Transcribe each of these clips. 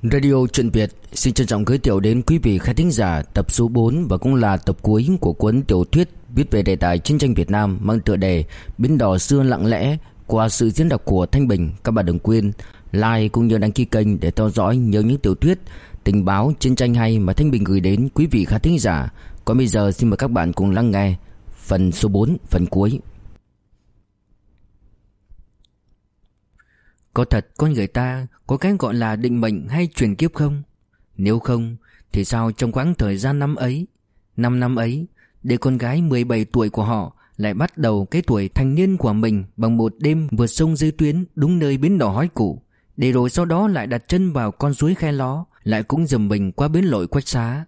Radio Chuyện Việt xin trân trọng giới thiệu đến quý vị khán thính giả tập số 4 và cũng là tập cuối của cuốn tiểu thuyết viết về đề tài chiến tranh Việt Nam mang tựa đề Bến đỏ xưa lặng lẽ qua sự diễn đọc của Thanh Bình. Các bạn đừng quên like cũng như đăng ký kênh để theo dõi nhiều những tiểu thuyết, tình báo, chiến tranh hay mà Thanh Bình gửi đến quý vị khán thính giả. Còn bây giờ xin mời các bạn cùng lắng nghe phần số 4, phần cuối. Có thật con người ta có cái gọi là định mệnh hay chuyển kiếp không? Nếu không thì sao trong quãng thời gian năm ấy, 5 năm ấy, để con gái 17 tuổi của họ lại bắt đầu cái tuổi thanh niên của mình bằng một đêm vượt sông dưới tuyến đúng nơi bến đỏ hói cũ, để rồi sau đó lại đặt chân vào con suối Khe Ló, lại cũng dầm mình qua bến lội Quách Xá.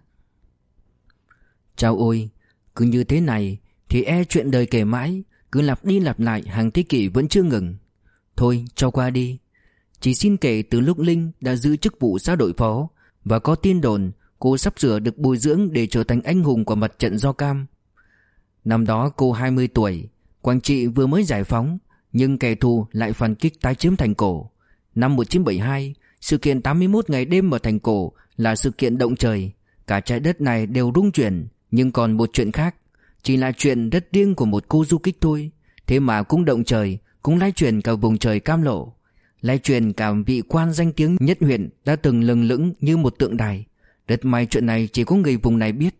Chao ôi, cứ như thế này thì chuyện đời kể mãi, cứ lặp đi lặp lại hàng thế kỷ vẫn chưa ngừng. Thôi cho qua đi. Chỉ xin kể từ lúc Linh đã giữ chức vụ xã đội phó và có tin đồn cô sắp sửa được bồi dưỡng để trở thành anh hùng của mặt trận Do Cam. Năm đó cô 20 tuổi, Quảng Trị vừa mới giải phóng, nhưng kẻ thù lại phản kích tái chiếm thành cổ. Năm 1972, sự kiện 81 ngày đêm ở thành cổ là sự kiện động trời. Cả trái đất này đều rung chuyển, nhưng còn một chuyện khác, chỉ là chuyện rất riêng của một cô du kích thôi. Thế mà cũng động trời, cũng lay chuyển cả vùng trời Cam Lộ, lay truyền cả vị quan danh tiếng nhất huyện đã từng lừng lững như một tượng đài. Rất may chuyện này chỉ có người vùng này biết.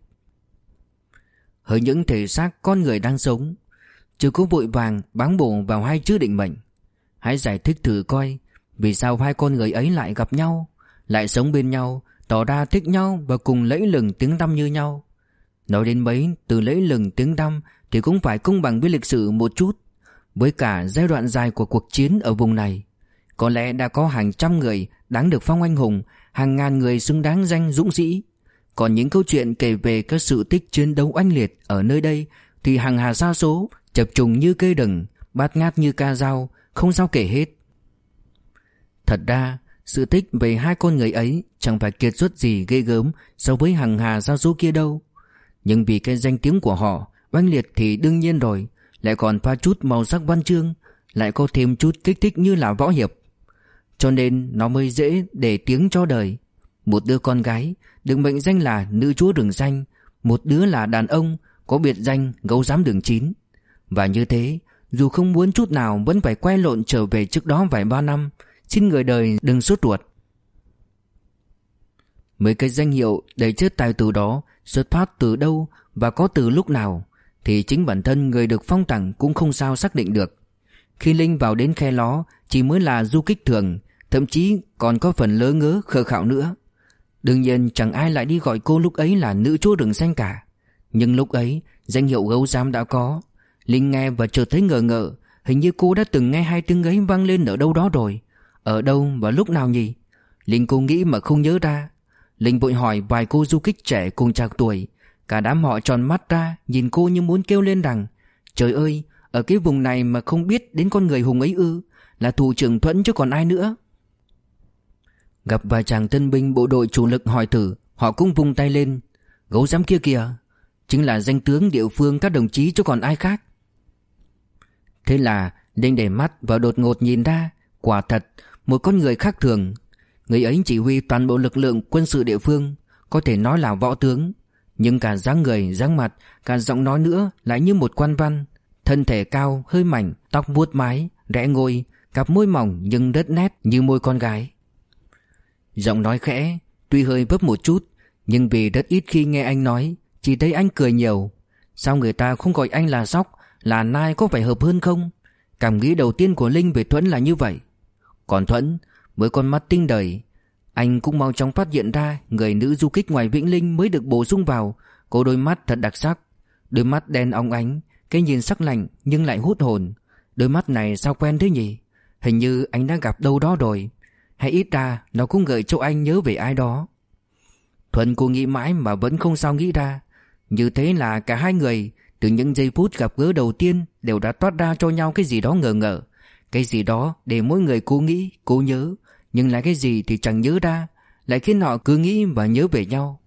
Hỡi những thể xác con người đang sống, chưa có vội vàng bám bổ vào hai chữ định mệnh. Hãy giải thích thử coi vì sao hai con người ấy lại gặp nhau, lại sống bên nhau, tỏ ra thích nhau và cùng lẫy lừng tiếng tăm như nhau. Nói đến mấy từ lẫy lừng tiếng tăm thì cũng phải công bằng với lịch sử một chút. Với cả giai đoạn dài của cuộc chiến ở vùng này, có lẽ đã có hàng trăm người đáng được phong anh hùng, hàng ngàn người xứng đáng danh dũng sĩ. Còn những câu chuyện kể về các sự tích chiến đấu oanh liệt ở nơi đây thì hàng hà sa số, chập trùng như cây đừng, bát ngát như ca dao, không sao kể hết. Thật ra, sự tích về hai con người ấy chẳng phải kiệt xuất gì ghê gớm so với hàng hà sa số kia đâu. Nhưng vì cái danh tiếng của họ oanh liệt thì đương nhiên rồi, lại còn pha chút màu sắc văn chương, lại có thêm chút kích thích như là võ hiệp, cho nên nó mới dễ để tiếng cho đời. Một đứa con gái được mệnh danh là nữ chúa rừng xanh, một đứa là đàn ông có biệt danh gấu giám đường 9. Và như thế, dù không muốn chút nào vẫn phải quay lộn trở về trước đó vài ba năm. Xin người đời đừng sốt ruột. Mấy cái danh hiệu đầy chất tài từ đó xuất phát từ đâu và có từ lúc nào thì chính bản thân người được phong tặng cũng không sao xác định được. Khi Linh vào đến Khe Ló chỉ mới là du kích thường, thậm chí còn có phần lớ ngớ khờ khạo nữa. Đương nhiên chẳng ai lại đi gọi cô lúc ấy là nữ chúa rừng xanh cả. Nhưng lúc ấy danh hiệu gấu giám đã có. Linh nghe và chợt thấy ngờ ngợ, hình như cô đã từng nghe hai tiếng ấy vang lên ở đâu đó rồi. Ở đâu và lúc nào nhỉ? Linh cô nghĩ mà không nhớ ra. Linh vội hỏi vài cô du kích trẻ cùng trạc tuổi. Cả đám họ tròn mắt ra nhìn cô như muốn kêu lên rằng: trời ơi, ở cái vùng này mà không biết đến con người hùng ấy ư? Là thủ trưởng Thuẫn chứ còn ai nữa. Gặp vài chàng tân binh bộ đội chủ lực hỏi thử, họ cũng vung tay lên: gấu giám kia kìa, chính là danh tướng địa phương các đồng chí chứ còn ai khác. Thế là Linh để mắt và đột ngột nhìn ra, quả thật một con người khác thường. Người ấy chỉ huy toàn bộ lực lượng quân sự địa phương, có thể nói là võ tướng. Nhưng cả dáng người, dáng mặt, cả giọng nói nữa lại như một quan văn. Thân thể cao, hơi mảnh, tóc vuốt mái, rẽ ngôi, cặp môi mỏng nhưng rất nét như môi con gái. Giọng nói khẽ, tuy hơi vấp một chút, nhưng vì rất ít khi nghe anh nói, chỉ thấy anh cười nhiều. Sao người ta không gọi anh là Sóc, là Nai có phải hợp hơn không? Cảm nghĩ đầu tiên của Linh về Thuẫn là như vậy. Còn Thuẫn, với con mắt tinh đời, anh cũng mau chóng phát hiện ra người nữ du kích ngoài Vĩnh Linh mới được bổ sung vào. Có đôi mắt thật đặc sắc, đôi mắt đen óng ánh, cái nhìn sắc lạnh nhưng lại hút hồn. Đôi mắt này sao quen thế nhỉ? Hình như anh đã gặp đâu đó rồi, hay ít ra nó cũng gợi cho anh nhớ về ai đó. Thuận cô nghĩ mãi mà vẫn không sao nghĩ ra. Như thế là cả hai người từ những giây phút gặp gỡ đầu tiên đều đã toát ra cho nhau cái gì đó ngờ ngợ. Cái gì đó để mỗi người cố nghĩ, cố nhớ, nhưng là cái gì thì chẳng nhớ ra, lại khiến họ cứ nghĩ và nhớ về nhau.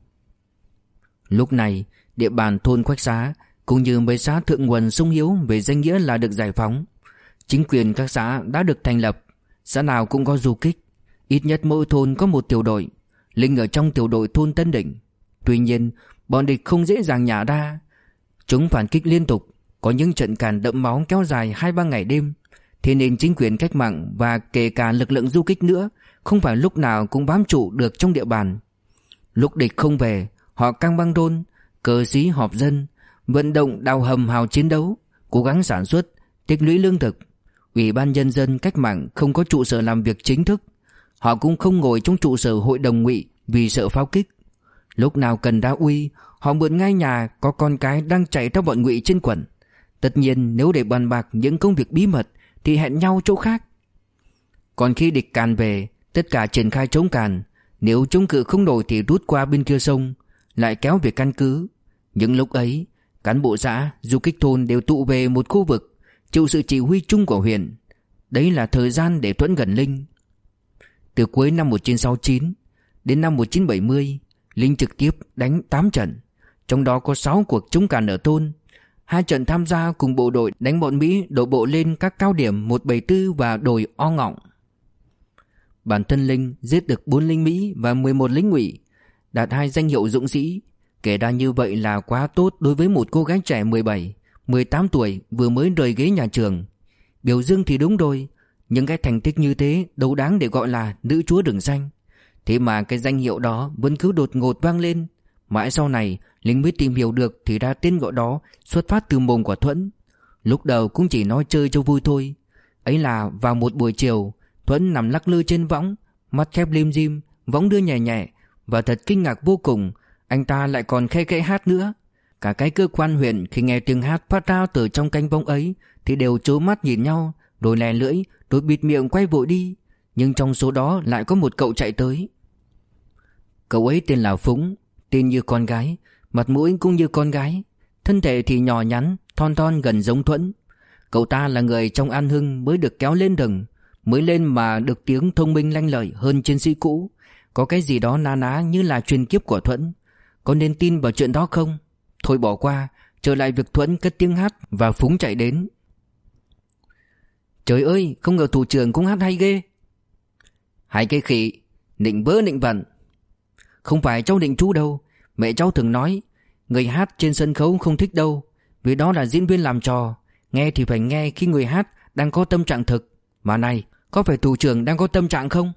Lúc này địa bàn thôn Quách Xá cũng như mấy xã thượng nguồn sung yếu về danh nghĩa là được giải phóng. Chính quyền các xã đã được thành lập, xã nào cũng có du kích. Ít nhất mỗi thôn có một tiểu đội. Linh ở trong tiểu đội thôn Tân Định. Tuy nhiên bọn địch không dễ dàng nhả ra. Chúng phản kích liên tục, có những trận càn đẫm máu kéo dài 2-3 ngày đêm. Thế nên chính quyền cách mạng và kể cả lực lượng du kích nữa không phải lúc nào cũng bám trụ được trong địa bàn. Lúc địch không về, họ căng băng rôn, cờ xí họp dân, vận động đào hầm hào chiến đấu, cố gắng sản xuất, tích lũy lương thực. Ủy ban nhân dân cách mạng không có trụ sở làm việc chính thức. Họ cũng không ngồi trong trụ sở hội đồng ngụy vì sợ pháo kích. Lúc nào cần đá uy, họ mượn ngay nhà có con cái đang chạy theo bọn ngụy trên quần. Tất nhiên nếu để bàn bạc những công việc bí mật thì hẹn nhau chỗ khác. Còn khi địch càn về, tất cả triển khai chống càn. Nếu chống cự không nổi thì rút qua bên kia sông, lại kéo về căn cứ. Những lúc ấy, cán bộ xã, du kích thôn đều tụ về một khu vực, chịu sự chỉ huy chung của huyện. Đấy là thời gian để Thuẫn gần Linh. Từ cuối năm 1969 đến năm 1970, Linh trực tiếp đánh 8 trận, trong đó có 6 cuộc chống càn ở thôn. 2 trận tham gia cùng bộ đội đánh bọn Mỹ đổ bộ lên các cao điểm 174 và đồi O Ngọng. Bản thân Linh giết được 4 lính Mỹ và 11 lính ngụy, đạt 2 danh hiệu dũng sĩ. Kể ra như vậy là quá tốt đối với một cô gái trẻ 17, 18 tuổi vừa mới rời ghế nhà trường. Biểu dương thì đúng rồi, nhưng cái thành tích như thế đâu đáng để gọi là nữ chúa rừng xanh. Thế mà cái danh hiệu đó vẫn cứ đột ngột vang lên. Mãi sau này Linh mới tìm hiểu được thì ra tên gọi đó xuất phát từ mồm của Thuẫn. Lúc đầu cũng chỉ nói chơi cho vui thôi. Ấy là vào một buổi chiều, Thuẫn nằm lắc lư trên võng, mắt khép lim dim, võng đưa nhẹ nhẹ, và thật kinh ngạc vô cùng, anh ta lại còn khe khẽ hát nữa. Cả cái cơ quan huyện khi nghe tiếng hát phát ra từ trong cánh võng ấy thì đều trố mắt nhìn nhau, rồi lè lưỡi, rồi bịt miệng quay vội đi. Nhưng trong số đó lại có một cậu chạy tới. Cậu ấy tên là Phúng, tên như con gái, mặt mũi cũng như con gái, thân thể thì nhỏ nhắn, thon thon gần giống Thuẫn. Cậu ta là người trong An Hưng mới được kéo lên rừng, mới lên mà được tiếng thông minh lanh lợi hơn chiến sĩ cũ. Có cái gì đó na ná như là truyền kiếp của Thuẫn. Có nên tin vào chuyện đó không? Thôi bỏ qua, trở lại việc Thuẫn cất tiếng hát và Phúng chạy đến. Trời ơi, không ngờ thủ trưởng cũng hát hay ghê. Hay cái khỉ, nịnh vớ nịnh vẩn. Không phải cháu định chú đâu, mẹ cháu thường nói người hát trên sân khấu không thích đâu, vì đó là diễn viên làm trò. Nghe thì phải nghe khi người hát đang có tâm trạng thực. Mà này, có phải thủ trưởng đang có tâm trạng không?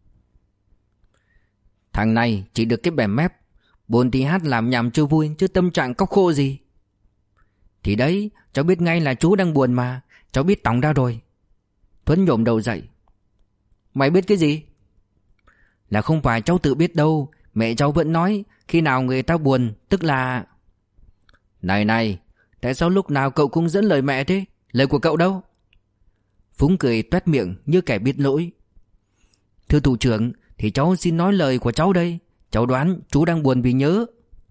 Thằng này chỉ được cái bẻ mép, buồn thì hát làm nhảm cho vui, chứ tâm trạng cóc khô gì. Thì đấy, cháu biết ngay là chú đang buồn mà, cháu biết tỏng ra rồi. Thuấn nhổm đầu dậy. Mày biết cái gì? Là không phải cháu tự biết đâu, mẹ cháu vẫn nói khi nào người ta buồn tức là... Này này, tại sao lúc nào cậu cũng dẫn lời mẹ thế? Lời của cậu đâu? Phúng cười toét miệng như kẻ biết lỗi. Thưa thủ trưởng, thì cháu xin nói lời của cháu đây. Cháu đoán chú đang buồn vì nhớ.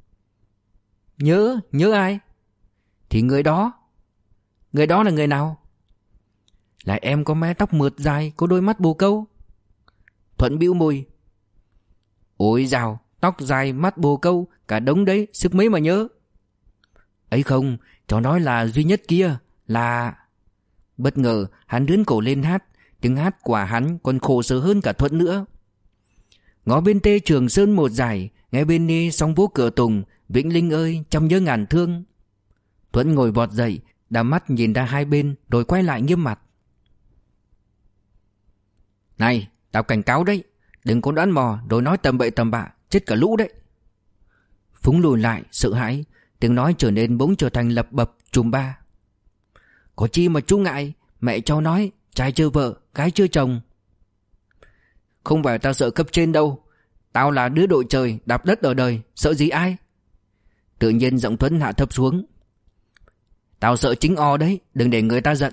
Nhớ? Nhớ ai? Thì người đó. Người đó là người nào? Là em có mái tóc mượt dài, có đôi mắt bồ câu. Thuận bĩu môi. Ôi dào, tóc dài, mắt bồ câu, cả đống đấy, sức mấy mà nhớ. Ấy không, cháu nói là duy nhất kia, là... Bất ngờ hắn đướn cổ lên hát. Tiếng hát của hắn còn khổ sở hơn cả Thuận nữa. Ngó bên tê Trường Sơn một dải, nghe bên ni sóng vỗ cửa tùng, Vĩnh Linh ơi trăm nhớ ngàn thương. Thuận ngồi vọt dậy, đảo mắt nhìn ra hai bên, rồi quay lại nghiêm mặt. Này, tao cảnh cáo đấy, đừng có đoán mò rồi nói tầm bậy tầm bạ, chết cả lũ đấy. Phúng lùi lại sợ hãi, tiếng nói trở nên bỗng trở thành lập bập trùm ba. Có chi mà chú ngại, mẹ cháu nói trai chưa vợ, gái chưa chồng. Không phải tao sợ cấp trên đâu, tao là đứa đội trời đạp đất ở đời, sợ gì ai. Tự nhiên giọng Tuấn hạ thấp xuống. Tao sợ chính o đấy, đừng để người ta giận.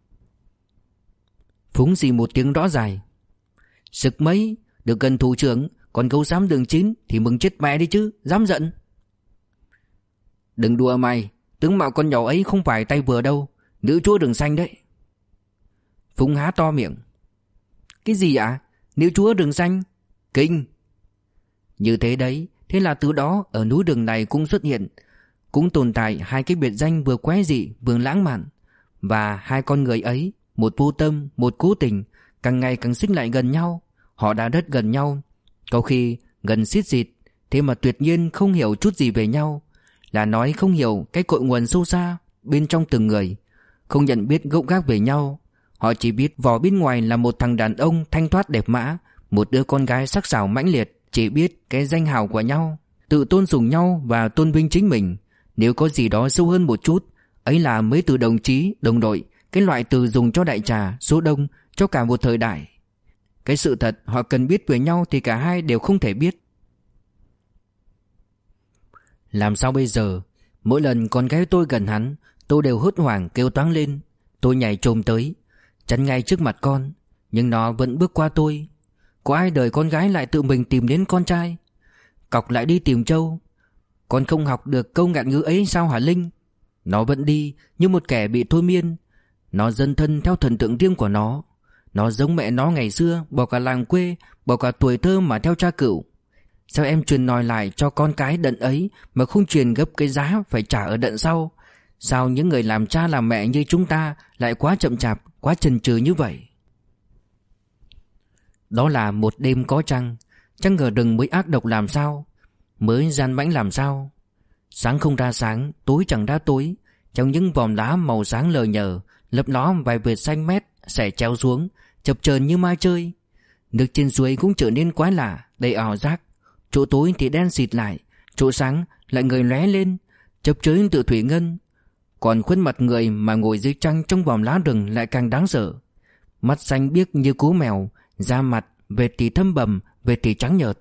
Phúng xì một tiếng rõ dài. Sực mấy, được gần thủ trưởng, còn gấu xám đường 9 thì mừng chết mẹ đi chứ, dám giận. Đừng đùa mày, tướng mạo con nhỏ ấy không phải tay vừa đâu, nữ chúa rừng xanh đấy. Phúng há to miệng. Cái gì ạ? Nữ chúa rừng xanh? Kinh. Như thế đấy, thế là từ đó ở núi rừng này cũng xuất hiện, cũng tồn tại hai cái biệt danh vừa quái dị vừa lãng mạn. Và hai con người ấy, một vô tâm, một cố tình, càng ngày càng xích lại gần nhau. Họ đã rất gần nhau, có khi gần xít xịt, thế mà tuyệt nhiên không hiểu chút gì về nhau. Là nói không hiểu cái cội nguồn sâu xa bên trong từng người, không nhận biết gốc gác về nhau. Họ chỉ biết vỏ bên ngoài là một thằng đàn ông thanh thoát đẹp mã, một đứa con gái sắc sảo mãnh liệt. Chỉ biết cái danh hào của nhau, tự tôn sùng nhau và tôn vinh chính mình. Nếu có gì đó sâu hơn một chút, ấy là mấy từ đồng chí, đồng đội, cái loại từ dùng cho đại trà, số đông, cho cả một thời đại. Cái sự thật họ cần biết về nhau thì cả hai đều không thể biết. Làm sao bây giờ? Mỗi lần con gái tôi gần hắn, tôi đều hốt hoảng kêu toáng lên. Tôi nhảy chồm tới, chắn ngay trước mặt con, nhưng nó vẫn bước qua tôi. Có ai đời con gái lại tự mình tìm đến con trai? Cọc lại đi tìm trâu. Con không học được câu ngạn ngữ ấy sao hả Linh? Nó vẫn đi như một kẻ bị thôi miên. Nó dấn thân theo thần tượng riêng của nó. Nó giống mẹ nó ngày xưa, bỏ cả làng quê, bỏ cả tuổi thơ mà theo cha cựu. Sao em truyền nói lại cho con cái đận ấy mà không truyền gấp cái giá phải trả ở đận sau? Sao những người làm cha làm mẹ như chúng ta lại quá chậm chạp, quá chần chừ như vậy? Đó là một đêm có trăng. Trăng ở rừng mới ác độc làm sao, mới gian mãnh làm sao. Sáng không ra sáng, tối chẳng ra tối. Trong những vòm lá màu sáng lờ nhờ, lấp ló vài vệt xanh mét xẻ treo xuống, chập chờn như ma chơi. Nước trên suối cũng trở nên quái lạ, đầy ảo giác. Chỗ tối thì đen xịt lại, chỗ sáng lại người lóe lên, chập chới tự thủy ngân. Còn khuôn mặt người mà ngồi dưới trăng trong vòm lá rừng lại càng đáng sợ. Mắt xanh biếc như cú mèo, da mặt vệt thì thâm bầm, vệt thì trắng nhợt.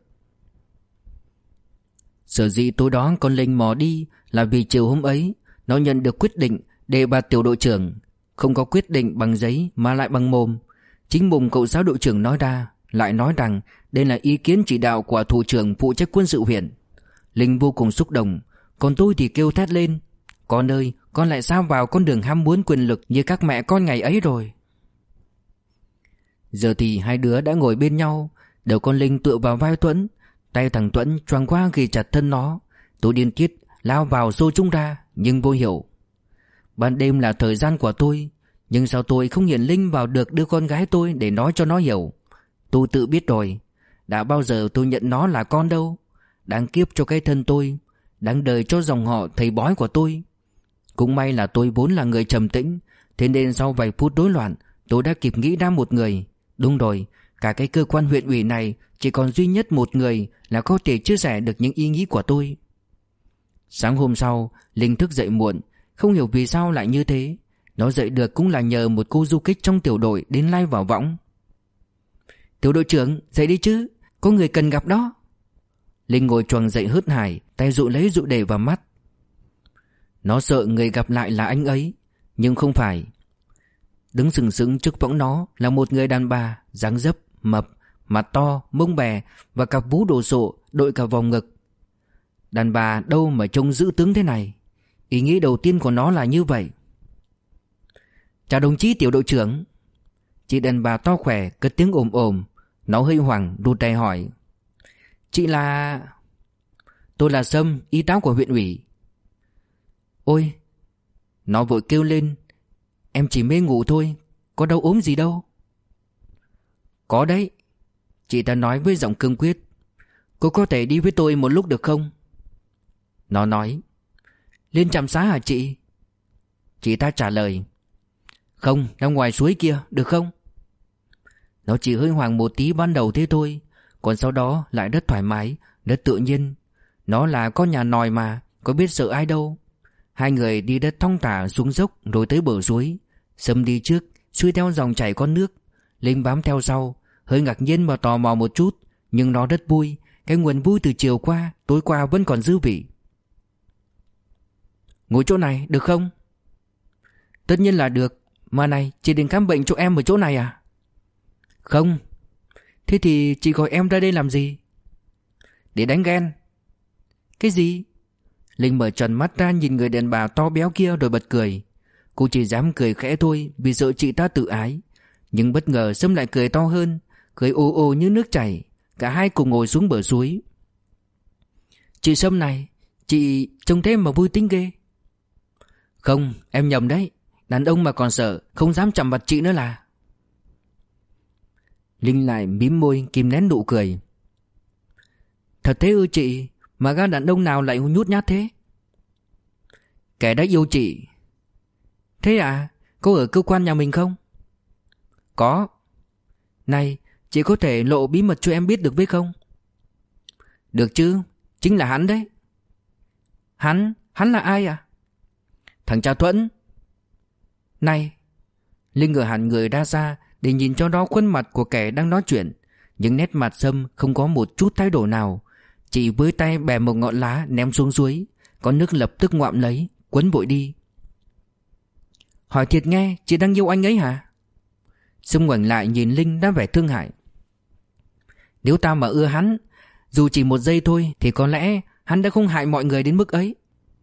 Sở dĩ tối đó con Linh mò đi là vì chiều hôm ấy nó nhận được quyết định đề bạt tiểu đội trưởng. Không có quyết định bằng giấy mà lại bằng mồm. Chính mồm cậu giáo đội trưởng nói ra, lại nói rằng đây là ý kiến chỉ đạo của thủ trưởng phụ trách quân sự huyện. Linh vô cùng xúc động, còn tôi thì kêu thét lên: Con ơi, con lại sao vào con đường ham muốn quyền lực như các mẹ con ngày ấy rồi. Giờ thì hai đứa đã ngồi bên nhau, đầu con Linh tựa vào vai Tuấn, tay thằng Tuấn choàng qua ghì chặt thân nó. Tôi điên tiết lao vào xô chúng ra, nhưng vô hiệu. Ban đêm là thời gian của tôi, nhưng sao tôi không hiện Linh vào được đưa con gái tôi để nói cho nó hiểu. Tôi tự biết rồi, đã bao giờ tôi nhận nó là con đâu. Đáng kiếp cho cái thân tôi, đáng đời cho dòng họ thầy bói của tôi. Cũng may là tôi vốn là người trầm tĩnh, thế nên sau vài phút rối loạn tôi đã kịp nghĩ ra một người. Đúng rồi, cả cái cơ quan huyện ủy này chỉ còn duy nhất một người là có thể chia sẻ được những ý nghĩ của tôi. Sáng hôm sau, Linh thức dậy muộn, không hiểu vì sao lại như thế. Nó dậy được cũng là nhờ một cô du kích trong tiểu đội đến lai vào võng. Tiểu đội trưởng, dậy đi chứ, có người cần gặp đó. Linh ngồi choàng dậy hớt hải, tay dụi lấy dụi để vào mắt. Nó sợ người gặp lại là anh ấy, nhưng không phải. Đứng sừng sững trước võng nó là một người đàn bà, dáng dấp, mập, mặt to, mông bè và cặp vú đồ sộ đội cả vòng ngực. Đàn bà đâu mà trông dữ tướng thế này. Ý nghĩ đầu tiên của nó là như vậy. Chào đồng chí tiểu đội trưởng. Chị đàn bà to khỏe cất tiếng ồm ồm. Nó hơi hoảng đút tay hỏi: Chị là... Tôi là Sâm, y tá của huyện ủy. Ôi! Nó vội kêu lên: Em chỉ mê ngủ thôi, có đâu ốm gì đâu. Có đấy, chị ta nói với giọng cương quyết. Cô có thể đi với tôi một lúc được không? Nó nói: Lên trạm xá hả chị? Chị ta trả lời: Không, ra ngoài suối kia, được không? Nó chỉ hơi hoảng một tí ban đầu thế thôi, còn sau đó lại rất thoải mái, rất tự nhiên. Nó là con nhà nòi mà, có biết sợ ai đâu. Hai người đi đất thong thả xuống dốc rồi tới bờ suối. Sâm đi trước, xuôi theo dòng chảy con nước. Linh bám theo sau, hơi ngạc nhiên và tò mò một chút, nhưng nó rất vui. Cái nguồn vui từ chiều qua, tối qua vẫn còn dư vị. Ngồi chỗ này được không? Tất nhiên là được. Mà này, chị định khám bệnh cho em ở chỗ này à? Không. Thế thì chị gọi em ra đây làm gì? Để đánh ghen. Cái gì? Linh mở tròn mắt ra nhìn người đàn bà to béo kia rồi bật cười. Cô chỉ dám cười khẽ thôi vì sợ chị ta tự ái. Nhưng bất ngờ Sâm lại cười to hơn, cười ồ ồ như nước chảy. Cả hai cùng ngồi xuống bờ suối. Chị Sâm này, chị trông thế mà vui tính ghê. Không, em nhầm đấy. Đàn ông mà còn sợ, không dám chạm mặt chị nữa là. Linh lại mím môi kìm nén nụ cười. Thật thế ư chị? Mà gã đàn ông nào lại nhút nhát thế? Kẻ đã yêu chị. Thế à? Có ở cơ quan nhà mình không? Có. Này, chị có thể lộ bí mật cho em biết được với không? Được chứ, chính là hắn đấy. Hắn là ai à? Thằng cha Thuẫn. Này. Linh ngửa hẳn người ra xa để nhìn cho đó khuôn mặt của kẻ đang nói chuyện, nhưng nét mặt Sâm không có một chút thay đổi nào. Chị với tay bẻ một ngọn lá ném xuống suối, con nước lập tức ngoạm lấy, quấn vội đi. Hỏi thiệt nghe, chị đang yêu anh ấy hả? Sâm ngoảnh lại nhìn Linh đã vẻ thương hại. Nếu tao mà ưa hắn, dù chỉ một giây thôi, thì có lẽ hắn đã không hại mọi người đến mức ấy.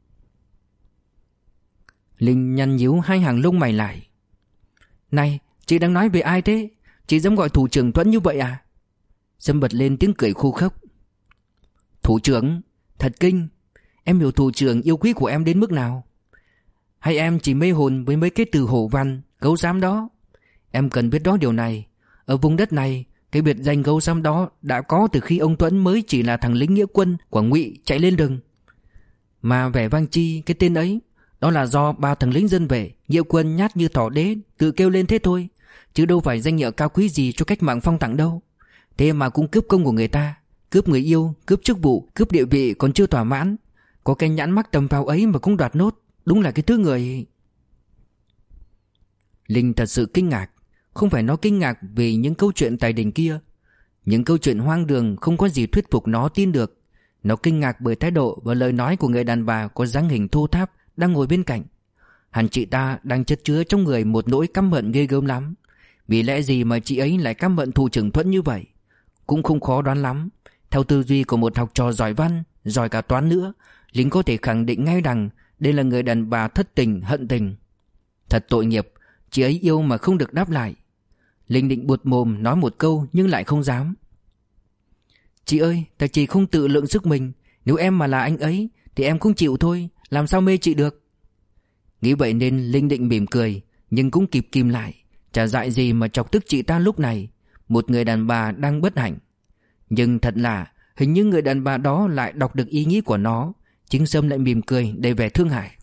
Linh nhăn nhíu hai hàng lông mày lại. Này, chị đang nói về ai thế? Chị dám gọi thủ trưởng Tuấn như vậy à? Sâm bật lên tiếng cười khô khốc. Thủ trưởng? Thật kinh. Em hiểu thủ trưởng yêu quý của em đến mức nào? Hay em chỉ mê hồn với mấy cái từ hổ văn, gấu xám đó? Em cần biết đó điều này. Ở vùng đất này, cái biệt danh gấu xám đó đã có từ khi ông Tuấn mới chỉ là thằng lính nghĩa quân của Ngụy chạy lên rừng. Mà vẻ vang chi cái tên ấy, đó là do ba thằng lính dân vệ nghĩa quân nhát như thỏ đế tự kêu lên thế thôi, chứ đâu phải danh hiệu cao quý gì cho cách mạng phong tặng đâu. Thế mà cũng cướp công của người ta, cướp người yêu, cướp chức vụ, cướp địa vị còn chưa thỏa mãn. Có cái nhãn mắc tầm phào ấy mà cũng đoạt nốt. Đúng là cái thứ người... Linh thật sự kinh ngạc. Không phải nó kinh ngạc vì những câu chuyện tài đình kia. Những câu chuyện hoang đường không có gì thuyết phục nó tin được. Nó kinh ngạc bởi thái độ và lời nói của người đàn bà có dáng hình thô tháp đang ngồi bên cạnh. Hẳn chị ta đang chất chứa trong người một nỗi căm hận ghê gớm lắm. Vì lẽ gì mà chị ấy lại căm hận thủ trưởng Thuẫn như vậy? Cũng không khó đoán lắm. Theo tư duy của một học trò giỏi văn, giỏi cả toán nữa, Linh có thể khẳng định ngay rằng đây là người đàn bà thất tình hận tình. Thật tội nghiệp, chị ấy yêu mà không được đáp lại. Linh định buột mồm nói một câu nhưng lại không dám. Chị ơi, tại chị không tự lượng sức mình. Nếu em mà là anh ấy thì em cũng chịu thôi. Làm sao mê chị được? Nghĩ vậy nên Linh định mỉm cười, nhưng cũng kịp kìm lại. Chả dại gì mà chọc tức chị ta lúc này. Một người đàn bà đang bất hạnh. Nhưng thật lạ, hình như người đàn bà đó lại đọc được ý nghĩ của nó. Chính Sâm lại mỉm cười đầy vẻ thương hại.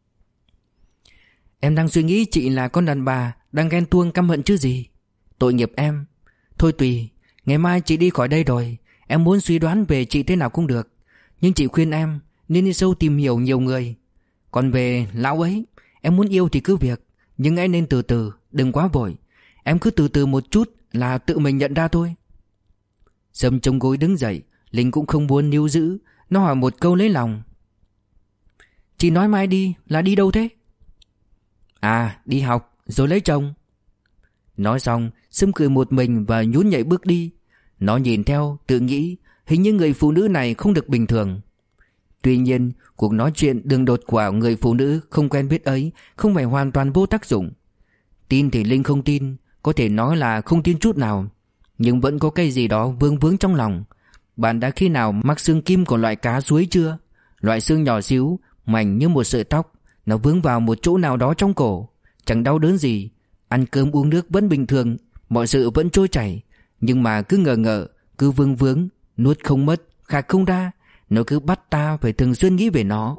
Em đang suy nghĩ chị là con đàn bà đang ghen tuông căm hận chứ gì. Tội nghiệp em. Thôi tùy, ngày mai chị đi khỏi đây rồi. Em muốn suy đoán về chị thế nào cũng được. Nhưng chị khuyên em nên đi sâu tìm hiểu nhiều người. Còn về lão ấy, em muốn yêu thì cứ việc, nhưng hãy nên từ từ, đừng quá vội. Em cứ từ từ một chút là tự mình nhận ra thôi. Sâm chống gối đứng dậy. Linh cũng không muốn níu giữ. Nó hỏi một câu lấy lòng. Chị nói mai đi là đi đâu thế? À, đi học rồi lấy chồng. Nói xong Sâm cười một mình và nhún nhảy bước đi. Nó nhìn theo tự nghĩ hình như người phụ nữ này không được bình thường. Tuy nhiên cuộc nói chuyện đường đột của người phụ nữ không quen biết ấy không phải hoàn toàn vô tác dụng. Tin thì Linh không tin, có thể nói là không tin chút nào, nhưng vẫn có cái gì đó vương vướng trong lòng. Bạn đã khi nào mắc xương kim của loại cá suối chưa? Loại xương nhỏ xíu, mảnh như một sợi tóc. Nó vướng vào một chỗ nào đó trong cổ. Chẳng đau đớn gì. Ăn cơm uống nước vẫn bình thường. Mọi sự vẫn trôi chảy. Nhưng mà cứ ngờ ngợ, cứ vương vướng, nuốt không mất, khạc không ra. Nó cứ bắt ta phải thường xuyên nghĩ về nó.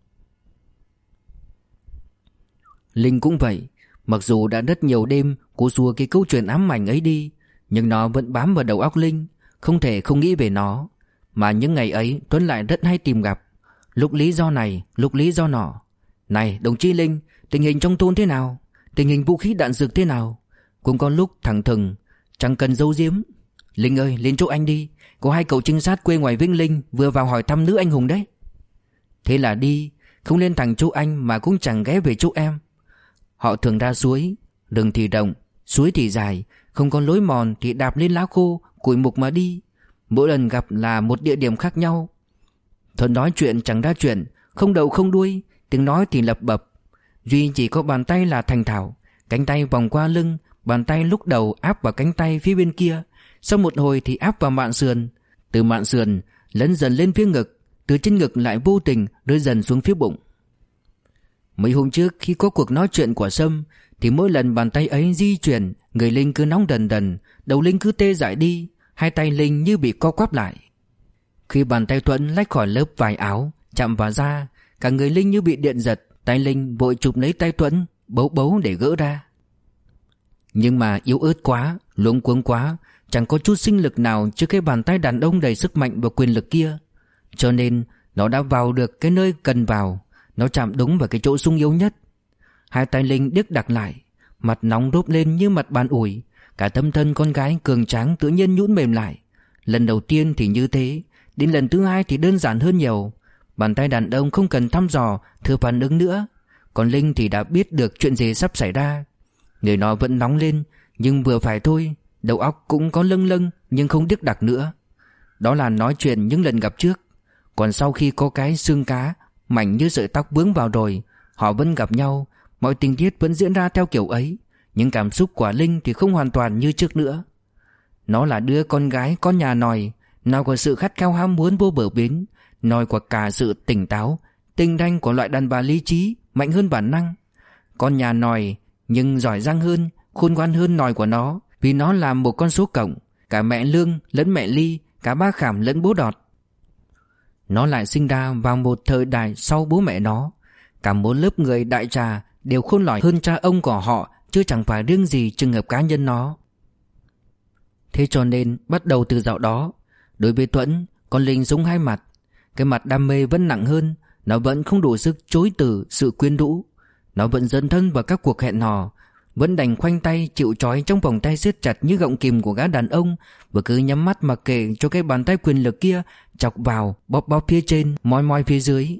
Linh cũng vậy. Mặc dù đã rất nhiều đêm cô xua cái câu chuyện ám ảnh ấy đi, nhưng nó vẫn bám vào đầu óc Linh. Không thể không nghĩ về nó. Mà những ngày ấy Tuấn lại rất hay tìm gặp. Lúc lý do này, lúc lý do nọ. Này đồng chí Linh, tình hình trong thôn thế nào? Tình hình vũ khí đạn dược thế nào? Cũng có lúc thẳng thừng, chẳng cần giấu giếm. Linh ơi, lên chỗ anh đi. Có 2 cậu trinh sát quê ngoài Vĩnh Linh vừa vào hỏi thăm nữ anh hùng đấy. Thế là đi. Không lên thẳng chỗ anh mà cũng chẳng ghé về chỗ em. Họ thường ra suối. Rừng thì rộng, suối thì dài. Không có lối mòn thì đạp lên lá khô, củi mục mà đi. Mỗi lần gặp là một địa điểm khác nhau. Thuận nói chuyện chẳng ra chuyện, không đầu không đuôi, tiếng nói thì lập bập. Duy chỉ có bàn tay là thành thạo. Cánh tay vòng qua lưng, bàn tay lúc đầu áp vào cánh tay phía bên kia, sau một hồi thì áp vào mạn sườn. Từ mạn sườn lấn dần lên phía ngực, từ trên ngực lại vô tình rơi dần xuống phía bụng. Mấy hôm trước khi có cuộc nói chuyện của Sâm thì mỗi lần bàn tay ấy di chuyển, người Linh cứ nóng đần đần, đầu Linh cứ tê dại đi, hai tay Linh như bị co quắp lại. Khi bàn tay Thuận lách khỏi lớp vải áo, chạm vào da, cả người Linh như bị điện giật, tay Linh vội chụp lấy tay Thuận, bấu bấu để gỡ ra. Nhưng mà yếu ớt quá, luống cuống quá, chẳng có chút sinh lực nào trước cái bàn tay đàn ông đầy sức mạnh và quyền lực kia. Cho nên nó đã vào được cái nơi cần vào, nó chạm đúng vào cái chỗ sung yếu nhất. Hai tay Linh điếc đặc lại, mặt nóng rốp lên như mặt bàn ủi, cả tấm thân con gái cường tráng tự nhiên nhũn mềm lại. Lần đầu tiên thì như thế, đến lần thứ hai thì đơn giản hơn nhiều. Bàn tay đàn ông không cần thăm dò, thử phản ứng nữa. Còn Linh thì đã biết được chuyện gì sắp xảy ra. Người nó vẫn nóng lên, nhưng vừa phải thôi. Đầu óc cũng có lâng lâng, nhưng không điếc đặc nữa. Đó là nói chuyện những lần gặp trước. Còn sau khi có cái xương cá mảnh như sợi tóc vướng vào rồi, họ vẫn gặp nhau. Mọi tình tiết vẫn diễn ra theo kiểu ấy. Nhưng cảm xúc của Linh thì không hoàn toàn như trước nữa. Nó là đứa con gái có nhà nòi, nào có sự khát khao ham muốn vô bờ bến, nòi của cả sự tỉnh táo, tinh ranh của loại đàn bà lý trí, mạnh hơn bản năng. Con nhà nòi nhưng giỏi giang hơn, khôn ngoan hơn nòi của nó, vì nó là một con số cộng, cả mẹ Lương lẫn mẹ Ly, cả ba Khảm lẫn bố Đọt. Nó lại sinh ra vào một thời đại sau bố mẹ nó. Cả một lớp người đại trà đều khôn lỏi hơn cha ông của họ, chứ chẳng phải riêng gì trường hợp cá nhân nó. Thế cho nên bắt đầu từ dạo đó, đối với Thuận, con Linh giống hai mặt. Cái mặt đam mê vẫn nặng hơn, nó vẫn không đủ sức chối từ sự quyến rũ. Nó vẫn dấn thân vào các cuộc hẹn hò, vẫn đành khoanh tay chịu trói trong vòng tay siết chặt như gọng kìm của gã đàn ông, và cứ nhắm mắt mặc kệ cho cái bàn tay quyền lực kia chọc vào, bóp bóp phía trên, moi moi phía dưới.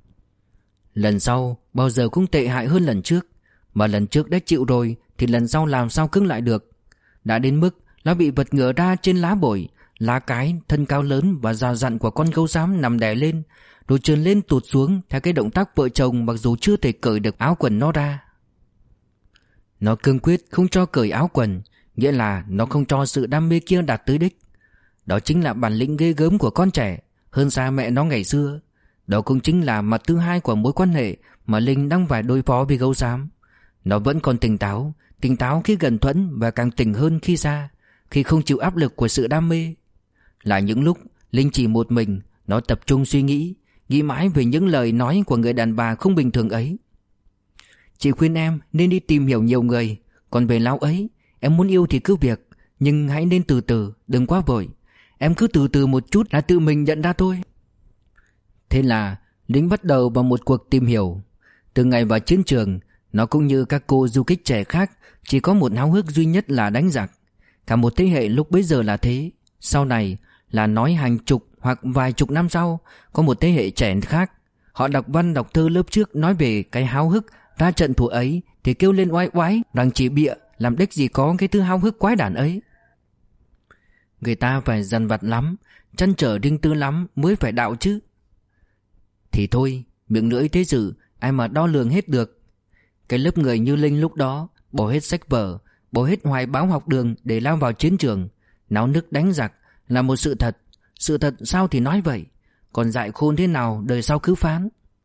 Lần sau bao giờ cũng tệ hại hơn lần trước, mà lần trước đã chịu rồi thì lần sau làm sao cứng lại được. Đã đến mức nó bị vật ngửa ra trên lá bổi, lá cái thân cao lớn và già dặn của con gấu xám nằm đè lên, rồi trườn lên tụt xuống theo cái động tác vợ chồng, mặc dù chưa thể cởi được áo quần nó ra. Nó cương quyết không cho cởi áo quần, nghĩa là nó không cho sự đam mê kia đạt tới đích. Đó chính là bản lĩnh ghê gớm của con trẻ, hơn xa mẹ nó ngày xưa. Đó cũng chính là mặt thứ hai của mối quan hệ mà Linh đang phải đối phó với gấu xám. Nó vẫn còn tỉnh táo khi gần Thuận, và càng tỉnh hơn khi xa, khi không chịu áp lực của sự đam mê. Là những lúc Linh chỉ một mình, nó tập trung suy nghĩ mãi về những lời nói của người đàn bà không bình thường ấy. Chị khuyên em nên đi tìm hiểu nhiều người. Còn về lão ấy, em muốn yêu thì cứ việc, nhưng hãy nên từ từ, đừng quá vội. Em cứ từ từ một chút là tự mình nhận ra thôi. Thế là Linh bắt đầu vào một cuộc tìm hiểu. Từ ngày vào chiến trường, nó cũng như các cô du kích trẻ khác, chỉ có một háo hức duy nhất là đánh giặc. Cả một thế hệ lúc bấy giờ là thế. Sau này là nói hàng chục hoặc vài chục năm sau, có một thế hệ trẻ khác. Họ đọc văn đọc thơ lớp trước nói về cái háo hức ra trận thủ ấy thì kêu lên oai oái rằng chỉ bịa, làm đếch gì có cái thứ háo hức quái đản ấy. Người ta phải dằn vặt lắm, trăn trở riêng tư lắm mới phải đạo chứ. Thì thôi, miệng lưỡi thế sự ai mà đo lường hết được. Cái lớp người như Linh lúc đó bỏ hết sách vở, bỏ hết hoài bão học đường để lao vào chiến trường, náo nức đánh giặc là một sự thật. Sự thật sao thì nói vậy, còn dại khôn thế nào đời sau cứ phán.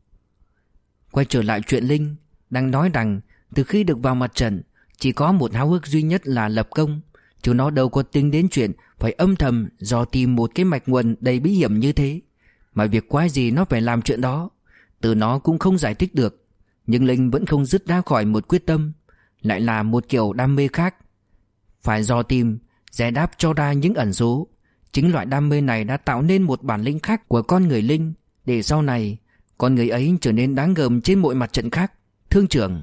Quay trở lại chuyện Linh đang nói rằng từ khi được vào mặt trận, chỉ có một háo hức duy nhất là lập công, chứ nó đâu có tính đến chuyện phải âm thầm dò tìm một cái mạch nguồn đầy bí hiểm như thế. Mà việc quái gì nó phải làm chuyện đó, từ nó cũng không giải thích được. Nhưng Linh vẫn không dứt ra khỏi một quyết tâm, lại là một kiểu đam mê khác. Phải dò tìm, giải đáp cho ra những ẩn số. Chính loại đam mê này đã tạo nên một bản lĩnh khác của con người Linh, để sau này con người ấy trở nên đáng gờm trên mọi mặt trận khác. Thương trưởng.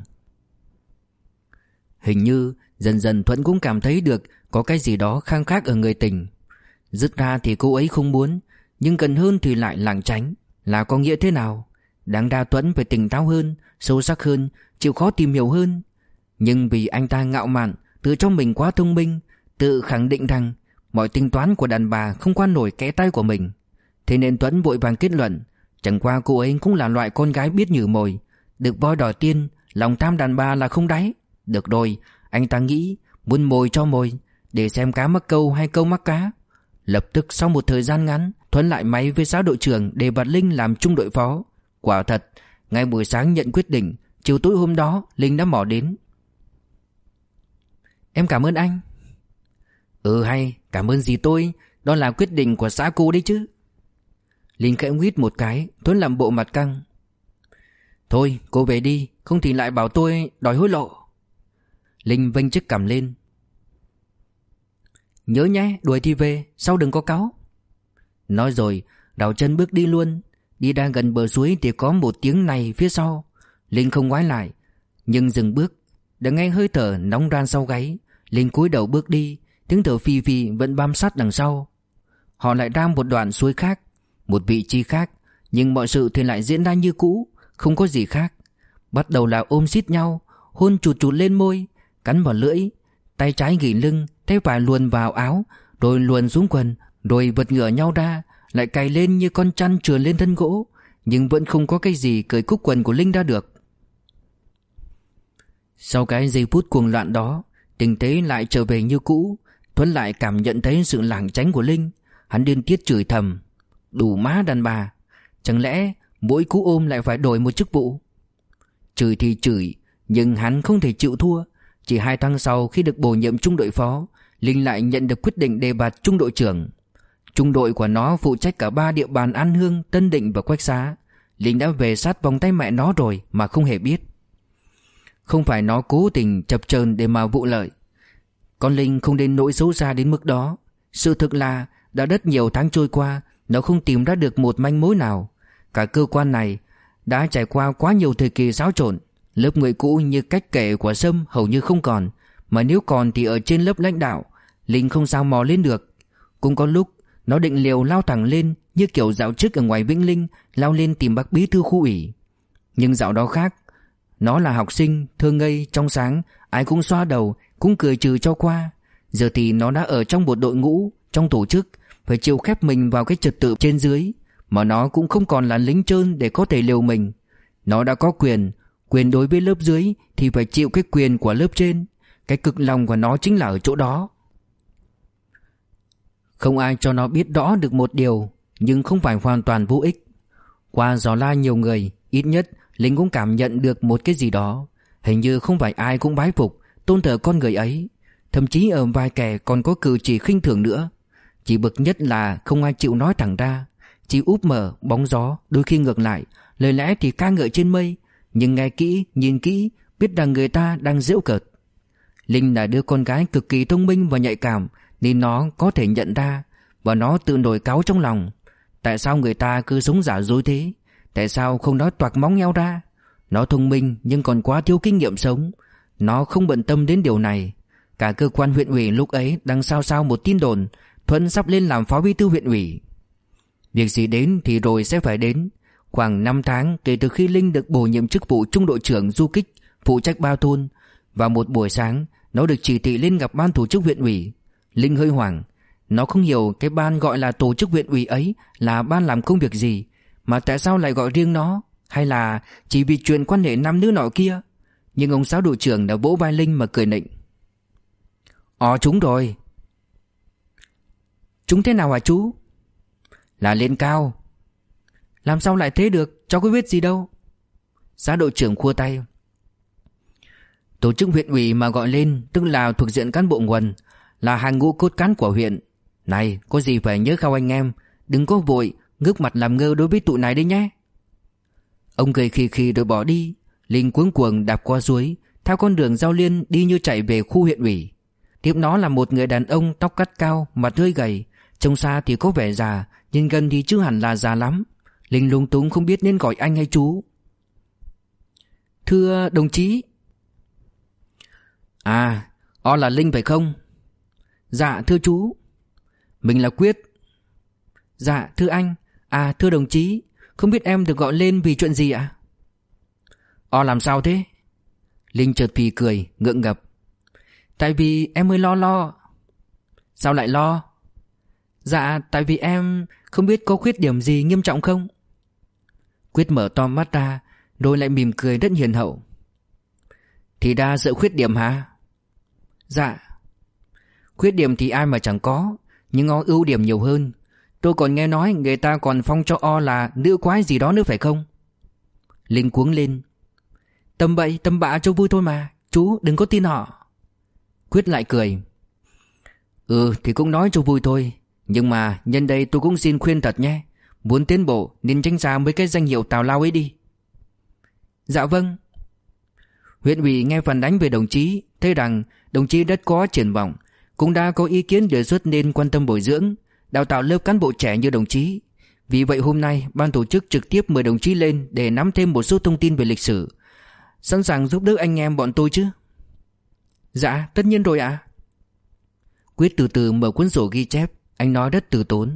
Hình như dần dần Thuận cũng cảm thấy được có cái gì đó khang khác ở người tình. Dứt ra thì cô ấy không muốn, nhưng gần hơn thì lại lảng tránh. Là có nghĩa thế nào? Đáng ra Thuận phải tỉnh táo hơn, sâu sắc hơn, chịu khó tìm hiểu hơn. Nhưng vì anh ta ngạo mạn, tự cho mình quá thông minh, tự khẳng định rằng mọi tính toán của đàn bà không qua nổi kẽ tay của mình. Thế nên Tuấn vội vàng kết luận, chẳng qua cô ấy cũng là loại con gái biết nhử mồi, được voi đòi tiên, lòng tham đàn bà là không đáy. Được rồi, anh ta nghĩ muốn mồi cho mồi, để xem cá mắc câu hay câu mắc cá. Lập tức sau một thời gian ngắn, Thuấn lại máy với Sáu đội trưởng để bật Linh làm trung đội phó. Quả thật, ngay buổi sáng nhận quyết định, Chiều tối hôm đó Linh đã mò đến. Em cảm ơn anh. Hay, cảm ơn gì tôi, đó là quyết định của xã cô đấy chứ. Linh khẽ nguyết một cái, Tuấn làm bộ mặt căng. Thôi cô về đi, không thì lại bảo tôi đòi hối lộ. Linh vênh chiếc cằm lên. Nhớ nhé, đuổi thì về, sau đừng có cáu. Nói rồi đảo chân bước đi luôn. Đi đang gần bờ suối thì có một tiếng này phía sau. Linh không ngoái lại, nhưng dừng bước. Đã nghe hơi thở nóng ran sau gáy. Linh cúi đầu bước đi, tiếng thở phì phì vẫn bám sát đằng sau. Họ lại ra một đoạn suối khác, một vị trí khác, nhưng mọi sự thì lại diễn ra như cũ, không có gì khác. Bắt đầu là ôm siết nhau, hôn chụt chụt lên môi, cắn vào lưỡi, tay trái ghì lưng, tay phải luồn vào áo, rồi luồn xuống quần, rồi vật ngửa nhau ra, lại cày lên như con chăn trườn lên thân gỗ, nhưng vẫn không có cái gì cởi cúc quần của Linh ra được. Sau cái giây phút cuồng loạn đó, tình thế lại trở về như cũ. Tuấn lại cảm nhận thấy sự lảng tránh của Linh. Hắn điên tiết chửi thầm. Đủ má đàn bà, chẳng lẽ mỗi cú ôm lại phải đổi một chức vụ? Chửi thì chửi, nhưng hắn không thể chịu thua. Chỉ 2 tháng sau, khi được bổ nhiệm trung đội phó, Linh lại nhận được quyết định đề bạt trung đội trưởng. Trung đội của nó phụ trách cả 3 địa bàn An Hương, Tân Định và Quách Xá. Linh đã về sát vòng tay mẹ nó rồi mà không hề biết. Không phải nó cố tình chập chờn để mà vụ lợi. Con Linh không đến nỗi xấu xa đến mức đó. Sự thực là đã rất nhiều tháng trôi qua, nó không tìm ra được một manh mối nào. Cả cơ quan này đã trải qua quá nhiều thời kỳ xáo trộn. Lớp người cũ như cách kể của Sâm hầu như không còn, mà nếu còn thì ở trên lớp lãnh đạo. Linh không sao mò lên được. Cũng có lúc nó định liều lao thẳng lên, như kiểu dạo trước ở ngoài Vĩnh Linh lao lên tìm bác bí thư khu ủy. Nhưng dạo đó khác. Nó là học sinh, thơ ngây, trong sáng, ai cũng xoa đầu, cũng cười trừ cho qua. Giờ thì nó đã ở trong một đội ngũ, trong tổ chức, phải chịu khép mình vào cái trật tự trên dưới. Mà nó cũng không còn là lính trơn để có thể liều mình. Nó đã có quyền đối với lớp dưới thì phải chịu cái quyền của lớp trên. Cái cực lòng của nó chính là ở chỗ đó. Không ai cho nó biết rõ được một điều, nhưng không phải hoàn toàn vô ích. Qua dò la nhiều người, ít nhất Linh cũng cảm nhận được một cái gì đó. Hình như không phải ai cũng bái phục, tôn thờ con người ấy. Thậm chí ở vài kẻ còn có cử chỉ khinh thường nữa. Chỉ bực nhất là không ai chịu nói thẳng ra. Chỉ úp mở, bóng gió, đôi khi ngược lại. Lời lẽ thì ca ngợi trên mây, nhưng nghe kỹ, nhìn kỹ, biết rằng người ta đang giễu cợt. Linh là đứa con gái cực kỳ thông minh và nhạy cảm, nên nó có thể nhận ra. Và nó tự nổi cáu trong lòng. Tại sao người ta cứ sống giả dối thế? Tại sao không nói toạc móng nheo ra? Nó thông minh nhưng còn quá thiếu kinh nghiệm sống. Nó không bận tâm đến điều này. Cả cơ quan huyện ủy lúc ấy đang sao một tin đồn Thuận sắp lên làm phó bí thư huyện ủy. Việc gì đến thì rồi sẽ phải đến. Khoảng 5 tháng kể từ khi Linh được bổ nhiệm chức vụ trung đội trưởng du kích, phụ trách 3 thôn. Vào một buổi sáng, nó được chỉ thị lên gặp ban tổ chức huyện ủy. Linh hơi hoảng. Nó không hiểu cái ban gọi là tổ chức huyện ủy ấy là ban làm công việc gì, mà tại sao lại gọi riêng nó, hay là chỉ vì chuyện quan hệ nam nữ nọ kia. Nhưng ông Sáu đội trưởng đã vỗ vai Linh mà cười nịnh. Trúng rồi. Trúng thế nào hả chú? Là lên cao. Làm sao lại thế được, cháu có biết gì đâu. Sáu đội trưởng khua tay. Tổ chức huyện ủy mà gọi lên tức là thuộc diện cán bộ nguồn, là hàng ngũ cốt cán của huyện. Này, có gì phải nhớ khao anh em, đừng có vội ngước mặt làm ngơ đối với tụi này đấy nhé. Ông cười khì khì rồi bỏ đi. Linh cuống cuồng đạp qua suối, theo con đường giao liên đi như chạy về khu huyện ủy. Tiếp nó là một người đàn ông tóc cắt cao, mặt hơi gầy, trông xa thì có vẻ già, nhưng gần thì chưa hẳn là già lắm. Linh lung túng không biết nên gọi anh hay chú. Thưa đồng chí. Là Linh phải không? Dạ thưa chú. Mình là Quyết. Dạ thưa anh. Thưa đồng chí, không biết em được gọi lên vì chuyện gì ạ? Làm sao thế? Linh chợt phì cười, ngượng ngập. Tại vì em hơi lo. Sao lại lo? Dạ tại vì em không biết có khuyết điểm gì nghiêm trọng không. Quyết mở to mắt ra, rồi lại mỉm cười rất hiền hậu. Thì đa sợ khuyết điểm hả? Dạ. Khuyết điểm thì ai mà chẳng có, nhưng ưu điểm nhiều hơn. Tôi còn nghe nói người ta còn phong cho là nữ quái gì đó nữa phải không? Linh cuống lên. Tầm bậy tầm bạ cho vui thôi mà, chú đừng có tin họ. Quyết lại cười. Thì cũng nói cho vui thôi. Nhưng mà nhân đây tôi cũng xin khuyên thật nhé. Muốn tiến bộ nên tránh xa mấy cái danh hiệu tào lao ấy đi. Dạ vâng. Huyện ủy nghe phản ánh về đồng chí, thấy rằng đồng chí rất có triển vọng, cũng đã có ý kiến đề xuất nên quan tâm bồi dưỡng, đào tạo lớp cán bộ trẻ như đồng chí. Vì vậy hôm nay ban tổ chức trực tiếp mời đồng chí lên để nắm thêm một số thông tin về lịch sử. Sẵn sàng giúp đỡ anh em bọn tôi chứ? Dạ tất nhiên rồi ạ. Quyết từ từ mở cuốn sổ ghi chép. Anh nói rất từ tốn.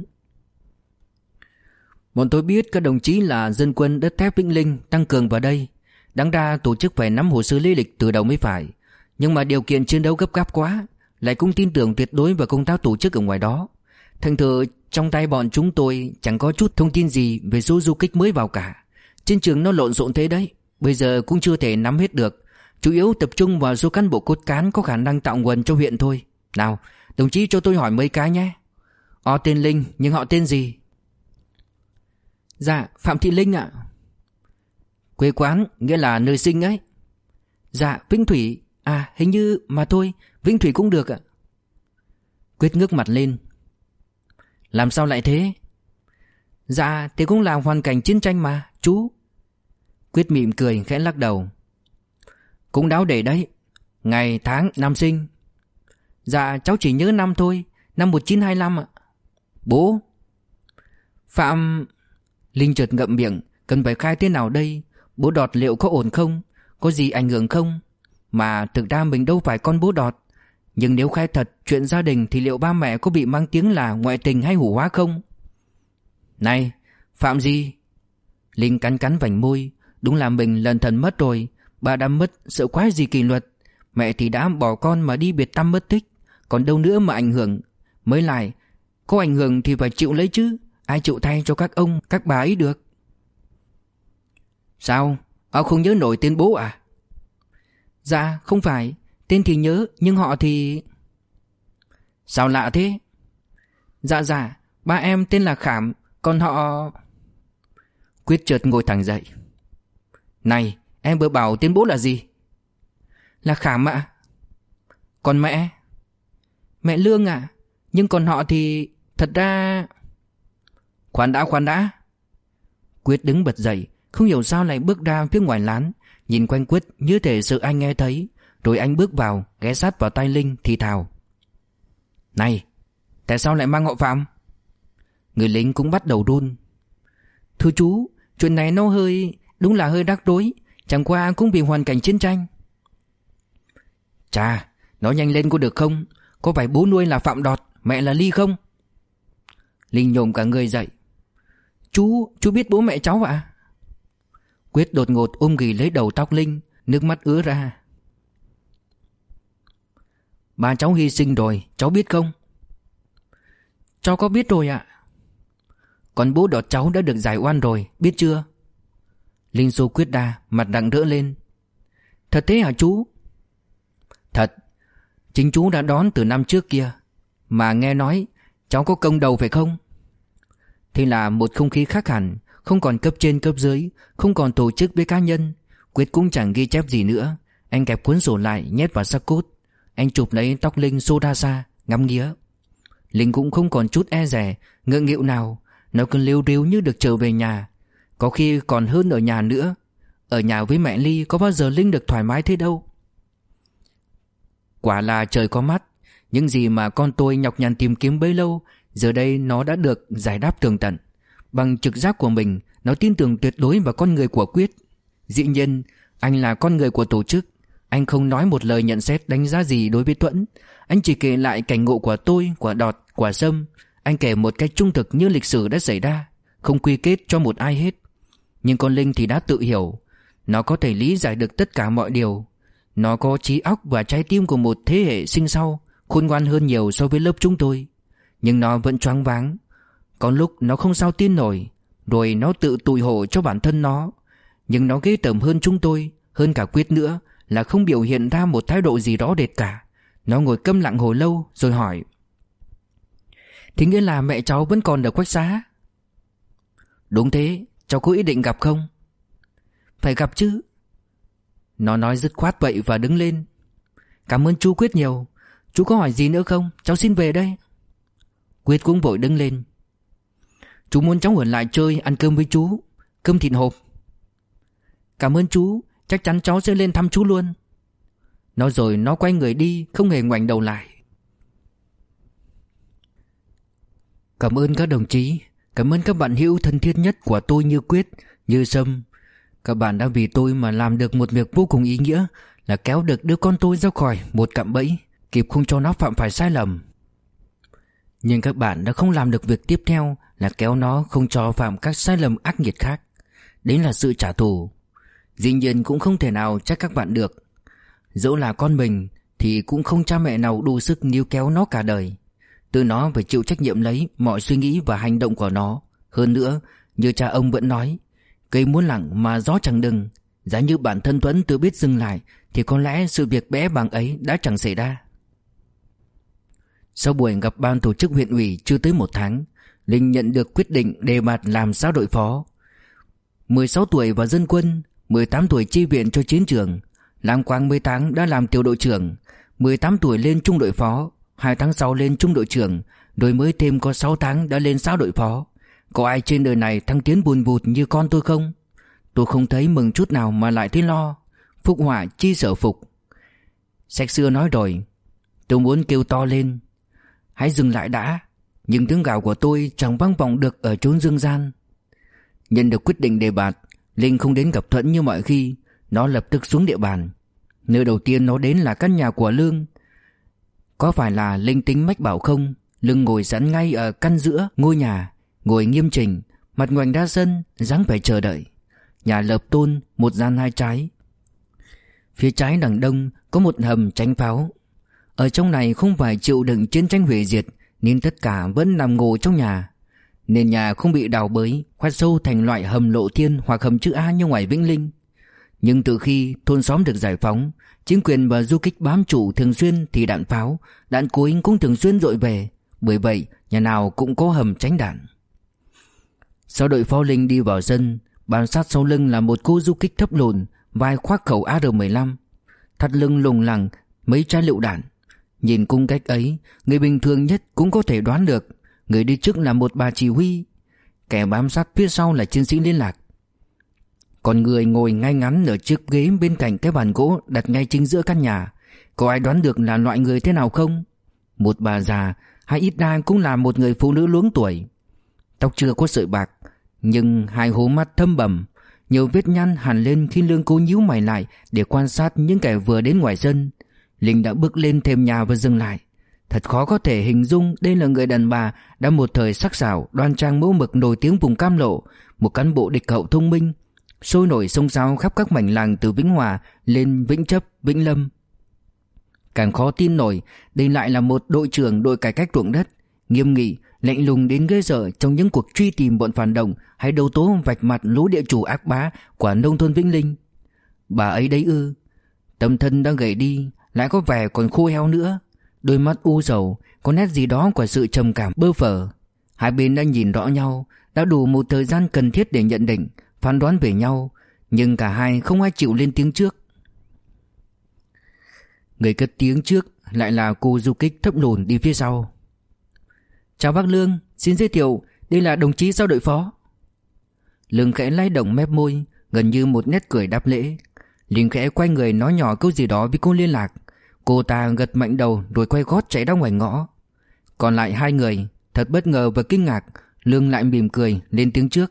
Bọn tôi biết các đồng chí là dân quân đất thép Vĩnh Linh tăng cường vào đây. Đáng ra tổ chức phải nắm hồ sơ lý lịch từ đầu mới phải. Nhưng mà điều kiện chiến đấu gấp gáp quá, lại cũng tin tưởng tuyệt đối vào công tác tổ chức ở ngoài đó. Thành thử trong tay bọn chúng tôi chẳng có chút thông tin gì về số du kích mới vào cả. Chiến trường nó lộn xộn thế đấy, bây giờ cũng chưa thể nắm hết được. Chủ yếu tập trung vào số cán bộ cốt cán có khả năng tạo nguồn cho huyện thôi. Nào, đồng chí cho tôi hỏi mấy cái nhé. Họ tên Linh nhưng họ tên gì? Dạ Phạm Thị Linh ạ. Quê quán nghĩa là nơi sinh ấy. Dạ Vĩnh Thủy. À hình như mà thôi, Vĩnh Thủy cũng được ạ. Quyết ngước mặt lên. Làm sao lại thế? Dạ thì cũng là hoàn cảnh chiến tranh mà chú. Quyết mỉm cười khẽ lắc đầu. Cũng đáo để đấy. Ngày tháng năm sinh. Dạ cháu chỉ nhớ năm thôi, năm 1925 ạ. Bố? Phạm... Linh chợt ngậm miệng. Cần phải khai thế nào đây? Bố Đọt liệu có ổn không? Có gì ảnh hưởng không? Mà thực ra mình đâu phải con bố Đọt. Nhưng nếu khai thật chuyện gia đình thì liệu ba mẹ có bị mang tiếng là ngoại tình hay hủ hóa không? Này, Phạm gì? Linh cắn cắn vành môi. Đúng là mình lần thần mất rồi. Bà đã mất, sợ quái gì kỷ luật. Mẹ thì đã bỏ con mà đi biệt tăm mất tích. Còn đâu nữa mà ảnh hưởng. Mới lại, có ảnh hưởng thì phải chịu lấy chứ. Ai chịu thay cho các ông, các bà ấy được? Sao? Ông không nhớ nổi tên bố à? Dạ không phải. Tên thì nhớ nhưng họ thì... Sao lạ thế? Dạ ba em tên là Khảm. Còn họ... Quyết chợt ngồi thẳng dậy. Này em vừa bảo tên bố là gì? Là Khảm ạ. Còn mẹ? Mẹ Lương ạ. Nhưng còn họ thì... Thật ra... Khoan đã. Quyết đứng bật dậy, không hiểu sao lại bước ra phía ngoài lán, nhìn quanh quất như thể sợ anh nghe thấy. Rồi anh bước vào, ghé sát vào tai Linh thì thào. Này, tại sao lại mang họ Phạm? Người lính cũng bắt đầu run. Thưa chú, chuyện này nó đúng là hơi rắc rối. Chẳng qua cũng vì hoàn cảnh chiến tranh. Chà, nói nhanh lên có được không? Có phải bố nuôi là Phạm Đọt, mẹ là Ly không? Linh nhổm cả người dậy. Chú biết bố mẹ cháu ạ? Quyết đột ngột ôm ghì lấy đầu tóc Linh, nước mắt ứa ra. Ba cháu hy sinh rồi, cháu biết không? Cháu có biết rồi ạ. Còn bố Đọt cháu đã được giải oan rồi, biết chưa? Linh xô Quyết ra, mặt rạng rỡ lên. Thật thế hả chú? Thật. Chính chú đã đón từ năm trước kia. Mà nghe nói cháu có công đầu phải không? Thế là một không khí khác hẳn. Không còn cấp trên cấp dưới, không còn tổ chức với cá nhân. Quyết cũng chẳng ghi chép gì nữa. Anh kẹp cuốn sổ lại nhét vào xắc cốt. Anh chụp lấy tóc Linh xô ra xa, ngắm nghía. Linh cũng không còn chút e dè, ngượng nghịu nào. Nó cứ liu riu như được trở về nhà. Có khi còn hơn ở nhà nữa. Ở nhà với mẹ Ly có bao giờ Linh được thoải mái thế đâu. Quả là trời có mắt. Những gì mà con tôi nhọc nhằn tìm kiếm bấy lâu, giờ đây nó đã được giải đáp tường tận. Bằng trực giác của mình, nó tin tưởng tuyệt đối vào con người của Quyết. Dĩ nhiên, anh là con người của tổ chức. Anh không nói một lời nhận xét đánh giá gì đối với Tuẫn. Anh chỉ kể lại cảnh ngộ của tôi, của Đọt, của Sâm. Anh kể một cách trung thực như lịch sử đã xảy ra, không quy kết cho một ai hết. Nhưng con Linh thì đã tự hiểu. Nó có thể lý giải được tất cả mọi điều. Nó có trí óc và trái tim của một thế hệ sinh sau, khôn ngoan hơn nhiều so với lớp chúng tôi. Nhưng nó vẫn choáng váng. Có lúc nó không sao tin nổi. Rồi nó tự tủi hổ cho bản thân nó. Nhưng nó ghê tởm hơn chúng tôi, hơn cả Quyết nữa, là không biểu hiện ra một thái độ gì rõ rệt cả. Nó ngồi câm lặng hồi lâu rồi hỏi. Thì nghĩa là mẹ cháu vẫn còn ở Quách Xá? Đúng thế. Cháu có ý định gặp không? Phải gặp chứ. Nó nói dứt khoát vậy và đứng lên. Cảm ơn chú Quyết nhiều. Chú có hỏi gì nữa không? Cháu xin về đây. Quyết cũng vội đứng lên. Chú muốn cháu ở lại chơi ăn cơm với chú. Cơm thịt hộp. Cảm ơn chú. Chắc chắn cháu sẽ lên thăm chú luôn. Nói rồi nó quay người đi, không hề ngoảnh đầu lại. Cảm ơn các đồng chí. Cảm ơn các bạn hữu thân thiết nhất của tôi như Quyết, như Sâm. Các bạn đã vì tôi mà làm được một việc vô cùng ý nghĩa, là kéo được đứa con tôi ra khỏi một cạm bẫy, kịp không cho nó phạm phải sai lầm. Nhưng các bạn đã không làm được việc tiếp theo, là kéo nó không cho phạm các sai lầm ác nghiệt khác. Đấy là sự trả thù. Dĩ nhiên cũng không thể nào trách các bạn được. Dẫu là con mình thì cũng không cha mẹ nào đủ sức níu kéo nó cả đời. Tự nó phải chịu trách nhiệm lấy mọi suy nghĩ và hành động của nó. Hơn nữa, như cha ông vẫn nói, cây muốn lặng mà gió chẳng đừng. Giá như bản thân Tuấn tự biết dừng lại thì có lẽ sự việc bé bàng ấy đã chẳng xảy ra. Sau buổi gặp ban tổ chức huyện ủy chưa tới 1 tháng, Linh nhận được quyết định đề bạt làm xã đội phó. 16 tuổi vào dân quân, 18 tuổi chi viện cho chiến trường. Làm quang 10 tháng đã làm tiểu đội trưởng, 18 tuổi lên trung đội phó, 2 tháng sau lên trung đội trưởng, rồi mới thêm có 6 tháng đã lên xã đội phó. Có ai trên đời này thăng tiến vùn vụt như con tôi không? Tôi không thấy mừng chút nào mà lại thấy lo. Phúc họa chi sở phục. Sách xưa nói rồi. Tôi muốn kêu to lên, hãy dừng lại đã. Nhưng tiếng gào của tôi chẳng vang vọng được ở chốn dương gian. Nhận được quyết định đề bạt, Linh không đến gặp Thuận như mọi khi. Nó lập tức xuống địa bàn. Nơi đầu tiên nó đến là căn nhà của Lương. Có phải là linh tính mách bảo không? Lương ngồi sẵn ngay ở căn giữa ngôi nhà, ngồi nghiêm chỉnh, mặt ngoảnh ra sân, dáng vẻ chờ đợi. Nhà lợp tôn, một gian 2 trái. Phía trái đằng đông có một hầm tránh pháo. Ở trong này không phải chịu đựng chiến tranh hủy diệt, nên tất cả vẫn nằm ngủ trong nhà. Nền nhà không bị đào bới, khoét sâu thành loại hầm lộ thiên hoặc hầm chữ A như ngoài Vĩnh Linh. Nhưng từ khi thôn xóm được giải phóng, chính quyền và du kích bám trụ thường xuyên thì đạn pháo, đạn cối cũng thường xuyên dội về. Bởi vậy nhà nào cũng có hầm tránh đạn. Sau đội phó Linh đi vào sân, bám sát sau lưng là một cô du kích thấp lùn, vai khoác khẩu AR-15, thắt lưng lủng lẳng mấy trái lựu đạn. Nhìn cung cách ấy, người bình thường nhất cũng có thể đoán được người đi trước là một bà chỉ huy, kẻ bám sát phía sau là chiến sĩ liên lạc. Còn người ngồi ngay ngắn ở chiếc ghế bên cạnh cái bàn gỗ đặt ngay chính giữa căn nhà, có ai đoán được là loại người thế nào không? Một bà già, hay ít ra cũng là một người phụ nữ luống tuổi. Tóc chưa có sợi bạc, nhưng hai hố mắt thâm bầm, nhiều vết nhăn hằn lên khi Lương cố nhíu mày lại để quan sát những kẻ vừa đến ngoài sân. Linh đã bước lên thềm nhà và dừng lại. Thật khó có thể hình dung đây là người đàn bà đã một thời sắc sảo, đoan trang mẫu mực nổi tiếng vùng Cam Lộ, một cán bộ địch hậu thông minh, sôi nổi xông xao khắp các mảnh làng từ Vĩnh Hòa lên Vĩnh Chấp, Vĩnh Lâm. Càng khó tin nổi, đây lại là một đội trưởng đội cải cách ruộng đất, nghiêm nghị, lạnh lùng đến ghê sợ trong những cuộc truy tìm bọn phản động hay đấu tố vạch mặt lũ địa chủ ác bá của nông thôn Vĩnh Linh. Bà ấy đấy ư? Tâm thân đã gầy đi, lại có vẻ còn khô héo nữa. Đôi mắt u sầu, có nét gì đó của sự trầm cảm bơ phờ. Hai bên đã nhìn rõ nhau, đã đủ một thời gian cần thiết để nhận định, phán đoán về nhau, nhưng cả hai không ai chịu lên tiếng trước. Người cất tiếng trước lại là cô du kích thấp lùn đi phía sau. Chào bác Lương, xin giới thiệu, đây là đồng chí sao đội phó. Lương khẽ lay động mép môi, gần như một nét cười đáp lễ. Linh khẽ quay người nói nhỏ câu gì đó với cô liên lạc. Cô ta gật mạnh đầu rồi quay gót chạy ra ngoài ngõ. Còn lại hai người, thật bất ngờ và kinh ngạc, Lương lại mỉm cười lên tiếng trước.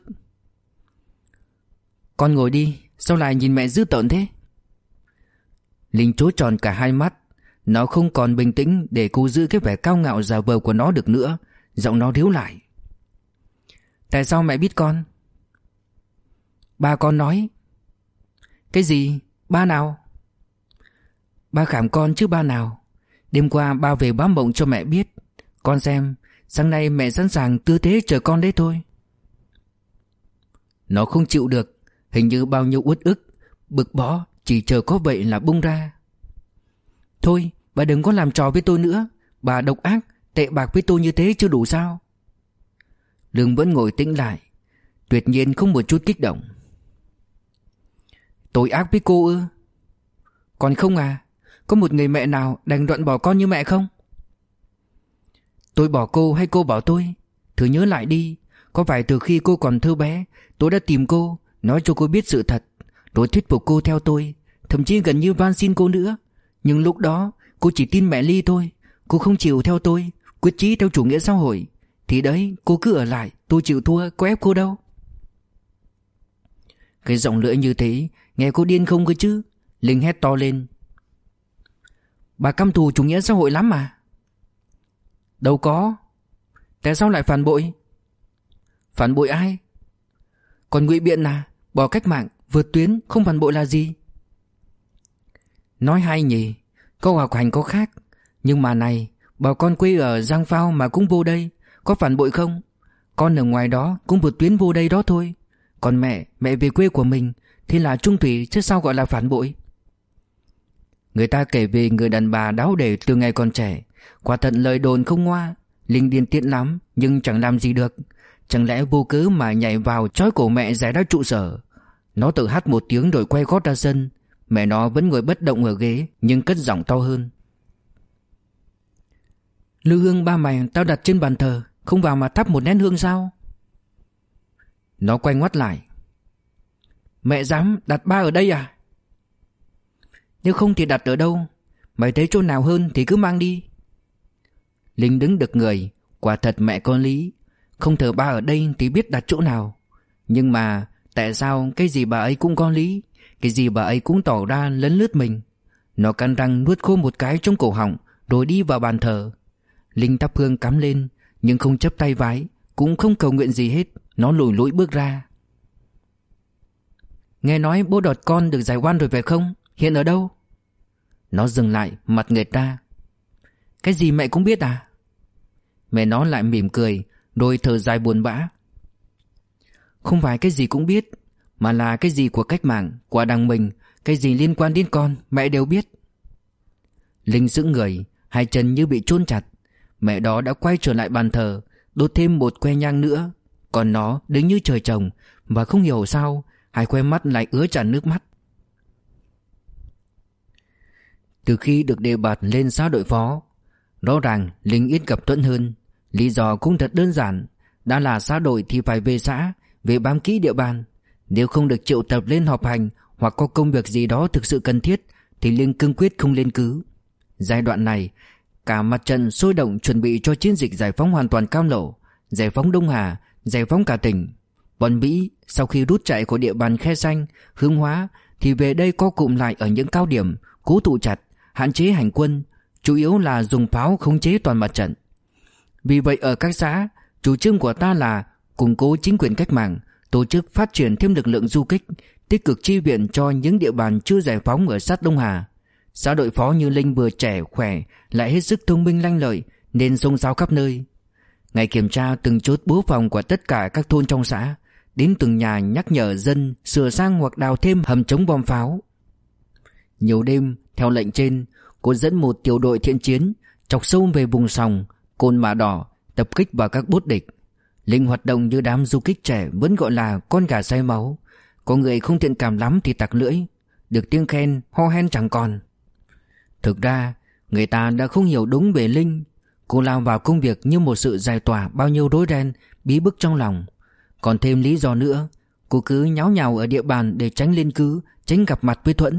Con ngồi đi, sao lại nhìn mẹ dữ tợn thế? Linh trố tròn cả hai mắt. Nó không còn bình tĩnh để cô giữ cái vẻ cao ngạo giả vờ của nó được nữa. Giọng nó ríu lại. Tại sao mẹ biết con? Ba con nói. Cái gì? Ba nào? Ba khảm con chứ ba nào. Đêm qua ba về báo mộng cho mẹ biết. Con xem, sáng nay mẹ sẵn sàng tư thế chờ con đấy thôi. Nó không chịu được. Hình như bao nhiêu uất ức, bực bõ chỉ chờ có vậy là bung ra. Thôi, bà đừng có làm trò với tôi nữa. Bà độc ác, tệ bạc với tôi như thế chưa đủ sao? Lương vẫn ngồi tĩnh lại, tuyệt nhiên không một chút kích động. Tôi ác với cô ư? Còn không à? Có một người mẹ nào đành đoạn bỏ con như mẹ không? Tôi bỏ cô hay cô bỏ tôi? Thử nhớ lại đi. Có phải từ khi cô còn thơ bé, tôi đã tìm cô, nói cho cô biết sự thật, rồi thuyết phục cô theo tôi, thậm chí gần như van xin cô nữa. Nhưng lúc đó cô chỉ tin mẹ Ly thôi. Cô không chịu theo tôi, quyết chí theo chủ nghĩa xã hội. Thì đấy, cô cứ ở lại, tôi chịu thua, có ép cô đâu. Cái giọng lưỡi như thế, nghe cô điên không cơ chứ? Linh hét to lên. Bà căm thù chủ nghĩa xã hội lắm mà. Đâu có. Tại sao lại phản bội? Phản bội ai? Còn ngụy biện à? Bỏ cách mạng, vượt tuyến, không phản bội là gì? Nói hay nhỉ. Câu học hành có khác. Nhưng mà này, bảo con quê ở Giang Phao mà cũng vô đây, có phản bội không? Con ở ngoài đó cũng vượt tuyến vô đây đó thôi. Còn mẹ về quê của mình thì là trung thủy, chứ sao gọi là phản bội? Người ta kể về người đàn bà đáo để từ ngày còn trẻ. Quả thật lời đồn không ngoa. Linh điên tiết lắm, nhưng chẳng làm gì được. Chẳng lẽ vô cớ mà nhảy vào trói cổ mẹ giải ra trụ sở? Nó tự hắt một tiếng rồi quay gót ra sân. Mẹ nó vẫn ngồi bất động ở ghế, nhưng cất giọng to hơn. Lư hương ba mày tao đặt trên bàn thờ, không vào mà thắp một nén hương sao? Nó quay ngoắt lại. Mẹ dám đặt ba ở đây à? Nếu không thì đặt ở đâu? Mày thấy chỗ nào hơn thì cứ mang đi. Linh đứng đực người. Quả thật mẹ có lý. Không thờ ba ở đây thì biết đặt chỗ nào. Nhưng mà tại sao cái gì bà ấy cũng có lý, cái gì bà ấy cũng tỏ ra lấn lướt mình? Nó cắn răng nuốt khô một cái trong cổ họng, rồi đi vào bàn thờ. Linh thắp hương cắm lên, nhưng không chắp tay vái, cũng không cầu nguyện gì hết. Nó lùi lũi bước ra. Nghe nói bố đọt con được giải oan rồi phải không? Hiện ở đâu? Nó dừng lại, mặt nghệt ra. Cái gì mẹ cũng biết à? Mẹ nó lại mỉm cười, rồi thở dài buồn bã. Không phải cái gì cũng biết, mà là cái gì của cách mạng, của đảng mình, cái gì liên quan đến con, mẹ đều biết. Linh sững người, hai chân như bị chôn chặt. Mẹ đó đã quay trở lại bàn thờ, đốt thêm một que nhang nữa. Còn nó đứng như trời trồng, và không hiểu sao hai khóe mắt lại ứa tràn nước mắt. Từ khi được đề bạt lên xã đội phó, rõ ràng Linh ít gặp Tuấn hơn. Lý do cũng thật đơn giản. Đã là xã đội thì phải về xã, về bám kỹ địa bàn. Nếu không được triệu tập lên họp hành, hoặc có công việc gì đó thực sự cần thiết, thì Linh cương quyết không lên cứ. Giai đoạn này, cả mặt trận sôi động chuẩn bị cho chiến dịch giải phóng hoàn toàn Cam Lộ, giải phóng Đông Hà, giải phóng cả tỉnh. Bọn Mỹ sau khi rút chạy của địa bàn Khe Xanh, Hướng Hóa thì về đây co cụm lại ở những cao điểm, cố tụ chặt, hạn chế hành quân, chủ yếu là dùng pháo khống chế toàn mặt trận. Vì vậy ở các xã, chủ trương của ta là củng cố chính quyền cách mạng, tổ chức phát triển thêm lực lượng du kích, tích cực chi viện cho những địa bàn chưa giải phóng ở sát Đông Hà. Xã đội phó như Linh vừa trẻ khỏe lại hết sức thông minh lanh lợi, nên xông xao khắp nơi. Ngày kiểm tra từng chốt bố phòng của tất cả các thôn trong xã, đến từng nhà nhắc nhở dân sửa sang hoặc đào thêm hầm chống bom pháo. Nhiều đêm, theo lệnh trên, cô dẫn một tiểu đội thiện chiến chọc sâu về vùng Sòng, Cồn Mã Đỏ, tập kích vào các bốt địch. Linh hoạt động như đám du kích trẻ vẫn gọi là con gà say máu. Có người không thiện cảm lắm thì tặc lưỡi, được tiếng khen ho hen chẳng còn. Thực ra người ta đã không hiểu đúng về Linh. Cô lao vào công việc như một sự giải tỏa bao nhiêu rối ren bí bức trong lòng. Còn thêm lý do nữa, cô cứ nháo nhào ở địa bàn để tránh lên cứ, tránh gặp mặt với Thuận.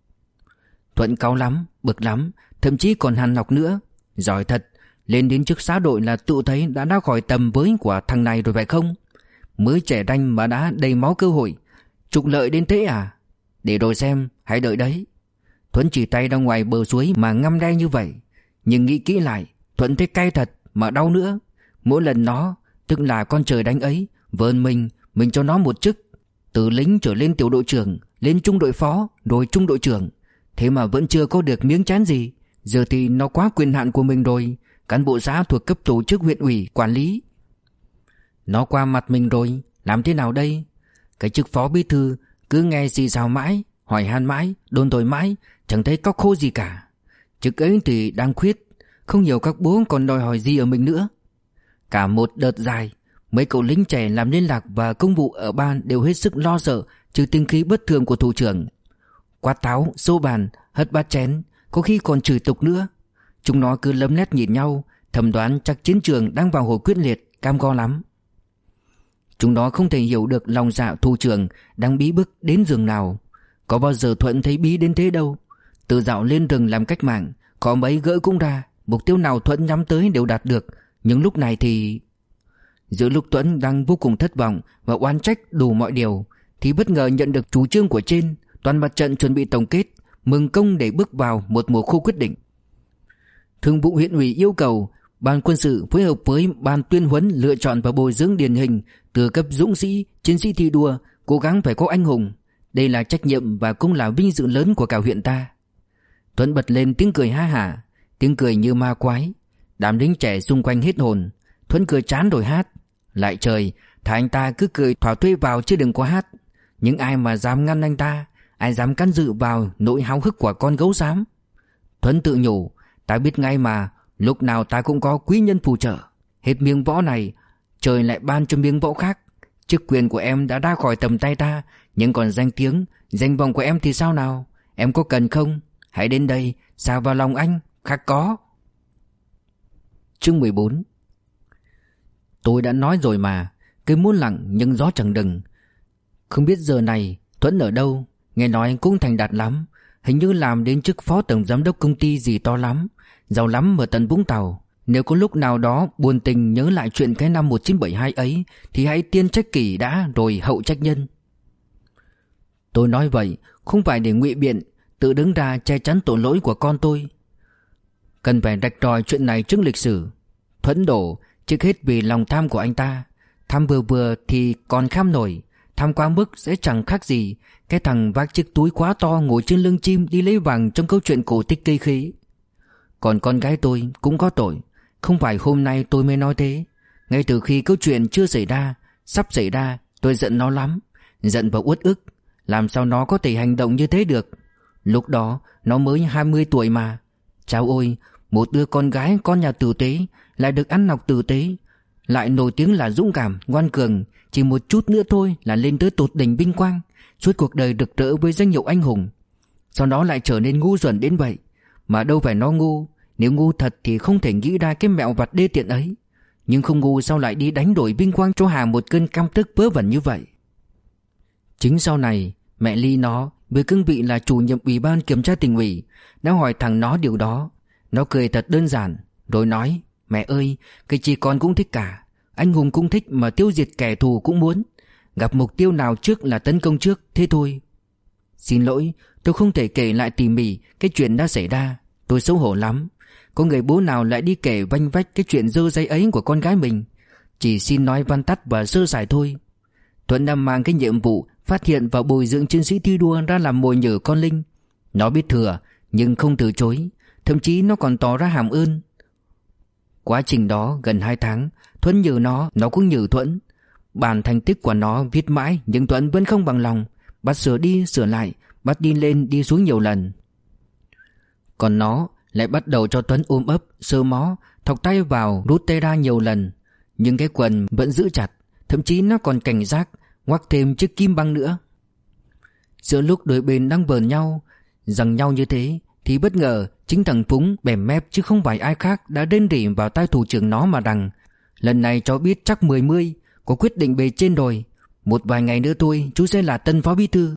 Thuận cáu lắm, bực lắm, thậm chí còn hằn học nữa. Giỏi thật, lên đến trước xã đội là tự thấy đã ra khỏi tầm với của thằng này rồi phải không? Mới trẻ đanh mà đã đầy máu cơ hội, trục lợi đến thế à? Để rồi xem, hãy đợi đấy. Thuận chỉ tay ra ngoài bờ suối mà ngăm đen như vậy. Nhưng nghĩ kỹ lại, Thuận thấy cay thật mà đau nữa. Mỗi lần nó, tức là con trời đánh ấy, vờn mình cho nó một chức. Từ lính trở lên tiểu đội trưởng, lên trung đội phó, rồi trung đội trưởng. Thế mà vẫn chưa có được miếng chén gì. Giờ thì nó quá quyền hạn của mình rồi. Cán bộ xã thuộc cấp tổ chức huyện ủy, quản lý. Nó qua mặt mình rồi, làm thế nào đây? Cái chức phó bí thư cứ nghe xì xào mãi, hỏi han mãi, đôn thổi mãi, chẳng thấy cóc khô gì cả. Chức ấy thì đang khuyết, không hiểu các bố còn đòi hỏi gì ở mình nữa. Cả một đợt dài, mấy cậu lính trẻ làm liên lạc và công vụ ở ban đều hết sức lo sợ trước tinh khí bất thường của thủ trưởng. Quát tháo, xô bàn, hất bát chén, có khi còn chửi tục nữa. Chúng nó cứ lấm lét nhìn nhau, thầm đoán chắc chiến trường đang vào hồi quyết liệt, cam go lắm. Chúng nó không thể hiểu được lòng dạ thủ trưởng đang bí bức đến giường nào. Có bao giờ Thuận thấy bí đến thế đâu. Từ dạo lên rừng làm cách mạng, có mấy gỡ cũng ra, mục tiêu nào Thuận nhắm tới đều đạt được. Nhưng lúc này thì... Giữa lúc Tuấn đang vô cùng thất vọng và oán trách đủ mọi điều, thì bất ngờ nhận được chủ trương của trên. Toàn mặt trận chuẩn bị tổng kết, mừng công để bước vào một mùa khô quyết định. Thường vụ huyện ủy yêu cầu ban quân sự phối hợp với ban tuyên huấn lựa chọn và bồi dưỡng điển hình từ cấp dũng sĩ, chiến sĩ thi đua, cố gắng phải có anh hùng. Đây là trách nhiệm và cũng là vinh dự lớn của cả huyện ta. Tuấn bật lên tiếng cười ha hả, tiếng cười như ma quái. Đám lính trẻ xung quanh hết hồn. Tuấn cười chán rồi hát. Lại trời, thà anh ta cứ cười thỏa thuê vào chứ đừng có hát. Nhưng ai mà dám ngăn anh ta, ai dám can dự vào nỗi háo hức của con gấu xám. Tuấn tự nhủ, ta biết ngay mà, lúc nào ta cũng có quý nhân phù trợ. Hết miếng võ này, trời lại ban cho miếng võ khác. Chức quyền của em đã ra khỏi tầm tay ta, nhưng còn danh tiếng, danh vọng của em thì sao nào? Em có cần không? Hãy đến đây, xà vào lòng anh, khắc có. Chương 14. Tôi đã nói rồi mà, cây muốn lặng nhưng gió chẳng đừng. Không biết giờ này Thuận ở đâu. Nghe nói anh cũng thành đạt lắm, hình như làm đến chức phó tổng giám đốc công ty gì to lắm, giàu lắm ở tận Vũng Tàu. Nếu có lúc nào đó buồn tình nhớ lại chuyện cái năm 1972 ấy, thì hãy tiên trách kỷ đã rồi hậu trách nhân. Tôi nói vậy không phải để ngụy biện, tự đứng ra che chắn tội lỗi của con tôi. Cần phải rạch ròi chuyện này trước lịch sử. Thuẫn đổ trước hết vì lòng tham của anh ta. Tham vừa vừa thì còn kham nổi, tham quá mức sẽ chẳng khác gì cái thằng vác chiếc túi quá to ngồi trên lưng chim đi lấy vàng trong câu chuyện cổ tích cây khế. Còn con gái tôi cũng có tội. Không phải hôm nay tôi mới nói thế. Ngay từ khi câu chuyện chưa xảy ra, sắp xảy ra, tôi giận nó lắm. Giận và uất ức. Làm sao nó có thể hành động như thế được? Lúc đó nó mới 20 tuổi mà. Cháu ơi, một đứa con gái con nhà tử tế, lại được ăn học tử tế, lại nổi tiếng là dũng cảm, ngoan cường, chỉ một chút nữa thôi là lên tới tột đỉnh vinh quang, suốt cuộc đời rực rỡ với danh hiệu anh hùng. Sau đó lại trở nên ngu xuẩn đến vậy. Mà đâu phải nó ngu, nếu ngu thật thì không thể nghĩ ra cái mẹo vặt đê tiện ấy. Nhưng không ngu sao lại đi đánh đổi vinh quang cho Hà một cơn căm tức vớ vẩn như vậy. Chính sau này mẹ Ly nó với cương vị là chủ nhiệm ủy ban kiểm tra tỉnh ủy đã hỏi thằng nó điều đó. Nó cười thật đơn giản rồi nói: Mẹ ơi, cái chi con cũng thích cả. Anh hùng cũng thích mà tiêu diệt kẻ thù cũng muốn. Gặp mục tiêu nào trước là tấn công trước, thế thôi. Xin lỗi, tôi không thể kể lại tỉ mỉ cái chuyện đã xảy ra. Tôi xấu hổ lắm. Có người bố nào lại đi kể vanh vách cái chuyện dơ giấy ấy của con gái mình. Chỉ xin nói văn tắt và sơ sài thôi. Thuận đang mang cái nhiệm vụ phát hiện và bồi dưỡng chiến sĩ thi đua ra làm mồi nhử con Linh. Nó biết thừa nhưng không từ chối. Thậm chí nó còn tỏ ra hàm ơn. Quá trình đó gần 2 tháng, Thuận nhử nó cũng nhử Thuận. Bản thành tích của nó viết mãi nhưng Thuận vẫn không bằng lòng. Bắt sửa đi sửa lại, bắt đi lên đi xuống nhiều lần. Còn nó lại bắt đầu cho Tuấn ôm ấp, sờ mó, thọc tay vào, rút tay ra nhiều lần. Nhưng cái quần vẫn giữ chặt. Thậm chí nó còn cảnh giác, ngoắc thêm chiếc kim băng nữa. Giữa lúc đôi bên đang vờn nhau, giằng nhau như thế, thì bất ngờ chính thằng Phúng bèm mép chứ không phải ai khác đã rên rỉ vào tai thủ trưởng nó mà rằng: Lần này cháu biết chắc 10 có quyết định bề trên rồi. Một vài ngày nữa thôi chú sẽ là tân phó bí thư.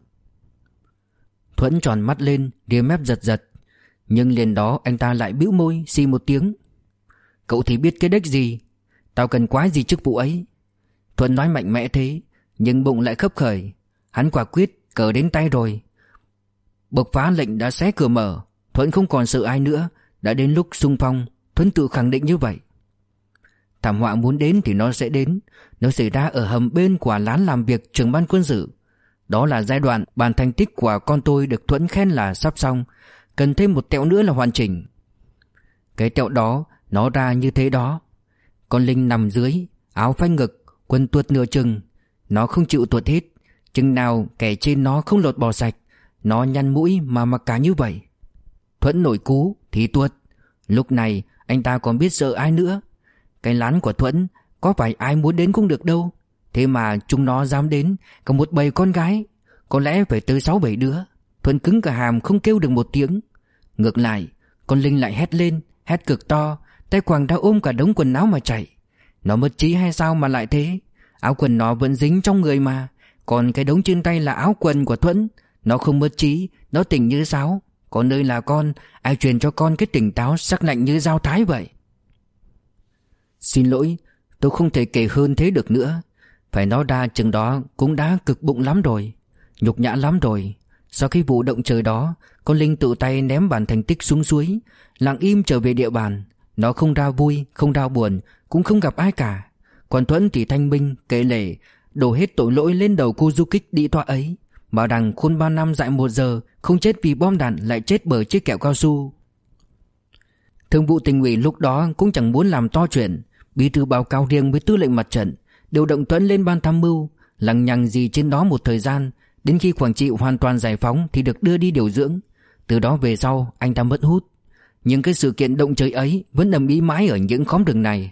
Thuẫn tròn mắt lên, ria mép giật giật. Nhưng liền đó anh ta lại bĩu môi xì một tiếng: Cậu thì biết cái đếch gì. Tao cần quái gì chức vụ ấy. Thuận nói mạnh mẽ thế, nhưng bụng lại khấp khởi. Hắn quả quyết, cờ đến tay rồi. Bộc phá lệnh đã xé cửa mở. Thuận không còn sợ ai nữa. Đã đến lúc xung phong, Thuận tự khẳng định như vậy. Thảm họa muốn đến thì nó sẽ đến. Nó xảy ra ở hầm bên của lán làm việc trưởng ban quân sự. Đó là giai đoạn bản thành tích của con tôi được Thuận khen là sắp xong. Cần thêm một tẹo nữa là hoàn chỉnh. Cái tẹo đó nó ra như thế đó. Con Linh nằm dưới, áo phanh ngực, quần tuột nửa chừng. Nó không chịu tuột hết. Chừng nào kẻ trên nó không lột bỏ sạch, nó nhăn mũi mà mặc cả như vậy. Thuẫn nổi cú thì tuột. Lúc này anh ta còn biết sợ ai nữa. Cái lán của Thuẫn có phải ai muốn đến cũng được đâu. Thế mà chúng nó dám đến, cả một bầy con gái. Có lẽ phải tới 6-7 đứa. Thuận cứng cả hàm không kêu được một tiếng. Ngược lại, con Linh lại hét lên, hét cực to, tay quàng đã ôm cả đống quần áo mà chạy. Nó mất trí hay sao mà lại thế? Áo quần nó vẫn dính trong người mà, còn cái đống trên tay là áo quần của Thuận. Nó không mất trí, nó tỉnh như sáo. Con ơi là con, ai truyền cho con cái tỉnh táo sắc lạnh như dao thái vậy? Xin lỗi, tôi không thể kể hơn thế được nữa. Phải nói ra chừng đó cũng đã cực bụng lắm rồi, nhục nhã lắm rồi. Sau cái vụ động trời đó, con Linh tự tay ném bản thành tích xuống suối, lặng im trở về địa bàn. Nó không ra vui, không ra buồn, cũng không gặp ai cả. Còn Thuận thì thanh minh, kể lể, đổ hết tội lỗi lên đầu cô du kích đĩ tọa ấy, bảo rằng khôn 3 năm dại 1 giờ, không chết vì bom đạn lại chết bởi chiếc kẹo cao su. Thường vụ tỉnh ủy lúc đó cũng chẳng muốn làm to chuyện. Bí thư báo cáo riêng với tư lệnh mặt trận, điều động Tuấn lên ban tham mưu, lằng nhằng gì trên đó một thời gian, đến khi Quảng Trị hoàn toàn giải phóng thì được đưa đi điều dưỡng. Từ đó về sau anh ta mất hút. Nhưng cái sự kiện động trời ấy vẫn ầm ĩ mãi ở những khóm đường này.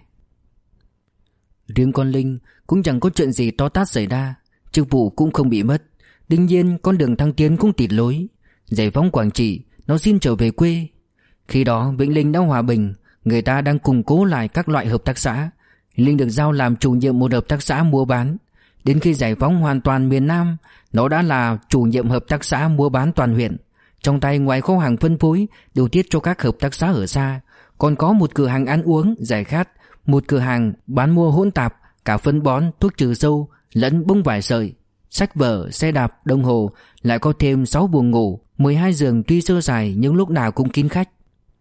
Riêng con Linh cũng chẳng có chuyện gì to tát xảy ra, chức vụ cũng không bị mất. Đương nhiên con đường thăng tiến cũng tịt lối. Giải phóng Quảng Trị, nó xin trở về quê. Khi đó Vĩnh Linh đã hòa bình, người ta đang củng cố lại các loại hợp tác xã. Linh được giao làm chủ nhiệm một hợp tác xã mua bán. Đến khi giải phóng hoàn toàn miền Nam, nó đã là chủ nhiệm hợp tác xã mua bán toàn huyện. Trong tay ngoài kho hàng phân phối, điều tiết cho các hợp tác xã ở xa, còn có một cửa hàng ăn uống, giải khát, một cửa hàng bán mua hỗn tạp, cả phân bón, thuốc trừ sâu, lẫn bông vải sợi, sách vở, xe đạp, đồng hồ, lại có thêm 6 buồng ngủ, 12 giường tuy sơ sài nhưng lúc nào cũng kín khách.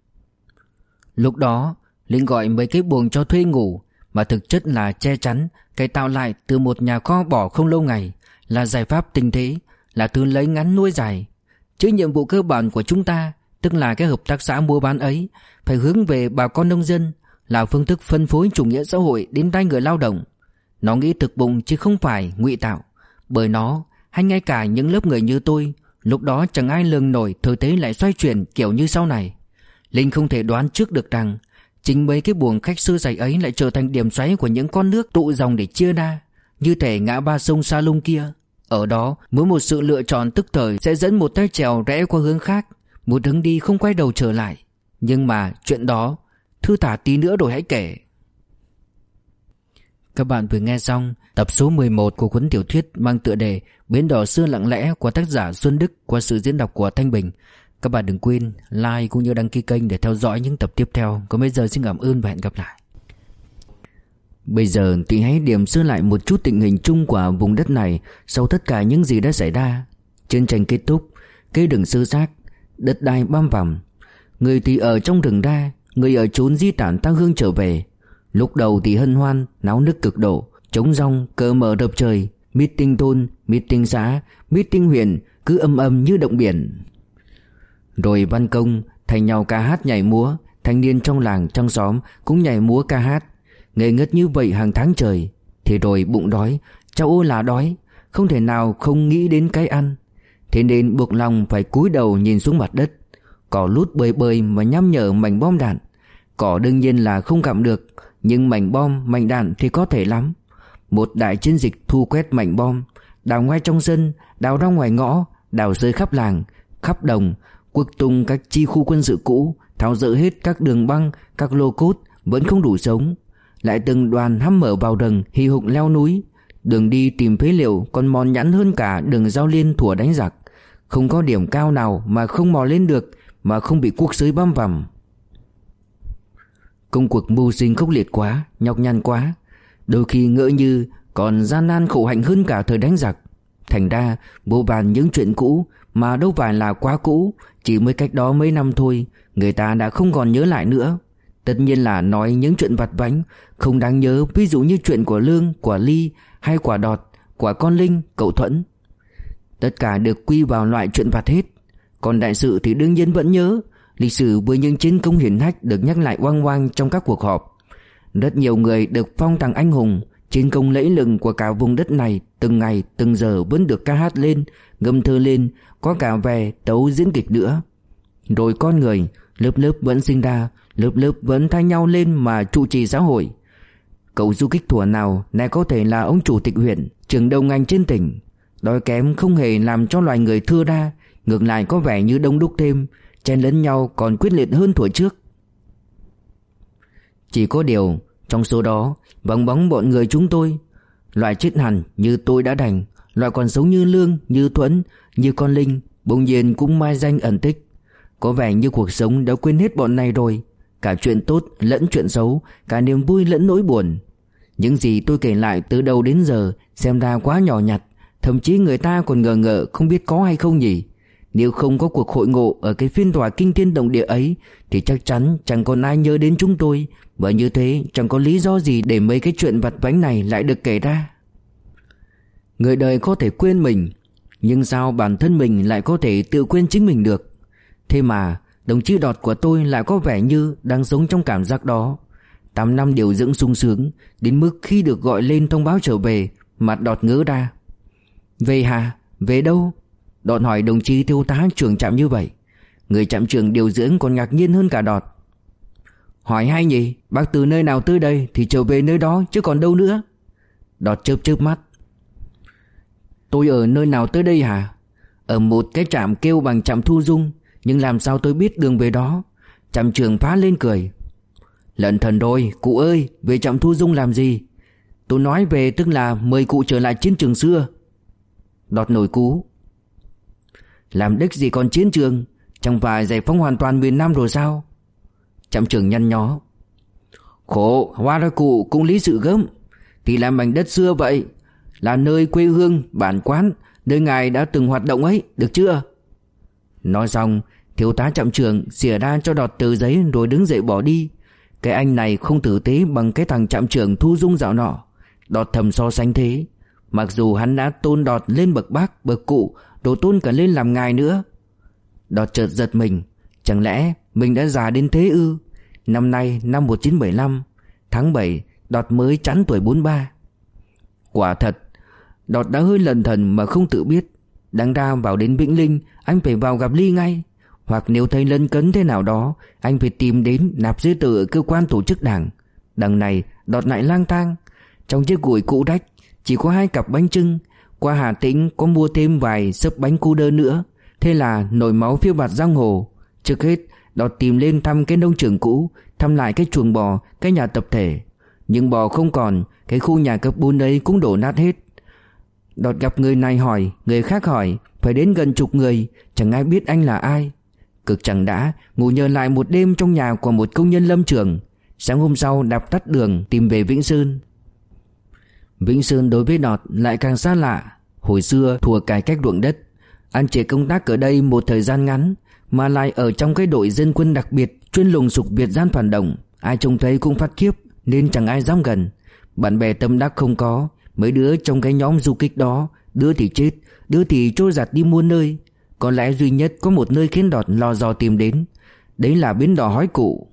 Lúc đó, Linh gọi mấy cái buồng cho thuê ngủ, mà thực chất là che chắn, cải tạo lại từ một nhà kho bỏ không lâu ngày, là giải pháp tình thế, là thứ lấy ngắn nuôi dài. Chứ nhiệm vụ cơ bản của chúng ta, tức là cái hợp tác xã mua bán ấy, phải hướng về bà con nông dân, là phương thức phân phối chủ nghĩa xã hội đến tay người lao động. Nó nghĩ thực bụng chứ không phải ngụy tạo. Bởi nó, hay ngay cả những lớp người như tôi, lúc đó chẳng ai lường nổi thời thế lại xoay chuyển kiểu như sau này. Linh không thể đoán trước được rằng chính mấy cái buồng khách sơ sài ấy lại trở thành điểm xoáy của những con nước tụ dòng để chia ra, như thể ngã ba sông Sa Lung kia. Ở đó, mỗi một sự lựa chọn tức thời sẽ dẫn một tay chèo rẽ qua hướng khác, một hướng đi không quay đầu trở lại. Nhưng mà chuyện đó, thư thả tí nữa rồi hãy kể. Các bạn vừa nghe xong tập số 11 của cuốn tiểu thuyết mang tựa đề Bến đò xưa lặng lẽ của tác giả Xuân Đức qua sự diễn đọc của Thanh Bình. Các bạn đừng quên like cũng như đăng ký kênh để theo dõi những tập tiếp theo. Còn bây giờ xin cảm ơn và hẹn gặp lại. Bây giờ thì hãy điểm sơ lại một chút tình hình chung của vùng đất này sau tất cả những gì đã xảy ra. Chiến tranh kết thúc, cây rừng sơ xác, đất đai băm vằm. Người thì ở trong rừng ra, người ở chốn di tản tha hương trở về. Lúc đầu thì hân hoan, náo nức cực độ, trống rong, cờ mở rập trời, meeting thôn, meeting xã, meeting huyện, cứ âm âm như động biển. Rồi ban công thành nhau ca hát nhảy múa, thanh niên trong làng trong xóm cũng nhảy múa ca hát, ngây ngất như vậy hàng tháng trời. Thì rồi bụng đói, cháu ôi là đói, không thể nào không nghĩ đến cái ăn. Thế nên buộc lòng phải cúi đầu nhìn xuống mặt đất. Cỏ lút bơi bơi mà nhăm nhở mảnh bom đạn. Cỏ đương nhiên là không gặm được, nhưng mảnh bom, mảnh đạn thì có thể lắm. Một đại chiến dịch thu quét mảnh bom, đào ngay trong sân, đào ra ngoài ngõ, đào rơi khắp làng, khắp đồng, quật tung các chi khu quân sự cũ, tháo dỡ hết các đường băng, các lô cốt vẫn không đủ sống. Lại từng đoàn hăm mở vào rừng hì hục leo núi. Đường đi tìm phế liệu còn mòn nhẵn hơn cả đường giao liên thủa đánh giặc. Không có điểm cao nào mà không mò lên được, mà không bị quốc sới băm vằm. Công cuộc mưu sinh khốc liệt quá, nhọc nhằn quá, đôi khi ngỡ như còn gian nan khổ hạnh hơn cả thời đánh giặc. Thành ra vô vàn những chuyện cũ mà đâu phải là quá cũ, chỉ mới cách đó mấy năm thôi, người ta đã không còn nhớ lại nữa. Tất nhiên là nói những chuyện vặt vãnh không đáng nhớ, ví dụ như chuyện của Lương, của Ly hay quả Đọt, của con Linh, cậu Thuẫn. Tất cả được quy vào loại chuyện vặt hết. Còn đại sự thì đương nhiên vẫn nhớ. Lịch sử với những chiến công hiển hách được nhắc lại oang oang trong các cuộc họp. Rất nhiều người được phong tặng anh hùng. Chiến công lẫy lừng của cả vùng đất này từng ngày từng giờ vẫn được ca hát lên, ngâm thơ lên, có cả về tấu diễn kịch nữa. Rồi con người, lớp lớp vẫn sinh ra, lớp lớp vẫn thay nhau lên mà trụ trì xã hội. Cậu du kích thuở nào này có thể là ông chủ tịch huyện, trưởng đầu ngành trên tỉnh. Đói kém không hề làm cho loài người thưa ra, ngược lại có vẻ như đông đúc thêm, chen lấn nhau còn quyết liệt hơn thuở trước. Chỉ có điều trong số đó vắng bóng bọn người chúng tôi. Loại chết hẳn như tôi đã đành, loại còn sống như Lương, như Thuẫn, như con Linh bỗng nhiên cũng mai danh ẩn tích. Có vẻ như cuộc sống đã quên hết bọn này rồi, cả chuyện tốt lẫn chuyện xấu, cả niềm vui lẫn nỗi buồn. Những gì tôi kể lại từ đầu đến giờ xem ra quá nhỏ nhặt, thậm chí người ta còn ngờ ngợ không biết có hay không nhỉ. Nếu không có cuộc hội ngộ ở cái phiên tòa kinh thiên động địa ấy thì chắc chắn chẳng còn ai nhớ đến chúng tôi, và như thế chẳng có lý do gì để mấy cái chuyện vặt vãnh này lại được kể ra. Người đời có thể quên mình, nhưng sao bản thân mình lại có thể tự quên chính mình được? Thế mà đồng chí Đọt của tôi lại có vẻ như đang sống trong cảm giác đó. 8 năm điều dưỡng sung sướng đến mức khi được gọi lên thông báo trở về, mặt Đọt ngớ ra. Về hả? Về đâu? Đọt hỏi đồng chí thiếu tá trưởng trạm như vậy. Người trạm trưởng điều dưỡng còn ngạc nhiên hơn cả Đọt. Hỏi hay nhỉ, bác từ nơi nào tới đây thì trở về nơi đó chứ còn đâu nữa. Đọt chớp chớp mắt. Tôi ở nơi nào tới đây hả? Ở một cái trạm kêu bằng trạm Thu Dung, nhưng làm sao tôi biết đường về đó? Trạm trưởng phá lên cười. Lận thần rồi, cụ ơi, về trạm Thu Dung làm gì? Tôi nói về tức là mời cụ trở lại chiến trường xưa. Đọt nổi cú. Làm đếch gì còn chiến trường, chẳng phải giải phóng hoàn toàn miền Nam rồi sao? Trạm trưởng nhăn nhó. Khổ, hóa ra cụ cũng lý sự gớm. Thì là mảnh đất xưa vậy, là nơi quê hương, bản quán, nơi ngài đã từng hoạt động ấy, được chưa? Nói xong, thiếu tá trạm trưởng xỉa ra cho Đọt tờ giấy rồi đứng dậy bỏ đi. Cái anh này không tử tế bằng cái thằng trạm trưởng Thu Dung dạo nọ. Đọt thầm so sánh thế. Mặc dù hắn đã tôn Đọt lên bậc bác, bậc cụ, đồ tôn cả lên làm ngài nữa. Đọt chợt giật mình. Chẳng lẽ mình đã già đến thế ư? Năm nay năm 1975, tháng 7, Đọt mới chắn tuổi 43. Quả thật, Đọt đã hơi lần thần mà không tự biết. Đáng ra vào đến Vĩnh Linh, anh phải vào gặp Ly ngay. Hoặc nếu thấy lấn cấn thế nào đó, anh phải tìm đến nạp giấy tờ ở cơ quan tổ chức đảng. Đằng này Đọt lại lang thang. Trong chiếc gùi cũ rách chỉ có 2 cặp bánh chưng. Qua Hà Tĩnh có mua thêm vài xấp bánh cu đơ nữa. Thế là nổi máu phiêu bạt giang hồ. Trước hết Đọt tìm lên thăm cái nông trường cũ, thăm lại cái chuồng bò, cái nhà tập thể. Nhưng bò không còn, cái khu nhà cấp 4 ấy cũng đổ nát hết. Đọt gặp người này hỏi, người khác hỏi, phải đến gần chục người, chẳng ai biết anh là ai. Cực chẳng đã, ngủ nhờ lại một đêm trong nhà của một công nhân lâm trường. Sáng hôm sau đạp tắt đường tìm về Vĩnh Sơn. Vĩnh Sơn đối với Đọt lại càng xa lạ. Hồi xưa thùa cải cách ruộng đất, anh chỉ công tác ở đây một thời gian ngắn, mà lại ở trong cái đội dân quân đặc biệt chuyên lùng sục Việt gian phản động. Ai trông thấy cũng phát khiếp nên chẳng ai dám gần. Bạn bè tâm đắc không có. Mấy đứa trong cái nhóm du kích đó, đứa thì chết, đứa thì trôi giặt đi muôn nơi. Có lẽ duy nhất có một nơi khiến Đọt lò dò tìm đến, đấy là bến đò Hói Cụ.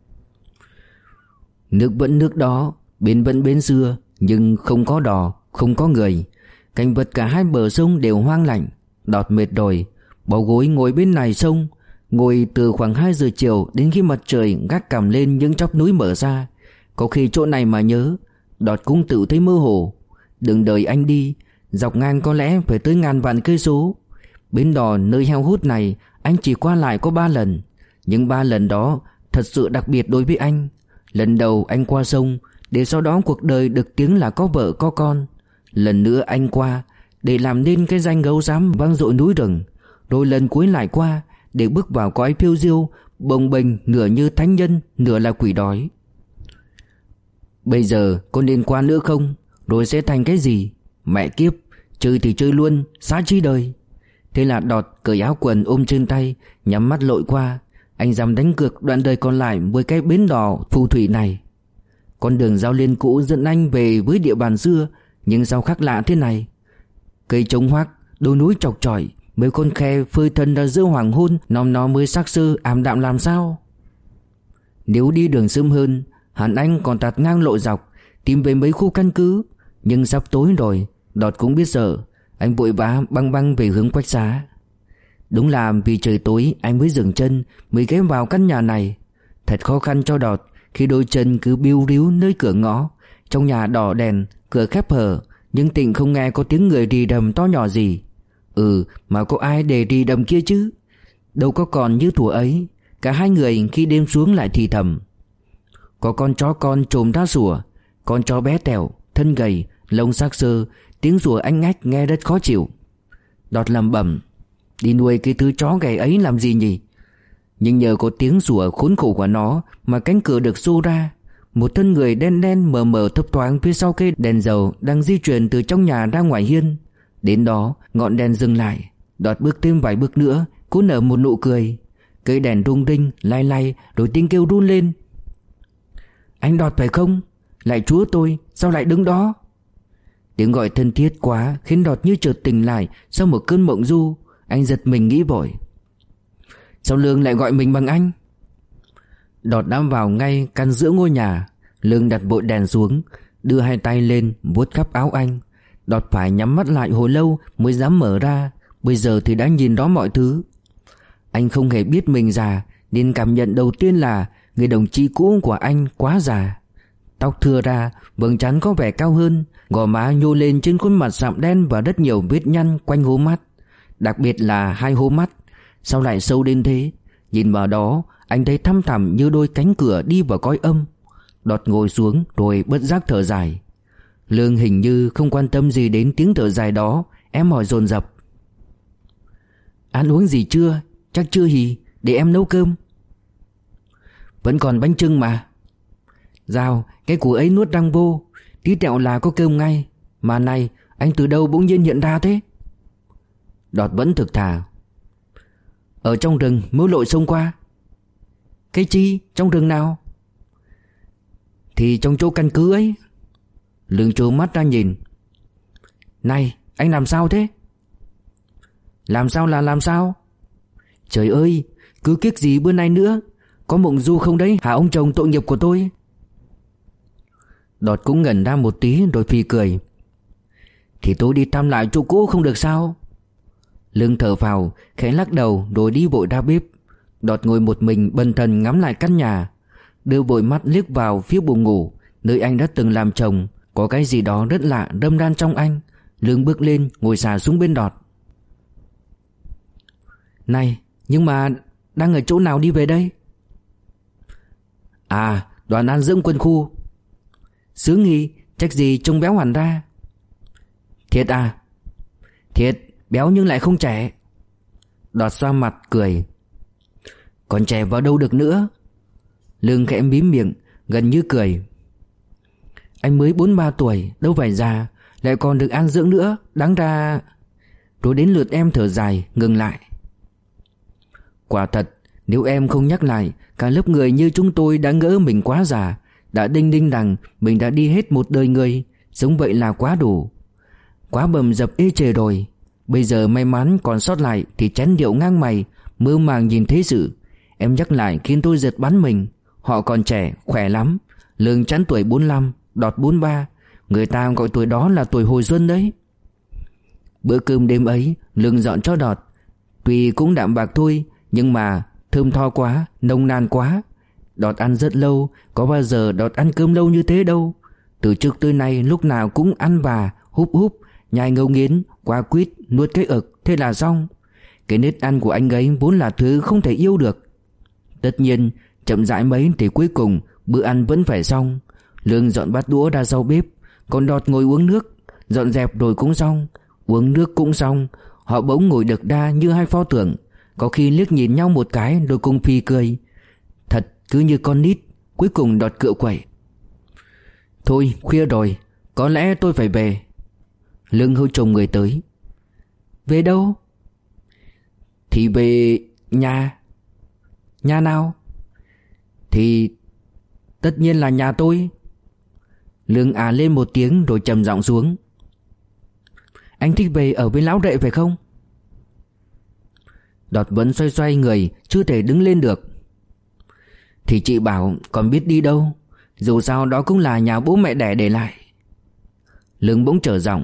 Nước vẫn nước đó, bến vẫn bến xưa, nhưng không có đò, không có người. Cảnh vật cả hai bờ sông đều hoang lạnh. Đọt mệt rồi, bỏ gối ngồi bên này sông, ngồi từ khoảng 2 giờ chiều đến khi mặt trời gác cằm lên những chóp núi mở ra. Có khi chỗ này mà nhớ, Đọt cũng tự thấy mơ hồ. Đường đời anh đi, dọc ngang có lẽ phải tới ngàn vạn cây số. Bến đò nơi heo hút này anh chỉ qua lại có 3 lần. Nhưng 3 lần đó thật sự đặc biệt đối với anh. Lần đầu anh qua sông để sau đó cuộc đời được tiếng là có vợ có con. Lần nữa anh qua để làm nên cái danh gấu xám vang dội núi rừng. Rồi lần cuối lại qua để bước vào cõi phiêu diêu, bồng bềnh nửa như thánh nhân, nửa là quỷ đói. Bây giờ có nên qua nữa không? Rồi sẽ thành cái gì? Mẹ kiếp, chơi thì chơi luôn, xá chi đời. Thế là Đọt cởi áo quần ôm trên tay, nhắm mắt lội qua. Anh dám đánh cược đoạn đời còn lại với cái bến đò phù thủy này. Con đường giao liên cũ dẫn anh về với địa bàn xưa, nhưng sao khác lạ thế này? Cây trống hoác, đồi núi chọc chọi, mấy con khe phơi thân ra giữa hoàng hôn, nòm nó mới sắc sơ ảm đạm làm sao? Nếu đi đường sớm hơn, hẳn anh còn tạt ngang lộ dọc tìm về mấy khu căn cứ. Nhưng sắp tối rồi, Đọt cũng biết sợ. Anh vội vã băng băng về hướng Quách Xá. Đúng là vì trời tối anh mới dừng chân, mới ghé vào căn nhà này. Thật khó khăn cho Đọt khi đôi chân cứ biu ríu nơi cửa ngõ. Trong nhà đỏ đèn, cửa khép hờ, nhưng Tịnh không nghe có tiếng người rì rầm to nhỏ gì. Mà có ai để đi đầm kia chứ? Đâu có còn như thuở ấy. Cả hai người khi đêm xuống lại thì thầm. Có con chó con trồm ra sủa. Con chó bé tẹo, thân gầy, lông xác xơ, tiếng sủa anh ách nghe rất khó chịu. Đọt lẩm bẩm, đi nuôi cái thứ chó gầy ấy làm gì nhỉ? Nhưng nhờ có tiếng sủa khốn khổ của nó mà cánh cửa được xô ra. Một thân người đen đen mờ mờ thấp thoáng phía sau cây đèn dầu đang di chuyển từ trong nhà ra ngoài hiên. Đến đó ngọn đèn dừng lại. Đọt bước thêm vài bước nữa, cố nở một nụ cười. Cây đèn rung rinh lay lay rồi tiếng kêu run lên. Anh Đọt phải không? Lại chúa tôi, sao lại đứng đó? Tiếng gọi thân thiết quá khiến Đọt như chợt tỉnh lại sau một cơn mộng du. Anh giật mình nghĩ vội. Sao Lương lại gọi mình bằng anh? Đọt đã vào ngay căn giữa ngôi nhà. Lương đặt vội đèn xuống, đưa hai tay lên vuốt khắp áo anh. Đọt phải nhắm mắt lại hồi lâu mới dám mở ra. Bây giờ thì đã nhìn rõ mọi thứ. Anh không hề biết mình già, nên cảm nhận đầu tiên là người đồng chí cũ của anh quá già. Tóc thưa ra, vầng trán có vẻ cao hơn, gò má nhô lên trên khuôn mặt sạm đen và rất nhiều vết nhăn quanh hố mắt. Đặc biệt là hai hố mắt. Sao lại sâu đến thế? Nhìn vào đó, anh thấy thăm thẳm như đôi cánh cửa đi vào cõi âm. Đọt ngồi xuống rồi bất giác thở dài. Lương hình như không quan tâm gì đến tiếng thở dài đó. Em hỏi dồn dập. Ăn uống gì chưa? Chắc chưa hì, để em nấu cơm. Vẫn còn bánh chưng mà. Dao, cái củ ấy nuốt răng vô. Tí tẹo là có cơm ngay. Mà này, anh từ đâu bỗng nhiên hiện ra thế? Đọt vẫn thực thà. Ở trong rừng mếu lội xông qua. Cái chi? Trong rừng nào? Thì trong chỗ căn cứ ấy. Lương trố mắt ra nhìn. Này, anh làm sao thế? Làm sao là làm sao? Trời ơi, cứ kiếc gì bữa nay nữa? Có mộng du không đấy hả ông chồng tội nghiệp của tôi? Đọt cũng ngẩn ra một tí rồi phì cười. Thì tôi đi thăm lại chỗ cũ không được sao? Lương thở phào, khẽ lắc đầu rồi đi vội ra bếp. Đọt ngồi một mình bần thần ngắm lại căn nhà. Đưa vội mắt liếc vào phía buồng ngủ, nơi anh đã từng làm chồng. Có cái gì đó rất lạ râm ran trong anh. Lương bước lên ngồi xà xuống bên Đọt. Này, nhưng mà đang ở chỗ nào đi về đây? À, đoàn an dưỡng quân khu. Sướng nghi, trách gì trông béo hẳn ra. Thiệt à? Thiệt, béo nhưng lại không trẻ. Đọt xoa mặt cười. Còn trẻ vào đâu được nữa? Lương khẽ mím miệng, gần như cười. Anh mới 43 tuổi, đâu phải già, lại còn được an dưỡng nữa, đáng ra. Rồi đến lượt em thở dài, ngừng lại. Quả thật, nếu em không nhắc lại, cả lớp người như chúng tôi đã ngỡ mình quá già, đã đinh đinh rằng mình đã đi hết một đời người, sống vậy là quá đủ. Quá bầm dập ê chề rồi. Bây giờ may mắn còn sót lại thì chén rượu ngang mày, mơ màng nhìn thế sự. Em nhắc lại khiến tôi giật bắn mình. Họ còn trẻ, khỏe lắm. Lương chắn tuổi 45, Đọt 43. Người ta gọi tuổi đó là tuổi hồi xuân đấy. Bữa cơm đêm ấy Lương dọn cho Đọt. Tuy cũng đạm bạc thôi, nhưng mà thơm tho quá, nồng nàn quá. Đọt ăn rất lâu, có bao giờ Đọt ăn cơm lâu như thế đâu. Từ trước tới nay lúc nào cũng ăn và húp húp, nhai ngấu nghiến, qua quýt, nuốt cái ực, thế là xong. Cái nết ăn của anh ấy vốn là thứ không thể yêu được. Tất nhiên, chậm rãi mấy thì cuối cùng bữa ăn vẫn phải xong. Lương dọn bát đũa ra sau bếp, còn Đọt ngồi uống nước. Dọn dẹp rồi cũng xong, uống nước cũng xong. Họ bỗng ngồi đực đa như hai pho tượng. Có khi liếc nhìn nhau một cái rồi cùng phì cười. Thật cứ như con nít. Cuối cùng Đọt cựa quậy. Thôi khuya rồi, có lẽ tôi phải về. Lương hô chồng người tới. Về đâu? Thì về nhà. Nhà nào? Thì tất nhiên là nhà tôi. Lương à lên một tiếng rồi trầm giọng xuống. Anh thích về ở với lão Rệ phải không? Đọt vẫn xoay xoay người, chưa thể đứng lên được. Thì chị bảo còn biết đi đâu. Dù sao đó cũng là nhà bố mẹ đẻ để lại. Lương bỗng trở giọng.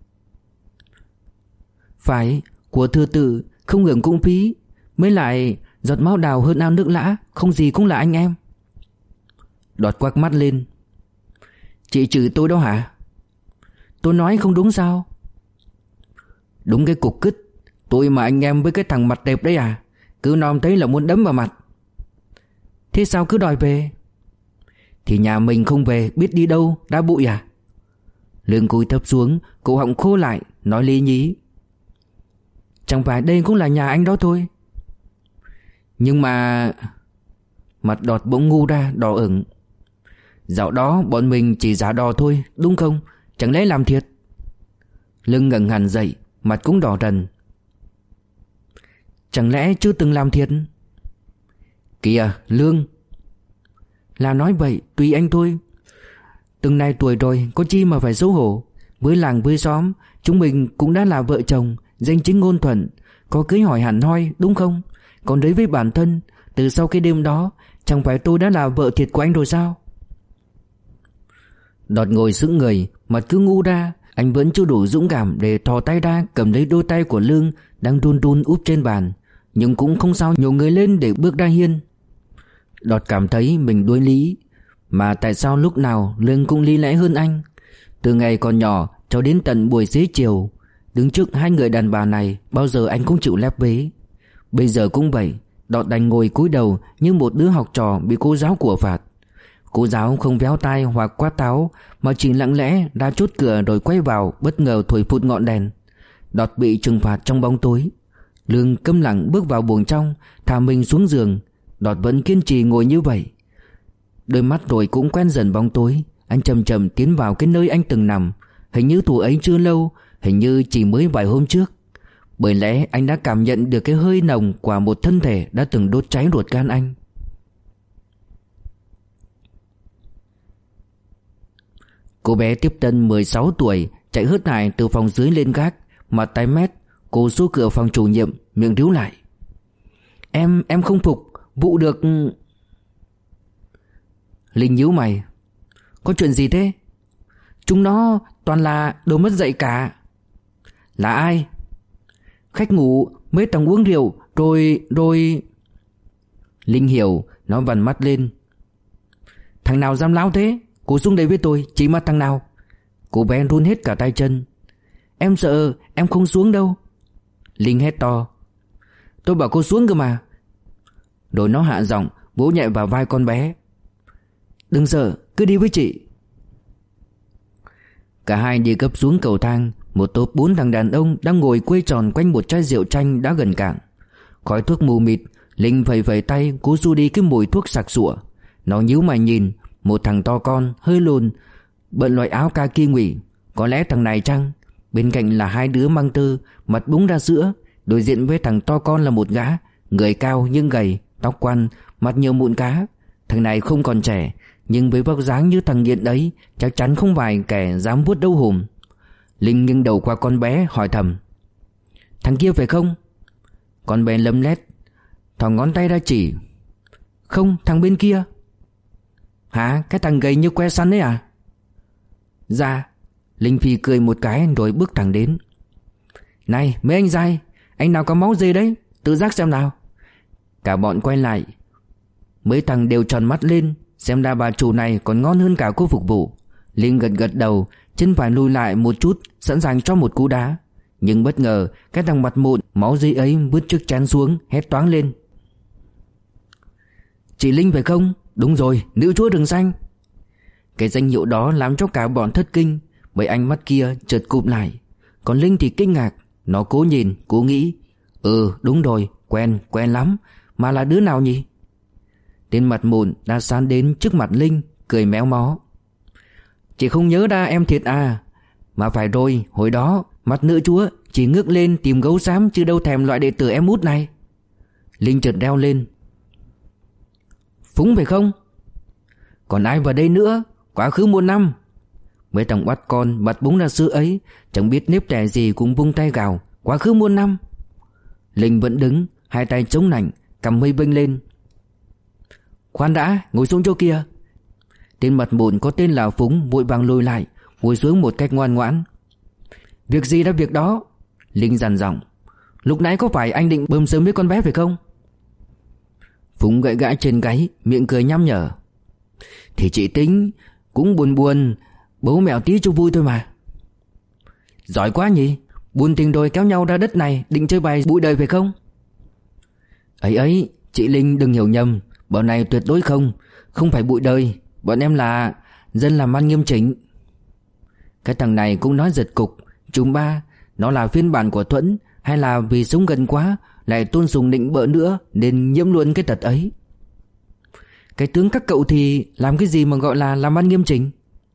Phải, của thừa tự không hưởng cũng phí. Mới lại giọt máu đào hơn ao nước lã, không gì cũng là anh em. Đọt quắc mắt lên. Chị chửi tôi đó hả? Tôi nói không đúng sao? Đúng cái cục cứt, Tôi mà anh em với cái thằng mặt đẹp đấy à? Cứ nom thấy là muốn đấm vào mặt. Thế sao cứ đòi về? Thì nhà mình không về biết đi đâu, đá bụi à? Lương cúi thấp xuống, cổ họng khô lại, nói lý nhí. Chẳng phải đây cũng là nhà anh đó thôi. Nhưng mà... Mặt Đọt bỗng ngu ra, đỏ ửng. Dạo đó bọn mình chỉ giả đò thôi, đúng không? Chẳng lẽ làm thiệt? Lương ngẩng hẳn dậy, mặt cũng đỏ dần. Chẳng lẽ chưa từng làm thiệt? Kìa Lương. Là nói vậy tùy anh thôi. Từng này tuổi rồi có chi mà phải xấu hổ. Với làng với xóm chúng mình cũng đã là vợ chồng, danh chính ngôn thuận, có cưới hỏi hẳn hoi, đúng không? Còn đấy với bản thân, từ sau cái đêm đó, chẳng phải tôi đã là vợ thiệt của anh rồi sao? Đọt ngồi sững người, mặt cứ ngu ra. Anh vẫn chưa đủ dũng cảm để thò tay ra cầm lấy đôi tay của Lương đang run run úp trên bàn, nhưng cũng không sao nhổ người lên để bước ra hiên. Đọt cảm thấy mình đuối lý. Mà tại sao lúc nào Lương cũng lý lẽ hơn anh? Từ ngày còn nhỏ cho đến tận buổi xế chiều, đứng trước hai người đàn bà này, bao giờ anh cũng chịu lép vế. Bây giờ cũng vậy. Đọt đành ngồi cúi đầu như một đứa học trò bị cô giáo của phạt. Cô giáo không véo tai hoặc quát tháo, mà chỉ lặng lẽ ra chốt cửa rồi quay vào, bất ngờ thổi phụt ngọn đèn. Đọt bị trừng phạt trong bóng tối. Lương câm lặng bước vào buồng trong, thả mình xuống giường. Đọt vẫn kiên trì ngồi như vậy. Đôi mắt rồi cũng quen dần bóng tối. Anh chậm chậm tiến vào cái nơi anh từng nằm. Hình như thủ ấy chưa lâu, hình như chỉ mới vài hôm trước. Bởi lẽ anh đã cảm nhận được cái hơi nồng của một thân thể đã từng đốt cháy ruột gan anh. Cô bé tiếp tân 16 tuổi chạy hớt hải từ phòng dưới lên gác, mặt tái mét. Cô xô cửa phòng chủ nhiệm, miệng ríu lại. Em không phục, vụ được... Linh nhíu mày. Có chuyện gì thế? Chúng nó toàn là đồ mất dạy cả. Là ai? Khách ngủ, mấy thằng uống rượu, rồi... Linh hiểu, nó vằn mắt lên. Thằng nào dám láo thế? Cô xuống đây với tôi, chỉ mặt thằng nào? Cô bé run hết cả tay chân. Em sợ, em không xuống đâu. Linh hét to. Tôi bảo cô xuống cơ mà. Rồi nó hạ giọng, vỗ nhẹ vào vai con bé. Đừng sợ, cứ đi với chị. Cả hai đi gấp xuống cầu thang. Một tốp 4 thằng đàn ông đang ngồi quây tròn quanh một chai rượu chanh đã gần cạn. Khói thuốc mù mịt. Linh phẩy phẩy tay cố xua đi cái mùi thuốc sặc sụa. Nó nhíu mày nhìn. Một thằng to con, hơi lùn, bận loại áo kaki ngụy. Có lẽ thằng này chăng? Bên cạnh là hai đứa măng tơ, mặt búng ra sữa. Đối diện với thằng to con là một gã, người cao nhưng gầy, tóc quăn, mặt nhiều mụn cá. Thằng này không còn trẻ, nhưng với vóc dáng như thằng nghiện đấy, chắc chắn không phải kẻ dám vuốt đấu hùm. Linh nghiêng đầu qua con bé hỏi thầm. Thằng kia phải không? Con bé lấm lét, thò ngón tay ra chỉ. Không, thằng bên kia. Hả? Cái thằng gầy như que săn ấy à? Dạ. Linh Phi cười một cái rồi bước thẳng đến. Này mấy anh dai, anh nào có máu dê đấy, tự giác xem nào. Cả bọn quay lại. Mấy thằng đều tròn mắt lên, xem ra bà chủ này còn ngon hơn cả cô phục vụ. Linh gật gật đầu, chân phải lùi lại một chút, sẵn sàng cho một cú đá. Nhưng bất ngờ cái thằng mặt mụn máu dê ấy vứt chiếc chén xuống, hét toáng lên. Chị Linh phải không? Đúng rồi, nữ chúa rừng xanh. Cái danh hiệu đó làm cho cả bọn thất kinh, bởi ánh mắt kia chợt cụp lại. Còn Linh thì kinh ngạc. Nó cố nhìn, cố nghĩ. Đúng rồi, quen lắm. Mà là đứa nào nhỉ? Tên mặt mụn đã sán đến trước mặt Linh, cười méo mó. Chị không nhớ ra em thiệt à? Mà phải rồi, hồi đó mặt nữ chúa chỉ ngước lên tìm gấu xám, chứ đâu thèm loại đệ tử em út này. Linh chợt reo lên. Phúng phải không? Còn ai vào đây nữa? Quá khứ muôn năm. Mấy thằng bắt con mặt búng ra sữa ấy, chẳng biết nếp tẻ gì cũng vung tay gào. Quá khứ muôn năm. Linh vẫn đứng, hai tay chống nạnh, cầm mây bênh lên. Khoan đã, ngồi xuống chỗ kia. Tên mặt mụn có tên là Phúng vội vàng lùi lại, ngồi xuống một cách ngoan ngoãn. Việc gì đã việc đó. Linh dằn giọng. Lúc nãy có phải anh định bơm sớm với con bé phải không? Phúng gãi gãi trên gáy, miệng cười nhăm nhở. Thì chị tính cũng buồn buồn, bố mẹo tí cho vui thôi mà. Giỏi quá nhỉ. Buồn tình đôi kéo nhau ra đất này định chơi bài bụi đời phải không? Ấy, chị Linh đừng hiểu nhầm. Bọn này tuyệt đối không. Không phải bụi đời. Bọn em là dân làm ăn nghiêm chỉnh. Cái thằng này cũng nói giật cục. Chúng ba, nó là phiên bản của Thuẫn, hay là vì sống gần quá lại tôn sùng nịnh bợ nữa nên nhiễm luôn cái tật ấy? Cái tướng các cậu thì làm cái gì mà gọi là làm ăn nghiêm chỉnh?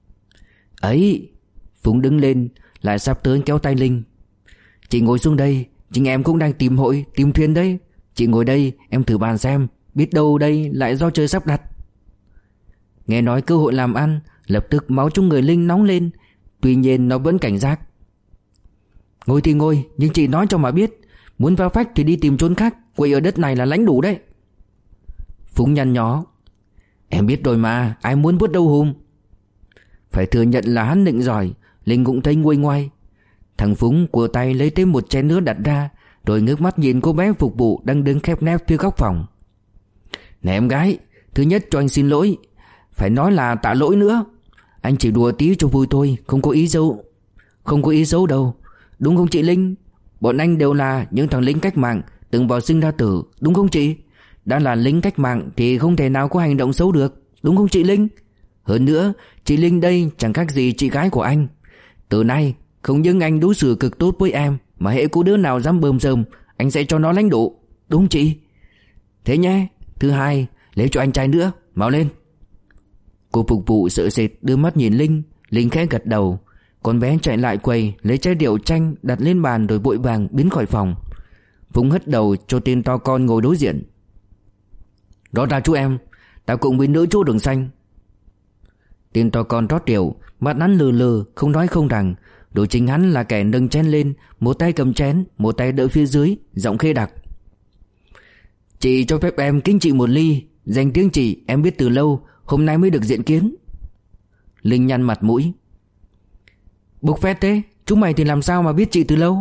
Ấy, Phúng đứng lên lại sắp tới kéo tay Linh. Chị ngồi xuống đây, chính em cũng đang tìm hội, tìm thuyền đấy. Chị ngồi đây, em thử bàn xem, biết đâu đây lại do trời sắp đặt. Nghe nói cơ hội làm ăn, lập tức máu trong người Linh nóng lên. Tuy nhiên nó vẫn cảnh giác. Ngồi thì ngồi, nhưng chị nói cho mà biết, muốn vào phách thì đi tìm chốn khác, quậy ở đất này là lãnh đủ đấy. Phúng nhăn nhó. Em biết rồi mà, ai muốn vuốt đâu hùm. Phải thừa nhận là hắn định giỏi. Linh cũng thấy nguôi ngoai. Thằng Phúng của tay lấy thêm một chén nữa đặt ra, rồi ngước mắt nhìn cô bé phục vụ đang đứng khép nép phía góc phòng. Này em gái, thứ nhất cho anh xin lỗi. Phải nói là tạ lỗi nữa. Anh chỉ đùa tí cho vui thôi, không có ý xấu. Không có ý xấu đâu. Đúng không chị Linh? Bọn anh đều là những thằng lính cách mạng, từng vào sinh ra tử, đúng không chị? Đã là lính cách mạng thì không thể nào có hành động xấu được, đúng không chị Linh? Hơn nữa, chị Linh đây chẳng khác gì chị gái của anh. Từ nay, không những anh đối xử cực tốt với em, mà hễ có đứa nào dám bơm rơm, anh sẽ cho nó lãnh đủ, đúng chị? Thế nhé. Thứ hai, lấy cho anh chai nữa, mau lên. Cô phục vụ sợ sệt đưa mắt nhìn Linh. Linh khẽ gật đầu. Con bé chạy lại quầy lấy chai rượu chanh đặt lên bàn rồi vội vàng biến khỏi phòng. Phúng hất đầu cho tên to con ngồi đối diện. Đó ra chú em, tao cũng với nữ chú đường xanh. Tên to con rót rượu, mắt hắn lừ lừ, không nói không rằng. Đối chính hắn là kẻ nâng chén lên, một tay cầm chén, một tay đỡ phía dưới, giọng khê đặc. Chị cho phép em kính chị một ly. Danh tiếng chị em biết từ lâu, hôm nay mới được diện kiến. Linh nhăn mặt mũi. Bốc phét thế, chúng mày thì làm sao mà biết chị từ lâu?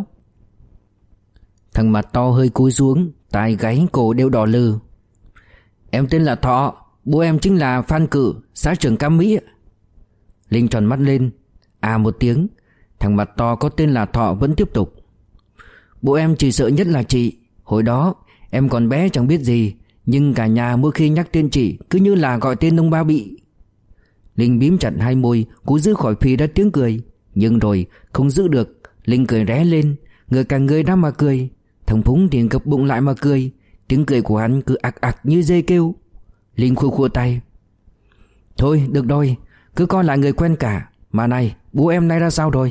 Thằng mặt to hơi cúi xuống, tai gáy cổ đều đỏ lừ. Em tên là Thọ, bố em chính là Phan Cử, xã trưởng Cam Mỹ. Linh tròn mắt lên, à một tiếng. Thằng mặt to có tên là Thọ vẫn tiếp tục. Bố em chỉ sợ nhất là chị. Hồi đó em còn bé chẳng biết gì, nhưng cả nhà mỗi khi nhắc tên chị cứ như là gọi tên ông ba bị. Linh bím chặt hai môi, cố giữ khỏi phì ra tiếng cười. Nhưng rồi không giữ được, Linh cười ré lên, người cả người ra mà cười. Thằng Phúng thì gập bụng lại mà cười. Tiếng cười của hắn cứ ạc ạc như dê kêu. Linh khua khua tay. Thôi được rồi, cứ coi là người quen cả. Mà này, bố em nay ra sao rồi?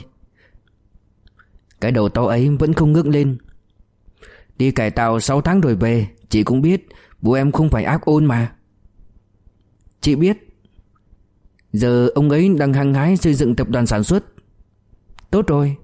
Cái đầu to ấy vẫn không ngước lên. Đi cải tạo 6 tháng rồi về. Chị cũng biết bố em không phải ác ôn mà. Chị biết. Giờ ông ấy đang hăng hái xây dựng tập đoàn sản xuất. Tốt rồi.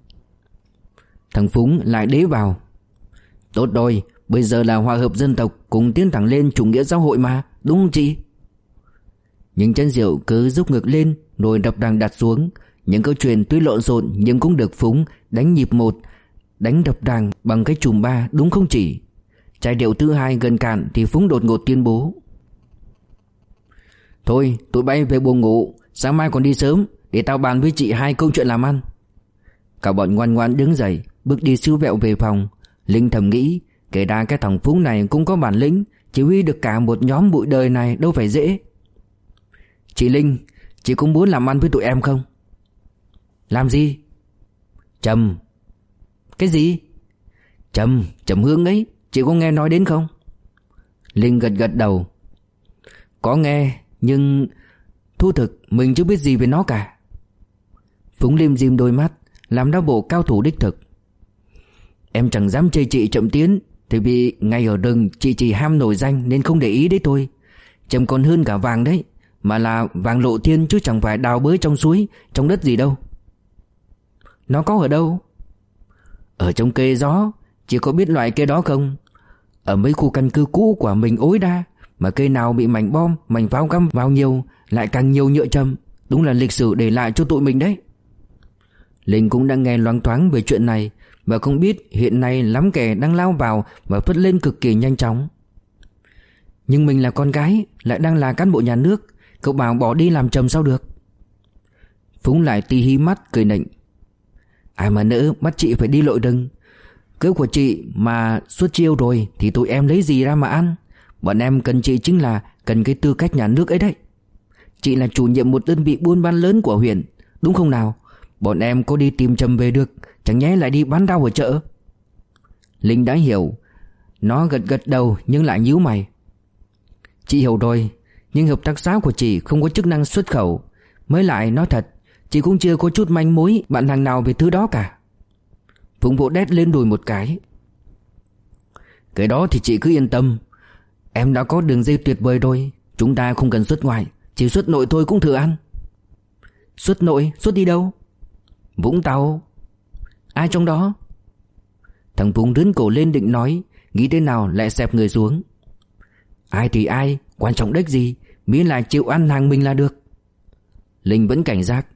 Thằng Phúng lại đế vào. Tốt rồi, bây giờ là hòa hợp dân tộc, cùng tiến thẳng lên chủ nghĩa xã hội mà, đúng không chị? Những chén rượu cứ rúc ngược lên, rồi đập đằng đặt xuống. Những câu chuyện tuy lộn xộn nhưng cũng được Phúng đánh nhịp một, đánh đập đằng bằng cái chùm ba, đúng không chị? Chai rượu thứ hai gần cạn thì Phúng đột ngột tuyên bố. Thôi, tụi bay về buồng ngủ, sáng mai còn đi sớm, để tao bàn với chị 2 câu chuyện làm ăn. Cả bọn ngoan ngoãn đứng dậy, bước đi siêu vẹo về phòng. Linh thầm nghĩ, kể ra cái thằng Phúng này cũng có bản lĩnh, chỉ huy được cả một nhóm bụi đời này đâu phải dễ. Chị Linh, chị cũng muốn làm ăn với tụi em không? Làm gì? Trầm. Cái gì? Trầm hương ấy, chị có nghe nói đến không? Linh gật gật đầu. Có nghe, nhưng thú thực mình chưa biết gì về nó cả. Phúng lim dim đôi mắt, làm đau bộ cao thủ đích thực. Em chẳng dám chê chị chậm tiến, thì vì ngay ở rừng chị chỉ ham nổi danh nên không để ý đấy thôi. Trầm còn hơn cả vàng đấy, mà là vàng lộ thiên chứ chẳng phải đào bới trong suối, trong đất gì đâu. Nó có ở đâu? Ở trong cây gió. Chị có biết loại cây đó không? Ở mấy khu căn cứ cũ của mình ối đa, mà cây nào bị mảnh bom, mảnh pháo găm vào nhiều, lại càng nhiều nhựa trầm. Đúng là lịch sử để lại cho tụi mình đấy. Linh cũng đang nghe loáng thoáng về chuyện này, và không biết hiện nay lắm kẻ đang lao vào và phất lên cực kỳ nhanh chóng. Nhưng mình là con gái, lại đang là cán bộ nhà nước, cậu bảo bỏ đi làm trầm sao được? Phúng lại tì hí mắt cười nịnh. Ai mà nỡ bắt chị phải đi lội rừng. Cớ của chị mà suốt chiêu rồi thì tụi em lấy gì ra mà ăn. Bọn em cần chị chính là cần cái tư cách nhà nước ấy đấy. Chị là chủ nhiệm một đơn vị buôn bán lớn của huyện, đúng không nào? Bọn em có đi tìm chầm về được, chẳng nhẽ lại đi bán rau ở chợ. Linh đã hiểu. Nó gật gật đầu nhưng lại nhíu mày. Chị hiểu rồi, nhưng hợp tác xã của chị không có chức năng xuất khẩu. Mới lại nói thật, chị cũng chưa có chút manh mối bạn hàng nào về thứ đó cả. Phụng vỗ đét lên đùi một cái. Cái đó thì chị cứ yên tâm. Em đã có đường dây tuyệt vời rồi. Chúng ta không cần xuất ngoại, chỉ xuất nội thôi cũng thừa ăn. Xuất nội? Xuất đi đâu? Vũng Tàu. Ai trong đó? Thằng Phụng rướn cổ lên định nói, nghĩ thế nào lại xẹp người xuống. Ai thì ai, quan trọng đếch gì, miễn là chịu ăn hàng mình là được. Linh vẫn cảnh giác.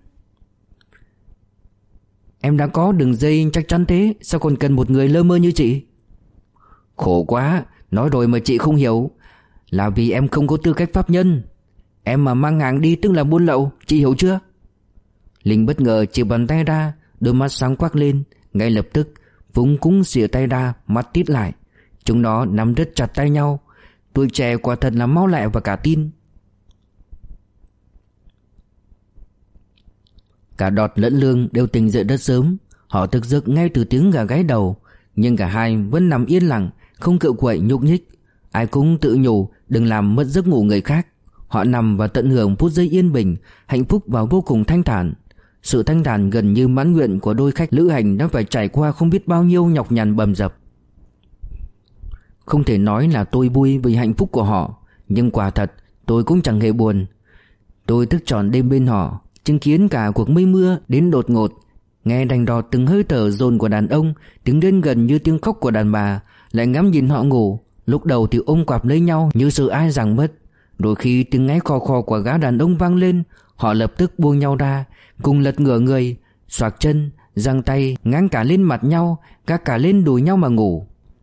Em đã có đường dây chắc chắn thế, sao còn cần một người lơ mơ như chị? Khổ quá, nói rồi mà chị không hiểu. Là vì em không có tư cách pháp nhân. Em mà mang hàng đi tức là buôn lậu, chị hiểu chưa? Linh bất ngờ chìa bàn tay ra, đôi mắt sáng quắc lên. Ngay lập tức Phụng cũng xỉa tay ra, mắt tít lại. Chúng nó nắm rất chặt tay nhau. Tuổi trẻ quả thật là mau lẹ và cả tin. Cả Đọt lẫn Lương đều tỉnh dậy rất sớm. Họ thức giấc ngay từ tiếng gà gáy đầu. Nhưng cả hai vẫn nằm yên lặng, không cựa quậy nhúc nhích. Ai cũng tự nhủ đừng làm mất giấc ngủ người khác. Họ nằm và tận hưởng phút giây yên bình, hạnh phúc và vô cùng thanh thản. Sự thanh thản gần như mãn nguyện của đôi khách lữ hành đã phải trải qua không biết bao nhiêu nhọc nhằn bầm dập. Không thể nói là tôi vui vì hạnh phúc của họ, nhưng quả thật tôi cũng chẳng hề buồn. Tôi thức trọn đêm bên họ, chứng kiến cả cuộc mây mưa đến đột ngột, nghe đành đọt từng hơi thở dồn của đàn ông, tiếng đến gần như tiếng khóc của đàn bà, lại ngắm nhìn họ ngủ. Lúc đầu thì ôm quặp lấy nhau như sợ ai rằng mất. Đôi khi tiếng ngáy khò khò của gã đàn ông vang lên, họ lập tức buông nhau ra, cùng lật ngửa người, xoạc chân, giang tay, ngáng cả lên mặt nhau, gác cả lên đùi nhau mà ngủ.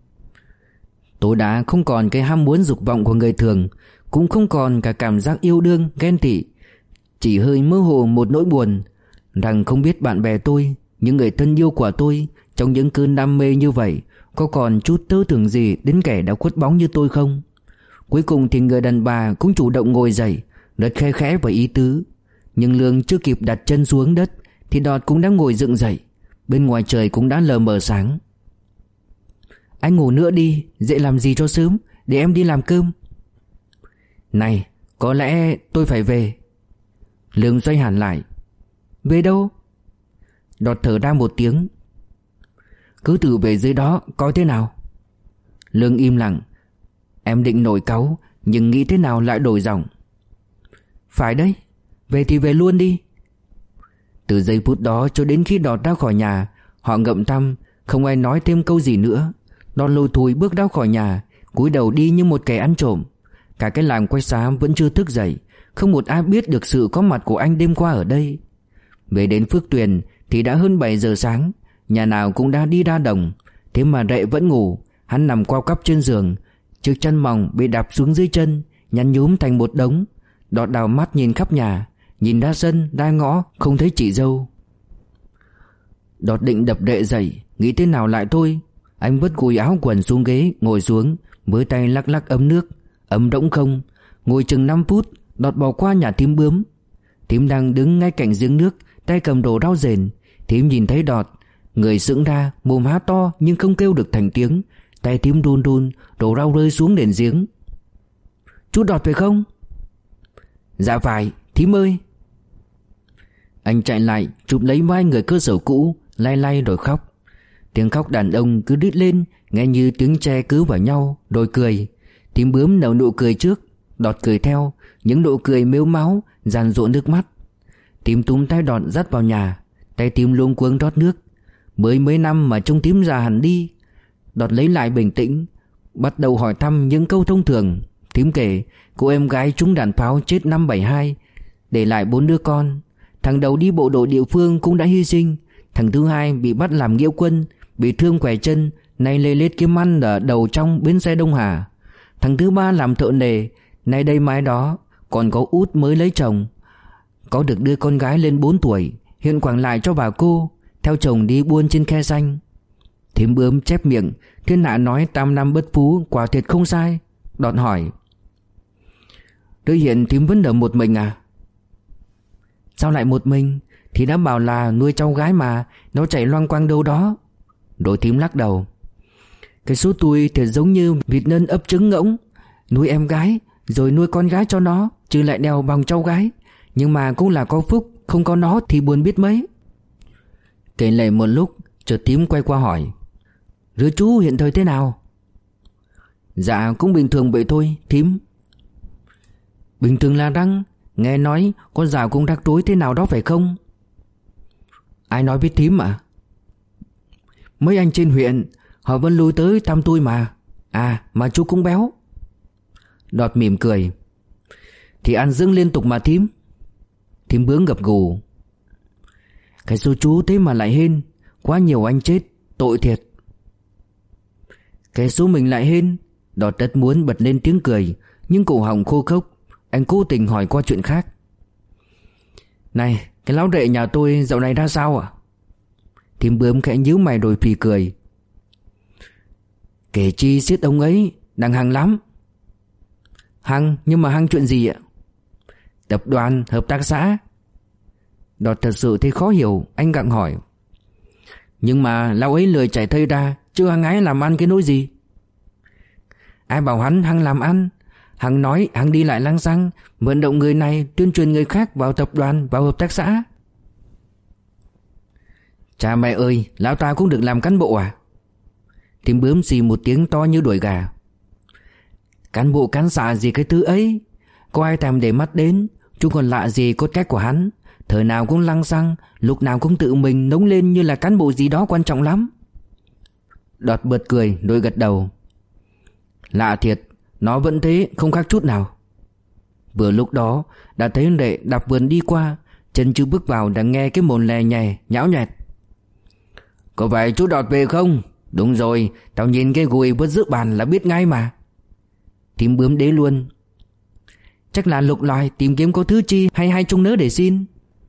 Tôi đã không còn cái ham muốn dục vọng của người thường, cũng không còn cả cảm giác yêu đương, ghen tị. Chỉ hơi mơ hồ một nỗi buồn rằng không biết bạn bè tôi, những người thân yêu của tôi, trong những cơn đam mê như vậy, có còn chút tơ tưởng gì đến kẻ đã khuất bóng như tôi không? Cuối cùng thì người đàn bà cũng chủ động ngồi dậy, rất khe khẽ và ý tứ. Nhưng Lương chưa kịp đặt chân xuống đất thì Đọt cũng đã ngồi dựng dậy. Bên ngoài trời cũng đã lờ mờ sáng. Anh ngủ nữa đi, dậy làm gì cho sớm, để em đi làm cơm. Này, có lẽ tôi phải về. Lương xoay hẳn lại. Về đâu? Đọt thở ra một tiếng. Cứ thử về dưới đó coi thế nào. Lương im lặng. Em định nổi cáu, nhưng nghĩ thế nào lại đổi giọng. Phải đấy, về thì về luôn đi. Từ giây phút đó cho đến khi Đọt ra khỏi nhà, họ ngậm thăm, không ai nói thêm câu gì nữa. Đọt lùi thùi bước ra khỏi nhà, cúi đầu đi như một kẻ ăn trộm. Cả cái làng quay xá vẫn chưa thức dậy, không một ai biết được sự có mặt của anh đêm qua ở đây. Về đến Phước Tuyền thì đã hơn 7 giờ sáng, nhà nào cũng đã đi ra đồng. Thế mà Rệ vẫn ngủ. Hắn nằm co quắp trên giường, chiếc chân mỏng bị đạp xuống dưới chân, nhăn nhúm thành một đống. Đọt đào mắt nhìn khắp nhà, nhìn ra sân, ra ngõ, không thấy chị dâu. Đọt định đập Rệ dậy, nghĩ thế nào lại thôi. Anh vứt gùi áo quần xuống ghế, ngồi xuống, với tay lắc lắc ấm nước. Ấm rỗng không. Ngồi chừng 5 phút, Đọt bỏ qua nhà thím Bướm. Thím đang đứng ngay cạnh giếng nước, tay cầm đồ rau rền. Thím nhìn thấy Đọt, người sững ra, mồm há to nhưng không kêu được thành tiếng. Tay thím run run, đồ rau rơi xuống nền giếng. Chú Đọt phải không? Dạ phải, thím ơi. Anh chạy lại, chụp lấy vai người cơ sở cũ, lay lay rồi khóc. Tiếng khóc đàn ông cứ rít lên, nghe như tiếng tre cứ vào nhau, rồi cười. Thím Bướm nở nụ cười trước, Đọt cười theo, những nụ cười mếu máo, dàn dụa nước mắt. Thím túm tay Đọt dắt vào nhà, tay thím luống cuống rót nước. Mới mấy năm mà trông thím già hẳn đi. Đọt lấy lại bình tĩnh, bắt đầu hỏi thăm những câu thông thường. Thím kể cô em gái trúng đạn pháo chết năm 72, để lại 4 đứa con. Thằng đầu đi bộ đội địa phương cũng đã hy sinh. Thằng thứ hai bị bắt làm nghĩa quân, bị thương quẻ chân, nay lê lết kiếm ăn ở đầu trong bến xe Đông Hà. Thằng thứ ba làm thợ nề, nay đây mai đó. Còn có út mới lấy chồng, có được đứa con gái lên 4 tuổi, hiện quảng lại cho bà cô. theo chồng đi buôn trên khe xanh. Thím Bướm chép miệng, thiên hạ nói tam năm bất phú, quả thiệt không sai. Đọt hỏi: Đứa hiện thím vẫn ở một mình à? Sao lại một mình? Thì đã bảo là nuôi cháu gái mà, nó chạy loang quang đâu đó. Rồi thím lắc đầu: Cái số tôi thì giống như vịt nân ấp trứng ngỗng, nuôi em gái rồi nuôi con gái cho nó, chứ lại đèo bằng cháu gái. Nhưng mà cũng là có phúc, không có nó thì buồn biết mấy. Kể lể một lúc, chợt thím quay qua hỏi: Đứa chú hiện thời thế nào? Dạ cũng bình thường vậy thôi thím. Bình thường là răng. Nghe nói con dạo cũng rắc rối thế nào đó phải không? Ai nói với thím à? Mấy anh trên huyện, họ vẫn lui tới thăm tôi mà. À mà chú cũng béo. Đọt mỉm cười: Thì ăn dưỡng liên tục mà thím. Thím Bướm gật gù: Cái số chú thế mà lại hên, quá nhiều anh chết, tội thiệt. Cái số mình lại hên. Đọt rất muốn bật lên tiếng cười, nhưng cổ họng khô khốc. Anh cố tình hỏi qua chuyện khác: Này, cái lão đệ nhà tôi dạo này ra sao ạ? Thím Bướm khẽ nhíu mày rồi phì cười: Kể chi xiết ông ấy, đang hăng lắm. Hăng? Nhưng mà hăng chuyện gì ạ? Tập đoàn, hợp tác xã. Đọt thật sự thấy khó hiểu, anh gặng hỏi: Nhưng mà lão ấy lười chảy thây ra, chứ hăng ái làm ăn cái nỗi gì? Ai bảo hắn hăng làm ăn? Hắn nói hắn đi lại lang xăng, vận động người này, tuyên truyền người khác vào tập đoàn, vào hợp tác xã. Cha mẹ ơi, lão ta cũng được làm cán bộ à? Thím Bướm xì một tiếng to như đuổi gà: Cán bộ cán xạ gì cái thứ ấy, có ai thèm để mắt đến. Chú còn lạ gì cốt cách của hắn, thời nào cũng lăng xăng, lúc nào cũng tự mình nóng lên như là cán bộ gì đó quan trọng lắm. Đọt bật cười rồi gật đầu: Lạ thiệt, nó vẫn thế, không khác chút nào. Vừa lúc đó đã thấy Rệ đạp vườn đi qua, chân chưa bước vào đã nghe cái mồn lè nhè nhão nhẹt: Có phải chú Đọt về không? Đúng rồi, tao nhìn cái gùi vứt giữa bàn là biết ngay mà. Thím Bướm đế luôn: Chắc là lục loài tìm kiếm có thứ chi hay hai chung nớ để xin.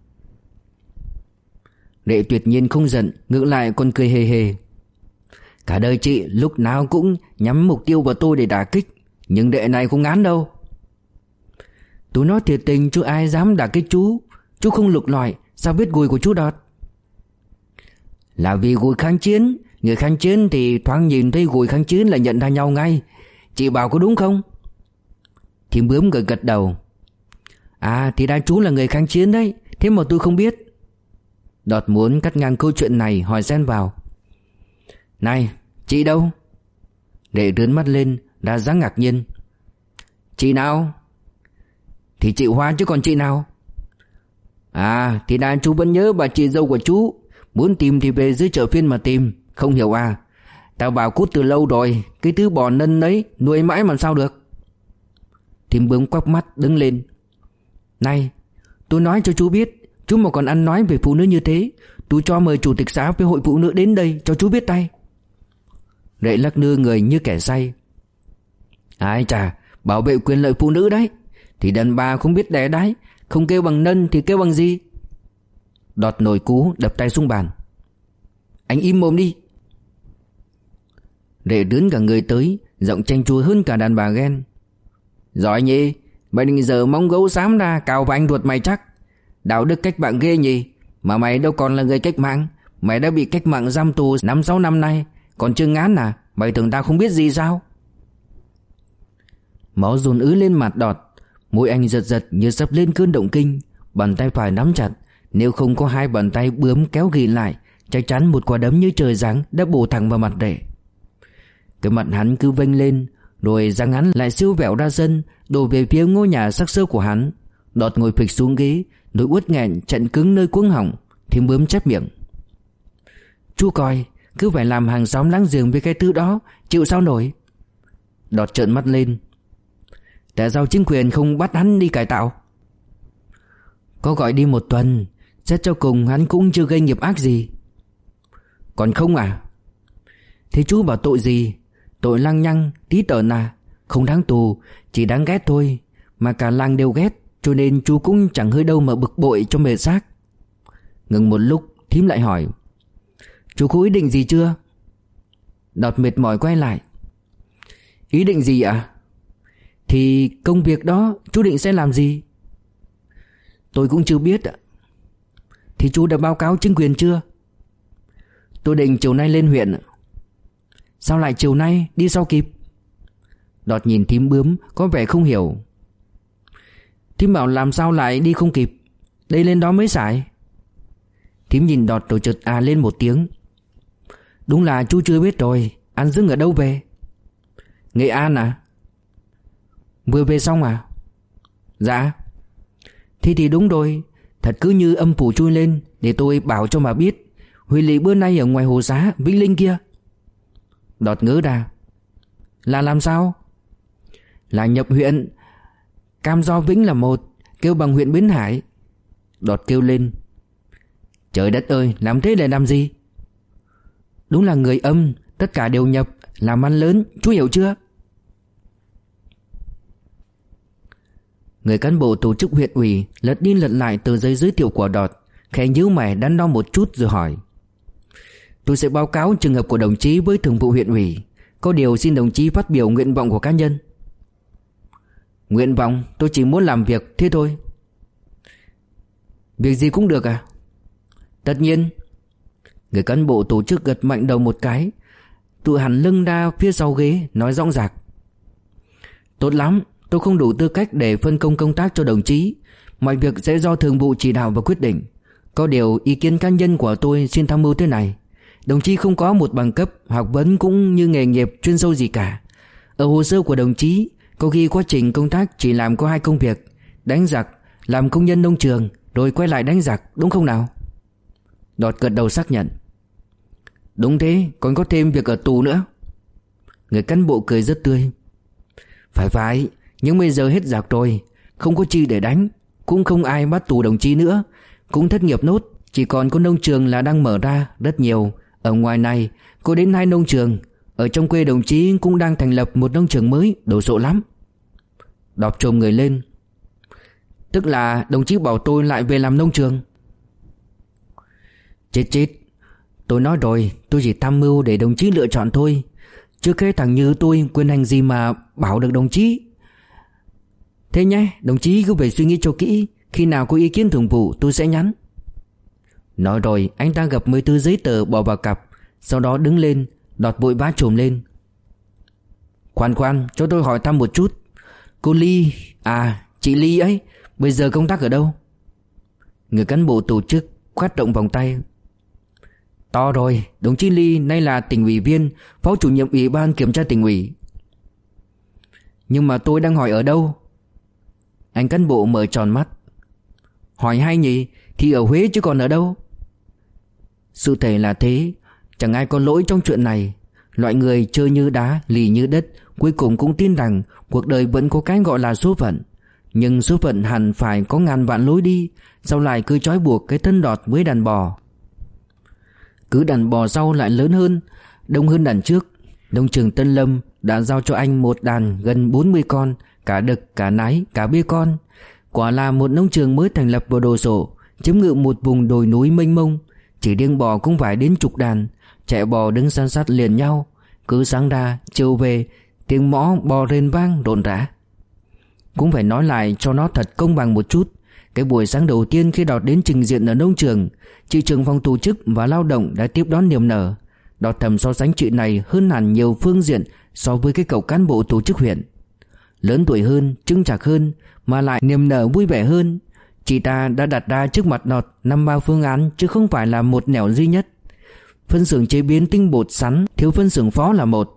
Rệ tuyệt nhiên không giận, ngược lại còn cười hề hề: Cả đời chị lúc nào cũng nhắm mục tiêu vào tôi để đả kích, nhưng đệ này không ngán đâu. Tôi nói thiệt tình chứ ai dám đả kích chú. Chú không lục lọi, sao biết gùi của chú Đọt? Là vì gùi kháng chiến. Người kháng chiến thì thoáng nhìn thấy gùi kháng chiến là nhận ra nhau ngay. Chị bảo có đúng không? Thím Bướm gật gật đầu: À thì ra chú là người kháng chiến đấy, thế mà tôi không biết. Đọt muốn cắt ngang câu chuyện này, hỏi xen vào: Này, chị đâu? Đệ rướn mắt lên, đã dáng ngạc nhiên: Chị nào? Thì chị Hoa chứ còn chị nào? À thì đã chú vẫn nhớ bà chị dâu của chú. Muốn tìm thì về dưới chợ phiên mà tìm. Không hiểu à? Tao bảo cút từ lâu rồi, cái thứ bò nân ấy nuôi mãi mà sao được. Thím Bướm quắc mắt đứng lên: Này, tôi nói cho chú biết, chú mà còn ăn nói về phụ nữ như thế, tôi cho mời chủ tịch xã với hội phụ nữ đến đây cho chú biết tay. Rệ lắc lư người như kẻ say: Ai chà, bảo vệ quyền lợi phụ nữ đấy. Thì đàn bà không biết đẻ đái, không kêu bằng nân thì kêu bằng gì? Đọt nổi cú đập tay xuống bàn: Anh im mồm đi. Rệ đướn cả người tới, giọng chanh chua hơn cả đàn bà ghen: Giỏi nhỉ, mày định giờ móng gấu xám ra cào vào anh ruột mày chắc. Đạo đức cách mạng ghê nhỉ. Mà mày đâu còn là người cách mạng. Mày đã bị cách mạng giam tù 5-6 năm nay, còn chưa ngán à? Mày tưởng tao không biết gì sao? Máu dồn ứ lên mặt Đọt. Môi anh giật giật như sắp lên cơn động kinh. Bàn tay phải nắm chặt. Nếu không có hai bàn tay Bướm kéo ghì lại, chắc chắn một quả đấm như trời giáng đã bổ thẳng vào mặt Rệ. Cái mặt hắn cứ vênh lên, rồi răng hắn lại siêu vẹo ra sân, đổ về phía ngôi nhà sắc sơ của hắn. Đọt ngồi phịch xuống ghế, nỗi uất nghẹn chặn cứng nơi cuống họng. Thím Bướm chép miệng: Chú coi, cứ phải làm hàng xóm láng giềng với cái thứ đó, chịu sao nổi. Đọt trợn mắt lên: Tại sao chính quyền không bắt hắn đi cải tạo? Có gọi đi một tuần, xét cho cùng hắn cũng chưa gây nghiệp ác gì. Còn không à? Thế chú bảo tội gì? Tội lăng nhăng, tí tởn à? Không đáng tù, chỉ đáng ghét thôi. Mà cả làng đều ghét, cho nên chú cũng chẳng hơi đâu mà bực bội cho mệt xác. Ngừng một lúc, thím lại hỏi: Chú có ý định gì chưa? Đọt mệt mỏi quay lại. Ý định gì ạ? Thì công việc đó chú định sẽ làm gì? Tôi cũng chưa biết ạ. Thì chú đã báo cáo chính quyền chưa? Tôi định chiều nay lên huyện. Sao lại chiều nay, đi sao kịp? Đọt nhìn thím bướm có vẻ không hiểu. Thím bảo làm sao lại đi không kịp? Đây lên đó mới sải. Thím nhìn Đọt rồi chợt à lên một tiếng. Đúng là chú chưa biết rồi. Ăn dưng ở đâu về? Nghệ An à? Vừa về xong à? Dạ. Thế thì đúng rồi. Thật cứ như âm phủ chui lên. Để tôi bảo cho mà biết. Huy Lị bữa nay ở ngoài Hồ Xá Vĩnh Linh kia. Đọt ngớ ra. Là làm sao? Là nhập huyện. Cam Do Vĩnh là một, kêu bằng huyện Bến Hải. Đọt kêu lên. Trời đất ơi, làm thế để làm gì? Đúng là người âm. Tất cả đều nhập. Làm ăn lớn, chú hiểu chưa? Người cán bộ tổ chức huyện ủy lật đi lật lại tờ giấy giới thiệu của Đọt, khẽ nhíu mày đắn đo một chút rồi hỏi. Tôi sẽ báo cáo trường hợp của đồng chí với thường vụ huyện ủy. Có điều xin đồng chí phát biểu nguyện vọng của cá nhân. Nguyện vọng? Tôi chỉ muốn làm việc thế thôi. Việc gì cũng được à? Tất nhiên. Người cán bộ tổ chức gật mạnh đầu một cái, tụi hẳn lưng ra phía sau ghế nói rõng rạc. Tốt lắm. Tôi không đủ tư cách để phân công công tác cho đồng chí. Mọi việc sẽ do thường vụ chỉ đạo và quyết định. Có điều ý kiến cá nhân của tôi xin tham mưu thế này. Đồng chí không có một bằng cấp, học vấn cũng như nghề nghiệp chuyên sâu gì cả. Ở hồ sơ của đồng chí có ghi quá trình công tác chỉ làm có 2 công việc: đánh giặc, làm công nhân nông trường, rồi quay lại đánh giặc, đúng không nào? Đọt gật đầu xác nhận. Đúng thế, còn có thêm việc ở tù nữa. Người cán bộ cười rất tươi. Phải, nhưng bây giờ hết giặc rồi, không có chi để đánh, cũng không ai bắt tù đồng chí nữa, cũng thất nghiệp nốt. Chỉ còn có nông trường là đang mở ra rất nhiều. Ở ngoài này có đến 2 nông trường. Ở trong quê đồng chí cũng đang thành lập một nông trường mới, đồ sộ lắm. Đọt trồm người lên. Tức là đồng chí bảo tôi lại về làm nông trường? Chết. Tôi nói rồi, tôi chỉ tham mưu để đồng chí lựa chọn thôi. Chứ cái thằng như tôi quyền hành gì mà bảo được đồng chí. Thế nhé, đồng chí cứ về suy nghĩ cho kỹ. Khi nào có ý kiến thường vụ tôi sẽ nhắn. Nói rồi anh ta gập mấy thứ giấy tờ bỏ vào cặp. Sau đó đứng lên. Đọt vội vã trồm lên. Khoan, cho tôi hỏi thăm một chút. Cô Ly, chị Ly ấy, bây giờ công tác ở đâu? Người cán bộ tổ chức khoát động vòng tay. To rồi, đồng chí Ly nay là tỉnh ủy viên, phó chủ nhiệm ủy ban kiểm tra tỉnh ủy. Nhưng mà tôi đang hỏi ở đâu? Anh cán bộ mở tròn mắt. Hỏi hay nhỉ, thì ở Huế chứ còn ở đâu? Sự thể là thế, chẳng ai có lỗi trong chuyện này. Loại người chơi như đá, lì như đất, cuối cùng cũng tin rằng cuộc đời vẫn có cái gọi là số phận. Nhưng số phận hẳn phải có ngàn vạn lối đi, sao lại cứ trói buộc cái thân Đọt với đàn bò? Cứ đàn bò sau lại lớn hơn, đông hơn đàn trước. Nông trường Tân Lâm đã giao cho anh một đàn gần 40 con, cả đực, cả nái, cả bê con. Quả là một nông trường mới thành lập vào đồ sộ, chiếm ngự một vùng đồi núi mênh mông. Chỉ riêng bò cũng phải đến chục đàn. Trẻ bò đứng san sát liền nhau. Cứ sáng ra, chiều về, tiếng mõ bò rền vang rộn rã. Cũng phải nói lại cho nó thật công bằng một chút. Cái buổi sáng đầu tiên khi Đọt đến trình diện ở nông trường, chị trưởng phòng tổ chức và lao động đã tiếp đón niềm nở. Đọt thầm so sánh chị này hơn hẳn nhiều phương diện so với cái cậu cán bộ tổ chức huyện. Lớn tuổi hơn, chững chạc hơn, mà lại niềm nở vui vẻ hơn. Chị ta đã đặt ra trước mặt Đọt 5-3 phương án chứ không phải là một nẻo duy nhất. Phân xưởng chế biến tinh bột sắn thiếu phân xưởng phó là 1.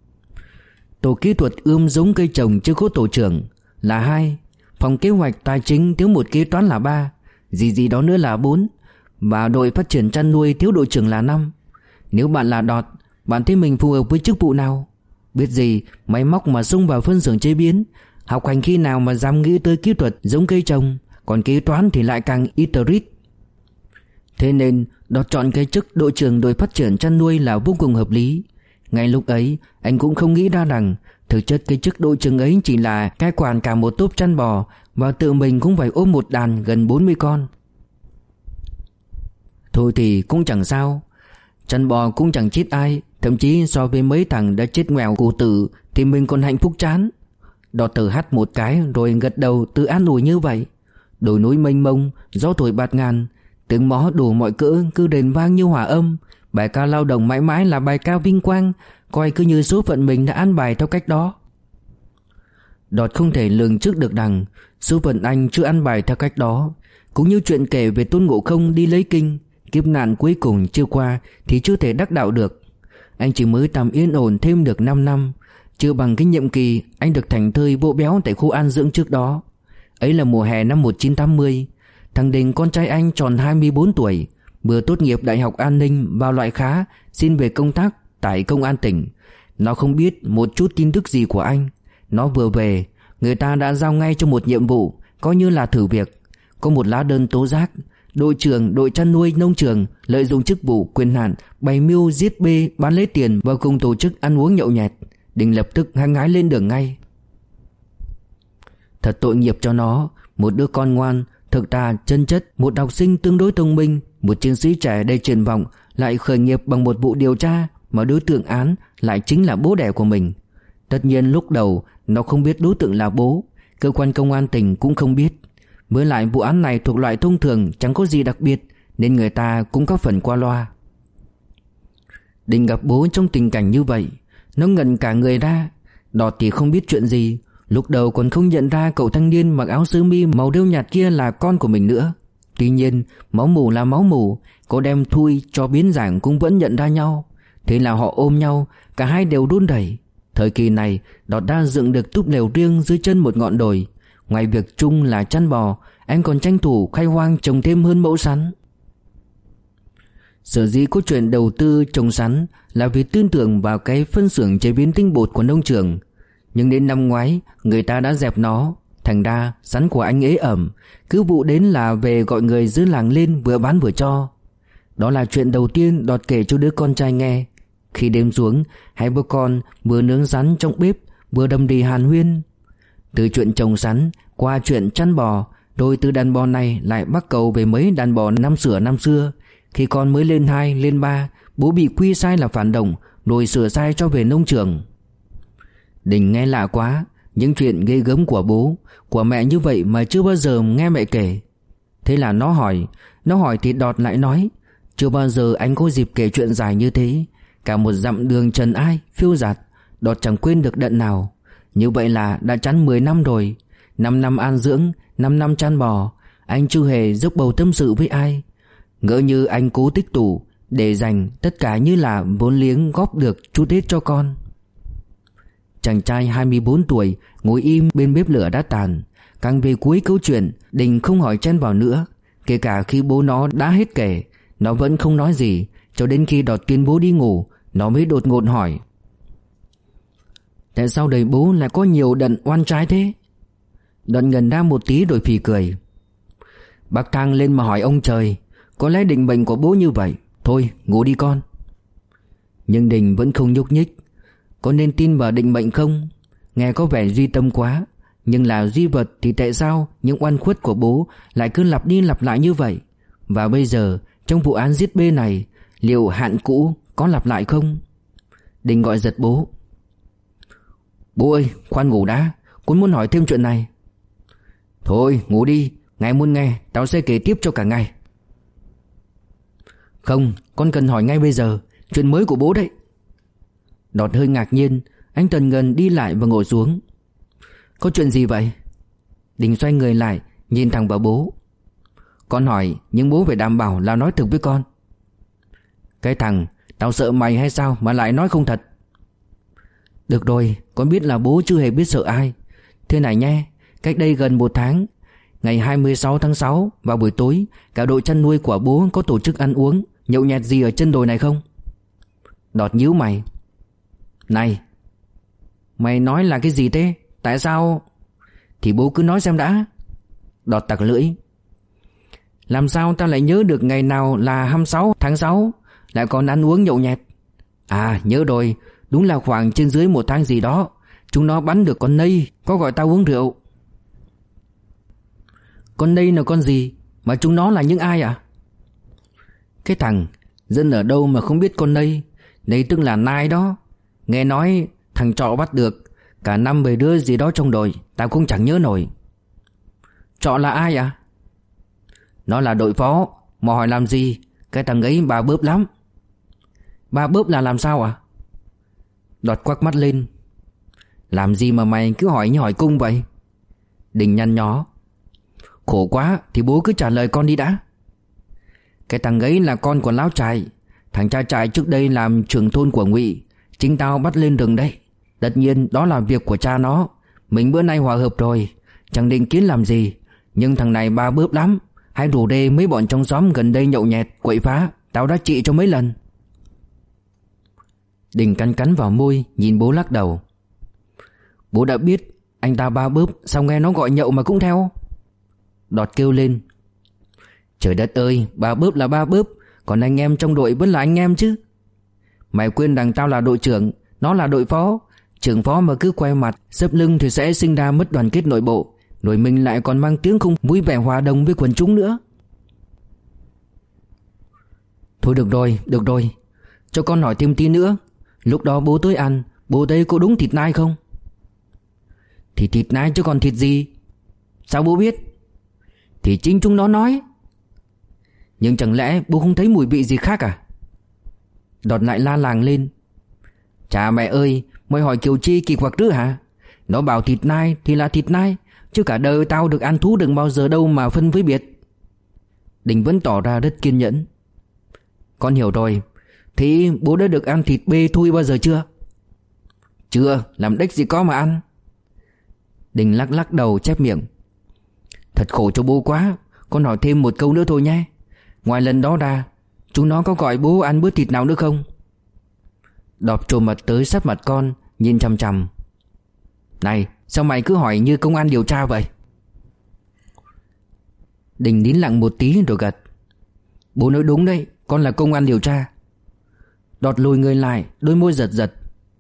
Tổ kỹ thuật ươm giống cây trồng chưa có tổ trưởng là 2. Phòng kế hoạch tài chính thiếu một kế toán là 3. Gì đó nữa là 4. Và đội phát triển chăn nuôi thiếu đội trưởng là 5. Nếu bạn là Đọt, bạn thấy mình phù hợp với chức vụ nào? Biết gì máy móc mà xông vào phân xưởng chế biến, học hành khi nào mà dám nghĩ tới kỹ thuật giống cây trồng, còn kế toán thì lại càng ít rít. Thế nên Đọt chọn cái chức đội trưởng đội phát triển chăn nuôi là vô cùng hợp lý. Ngay lúc ấy anh cũng không nghĩ ra rằng thực chất cái chức đội trưởng ấy chỉ là cai quản cả một tốp chăn bò, và tự mình cũng phải ôm một đàn gần 40 con. Thôi thì cũng chẳng sao. Chăn bò cũng chẳng chết ai, thậm chí so với mấy thằng đã chết nghèo cụ tử thì mình còn hạnh phúc chán. Đọt thở hắt một cái rồi gật đầu tự an ủi như vậy. Đồi núi mênh mông, gió thổi bạt ngàn, tiếng mõ đủ mọi cỡ cứ đền vang như hòa âm. Bài ca lao động mãi mãi là bài ca vinh quang, coi cứ như số phận mình đã an bài theo cách đó. Đọt không thể lường trước được rằng số phận anh chưa an bài theo cách đó. Cũng như chuyện kể về Tôn Ngộ Không đi lấy kinh, kiếp nạn cuối cùng chưa qua thì chưa thể đắc đạo được. Anh chỉ mới tạm yên ổn thêm được 5 năm, chưa bằng cái nhiệm kỳ anh được thảnh thơi bộ béo tại khu an dưỡng trước đó. Ấy là mùa hè năm 1980. Thằng Đình con trai anh tròn 24 tuổi, vừa tốt nghiệp Đại học An ninh vào loại khá, xin về công tác tại công an tỉnh. Nó không biết một chút tin tức gì của anh. Nó vừa về, người ta đã giao ngay cho một nhiệm vụ, coi như là thử việc. Có một lá đơn tố giác đội trưởng đội chăn nuôi nông trường lợi dụng chức vụ quyền hạn bày mưu giết bê bán lấy tiền và cùng tổ chức ăn uống nhậu nhẹt. Đình lập tức hăng hái lên đường ngay. Thật tội nghiệp cho nó, một đứa con ngoan, thực thà chân chất, một học sinh tương đối thông minh, một chiến sĩ trẻ đầy triển vọng lại khởi nghiệp bằng một vụ điều tra mà đối tượng án lại chính là bố đẻ của mình. Tất nhiên lúc đầu nó không biết đối tượng là bố, cơ quan công an tỉnh cũng không biết. Với lại vụ án này thuộc loại thông thường, chẳng có gì đặc biệt nên người ta cũng có phần qua loa. Đình gặp bố trong tình cảnh như vậy, nó ngẩn cả người ra. Đọt thì không biết chuyện gì, lúc đầu còn không nhận ra cậu thanh niên mặc áo sơ mi màu nâu nhạt kia là con của mình nữa. Tuy nhiên máu mủ là máu mủ, có đem thui cho biến dạng cũng vẫn nhận ra nhau. Thế là họ ôm nhau, cả hai đều run rẩy. Thời kỳ này Đọt đã dựng được túp lều riêng dưới chân một ngọn đồi. Ngoài việc chung là chăn bò, anh còn tranh thủ khai hoang trồng thêm hơn mẫu sắn. Sở dĩ có chuyện đầu tư trồng sắn là vì tin tưởng vào cái phân xưởng chế biến tinh bột của nông trường. Nhưng đến năm ngoái người ta đã dẹp nó, thành ra sắn của anh ế ẩm, cứ vụ đến là về gọi người dưới làng lên vừa bán vừa cho. Đó là chuyện đầu tiên Đọt kể cho đứa con trai nghe. Khi đêm xuống, hai bố con vừa nướng sắn trong bếp vừa đầm đì hàn huyên. Từ chuyện trồng sắn qua chuyện chăn bò, rồi từ đàn bò này lại bắt cầu về mấy đàn bò năm xưa. Khi con mới lên 2, lên 3, bố bị quy sai là phản động, rồi sửa sai cho về nông trường. Đình nghe lạ quá, những chuyện ghê gớm của bố, của mẹ như vậy mà chưa bao giờ nghe mẹ kể. Thế là nó hỏi thì Đọt lại nói, chưa bao giờ anh có dịp kể chuyện dài như thế. Cả một dặm đường trần ai, phiêu dạt, Đọt chẳng quên được đợt nào. Như vậy là đã chắn 10 năm rồi, 5 năm an dưỡng, 5 năm chăn bò, anh chưa hề dốc bầu tâm sự với ai. Ngỡ như anh cố tích tụ để dành tất cả như là vốn liếng góp được chút hết cho con. Chàng trai 24 tuổi ngồi im bên bếp lửa đã tàn. Càng về cuối câu chuyện, Đình không hỏi chen vào nữa. Kể cả khi bố nó đã hết kể, nó vẫn không nói gì. Cho đến khi Đọt tuyên bố đi ngủ, nó mới đột ngột hỏi, tại sao đời bố lại có nhiều đận oan trái thế? Đọt ngần ra một tí rồi phì cười. Bác thang lên mà hỏi ông trời, có lẽ định mệnh của bố như vậy. Thôi ngủ đi con. Nhưng Đình vẫn không nhúc nhích. Có nên tin vào định mệnh không? Nghe có vẻ duy tâm quá. Nhưng là duy vật thì tại sao những oan khuất của bố lại cứ lặp đi lặp lại như vậy? Và bây giờ trong vụ án giết bê này, liệu hạn cũ có lặp lại không? Đình gọi giật bố. Bố ơi, khoan ngủ đã, con muốn hỏi thêm chuyện này. Thôi ngủ đi, ngày muốn nghe tao sẽ kể tiếp cho cả ngày. Không, con cần hỏi ngay bây giờ, chuyện mới của bố đấy. Đọt hơi ngạc nhiên, anh Tần Ngân đi lại và ngồi xuống. Có chuyện gì vậy? Đình xoay người lại, nhìn thẳng vào bố. Con hỏi, nhưng bố phải đảm bảo là nói thực với con. Cái thằng, tao sợ mày hay sao mà lại nói không thật? Được rồi, con biết là bố chưa hề biết sợ ai. Thế này nhé, cách đây gần 1 tháng, ngày 26 tháng 6 vào buổi tối, cả đội chăn nuôi của bố có tổ chức ăn uống nhậu nhẹt gì ở chân đồi này không? Đọt nhíu mày. Này, mày nói là cái gì thế? Tại sao? Thì bố cứ nói xem đã. Đọt tặc lưỡi. Làm sao tao lại nhớ được ngày nào là 26 tháng 6 lại còn ăn uống nhậu nhẹt? À nhớ rồi, đúng là khoảng trên dưới 1 tháng gì đó, chúng nó bắn được con nây, có gọi tao uống rượu. Con nây là con gì? Mà chúng nó là những ai à? Cái thằng, Dân ở đâu mà không biết con Nây? Nây tức là Nai đó. Nghe nói thằng Trọ bắt được cả 5-7 đứa gì đó trong đội, tao cũng chẳng nhớ nổi. Trọ là ai à? Nó là đội phó. Mà hỏi làm gì? Cái thằng ấy bà bớp lắm. Bà bớp là làm sao à? Đọt quắc mắt lên. Làm gì mà mày cứ hỏi như hỏi cung vậy? Đình nhăn nhó. Khổ quá thì bố cứ trả lời con đi đã. Cái thằng ấy là con của lão trại. Thằng cha trại trước đây làm trưởng thôn của Ngụy. Chính tao bắt lên rừng đấy. Tất nhiên đó là việc của cha nó. Mình bữa nay hòa hợp rồi, chẳng định kiến làm gì. Nhưng thằng này ba bớp lắm. Hay rủ rê mấy bọn trong xóm gần đây nhậu nhẹt quậy phá. Tao đã trị cho mấy lần. Đình cắn cắn vào môi, nhìn bố lắc đầu. Bố đã biết anh ta ba bớp, sao nghe nó gọi nhậu mà cũng theo? Đọt kêu lên. Trời đất ơi, ba bớp là ba bớp, còn anh em trong đội vẫn là anh em chứ. Mày quên rằng tao là đội trưởng, nó là đội phó. Trưởng phó mà cứ quay mặt xấp lưng thì sẽ sinh ra mất đoàn kết nội bộ. Rồi mình lại còn mang tiếng không vui vẻ hòa đồng với quần chúng nữa. Thôi được rồi. Cho con hỏi thêm tí nữa. Lúc đó bố tới ăn, bố thấy có đúng thịt nai không? Thì thịt nai chứ còn thịt gì? Sao bố biết? Thì chính chúng nó nói. Nhưng chẳng lẽ bố không thấy mùi vị gì khác à? Đọt lại la làng lên. Chà mẹ ơi, mày hỏi kiểu chi kỳ quặc nữa hả? Nó bảo thịt nai thì là thịt nai, chứ cả đời tao được ăn thú đừng bao giờ đâu mà phân với biệt. Đình vẫn tỏ ra rất kiên nhẫn. Con hiểu rồi. Thế bố đã được ăn thịt bê thui bao giờ chưa? Chưa, làm đếch gì có mà ăn. Đình lắc lắc đầu chép miệng. Thật khổ cho bố quá. Con hỏi thêm một câu nữa thôi nhé. Ngoài lần đó ra, chúng nó có gọi bố ăn bữa thịt nào nữa không? Đọp trồm mặt tới sát mặt con, nhìn chằm chằm. Này, sao mày cứ hỏi như công an điều tra vậy? Đình nín lặng một tí rồi gật. Bố nói đúng đấy, con là công an điều tra. Đọt lùi người lại, đôi môi giật giật.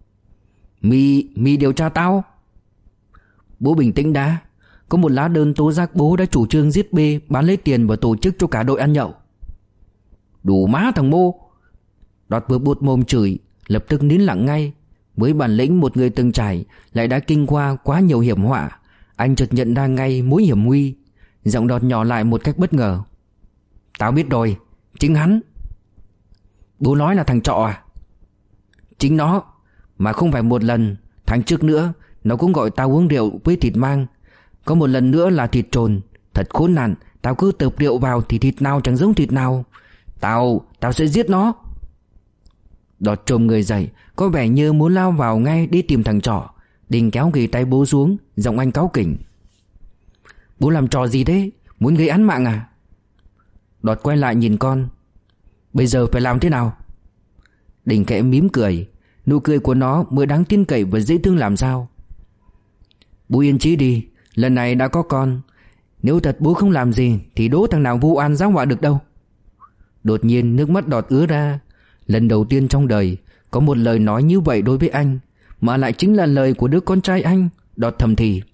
Mi điều tra tao? Bố bình tĩnh đã. Có một lá đơn tố giác bố đã chủ trương giết bê, bán lấy tiền và tổ chức cho cả đội ăn nhậu. Đủ má thằng Mô. Đọt vừa buột mồm chửi, lập tức nín lặng ngay. Với bản lĩnh một người từng trải, lại đã kinh qua quá nhiều hiểm họa, anh chợt nhận ra ngay mối hiểm nguy. Giọng Đọt nhỏ lại một cách bất ngờ. Tao biết rồi, chính hắn. Bố nói là thằng Trọ à? Chính nó. Mà không phải một lần. Tháng trước nữa nó cũng gọi tao uống rượu với thịt mang. Có một lần nữa là thịt trồn. Thật khốn nạn. Tao cứ tợp rượu vào thì thịt nào chẳng giống thịt nào. Tao sẽ giết nó. Đọt trồm người dậy, có vẻ như muốn lao vào ngay đi tìm thằng Trọ. Đình kéo ghì tay bố xuống, giọng anh cáu kỉnh. Bố làm trò gì thế? Muốn gây án mạng à? Đọt quay lại nhìn con. Bây giờ phải làm thế nào? Đình khẽ mím cười. Nụ cười của nó mới đáng tin cậy và dễ thương làm sao. Bố yên chí đi. Lần này đã có con. Nếu thật bố không làm gì thì đố thằng nào vu oan giáo họa được đâu. Đột nhiên nước mắt Đọt ứa ra. Lần đầu tiên trong đời có một lời nói như vậy đối với anh, mà lại chính là lời của đứa con trai anh. Đọt thầm thì.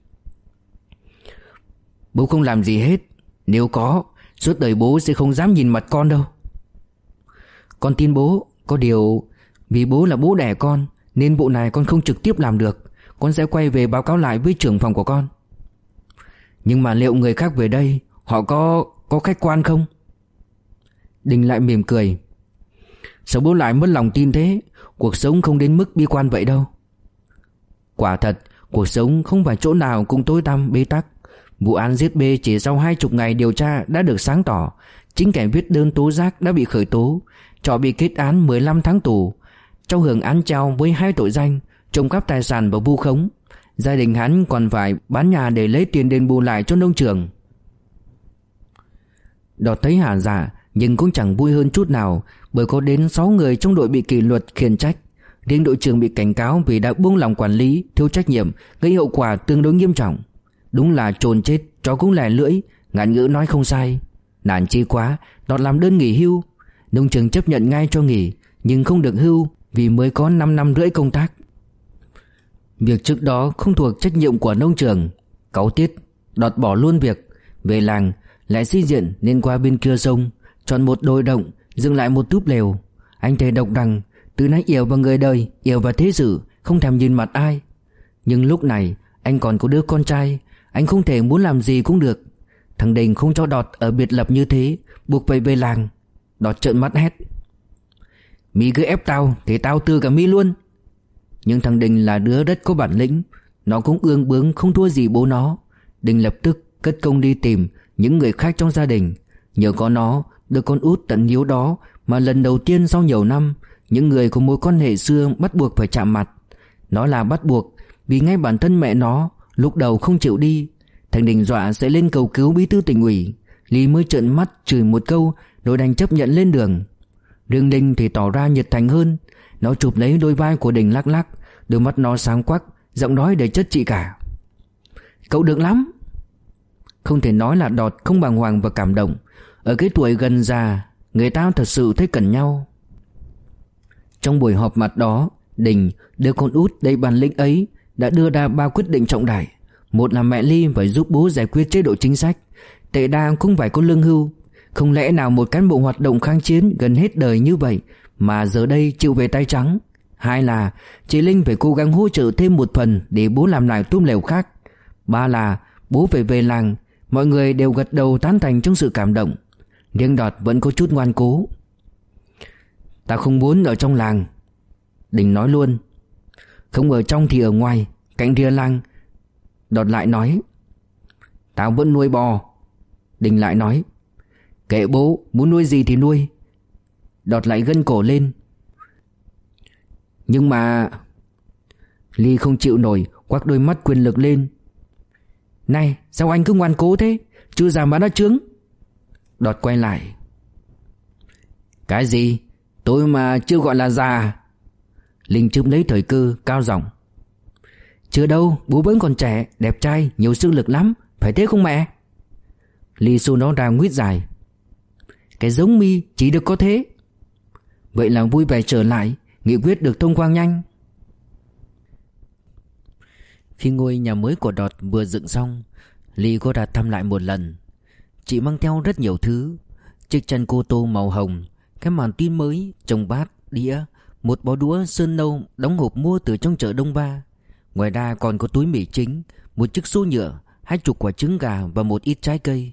Bố không làm gì hết. Nếu có, suốt đời bố sẽ không dám nhìn mặt con đâu. Con tin bố. Có điều vì bố là bố đẻ con, nên vụ này con không trực tiếp làm được. Con sẽ quay về báo cáo lại với trưởng phòng của con. Nhưng mà liệu người khác về đây họ có khách quan không? Đình lại mỉm cười. Sao bố lại mất lòng tin thế? Cuộc sống không đến mức bi quan vậy đâu. Quả thật, cuộc sống không phải chỗ nào cũng tối tăm bế tắc. Vụ án giết bê chỉ sau 20 ngày điều tra đã được sáng tỏ. Chính kẻ viết đơn tố giác đã bị khởi tố. Trọ bị kết án 15 tháng tù, cho hưởng án treo với 2 tội danh: trộm cắp tài sản và vu khống. Gia đình hắn còn phải bán nhà để lấy tiền đền bù lại cho nông trường. Đọt thấy hả dạ, nhưng cũng chẳng vui hơn chút nào, bởi có đến 6 người trong đội bị kỷ luật khiển trách. Riêng đội trưởng bị cảnh cáo vì đã buông lỏng quản lý, thiếu trách nhiệm, gây hậu quả tương đối nghiêm trọng. Đúng là trồn chết chó cũng lẻ lưỡi, ngạn ngữ nói không sai. Nản chi quá, Đọt làm đơn nghỉ hưu. Nông trường chấp nhận ngay cho nghỉ, nhưng không được hưu vì mới có 5 năm rưỡi công tác. Việc trước đó không thuộc trách nhiệm của nông trường. Cáu tiết, Đọt bỏ luôn việc. Về làng lại xây dựng nên qua bên kia sông, chọn một đồi động, dựng lại một túp lều. Anh thề độc rằng từ nay yêu vào người đời, yêu vào thế sự, không thèm nhìn mặt ai. Nhưng lúc này anh còn có đứa con trai, anh không thể muốn làm gì cũng được. Thằng Đình không cho Đọt ở biệt lập như thế, buộc phải về làng. Đọt trợn mắt hét: "Mi cứ ép tao thì tao từ cả Mi luôn." Nhưng thằng Đình là đứa rất có bản lĩnh, nó cũng ương bướng không thua gì bố nó. Đình lập tức cất công đi tìm những người khác trong gia đình. Nhờ có nó, đứa con út tận hiếu đó mà lần đầu tiên sau nhiều năm, những người có mối quan hệ xưa bắt buộc phải chạm mặt. Nó là bắt buộc vì ngay bản thân mẹ nó lúc đầu không chịu đi. Thằng Đình dọa sẽ lên cầu cứu bí thư tỉnh ủy. Lý mới trợn mắt chửi một câu rồi đành chấp nhận lên đường. Riêng Linh thì tỏ ra nhiệt thành hơn. Nó chụp lấy đôi vai của Đình lắc lắc, đôi mắt nó sáng quắc, giọng nói đầy chất trị cả: "Cậu được lắm." Không thể nói là Đọt không bàng hoàng và cảm động. Ở cái tuổi gần già, người ta thật sự thấy cần nhau. Trong buổi họp mặt đó, Đình, đứa con út đầy bản lĩnh ấy, đã đưa ra 3 quyết định trọng đại. Một là mẹ Ly phải giúp bố giải quyết chế độ chính sách, Tệ Đa cũng phải có lương hưu. Không lẽ nào một cán bộ hoạt động kháng chiến gần hết đời như vậy mà giờ đây chịu về tay trắng. Hai là chị Linh phải cố gắng hỗ trợ thêm một phần để bố làm lại tôm lều khác. Ba là bố phải về làng. Mọi người đều gật đầu tán thành trong sự cảm động. Riêng Đọt vẫn có chút ngoan cố. "Ta không muốn ở trong làng." Đình nói luôn. "Không ở trong thì ở ngoài, cạnh rìa làng." Đọt lại nói. "Tao vẫn nuôi bò." Đình lại nói. "Kệ bố, muốn nuôi gì thì nuôi." Đọt lại gân cổ lên. "Nhưng mà..." Ly không chịu nổi, quắc đôi mắt quyền lực lên. "Này, sao anh cứ ngoan cố thế? Chưa già mà đã trướng." Đọt quay lại. "Cái gì? Tôi mà chưa gọi là già." Linh chụp lấy thời cơ cao giọng. "Chưa đâu, bố vẫn còn trẻ, đẹp trai, nhiều sức lực lắm, phải thế không mẹ?" Ly xô nó ra nguyết dài. "Cái giống Mi chỉ được có thế." Vậy là vui vẻ trở lại, nghị quyết được thông qua nhanh. Khi ngôi nhà mới của Đọt vừa dựng xong, Ly có ra thăm lại một lần. Chị mang theo rất nhiều thứ: chiếc chăn cô tô màu hồng, cái màn tin mới, chồng bát, đĩa, một bó đũa sơn nâu đóng hộp mua từ trong chợ Đông Ba. Ngoài ra còn có túi mì chính, một chiếc xô nhựa, 20 quả trứng gà và một ít trái cây.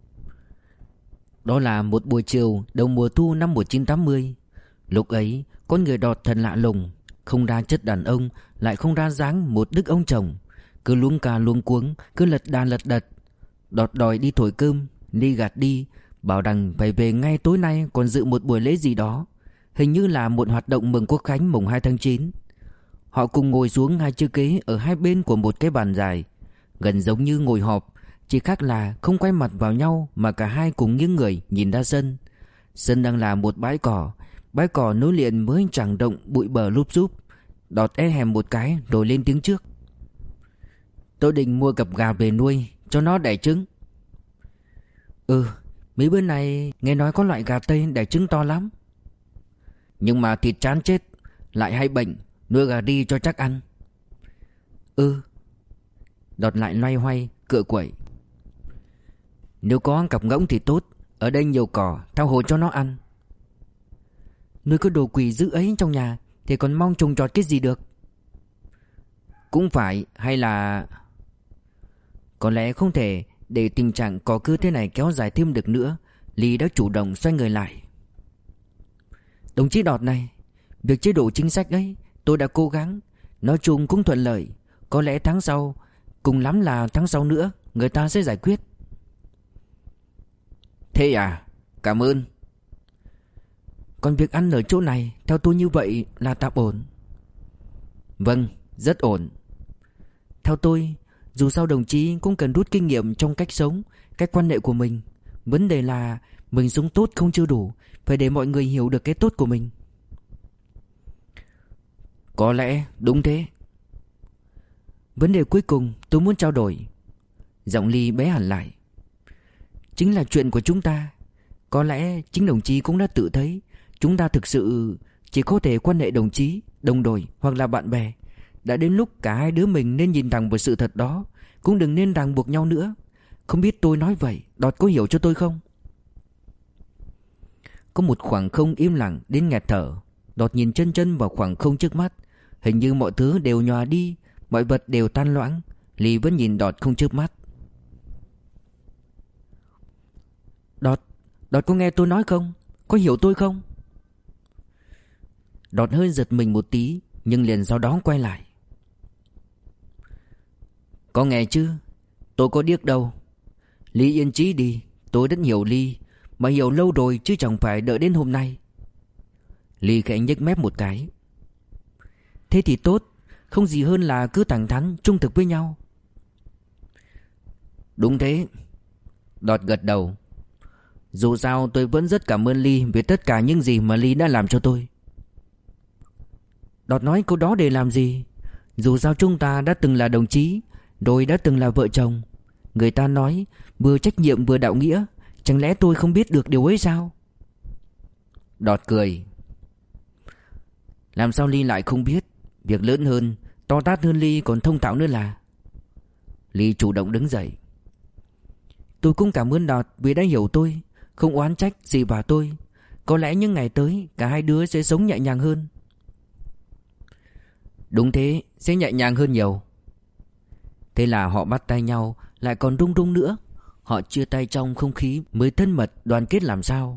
Đó là một buổi chiều đầu mùa thu năm 1980. Lúc ấy con người Đọt thật lạ lùng, không ra chất đàn ông, lại không ra dáng một đức ông chồng. Cứ luống ca luống cuống, cứ lật đà lật đật. Đọt đòi đi thổi cơm, Ly gạt đi, bảo rằng phải về ngay tối nay còn dự một buổi lễ gì đó. Hình như là một hoạt động mừng Quốc khánh mùng 2 tháng 9. Họ cùng ngồi xuống 2 chiếc ghế ở hai bên của một cái bàn dài, gần giống như ngồi họp, chỉ khác là không quay mặt vào nhau mà cả hai cùng nghiêng người nhìn ra sân. Sân đang là một bãi cỏ nối liền với tràng rộng bụi bờ lúp xúp. Đọt e hèm một cái rồi lên tiếng trước. "Tôi định mua cặp gà về nuôi cho nó đẻ trứng." Mấy bữa này nghe nói có loại gà Tây đẻ trứng to lắm." "Nhưng mà thịt chán chết, lại hay bệnh, nuôi gà đi cho chắc ăn." Đọt lại loay hoay cựa quậy. "Nếu có cặp ngỗng thì tốt, ở đây nhiều cỏ, tao hồ cho nó ăn." "Nuôi cái đồ quỷ dữ ấy trong nhà thì còn mong trồng trọt cái gì được." "Cũng phải, hay là..." Có lẽ không thể để tình trạng có cứ thế này kéo dài thêm được nữa. Ly đã chủ động xoay người lại. "Đồng chí Đọt này, việc chế độ chính sách ấy tôi đã cố gắng, nói chung cũng thuận lợi. Có lẽ tháng sau, cùng lắm là tháng sau nữa, người ta sẽ giải quyết." "Thế à? Cảm ơn." "Còn việc ăn ở chỗ này, theo tôi như vậy là tạm ổn." "Vâng, rất ổn." "Theo tôi, dù sao đồng chí cũng cần rút kinh nghiệm trong cách sống, cách quan hệ của mình. Vấn đề là mình sống tốt không chưa đủ, phải để mọi người hiểu được cái tốt của mình." "Có lẽ đúng thế." "Vấn đề cuối cùng tôi muốn trao đổi." Giọng Ly bé hẳn lại. "Chính là chuyện của chúng ta. Có lẽ chính đồng chí cũng đã tự thấy chúng ta thực sự chỉ có thể quan hệ đồng chí, đồng đội hoặc là bạn bè. Đã đến lúc cả hai đứa mình nên nhìn thẳng vào sự thật đó, cũng đừng nên ràng buộc nhau nữa. Không biết tôi nói vậy Đọt có hiểu cho tôi không?" Có một khoảng không im lặng đến nghẹt thở. Đọt nhìn chân chân vào khoảng không trước mắt. Hình như mọi thứ đều nhòa đi, mọi vật đều tan loãng. Ly vẫn nhìn Đọt không chớp mắt. Đọt có nghe tôi nói không? Có hiểu tôi không? Đọt hơi giật mình một tí, nhưng liền sau đó quay lại. Có nghe chứ? Tôi có điếc đâu. Ly yên chí đi, tôi rất hiểu Ly, mà hiểu lâu rồi chứ chẳng phải đợi đến hôm nay. Ly khẽ nhếch mép một cái. Thế thì tốt, không gì hơn là cứ thẳng thắn trung thực với nhau. Đúng thế. Đọt gật đầu. Dù sao tôi vẫn rất cảm ơn Ly vì tất cả những gì mà Ly đã làm cho tôi. Đọt nói câu đó để làm gì? Dù sao chúng ta đã từng là đồng chí, rồi đã từng là vợ chồng. Người ta nói vừa trách nhiệm vừa đạo nghĩa. Chẳng lẽ tôi không biết được điều ấy sao? Đọt cười. Làm sao Ly lại không biết? Việc lớn hơn, to tát hơn Ly còn thông thạo nữa là. Ly chủ động đứng dậy. Tôi cũng cảm ơn Đọt vì đã hiểu tôi, không oán trách gì vào tôi. Có lẽ những ngày tới cả hai đứa sẽ sống nhẹ nhàng hơn. Đúng thế, sẽ nhẹ nhàng hơn nhiều. Thế là họ bắt tay nhau, lại còn rung rung nữa. Họ chia tay trong không khí mới thân mật đoàn kết làm sao.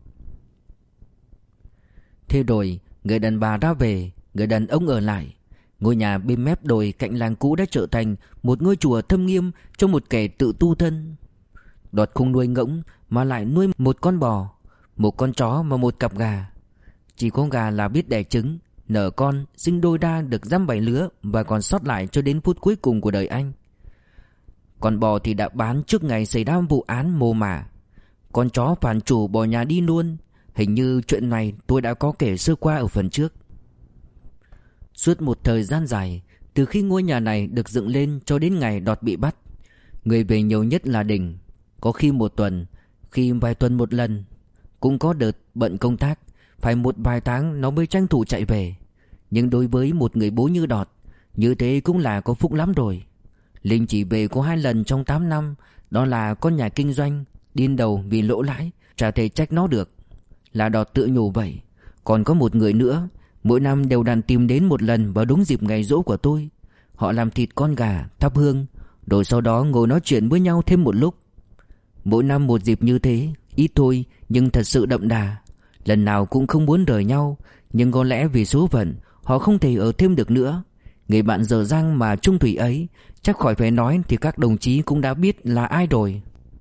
Thế rồi người đàn bà đã về, người đàn ông ở lại. Ngôi nhà bên mép đồi cạnh làng cũ đã trở thành một ngôi chùa thâm nghiêm cho một kẻ tự tu thân. Đọt không nuôi ngỗng mà lại nuôi một con bò, một con chó và một cặp gà. Chỉ có gà là biết đẻ trứng, nở con, sinh đôi ra được dăm bảy lứa và còn sót lại cho đến phút cuối cùng của đời anh. Con bò thì đã bán trước ngày xảy ra vụ án mồ mả. Con chó phản chủ bỏ nhà đi luôn. Hình như chuyện này tôi đã có kể sơ qua ở phần trước. Suốt một thời gian dài, từ khi ngôi nhà này được dựng lên cho đến ngày Đọt bị bắt, người về nhiều nhất là Đình. Có khi một tuần, khi vài tuần một lần. Cũng có đợt bận công tác, phải một vài tháng nó mới tranh thủ chạy về. Nhưng đối với một người bố như Đọt, như thế cũng là có phúc lắm rồi. Linh chỉ về có 2 lần trong 8 năm. Đó là con nhà kinh doanh, điên đầu vì lỗ lãi, chả thể trách nó được. Là Đọt tự nhủ vậy. Còn có một người nữa, mỗi năm đều đặn tìm đến một lần vào đúng dịp ngày giỗ của tôi. Họ làm thịt con gà, thắp hương, rồi sau đó ngồi nói chuyện với nhau thêm một lúc. Mỗi năm một dịp như thế, ít thôi nhưng thật sự đậm đà. Lần nào cũng không muốn rời nhau, nhưng có lẽ vì số phận họ không thể ở thêm được nữa. Người bạn dở dang mà trung thủy ấy, chắc khỏi phải nói thì các đồng chí cũng đã biết là ai rồi.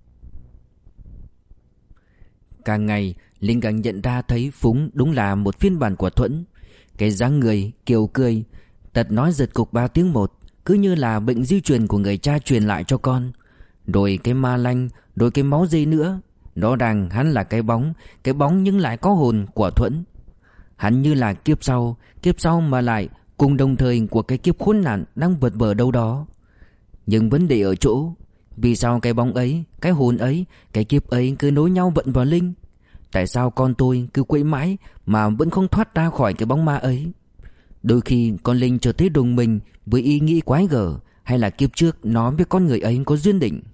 Càng ngày Linh càng nhận ra thấy Phúng đúng là một phiên bản của Thuẫn. Cái dáng người, kiểu cười, tật nói giật cục 3 tiếng một, cứ như là bệnh di truyền của người cha truyền lại cho con. Rồi cái ma lanh, rồi cái máu dây nữa. Rõ ràng hắn là cái bóng nhưng lại có hồn của Thuẫn. Hắn như là kiếp sau mà lại cùng đồng thời của cái kiếp khốn nạn đang vật vờ đâu đó. Nhưng vấn đề ở chỗ, vì sao cái bóng ấy, cái hồn ấy, cái kiếp ấy cứ nối nhau vận vào Linh? Tại sao con tôi cứ quậy mãi mà vẫn không thoát ra khỏi cái bóng ma ấy? Đôi khi con Linh chợt thấy đùng mình với ý nghĩ quái gở, hay là kiếp trước nó với con người ấy có duyên định.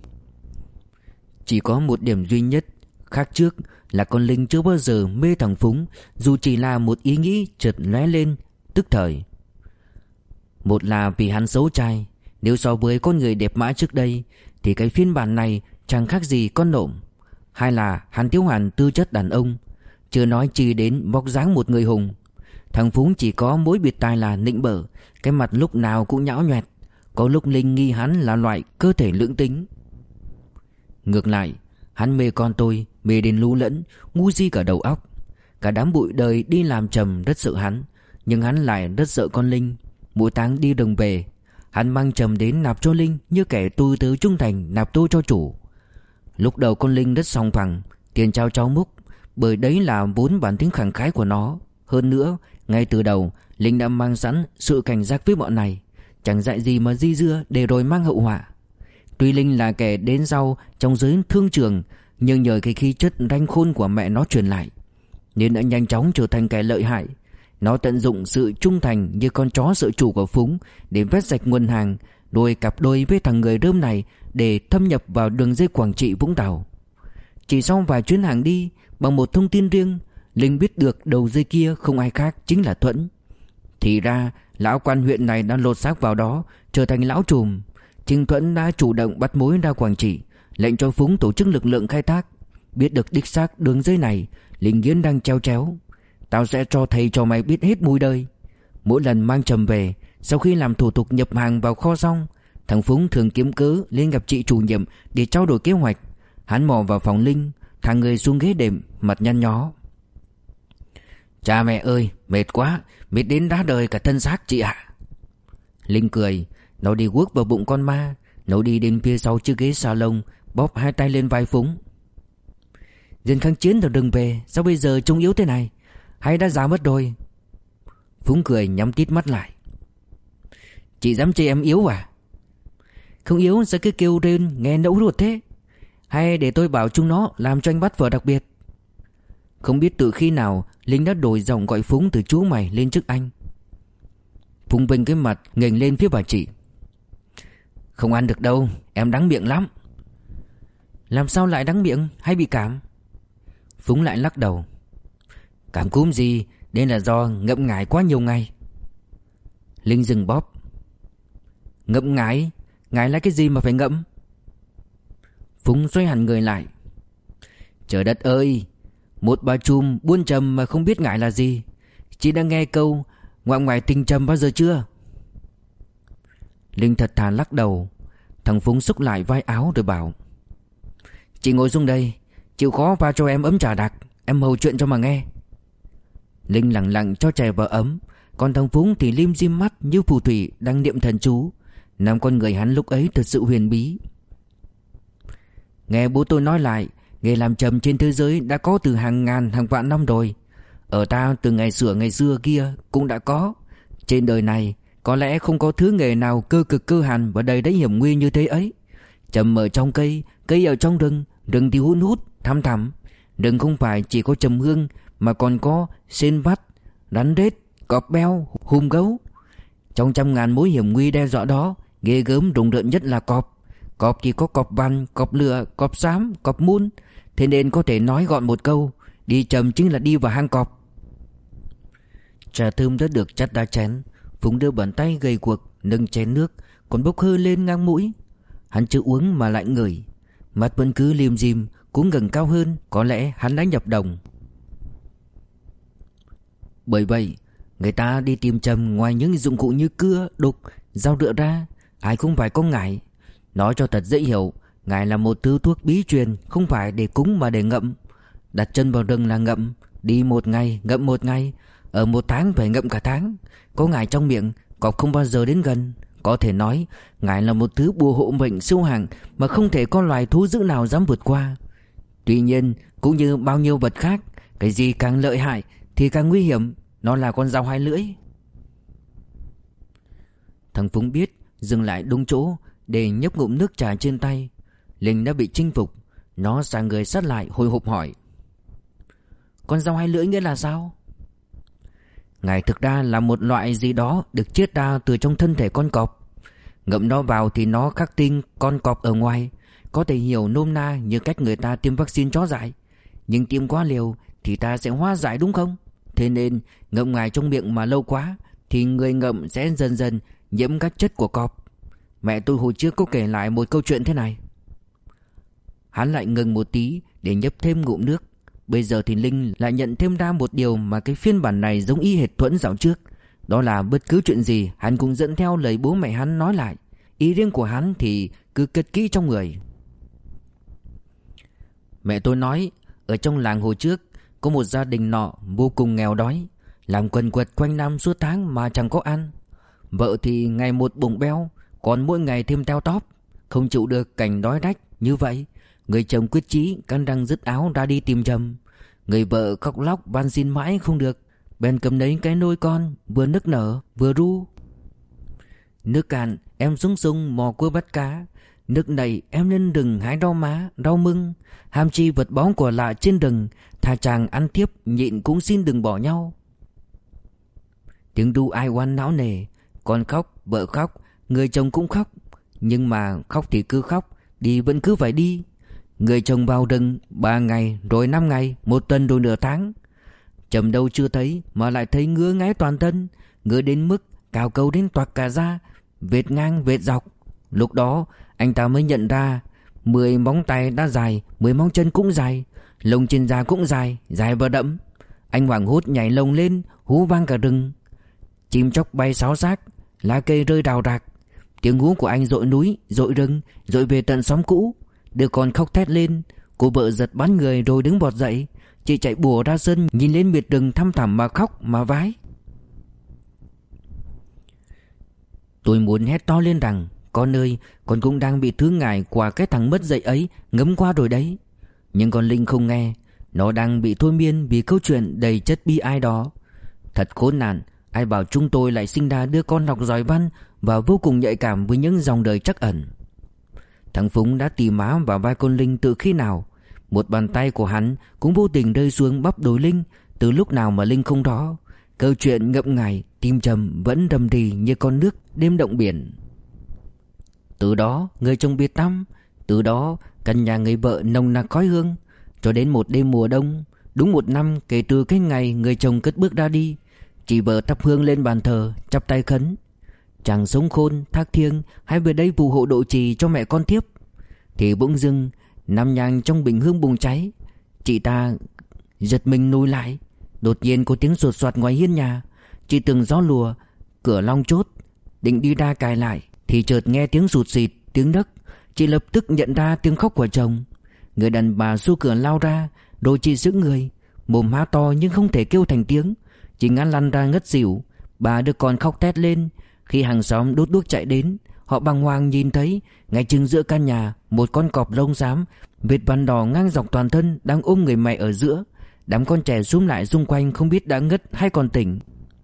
Chỉ có một điểm duy nhất khác trước là con Linh chưa bao giờ mê thằng Phúng, dù chỉ là một ý nghĩ chợt lóe lên tức thời. Một là vì hắn xấu trai, nếu so với con người đẹp mã trước đây thì cái phiên bản này chẳng khác gì con nộm. Hai là hắn thiếu hẳn tư chất đàn ông, chưa nói chi đến vóc dáng một người hùng. Thằng Phúng chỉ có mỗi biệt tài là nịnh bợ, cái mặt lúc nào cũng nhão nhoẹt. Có lúc Linh nghi hắn là loại cơ thể lưỡng tính. Ngược lại, hắn mê con tôi, mê đến lú lẫn, ngu si cả đầu óc. Cả đám bụi đời đi làm trầm rất sợ hắn, nhưng hắn lại rất sợ con Linh. Mỗi tháng đi đồng về, hắn mang trầm đến nạp cho Linh như kẻ tu tứ trung thành nạp tôi cho chủ. Lúc đầu con Linh rất sòng phẳng, tiền trao cháu múc, bởi đấy là vốn bản tính khẳng khái của nó. Hơn nữa, ngay từ đầu, Linh đã mang sẵn sự cảnh giác với bọn này, chẳng dạy gì mà di dưa để rồi mang hậu họa. Tuy Linh là kẻ đến sau trong giới thương trường, nhưng nhờ cái khí chất ranh khôn của mẹ nó truyền lại, nên đã nhanh chóng trở thành kẻ lợi hại. Nó tận dụng sự trung thành như con chó sợ chủ của Phúng để vét sạch nguồn hàng, rồi cặp đôi với thằng người rơm này để thâm nhập vào đường dây Quảng Trị Vũng Tàu. Chỉ sau vài chuyến hàng đi, bằng một thông tin riêng, Linh biết được đầu dây kia không ai khác chính là Thuẫn. Thì ra lão quan huyện này đã lột xác vào đó, trở thành lão trùm. Chính Thuẫn đã chủ động bắt mối ra Quảng Trị, lệnh cho Phúng tổ chức lực lượng khai thác. Biết được đích xác đường dây này, Linh Nghiến đang treo chéo. Tao sẽ cho thầy cho mày biết hết mùi đời. Mỗi lần mang trầm về, sau khi làm thủ tục nhập hàng vào kho xong, thằng Phúng thường kiếm cớ lên gặp chị chủ nhiệm để trao đổi kế hoạch. Hắn mò vào phòng Linh, thằng người xuống ghế đệm, mặt nhăn nhó. Cha mẹ ơi, mệt quá, mệt đến đá đời cả thân xác chị ạ. Linh cười, nó đi guốc vào bụng con ma. Nó đi đến phía sau chiếc ghế salon, bóp hai tay lên vai Phúng. Dân kháng chiến rồi đừng về, sao bây giờ trông yếu thế này? Hay đã già mất rồi? Phúng cười nhắm tít mắt lại. Chị dám chê em yếu à? Không yếu sao cứ kêu rên nghe nẫu ruột thế? Hay để tôi bảo chúng nó làm cho anh bắt vợ đặc biệt? Không biết từ khi nào Linh đã đổi giọng gọi Phúng từ chú mày lên trước anh. Phúng vênh cái mặt nghềnh lên phía bà chị. Không ăn được đâu, em đắng miệng lắm. Làm sao lại đắng miệng, hay bị cảm? Phúng lại lắc đầu. Cảm cúm gì, đây là do ngậm ngải quá nhiều ngày. Linh dừng bóp. Ngậm ngải? Ngải là cái gì mà phải ngậm? Phúng xoay hẳn người lại. Trời đất ơi, một bà trùm buôn trầm mà không biết ngải là gì. Chị đã nghe câu ngoại ngoại tình trầm bao giờ chưa? Linh thật thà lắc đầu. Thằng Phúng xúc lại vai áo rồi bảo. Chị ngồi xuống đây, chịu khó pha cho em ấm trà đặc, em hầu chuyện cho mà nghe. Linh lặng lặng cho chè vào ấm, còn thằng Phúng thì lim dim mắt như phù thủy đang niệm thần chú. Năm con người hắn lúc ấy thật sự huyền bí. Nghe bố tôi nói lại, nghề làm trầm trên thế giới đã có từ hàng ngàn hàng vạn năm rồi. Ở ta từ ngày xưa kia cũng đã có. Trên đời này có lẽ không có thứ nghề nào cơ cực cơ hàn và đầy đấy hiểm nguy như thế ấy. Trầm ở trong cây, cây ở trong rừng, rừng thì hun hút, thăm thẳm. Rừng không phải chỉ có trầm hương mà còn có sên vắt, rắn rết, cọp beo, hùm gấu. Trong trăm ngàn mối hiểm nguy đe dọa đó, ghê gớm rùng rợn nhất là cọp. Cọp thì có cọp vằn, cọp lửa, cọp xám, cọp mun. Thế nên có thể nói gọn một câu, đi trầm chính là đi vào hang cọp. Trà thơm đã được chắt đá chén. Phúng đưa bàn tay gầy guộc nâng chén nước, còn bốc hơi lên ngang mũi. Hắn chưa uống mà lại ngửi, mắt vẫn cứ lim dim, cũng gần cao hơn. Có lẽ hắn đã nhập đồng. Bởi vậy người ta đi tìm trầm, ngoài những dụng cụ như cưa, đục, dao rựa ra, ai cũng phải có ngải. Nói cho thật dễ hiểu, ngải là một thứ thuốc bí truyền, không phải để cúng mà để ngậm. Đặt chân vào rừng là ngậm, đi một ngày ngậm một ngày, ở một tháng phải ngậm cả tháng. Có ngải trong miệng, cọp không bao giờ đến gần. Có thể nói ngải là một thứ bùa hộ mệnh siêu hạng mà không thể có loài thú dữ nào dám vượt qua. Tuy nhiên cũng như bao nhiêu vật khác, cái gì càng lợi hại thì càng nguy hiểm. Nó là con dao hai lưỡi. Thằng Phúng biết dừng lại đúng chỗ để nhấp ngụm nước trà trên tay. Linh đã bị chinh phục. Nó sang người sát lại hồi hộp hỏi. Con dao hai lưỡi nghĩa là sao? Ngải thực ra là một loại gì đó được chiết ra từ trong thân thể con cọp. Ngậm nó vào thì nó khắc tinh con cọp ở ngoài. Có thể hiểu nôm na như cách người ta tiêm vaccine chó dại. Nhưng tiêm quá liều thì ta sẽ hóa dại đúng không? Thế nên ngậm ngải trong miệng mà lâu quá thì người ngậm sẽ dần dần nhiễm các chất của cọp. Mẹ tôi hồi trước có kể lại một câu chuyện thế này. Hắn lại ngừng một tí để nhấp thêm ngụm nước. Bây giờ thì Linh lại nhận thêm ra một điều mà cái phiên bản này giống y hệt Thuẫn dạo trước. Đó là bất cứ chuyện gì hắn cũng dẫn theo lời bố mẹ hắn nói lại. Ý riêng của hắn thì cứ cất kỹ trong người. Mẹ tôi nói ở trong làng hồi trước có một gia đình nọ vô cùng nghèo đói, làm quần quật quanh năm suốt tháng mà chẳng có ăn. Vợ thì ngày một bụng beo, còn mỗi ngày thêm teo tóp. Không chịu được cảnh đói rách như vậy, người chồng quyết chí cắn răng dứt áo ra đi tìm chồng. Người vợ khóc lóc van xin mãi không được, bèn cầm lấy cái nôi con, vừa nức nở vừa ru. Nước cạn em xuống sông mò cua bắt cá, nước nảy em lên rừng hái rau má, rau mưng. Ham chi vật bóng của lạ trên rừng, thà chàng ăn tiếp nhịn cũng xin đừng bỏ nhau. Tiếng ru ai oán não nề, con khóc, vợ khóc, người chồng cũng khóc. Nhưng mà khóc thì cứ khóc, đi vẫn cứ phải đi. Người chồng vào rừng 3 ngày, rồi 5 ngày, 1 tuần, rồi nửa tháng. Trầm đâu chưa thấy mà lại thấy ngứa ngáy toàn thân, ngứa đến mức cào cấu đến toạc cả da, vệt ngang vệt dọc. Lúc đó anh ta mới nhận ra 10 móng tay đã dài, 10 móng chân cũng dài, lông trên da cũng dài, dài và đậm. Anh hoảng hốt nhảy lồng lên, hú vang cả rừng. Chim chóc bay xáo xác, lá cây rơi rào rạc. Tiếng hú của anh dội núi, dội rừng, dội về tận xóm cũ. Đứa con khóc thét lên. Cô vợ giật bắn người rồi đứng bọt dậy. Chị chạy bùa ra sân, nhìn lên miệt rừng thăm thẳm mà khóc mà vái. Tôi muốn hét to lên rằng: con ơi, con cũng đang bị thứ ngải của cái thằng mất dạy ấy ngấm qua rồi đấy. Nhưng con Linh không nghe. Nó đang bị thôi miên vì câu chuyện đầy chất bi ai đó. Thật khốn nạn. Ai bảo chúng tôi lại sinh ra đứa con học giỏi văn và vô cùng nhạy cảm với những dòng đời trắc ẩn. Thằng Phúng đã tì má vào vai con Linh từ khi nào. Một bàn tay của hắn cũng vô tình rơi xuống bắp đùi Linh từ lúc nào mà Linh không rõ. Câu chuyện ngậm ngài, tim trầm vẫn rầm rì như con nước đêm động biển. Từ đó người chồng biệt tăm. Từ đó căn nhà người vợ nồng nặc khói hương. Cho đến một đêm mùa đông, đúng 1 năm kể từ cái ngày người chồng cất bước ra đi, chị vợ thắp hương lên bàn thờ, chắp tay khấn: chàng sống khôn thác thiêng, hãy về đây phù hộ độ trì cho mẹ con thiếp. Thì bỗng dưng 5 nhang trong bình hương bùng cháy. Chị ta giật mình lùi lại. Đột nhiên có tiếng sột soạt ngoài hiên nhà. Chị tưởng gió lùa, cửa long chốt, định đi ra cài lại thì chợt nghe tiếng sụt sịt, tiếng nấc. Chị lập tức nhận ra tiếng khóc của chồng. Người đàn bà xô cửa lao ra, rồi chị giữ người, mồm há to nhưng không thể kêu thành tiếng. Chị ngã lăn ra ngất xỉu. Bà đứa con khóc thét lên. Khi hàng xóm đốt đuốc chạy đến, họ bàng hoàng nhìn thấy ngay chừng giữa căn nhà một con cọp lông xám, vết vằn đỏ ngang dọc toàn thân đang ôm người mẹ ở giữa. Đám con trẻ xúm lại xung quanh không biết đã ngất hay còn tỉnh.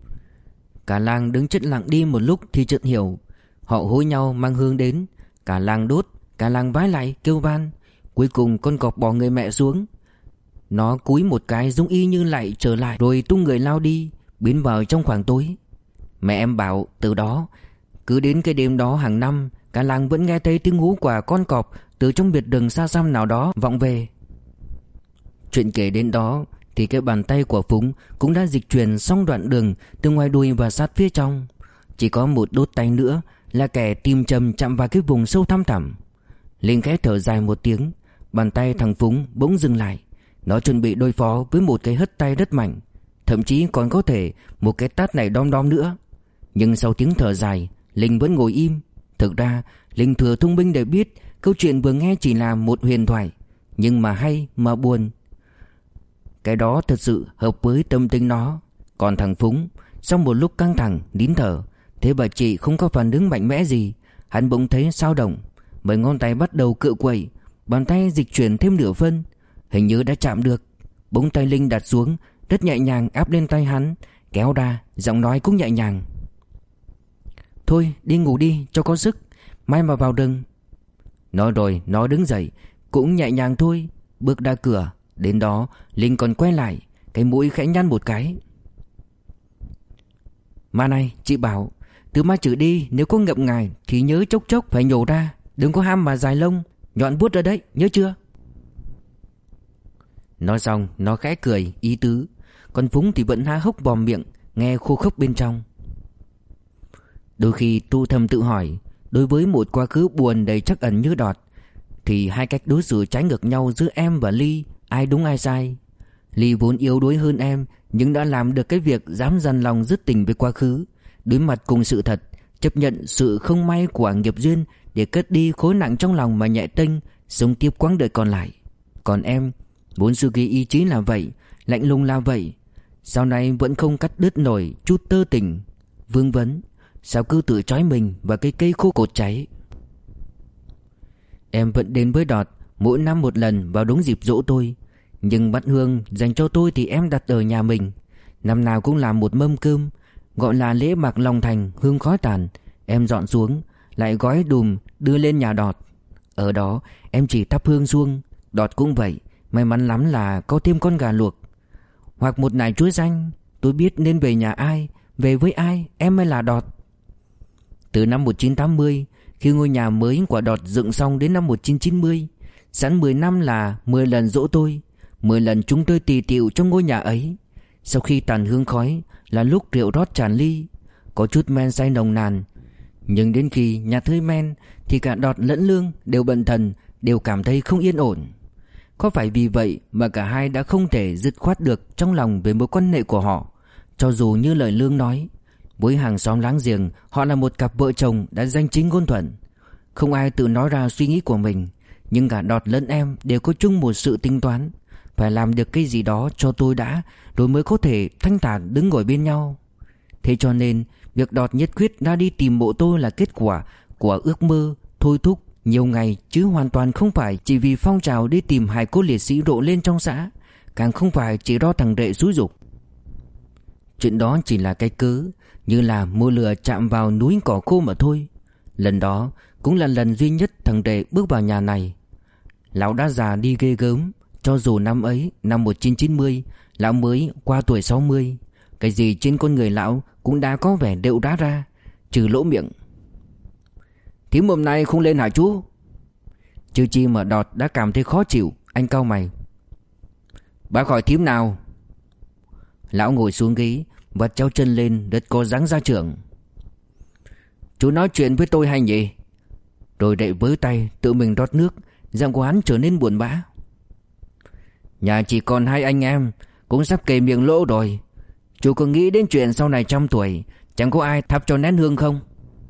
Cả làng đứng chết lặng đi một lúc thì chợt hiểu. Họ hối nhau mang hương đến. Cả làng đốt, cả làng vái lại kêu van. Cuối cùng con cọp bỏ người mẹ xuống. Nó cúi một cái giống y như lại trở lại, rồi tung người lao đi, biến vào trong khoảng tối. Mẹ em bảo từ đó, cứ đến cái đêm đó hàng năm, cả làng vẫn nghe thấy tiếng hú của con cọp từ trong biệt rừng xa xăm nào đó vọng về. Chuyện kể đến đó thì cái bàn tay của Phúng cũng đã dịch chuyển xong đoạn đường từ ngoài đùi và sát phía trong. Chỉ có một đốt tay nữa là kẻ tim trầm chạm vào cái vùng sâu thăm thẳm. Linh khẽ thở dài một tiếng. Bàn tay thằng Phúng bỗng dừng lại. Nó chuẩn bị đối phó với một cái hất tay rất mạnh, thậm chí còn có thể một cái tát này đom đóm nữa. Nhưng sau tiếng thở dài, Linh vẫn ngồi im. Thực ra Linh thừa thông minh để biết câu chuyện vừa nghe chỉ là một huyền thoại, nhưng mà hay mà buồn. Cái đó thật sự hợp với tâm tính nó. Còn thằng Phúng, sau một lúc căng thẳng nín thở, thế bà chị không có phản ứng mạnh mẽ gì. Hắn bỗng thấy sao động. Mấy ngón tay bắt đầu cựa quậy. Bàn tay dịch chuyển thêm nửa phân, hình như đã chạm được. Bỗng tay Linh đặt xuống, rất nhẹ nhàng áp lên tay hắn, kéo ra, giọng nói cũng nhẹ nhàng: thôi đi ngủ đi cho có sức, mai mà vào rừng. Nói rồi nó đứng dậy, cũng nhẹ nhàng thôi, bước ra cửa. Đến đó Linh còn quay lại, cái mũi khẽ nhăn một cái. Mà này, chị bảo từ mai trở đi nếu có ngậm ngài thì nhớ chốc chốc phải nhổ ra. Đừng có ham mà dài lông, nhọn buốt ra đấy, nhớ chưa? Nói xong nó khẽ cười ý tứ. Còn Phúng thì vẫn há hốc bòm miệng, nghe khô khốc bên trong. Đôi khi tu thầm tự hỏi, đối với một quá khứ buồn đầy trắc ẩn như Đọt, thì hai cách đối xử trái ngược nhau giữa em và Ly, ai đúng ai sai? Ly vốn yếu đuối hơn em, nhưng đã làm được cái việc dám dằn lòng dứt tình với quá khứ, đối mặt cùng sự thật, chấp nhận sự không may của nghiệp duyên để cất đi khối nặng trong lòng mà nhẹ tênh, sống tiếp quãng đời còn lại. Còn em, vốn suy nghĩ ý chí là vậy, lạnh lùng là vậy, sau này vẫn không cắt đứt nổi chút tơ tình, vương vấn. Sao cứ tự trói mình vào cái cây khô cột cháy? Em vẫn đến với Đọt mỗi năm một lần vào đúng dịp giỗ tôi. Nhưng bát hương dành cho tôi thì em đặt ở nhà mình. Năm nào cũng làm một mâm cơm, gọi là lễ bạc lòng thành hương khói tàn. Em dọn xuống, lại gói đùm đưa lên nhà Đọt. Ở đó em chỉ thắp hương xuông. Đọt cũng vậy, may mắn lắm là có thêm con gà luộc hoặc một nải chuối xanh. Tôi biết nên về nhà ai, về với ai, em mới là Đọt. Từ năm 1980, khi ngôi nhà mới của Đọt dựng xong đến năm 1990, sẵn 10 năm là 10 lần giỗ tôi, 10 lần chúng tôi tì tiệu trong ngôi nhà ấy. Sau khi tàn hương khói là lúc rượu rót tràn ly, có chút men say nồng nàn. Nhưng đến khi nhạt hơi men thì cả Đọt lẫn Lương đều bần thần, đều cảm thấy không yên ổn. Có phải vì vậy mà cả hai đã không thể dứt khoát được trong lòng về mối quan hệ của họ? Cho dù như lời Lương nói, với hàng xóm láng giềng họ là một cặp vợ chồng đã danh chính ngôn thuận, không ai tự nói ra suy nghĩ của mình. Nhưng cả Đọt lẫn em đều có chung một sự tính toán: phải làm được cái gì đó cho tôi đã, rồi mới có thể thanh thản đứng ngồi bên nhau. Thế cho nên việc Đọt nhất quyết ra đi tìm mộ tôi là kết quả của ước mơ thôi thúc nhiều ngày, chứ hoàn toàn không phải chỉ vì phong trào đi tìm hài cốt liệt sĩ rộ lên trong xã, càng không phải chỉ do thằng Rệ xúi giục. Chuyện đó chỉ là cái cớ, như là mồi lửa chạm vào núi cỏ khô mà thôi. Lần đó cũng là lần duy nhất thằng Rệ bước vào nhà này. Lão đã già đi ghê gớm. Cho dù năm ấy, năm 1990, lão mới qua tuổi 60, cái gì trên con người lão cũng đã có vẻ đều đá ra, trừ lỗ miệng. Thím hôm nay không lên hả chú? Chứ chi mà Đọt đã cảm thấy khó chịu. Anh cau mày. Bác hỏi thím nào? Lão ngồi xuống ghế và treo chân lên rất có dáng gia trưởng. Chú nói chuyện với tôi hay nhỉ? Rồi Rệ với tay tự mình rót nước, giọng của hắn trở nên buồn bã. Nhà chỉ còn hai anh em, cũng sắp kề miệng lỗ rồi. Chú có nghĩ đến chuyện sau này trăm tuổi chẳng có ai thắp cho nén hương không?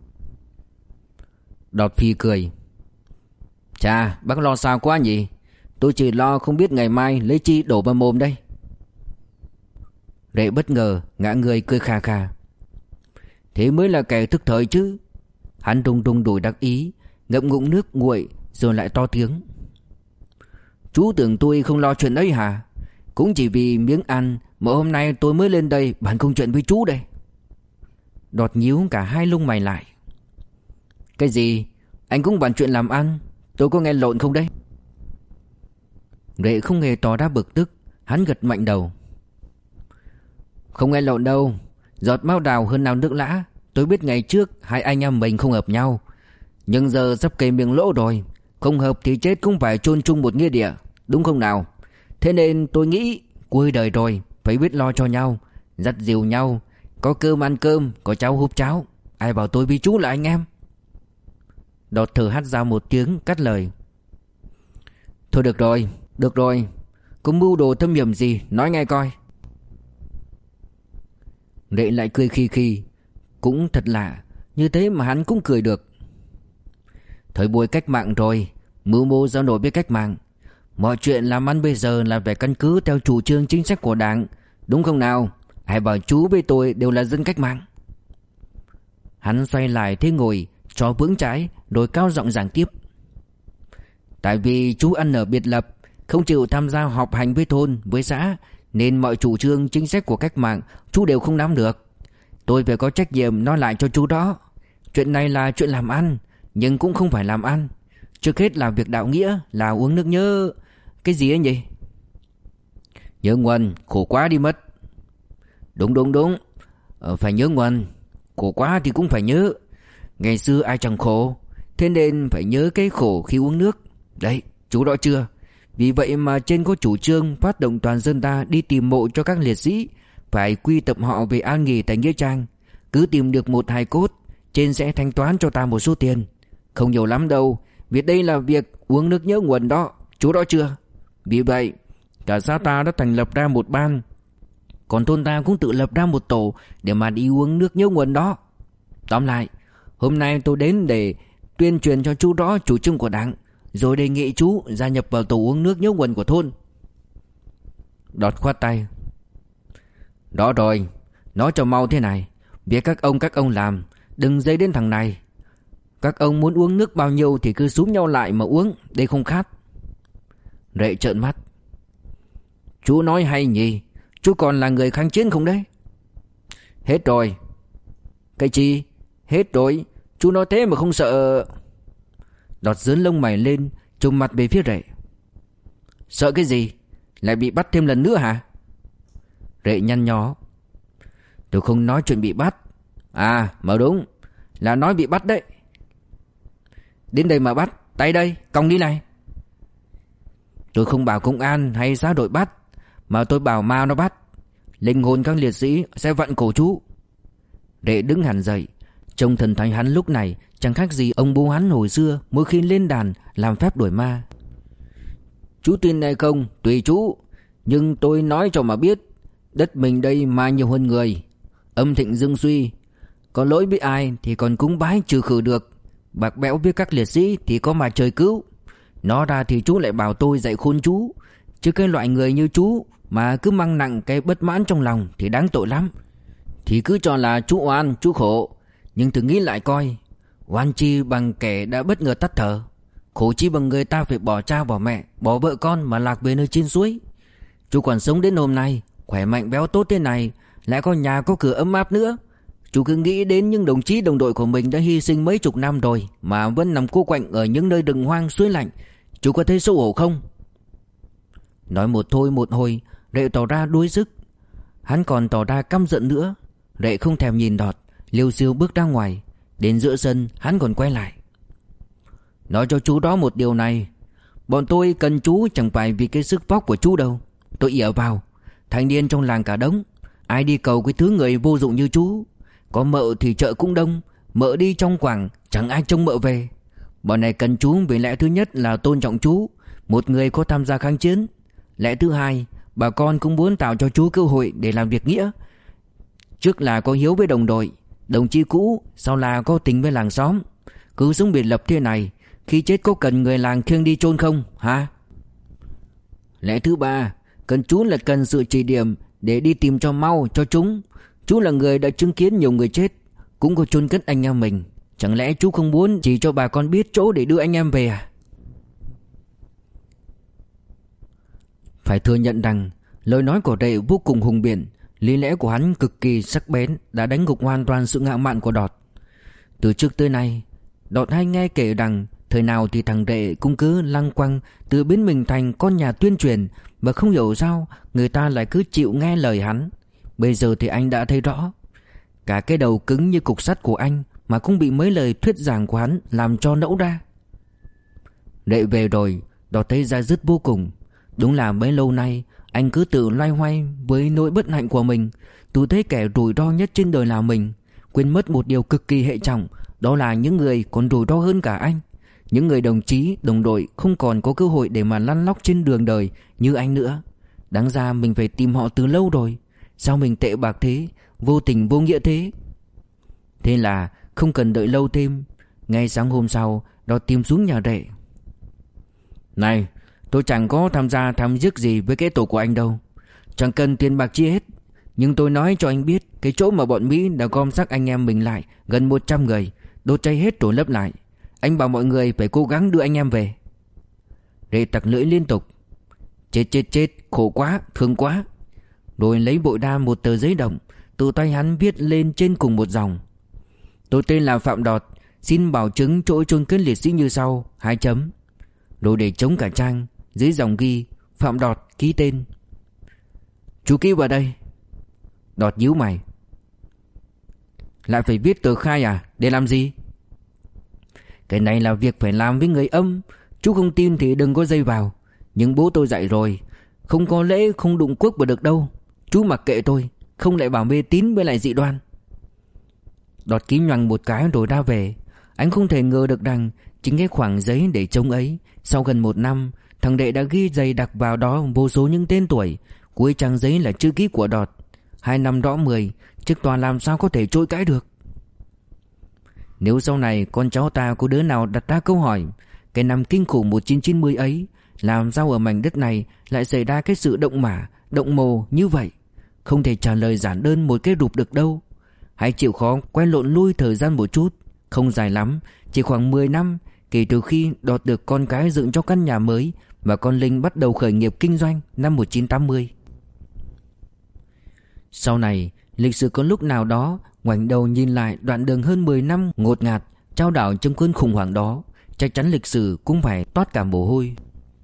Đọt Phi cười. Chà, bác lo sao quá nhỉ? Tôi chỉ lo không biết ngày mai lấy chi đổ vào mồm đây. Rệ bất ngờ ngã người cười khà khà. Thế mới là kẻ thức thời chứ. Hắn rung rung đùi đắc ý, ngậm ngụm nước nguội rồi lại to tiếng. Chú tưởng tôi không lo chuyện ấy hả? Cũng chỉ vì miếng ăn mà hôm nay tôi mới lên đây bàn công chuyện với chú đây. Đọt nhíu cả hai lông mày lại. Cái gì? Anh cũng bàn chuyện làm ăn? Tôi có nghe lộn không đấy? Rệ không hề tỏ ra bực tức. Hắn gật mạnh đầu. Không nghe lộn đâu. Giọt máu đào hơn nào nước lã. Tôi biết ngày trước hai anh em mình không hợp nhau, nhưng giờ sắp kề miệng lỗ rồi. Không hợp thì chết cũng phải chôn chung một nghĩa địa, đúng không nào? Thế nên tôi nghĩ cuối đời rồi phải biết lo cho nhau, dắt dìu nhau. Có cơm ăn cơm, có cháo húp cháo. Ai bảo tôi với chú là anh em? Đọt thở hắt ra một tiếng cắt lời. Thôi được rồi. Có mưu đồ thâm hiểm gì nói nghe coi. Rệ lại cười khi khi. Cũng thật lạ, như thế mà hắn cũng cười được. Thời buổi cách mạng rồi, mưu mô giao nổi với cách mạng. Mọi chuyện làm ăn bây giờ là phải căn cứ theo chủ trương chính sách của Đảng, đúng không nào? Ai bảo chú với tôi đều là dân cách mạng. Hắn xoay lại thế ngồi cho vững chãi, rồi cao giọng giảng tiếp. Tại vì chú ăn ở biệt lập, không chịu tham gia họp hành với thôn, với xã, nên mọi chủ trương chính sách của cách mạng chú đều không nắm được. Tôi phải có trách nhiệm nói lại cho chú đó. Chuyện này là chuyện làm ăn, nhưng cũng không phải làm ăn. Trước hết là việc đạo nghĩa, là uống nước nhớ. Cái gì ấy nhỉ? Nhớ nguồn, khổ quá đi mất. Đúng. Phải nhớ nguồn. Khổ quá thì cũng phải nhớ. Ngày xưa ai chẳng khổ, thế nên phải nhớ cái khổ khi uống nước. Đấy, chú rõ chưa? Vì vậy mà trên có chủ trương phát động toàn dân ta đi tìm mộ cho các liệt sĩ, phải quy tập họ về an nghỉ tại nghĩa trang. Cứ tìm được một hài cốt, trên sẽ thanh toán cho ta một số tiền. Không nhiều lắm đâu, vì đây là việc uống nước nhớ nguồn đó, chú rõ chưa? Vì vậy cả xã ta đã thành lập ra một ban, còn thôn ta cũng tự lập ra một tổ để mà đi uống nước nhớ nguồn đó. Tóm lại, hôm nay tôi đến để tuyên truyền cho chú rõ chủ trương của Đảng, rồi đề nghị chú gia nhập vào tổ uống nước nhớ nguồn của thôn. Đọt khoát tay. Đó rồi, nói cho mau thế này. Việc các ông làm, đừng dây đến thằng này. Các ông muốn uống nước bao nhiêu thì cứ xúm nhau lại mà uống, đây không khát. Rệ trợn mắt. Chú nói hay nhỉ? Chú còn là người kháng chiến không đấy? Hết rồi. Cái chi? Hết rồi. Chú nói thế mà không sợ. Đọt dướn lông mày lên, trùng mặt về phía Rệ. Sợ cái gì? Lại bị bắt thêm lần nữa hả? Rệ nhăn nhó. Tôi không nói chuyện bị bắt. À mà đúng, là nói bị bắt đấy. Đến đây mà bắt, tay đây, còng đi này. Tôi không bảo công an hay xã đội bắt, mà tôi bảo ma nó bắt. linh hồn các liệt sĩ sẽ vặn cổ chú. Rệ đứng hẳn dậy. Trông thần thái hắn lúc này chẳng khác gì ông bố hắn hồi xưa mỗi khi lên đàn làm phép đuổi ma. Chú tin hay không tùy chú, nhưng tôi nói cho mà biết, đất mình đây ma nhiều hơn người, âm thịnh dương suy, có lỗi với ai thì còn cúng bái trừ khử được, bạc bẽo với các liệt sĩ thì có mà trời cứu. Nó ra thì chú lại bảo tôi dạy khôn chú, chứ cái loại người như chú mà cứ mang nặng cái bất mãn trong lòng thì đáng tội lắm. Thì cứ cho là chú oan chú khổ, nhưng thử nghĩ lại coi, oan chi bằng kẻ đã bất ngờ tắt thở, khổ chi bằng người ta phải bỏ cha bỏ mẹ, bỏ vợ con mà lạc về nơi trên suối. Chú còn sống đến hôm nay, khỏe mạnh béo tốt thế này, lại có nhà có cửa ấm áp nữa. Chú cứ nghĩ đến những đồng chí đồng đội của mình đã hy sinh mấy chục năm rồi mà vẫn nằm cô quạnh ở những nơi rừng hoang suối lạnh. Chú có thấy xấu hổ không? Nói một thôi một hồi, Rệ tỏ ra đuối sức. Hắn còn tỏ ra căm giận nữa. Rệ không thèm nhìn Đọt, liêu xiêu bước ra ngoài. Đến giữa sân hắn còn quay lại. Nói cho chú đó một điều này, bọn tôi cần chú chẳng phải vì cái sức vóc của chú đâu. Tôi ỉa vào, thanh niên trong làng cả đống, ai đi cầu cái thứ người vô dụng như chú. Có mợ thì chợ cũng đông, mợ đi trong quảng chẳng ai trông mợ về. Bọn này cần chú vì lẽ thứ nhất là tôn trọng chú, một người có tham gia kháng chiến. Lẽ thứ hai, bà con cũng muốn tạo cho chú cơ hội để làm việc nghĩa. Trước là có hiếu với đồng đội, đồng chí cũ, sau là có tình với làng xóm. Cứ sống biệt lập thế này, khi chết có cần người làng khiêng đi chôn không hả? Lẽ thứ ba, cần chú là cần sự chỉ điểm để đi tìm cho mau cho chúng. Chú là người đã chứng kiến nhiều người chết, cũng có chôn cất anh em mình. Chẳng lẽ chú không muốn chỉ cho bà con biết chỗ để đưa anh em về à? Phải thừa nhận rằng lời nói của Rệ vô cùng hùng biện, lý lẽ của hắn cực kỳ sắc bén, đã đánh gục hoàn toàn sự ngạo mạn của Đọt. Từ trước tới nay, Đọt hay nghe kể rằng thời nào thì thằng Rệ cũng cứ lăng quăng tự biến mình thành con nhà tuyên truyền, mà không hiểu sao người ta lại cứ chịu nghe lời hắn. Bây giờ thì anh đã thấy rõ, cả cái đầu cứng như cục sắt của anh mà cũng bị mấy lời thuyết giảng của hắn làm cho nẫu ra. Rệ về rồi, Đọt thấy da dứt vô cùng. Đúng là bấy lâu nay anh cứ tự loay hoay với nỗi bất hạnh của mình, tự thấy kẻ rủi ro nhất trên đời là mình, quên mất một điều cực kỳ hệ trọng, đó là những người còn rủi ro hơn cả anh. Những người đồng chí, đồng đội không còn có cơ hội để mà lăn lóc trên đường đời như anh nữa. Đáng ra mình phải tìm họ từ lâu rồi. Sao mình tệ bạc thế, vô tình vô nghĩa thế? Thế là không cần đợi lâu thêm, ngay sáng hôm sau Đọt tìm xuống nhà Rệ. Này, tôi chẳng có tham gia tham giếc gì với cái tổ của anh đâu, chẳng cần tiền bạc chi hết. Nhưng tôi nói cho anh biết, cái chỗ mà bọn Mỹ đã gom xác anh em mình lại gần 100 người, đốt cháy hết rồi lấp lại. Anh bảo mọi người phải cố gắng đưa anh em về. Rệ tặc lưỡi liên tục. Chết, khổ quá, thương quá. Rồi lấy bội ra một tờ giấy động, từ tay hắn viết lên trên cùng một dòng: Tôi tên là Phạm Đọt, xin bảo chứng chỗ chôn cất liệt sĩ như sau: 2 chấm. Rồi để trống cả trang, dưới dòng ghi Phạm Đọt ký tên. Chú ký vào đây. Đọt nhíu mày. Lại phải viết tờ khai à? Để làm gì? Cái này là việc phải làm với người âm. Chú không tin thì đừng có dây vào. Nhưng bố tôi dạy rồi, không có lễ không đụng cuốc vào được đâu. Chú mặc kệ tôi, không lại bảo mê tín với lại dị đoan. Đọt ký nhoằng một cái rồi ra về. Anh không thể ngờ được rằng chính cái khoảng giấy để trông ấy, sau gần 1 năm, thằng Đệ đã ghi dày đặc vào đó vô số những tên tuổi. Cuối trang giấy là chữ ký của Đọt. 2 năm rõ 10, chức tòa làm sao có thể chối cãi được. Nếu sau này con cháu ta có đứa nào đặt ra câu hỏi, cái năm kinh khủng 1990 ấy, làm sao ở mảnh đất này lại xảy ra cái sự động mả, động mồ như vậy, không thể trả lời giản đơn một cái rụp được đâu. Hãy chịu khó quay lộn lui thời gian một chút. Không dài lắm, chỉ khoảng 10 năm kể từ khi Đọt được con cái dựng cho căn nhà mới và con Linh bắt đầu khởi nghiệp kinh doanh năm 1980. Sau này, lịch sử có lúc nào đó ngoảnh đầu nhìn lại đoạn đường hơn 10 năm ngột ngạt, chao đảo trong cơn khủng hoảng đó, chắc chắn lịch sử cũng phải toát cả mồ hôi.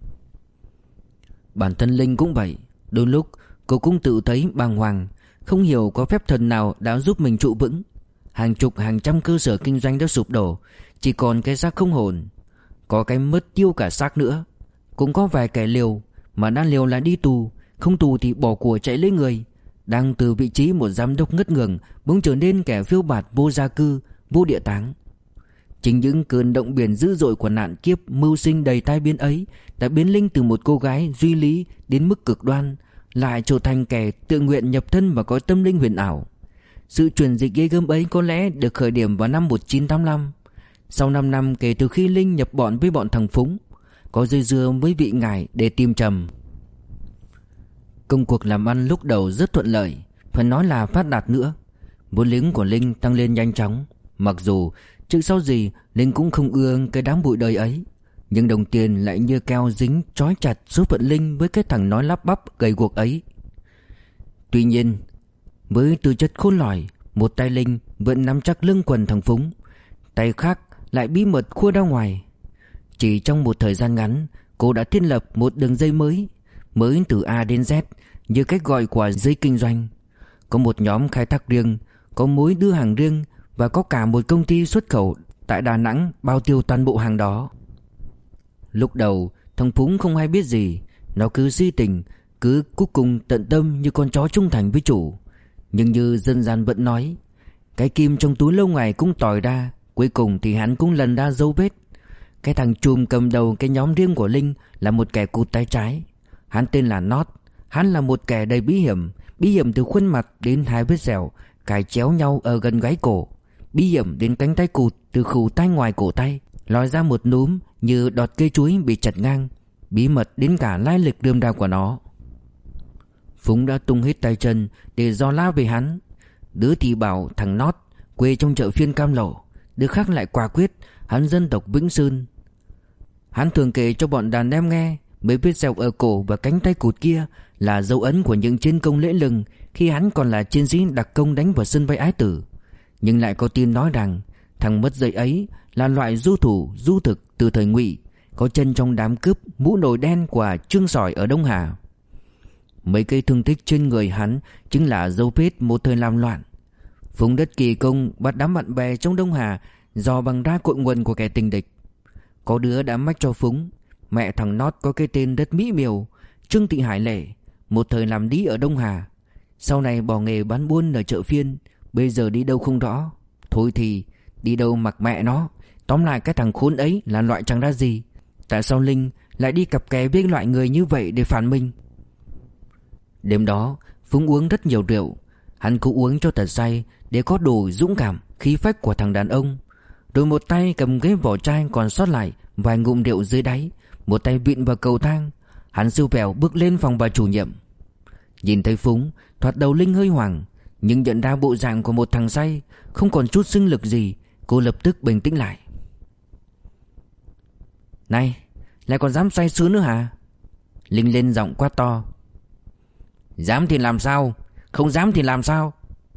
Bản thân Linh cũng vậy. Đôi lúc cô cũng tự thấy bàng hoàng, không hiểu có phép thần nào đã giúp mình trụ vững. Hàng chục hàng trăm cơ sở kinh doanh đã sụp đổ, chỉ còn cái xác không hồn. Có cái mất tiêu cả xác nữa. Cũng có vài kẻ liều, mà đã liều là đi tù, không tù thì bỏ của chạy lấy người. đang từ vị trí một giám đốc ngất ngường bỗng trở nên kẻ phiêu bạt vô gia cư, vô địa táng. Chính những cơn động biển dữ dội của nạn kiếp mưu sinh đầy tai biến ấy đã biến Linh từ một cô gái duy lý đến mức cực đoan, lại trở thành kẻ tự nguyện nhập thân vào cõi tâm linh huyền ảo. Sự chuyển dịch ghê gớm ấy có lẽ được khởi điểm vào năm 1985. Sau 5 năm kể từ khi Linh nhập bọn với bọn thằng Phúng, có dây dưa với vị ngải để tìm trầm. Công cuộc làm ăn lúc đầu rất thuận lợi, phải nói là phát đạt nữa. Vốn liếng của Linh tăng lên nhanh chóng. Mặc dù trước sau gì Linh cũng không ưa cái đám bụi đời ấy, nhưng đồng tiền lại như keo dính trói chặt số phận Linh với cái thằng nói lắp bắp gầy guộc ấy. Tuy nhiên, với tư chất khôn lỏi, một tay Linh vẫn nắm chắc lưng quần thằng Phúng, tay khác lại bí mật khua ra ngoài. Chỉ trong một thời gian ngắn, cô đã thiết lập một đường dây mới từ A đến Z, như cách gọi của dây kinh doanh. Có một nhóm khai thác riêng, có mối đưa hàng riêng và có cả một công ty xuất khẩu tại Đà Nẵng bao tiêu toàn bộ hàng đó. Lúc đầu thằng Phúng không hay biết gì, nó cứ si tình, cứ cuối cùng tận tâm như con chó trung thành với chủ. Nhưng như dân gian vẫn nói, cái kim trong túi lâu ngày cũng tỏi ra, cuối cùng thì hắn cũng lần ra dấu vết. Cái thằng trùm cầm đầu cái nhóm riêng của Linh là một kẻ cụt tay trái. Hắn tên là Nót. Hắn là một kẻ đầy bí hiểm từ khuôn mặt đến hai vết sẹo cài chéo nhau ở gần gáy cổ, bí hiểm đến cánh tay cụt từ khủ tay ngoài cổ tay lòi ra một núm như đọt cây chuối bị chặt ngang, bí mật đến cả lai lịch rườm rà của nó. Phúng đã tung hết tay chân để dò la về hắn. Đứa thì bảo thằng Nót quê trong chợ phiên Cam Lộ, đứa khác lại quả quyết hắn dân tộc Vĩnh Sơn. Hắn thường kể cho bọn đàn em nghe mấy vết sẹo ở cổ và cánh tay cụt kia là dấu ấn của những chiến công lễ lừng khi hắn còn là chiến sĩ đặc công đánh vào sân bay Ái Tử. Nhưng lại có tin nói rằng thằng mất dạy ấy là loại du thủ du thực từ thời Ngụy, có chân trong đám cướp mũ nồi đen của Trương Sỏi ở Đông Hà. Mấy cây thương tích trên người hắn chính là dấu vết một thời làm loạn. Phúng đất kỳ công bắt đám bạn bè trong Đông Hà dò bằng ra cội nguồn của kẻ tình địch. Có đứa đã mách cho Phúng mẹ thằng Nót có cái tên rất mỹ miều, Trương Thị Hải Lệ, một thời làm đĩ ở Đông Hà, sau này bỏ nghề bán buôn ở chợ phiên, bây giờ đi đâu không rõ. Thôi thì đi đâu mặc mẹ nó. Tóm lại cái thằng khốn ấy là loại chẳng ra gì. Tại sao Linh lại đi cặp kè với loại người như vậy để phản mình? Đêm đó Phúng uống rất nhiều rượu. Hắn cứ uống cho thật say để có đủ dũng cảm, khí phách của thằng đàn ông. Rồi một tay cầm cái vỏ chai còn sót lại vài ngụm rượu dưới đáy, một tay vịn vào cầu thang. Hắn siêu vẹo bước lên phòng bà chủ nhiệm. Nhìn thấy Phúng, thoạt đầu Linh hơi hoảng, nhưng nhận ra bộ dạng của một thằng say, không còn chút sinh lực gì, cô lập tức bình tĩnh lại. Này, lại còn dám say sưa nữa hả? Linh lên giọng quát to. Dám thì làm sao, không dám thì làm sao?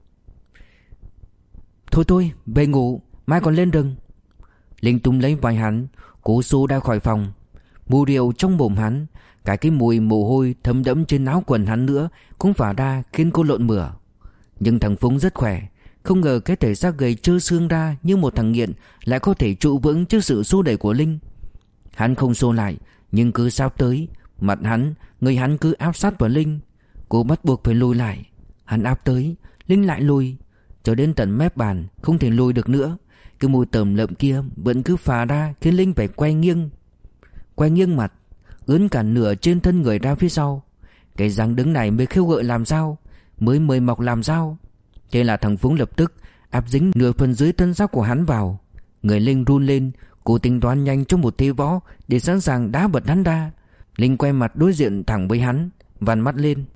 Thôi, về ngủ, mai còn lên rừng. Linh túm lấy vai hắn, cố xô ra khỏi phòng. Mùi rượu trong mồm hắn, cả cái mùi mồ hôi thấm đẫm trên áo quần hắn nữa cũng phả ra khiến cô lộn mửa. Nhưng thằng Phúng rất khỏe, không ngờ cái thể xác gầy trơ xương ra như một thằng nghiện lại có thể trụ vững trước sự xô đẩy của Linh. Hắn không xô lại, nhưng cứ sáp tới, mặt hắn, người hắn cứ áp sát vào Linh. Cô bắt buộc phải lùi lại. Hắn áp tới, Linh lại lùi, cho đến tận mép bàn không thể lùi được nữa. Cái mùi tởm lợm kia vẫn cứ phả ra khiến Linh phải quay nghiêng mặt, ướn cả nửa trên thân người ra phía sau. Cái dáng đứng này mới khêu gợi làm sao, mới mời mọc làm sao. Thế là thằng Phúng lập tức áp dính nửa phần dưới thân xác của hắn vào. Người Linh run lên, cô tính toán nhanh trong một thế võ để sẵn sàng đá bật hắn ra. Linh quay mặt đối diện thẳng với hắn, vằn mắt lên.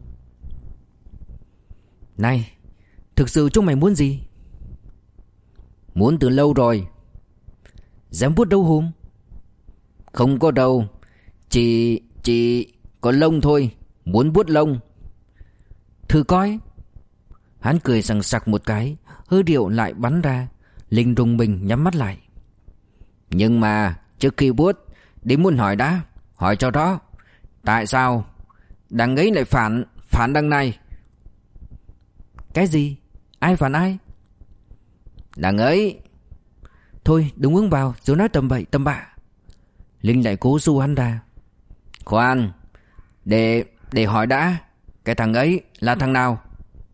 Này, thực sự chúng mày muốn gì? Muốn từ lâu rồi. Dám vuốt đâu hùm? Không có đâu, chỉ có lông thôi, muốn vuốt lông. Thử coi. Hắn cười sằng sặc một cái, hơi rượu lại bắn ra. Linh rùng mình nhắm mắt lại. Nhưng mà trước khi vuốt, đi muốn hỏi đã, hỏi cho rõ. Tại sao đằng ấy lại phản đằng này? Cái gì? Ai phản ai? Đằng ấy. Thôi đừng uống vào rồi nói tầm bậy tầm bạ. Linh lại cố xu hắn ra. Khoan, để hỏi đã, cái thằng ấy là thằng nào?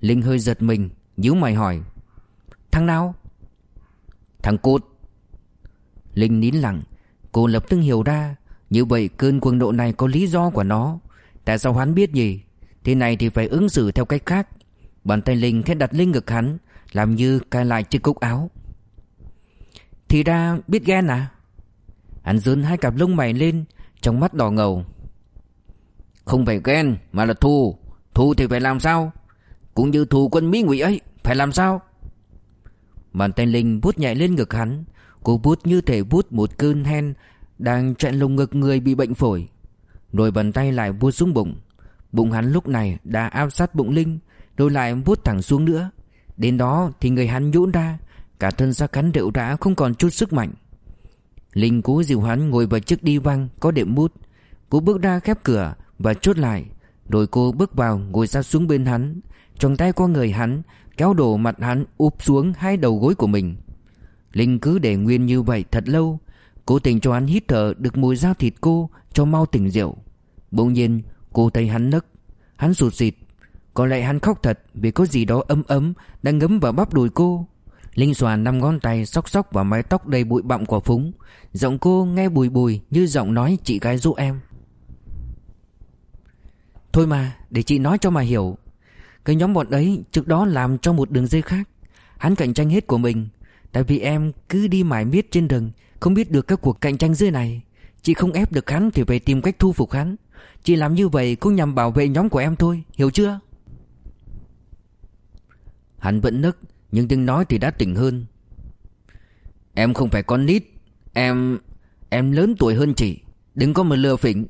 Linh hơi giật mình, nhíu mày hỏi: Thằng nào? Thằng Cút. Linh nín lặng. Cô lập tức hiểu ra. Như vậy cơn cuồng nộ này có lý do của nó. Tại sao hắn biết nhỉ? Thế này thì phải ứng xử theo cách khác. Bàn tay Linh khẽ đặt lên ngực hắn, làm như cài lại chiếc cúc áo. Thì ra biết ghen à? Hắn giương hai cặp lông mày lên, trong mắt đỏ ngầu. Không phải ghen mà là thù. Thù thì phải làm sao? Cũng như thù quân Mỹ Ngụy ấy, phải làm sao? Bàn tay Linh vuốt nhẹ lên ngực hắn. Cô vuốt như thể vuốt một cơn hen đang chạy lồng ngực người bị bệnh phổi. Rồi bàn tay lại vuốt xuống bụng. Bụng hắn lúc này đã áp sát bụng Linh, rồi lại vuốt thẳng xuống nữa. Đến đó thì người hắn nhũn ra, cả thân xác hắn rệu rã không còn chút sức mạnh. Linh cố dìu hắn ngồi vào chiếc đi văng có đệm mút. Cô bước ra khép cửa và chốt lại. Rồi cô bước vào ngồi sát xuống bên hắn, choàng tay qua người hắn, kéo đổ mặt hắn úp xuống hai đầu gối của mình. Linh cứ để nguyên như vậy thật lâu, cố tình cho hắn hít thở được mùi da thịt cô cho mau tỉnh rượu. Bỗng nhiên cô thấy hắn nấc. Hắn sụt sịt. Có lẽ hắn khóc thật vì có gì đó ấm ấm đang ngấm vào bắp đùi cô. Linh xòa 5 ngón tay xóc xóc vào mái tóc đầy bụi bặm của Phúng. Giọng cô nghe bùi bùi như giọng nói chị gái dỗ em. Thôi mà, để chị nói cho mà hiểu. Cái nhóm bọn ấy trước đó làm cho một đường dây khác. Hắn cạnh tranh hết của mình. Tại vì em cứ đi mải miết trên rừng, không biết được các cuộc cạnh tranh dưới này. Chị không ép được hắn thì phải tìm cách thu phục hắn. Chị làm như vậy cũng nhằm bảo vệ nhóm của em thôi, hiểu chưa? Hắn vẫn nức, nhưng tiếng nói thì đã tỉnh hơn. Em không phải con nít. Em lớn tuổi hơn chị. Đừng có mà lừa phỉnh.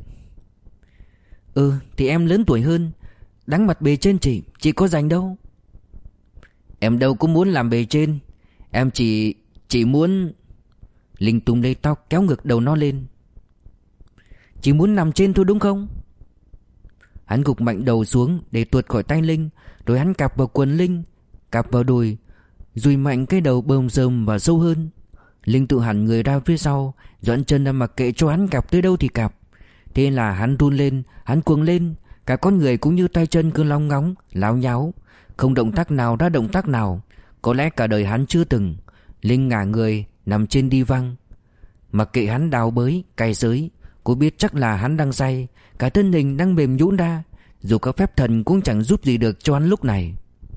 Thì em lớn tuổi hơn. Đáng mặt bề trên chị có rành đâu. Em đâu có muốn làm bề trên. Em chỉ muốn... Linh túm lấy tóc kéo ngược đầu nó lên. Chỉ muốn nằm trên thôi đúng không? Hắn gục mạnh đầu xuống để tuột khỏi tay Linh. Rồi hắn cạp vào quần Linh, cạp vào đùi, dùi mạnh cái đầu bơm rơm và sâu hơn. Linh tự hẳn người ra phía sau, dọn chân ra mặc kệ cho hắn cạp tới đâu thì cạp. Thế là hắn run lên, hắn cuồng lên. Cả con người cũng như tay chân cứ long ngóng, láo nháo, không động tác nào ra động tác nào. Có lẽ cả đời hắn chưa từng. Linh ngả người nằm trên đi văng. Mặc kệ hắn đào bới, cày xới, cô biết chắc là hắn đang say. Cả thân hình đang mềm nhũn ra. Dù các phép thần cũng chẳng giúp gì được cho hắn lúc này.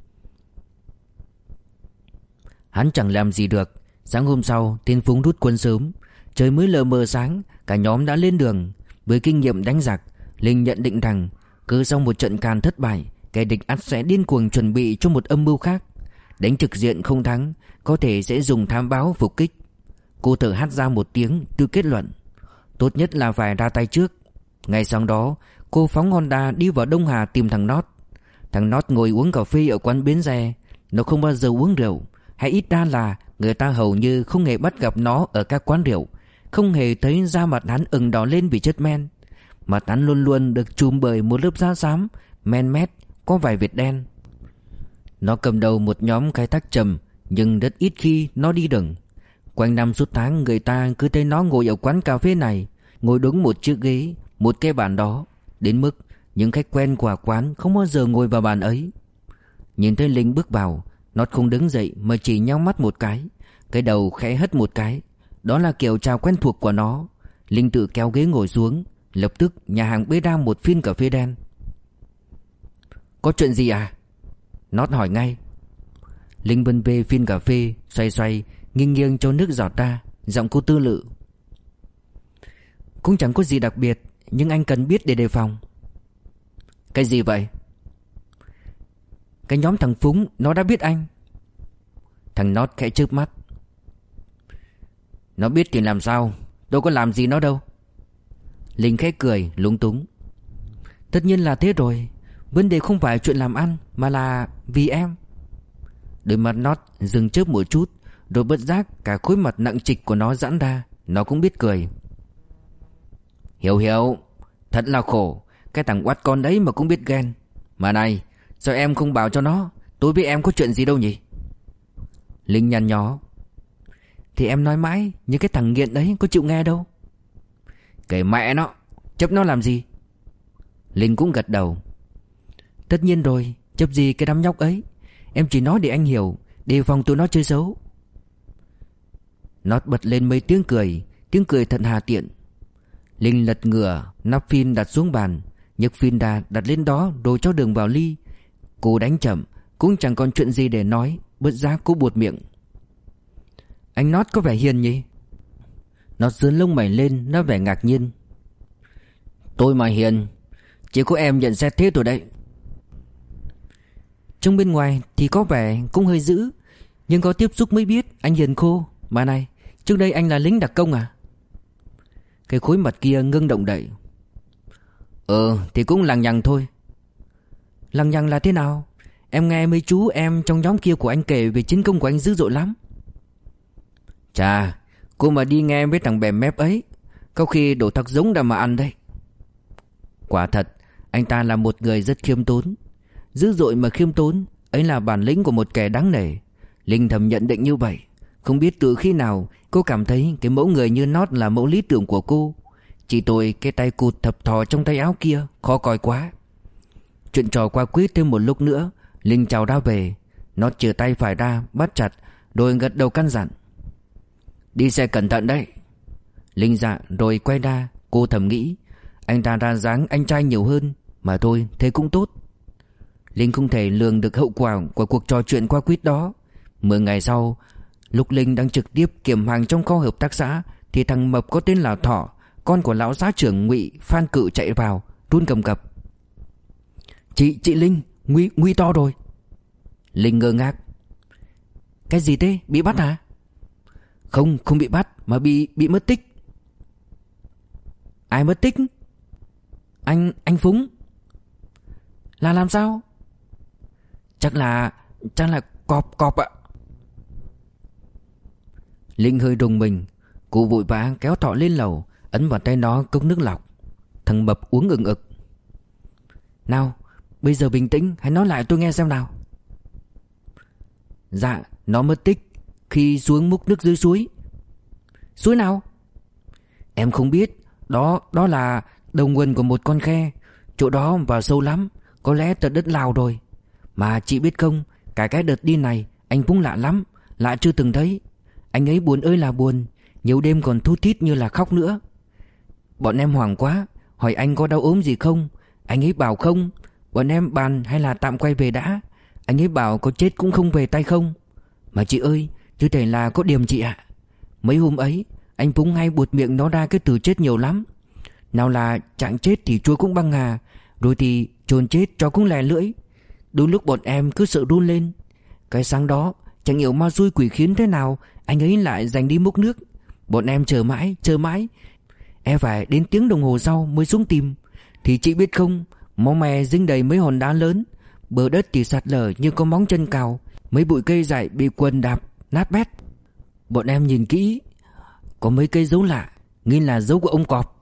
Hắn chẳng làm gì được. Sáng hôm sau tên Phúng rút quân sớm. Trời mới lờ mờ sáng, cả nhóm đã lên đường. Với kinh nghiệm đánh giặc, Linh nhận định rằng cứ sau một trận càn thất bại, kẻ địch ắt sẽ điên cuồng chuẩn bị cho một âm mưu khác. Đánh trực diện không thắng, có thể sẽ dùng thám báo phục kích. Cô thở hắt ra một tiếng, tự kết luận tốt nhất là phải ra tay trước. Ngay sau đó cô phóng Honda đi vào Đông Hà tìm thằng Nót. Thằng Nót ngồi uống cà phê ở quán bến xe. Nó không bao giờ uống rượu, hay ít ra là người ta hầu như không hề bắt gặp nó ở các quán rượu. Không hề thấy da mặt hắn ửng đỏ lên vì chất men. Mặt hắn luôn luôn được trùm bởi một lớp da xám, men mét, có vài vệt đen. Nó cầm đầu một nhóm khai thác trầm, nhưng rất ít khi nó đi rừng. Quanh năm suốt tháng người ta cứ thấy nó ngồi ở quán cà phê này, ngồi đúng một chiếc ghế, một cái bàn đó. Đến mức những khách quen của quán không bao giờ ngồi vào bàn ấy. Nhìn thấy Linh bước vào, nó không đứng dậy mà chỉ nhắm mắt một cái đầu khẽ hất một cái. Đó là kiểu chào quen thuộc của nó. Linh tự kéo ghế ngồi xuống. Lập tức nhà hàng bê ra một phiên cà phê đen. Có chuyện gì à? Nót hỏi ngay. Linh bưng bê phiên cà phê, xoay xoay, nghiêng nghiêng cho nước giọt ra. Giọng cô tư lự. Cũng chẳng có gì đặc biệt, nhưng anh cần biết để đề phòng. Cái gì vậy? Cái nhóm thằng Phúng nó đã biết anh. Thằng Nót khẽ chớp mắt. Nó biết thì làm sao? Đâu có làm gì nó đâu. Linh khẽ cười lúng túng. Tất nhiên là thế rồi. Vấn đề không phải chuyện làm ăn, mà là vì em. Đôi mắt Nót dừng chớp một chút, rồi bất giác cả khối mặt nặng trịch của nó giãn ra. Nó cũng biết cười. Hiểu. Thật là khổ. Cái thằng oát con đấy mà cũng biết ghen. Mà này, sao em không bảo cho nó? Tôi với em có chuyện gì đâu nhỉ? Linh nhăn nhó. Thì em nói mãi, nhưng cái thằng nghiện đấy có chịu nghe đâu. Kệ mẹ nó, chấp nó làm gì? Linh cũng gật đầu. Tất nhiên rồi, Chấp gì cái đám nhóc ấy. Em chỉ nói để anh hiểu, đề phòng tụi nó chơi xấu. Nót bật lên mấy tiếng cười thật hà tiện. Linh lật ngửa, nắp phin đặt xuống bàn, nhấc phin ra đặt lên đó rồi cho đường vào ly. Cô đánh chậm, cũng chẳng còn chuyện gì để nói, bất giác cô buột miệng. Anh Nót có vẻ hiền nhỉ? Nót giương lông mày lên, nó vẻ ngạc nhiên. Tôi mà hiền, chỉ có em nhận xét thế rồi đấy. Trong bên ngoài thì có vẻ cũng hơi dữ, nhưng có tiếp xúc mới biết anh hiền khô. Mà này, trước đây anh là lính đặc công à? Cái khối mặt kia ngưng động đậy. Thì cũng lằng nhằng thôi. Lằng nhằng là thế nào? Em nghe mấy chú em trong nhóm kia của anh kể về chiến công của anh dữ dội lắm. Chà, cô mà đi nghe với thằng bèm mép ấy, có khi đổ thật giống ra mà ăn đấy. Quả thật, anh ta là một người rất khiêm tốn. Dữ dội mà khiêm tốn, ấy là bản lĩnh của một kẻ đáng nể. Linh thầm nhận định như vậy. Không biết từ khi nào cô cảm thấy cái mẫu người như Nót là mẫu lý tưởng của cô. Chỉ tôi cái tay cụt thập thò trong tay áo kia khó coi quá. Chuyện trò qua quýt thêm một lúc nữa, Linh chào ra về. Nót chìa tay phải ra bắt chặt, rồi gật đầu căn dặn. Đi xe cẩn thận đấy. Linh dạ rồi quay ra. Cô thầm nghĩ anh ta ra dáng anh trai nhiều hơn. Mà thôi, thế cũng tốt. Linh không thể lường được hậu quả của cuộc trò chuyện qua quýt đó. 10 ngày sau, lúc Linh đang trực tiếp kiểm hàng trong kho hợp tác xã, thì thằng mập có tên là Thọ, con của lão xã trưởng Ngụy Phan Cự chạy vào, run cầm cập. Chị Linh, nguy to rồi. Linh ngơ ngác. Cái gì thế, bị bắt hả? Không bị bắt, mà bị mất tích. Ai mất tích? Anh Phúng. Là làm sao? Chắc là cọp ạ. Linh hơi rùng mình. Cô vội vã kéo Thọ lên lầu, ấn vào tay nó cốc nước lọc. Thằng mập uống ừng ực. Nào, bây giờ bình tĩnh, hãy nói lại tôi nghe xem nào. Dạ, nó mất tích khi xuống múc nước dưới suối. Suối nào? Em không biết. Đó là đầu nguồn của một con khe. Chỗ đó vào sâu lắm, có lẽ tận đất Lào rồi. Mà chị biết không, cả cái đợt đi này anh cũng lạ lắm, lạ chưa từng thấy. Anh ấy buồn ơi là buồn, nhiều đêm còn thút thít như là khóc nữa. Bọn em hoảng quá, hỏi anh có đau ốm gì không. Anh ấy bảo không. Bọn em bàn hay là tạm quay về đã. Anh ấy bảo có chết cũng không về tay không. Mà chị ơi, như thể là có điểm chị ạ. Mấy hôm ấy anh Phúng hay buột miệng nó ra cái từ chết nhiều lắm. Nào là trạng chết thì chúa cũng băng hà, rồi thì chồn chết cho cũng lè lưỡi. Đôi lúc bọn em cứ sợ run lên. Cái sáng đó chẳng hiểu ma xui quỷ khiến thế nào, anh ấy lại giành đi múc nước. Bọn em chờ mãi. Em phải đến tiếng đồng hồ sau mới xuống tìm. Thì chị biết không, máu me dính đầy mấy hòn đá lớn. Bờ đất thì sạt lở như có móng chân cào. Mấy bụi cây dại bị quần đạp nát bét. Bọn em nhìn kỹ, có mấy cây dấu lạ, nghi là dấu của ông cọp.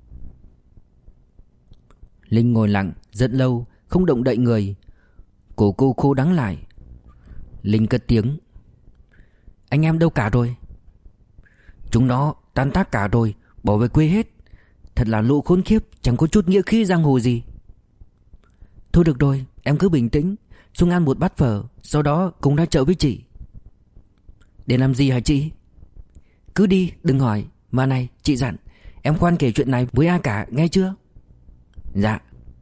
Linh ngồi lặng rất lâu, không động đậy người. Cổ cô khô đắng lại. Linh cất tiếng. Anh em đâu cả rồi? Chúng nó tan tác cả rồi, bỏ về quê hết. Thật là lũ khốn khiếp, chẳng có chút nghĩa khí giang hồ gì. Thôi được rồi, em cứ bình tĩnh, xuống ăn một bát phở, sau đó cùng ra chợ với chị. Để làm gì hả chị? Cứ đi, đừng hỏi. Mà này, chị dặn, em khoan kể chuyện này với ai cả, nghe chưa? Dạ.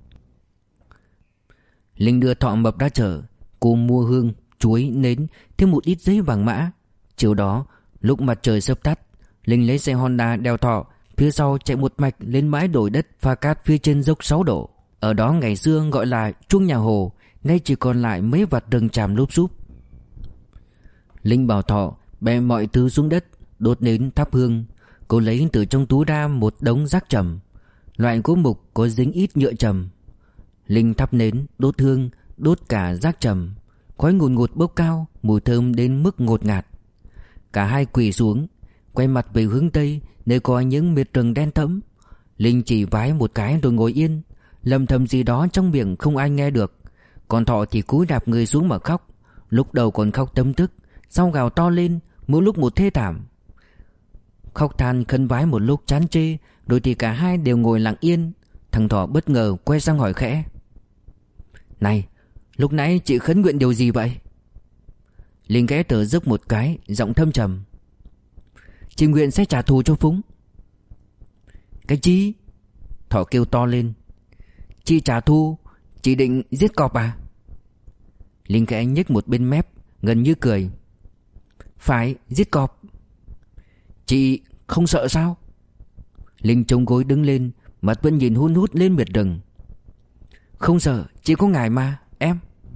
Linh đưa Thọ mập ra chợ. Cô mua hương, chuối, nến, thêm một ít giấy vàng mã. Chiều đó, lúc mặt trời sắp tắt, Linh lấy xe Honda đeo Thọ phía sau chạy một mạch lên bãi đồi đất pha cát phía trên dốc 6 độ. Ở đó ngày xưa gọi là chuông nhà Hồ, nay chỉ còn lại mấy vạt rừng tràm lúp xúp. Linh bảo Thọ bè mọi thứ xuống đất, đốt nến thắp hương. Cô lấy từ trong túi ra một đống rác trầm, loại gỗ mục có dính ít nhựa trầm. Linh thắp nến, đốt hương, đốt cả rác trầm. Khói ngùn ngụt bốc cao, mùi thơm đến mức ngột ngạt. Cả hai quỳ xuống, quay mặt về hướng tây, nơi có những miệt rừng đen thẫm. Linh chỉ vái một cái rồi ngồi yên, lầm thầm gì đó trong miệng không ai nghe được. Còn Thọ thì cúi đạp người xuống mà khóc. Lúc đầu còn khóc tấm tức, sau gào to lên, mỗi lúc một thê thảm. Khóc than khấn vái một lúc chán chê, rồi thì cả hai đều ngồi lặng yên. Thằng Thọ bất ngờ quay sang hỏi khẽ. Này, Lúc nãy chị khấn nguyện điều gì vậy? Linh ghé thở dốc một cái, giọng thâm trầm. Chị nguyện sẽ trả thù cho Phúng. Cái chi? Thỏ kêu to lên. Chị trả thù? Chị định giết cọp à? Linh khẽ nhếch một bên mép, gần như cười. Phải, giết cọp. Chị không sợ sao? Linh chống gối đứng lên, mặt vẫn nhìn hun hút lên miệt rừng. Không sợ, chỉ có ngài mà, em.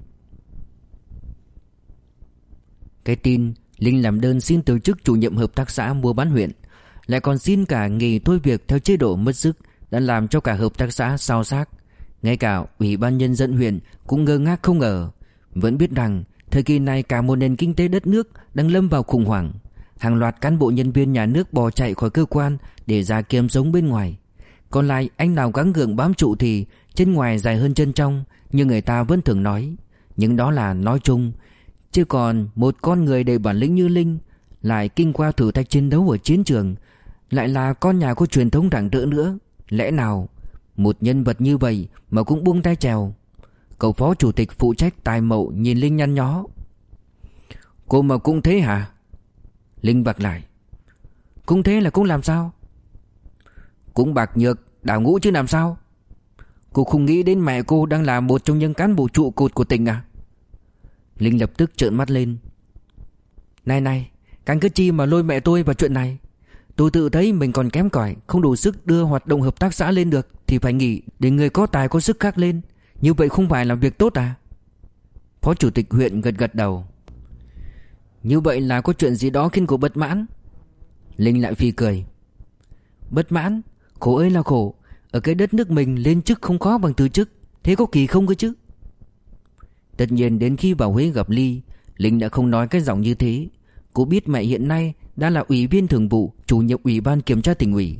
Cái tin Linh làm đơn xin từ chức chủ nhiệm hợp tác xã mua bán huyện, lại còn xin cả nghỉ thôi việc theo chế độ mất sức, đã làm cho cả hợp tác xã xao xác. Ngay cả Ủy ban Nhân dân huyện cũng ngơ ngác không ngờ. Vẫn biết rằng thời kỳ này cả một nền kinh tế đất nước đang lâm vào khủng hoảng. Hàng loạt cán bộ nhân viên nhà nước bỏ chạy khỏi cơ quan để ra kiếm sống bên ngoài. Còn lại anh nào gắng gượng bám trụ thì chân ngoài dài hơn chân trong, như người ta vẫn thường nói. Nhưng đó là nói chung. Chứ còn một con người đầy bản lĩnh như Linh, lại kinh qua thử thách chiến đấu ở chiến trường, lại là con nhà có truyền thống rạng rỡ nữa, lẽ nào một nhân vật như vậy mà cũng buông tay chèo? Cậu phó chủ tịch phụ trách tài mậu nhìn Linh nhăn nhó. Cô mà cũng thế hả? Linh bạc lại. Cũng thế là cũng làm sao? Cũng bạc nhược đào ngũ chứ làm sao? Cô không nghĩ đến mẹ cô đang là một trong những cán bộ trụ cột của tỉnh à? Linh lập tức trợn mắt lên. Này này, càng cứ chi mà lôi mẹ tôi vào chuyện này. Tôi tự thấy mình còn kém cỏi, không đủ sức đưa hoạt động hợp tác xã lên được thì phải nghỉ để người có tài có sức khác lên. Như vậy không phải là việc tốt à? Phó chủ tịch huyện gật gật đầu. Như vậy là có chuyện gì đó khiến cô bất mãn? Linh lại phì cười. Bất mãn? Khổ ơi là khổ. Ở cái đất nước mình lên chức không khó bằng từ chức. Thế có kỳ không cơ chứ? Tất nhiên đến khi vào Huế gặp Ly, Linh đã không nói cái giọng như thế. Cô biết mẹ hiện nay đã là ủy viên thường vụ, chủ nhiệm ủy ban kiểm tra tỉnh ủy.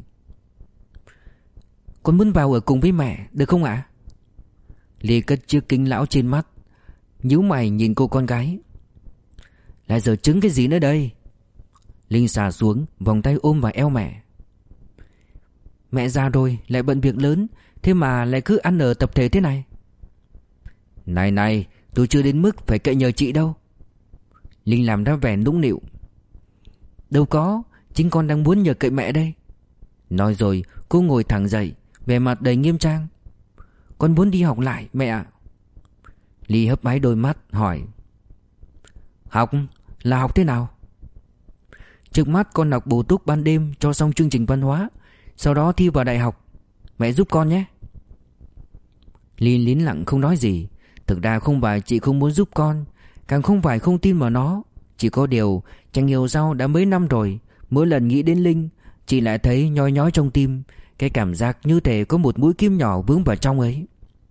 Con muốn vào ở cùng với mẹ được không ạ? Ly cất chiếc kính lão trên mắt, nhíu mày nhìn cô con gái. Lại giờ chứng cái gì nữa đây? Linh xà xuống, vòng tay ôm vào eo mẹ. Mẹ già rồi, lại bận việc lớn, thế mà lại cứ ăn ở tập thể thế này. Này này, tôi chưa đến mức phải cậy nhờ chị đâu. Linh làm ra vẻ nũng nịu. Đâu có, chính con đang muốn nhờ cậy mẹ đây. Nói rồi cô ngồi thẳng dậy, vẻ mặt đầy nghiêm trang. Con muốn đi học lại mẹ ạ. Ly hấp háy đôi mắt hỏi. Học? Là học thế nào? Trước mắt con học bổ túc ban đêm cho xong chương trình văn hóa, sau đó thi vào đại học. Mẹ giúp con nhé. Ly lín lặng không nói gì. Thực ra không phải chị không muốn giúp con, càng không phải không tin vào nó. Chỉ có điều chẳng hiểu sao đã mấy năm rồi, mỗi lần nghĩ đến Linh, chị lại thấy nhói nhói trong tim. Cái cảm giác như thể có một mũi kim nhỏ vướng vào trong ấy.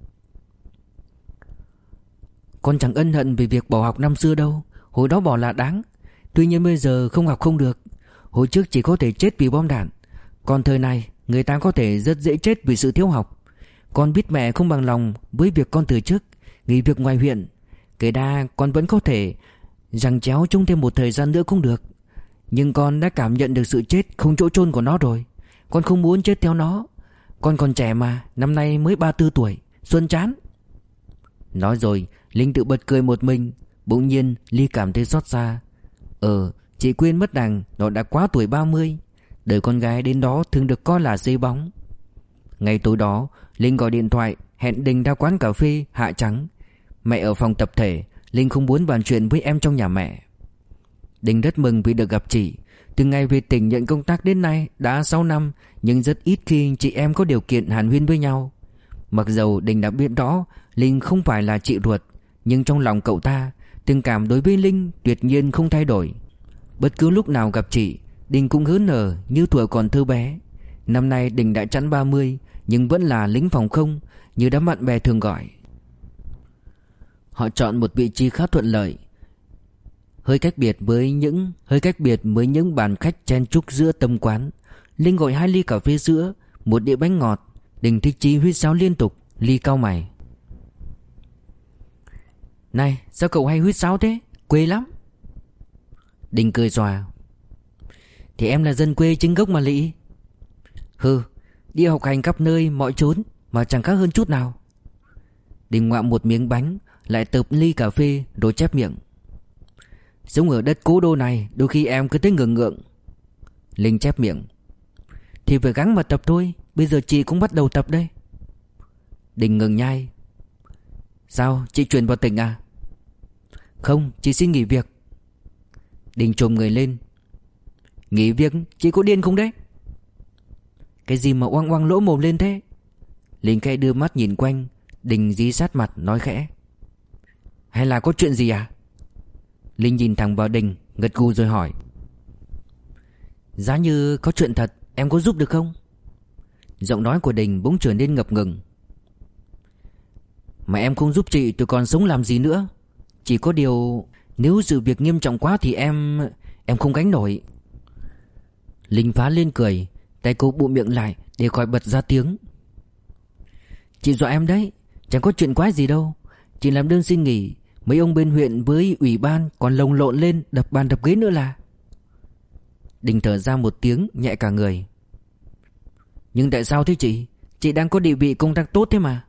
Con chẳng ân hận vì việc bỏ học năm xưa đâu. Hồi đó bỏ là đáng. Tuy nhiên bây giờ không học không được. Hồi trước chỉ có thể chết vì bom đạn, còn thời này người ta có thể rất dễ chết vì sự thiếu học. Con biết mẹ không bằng lòng với việc con từ chức, nghỉ việc ngoài huyện. Kể ra con vẫn có thể giằng chéo chung thêm một thời gian nữa cũng được. Nhưng con đã cảm nhận được sự chết không chỗ chôn của nó rồi. Con không muốn chết theo nó. Con còn trẻ mà, năm nay mới 34 tuổi, xuân chán. Nói rồi Linh tự bật cười một mình. Bỗng nhiên Ly cảm thấy xót xa. Chị quên mất rằng nó đã quá tuổi 30. Đời con gái đến đó thường được coi là dây bóng. Ngày tối đó Linh gọi điện thoại hẹn Đình ra quán cà phê Hạ Trắng. Mẹ ở phòng tập thể, Linh không muốn bàn chuyện với em trong nhà mẹ. Đình rất mừng vì được gặp chị. Từ ngày về tỉnh nhận công tác đến nay đã 6 năm, nhưng rất ít khi chị em có điều kiện hàn huyên với nhau. Mặc dầu Đình đã biết rõ Linh không phải là chị ruột, nhưng trong lòng cậu ta, tình cảm đối với Linh tuyệt nhiên không thay đổi. Bất cứ lúc nào gặp chị, Đình cũng hớn hở như thuở còn thơ bé. Năm nay Đình đã chẵn 30, nhưng vẫn là lính phòng không, như đám bạn bè thường gọi. Họ chọn một vị trí khá thuận lợi, hơi cách biệt với những bàn khách chen chúc giữa tâm quán. Linh gọi 2 ly cà phê sữa, 1 đĩa bánh ngọt. Đình thích chí huýt sáo liên tục. Ly cau mày. Này, sao cậu hay huýt sáo thế? Quê lắm. Đình cười xòa. Thì em là dân quê chính gốc mà lị. Hừ, đi học hành khắp nơi mọi chốn mà chẳng khác hơn chút nào. Đình ngoạm một miếng bánh, lại tập ly cà phê rồi chép miệng. Sống ở đất cố đô này đôi khi em cứ thấy ngượng ngượng. Linh chép miệng. Thì phải gắng mà tập thôi, bây giờ chị cũng bắt đầu tập đây. Đình ngừng nhai. Sao, chị chuyển vào tỉnh à? Không, chị xin nghỉ việc. Đình chồm người lên. Nghỉ việc? Chị có điên không đấy? Cái gì mà oang oang lỗ mồm lên thế? Linh khẽ đưa mắt nhìn quanh. Đình dí sát mặt nói khẽ. Hay là có chuyện gì à? Linh nhìn thẳng vào Đình, gật gù rồi hỏi. Giá như có chuyện thật, em có giúp được không? Giọng nói của Đình bỗng trở nên ngập ngừng. Mà em không giúp chị tôi còn sống làm gì nữa. Chỉ có điều nếu sự việc nghiêm trọng quá thì em không gánh nổi. Linh phá lên cười. Tay cô bụm miệng lại để khỏi bật ra tiếng. Chị dọa em đấy. Chẳng có chuyện quái gì đâu. Chị làm đơn xin nghỉ. Mấy ông bên huyện với ủy ban còn lồng lộn lên đập bàn đập ghế nữa là. Đình thở ra một tiếng nhẹ cả người. Nhưng tại sao thế chị? Chị đang có địa vị công tác tốt thế mà.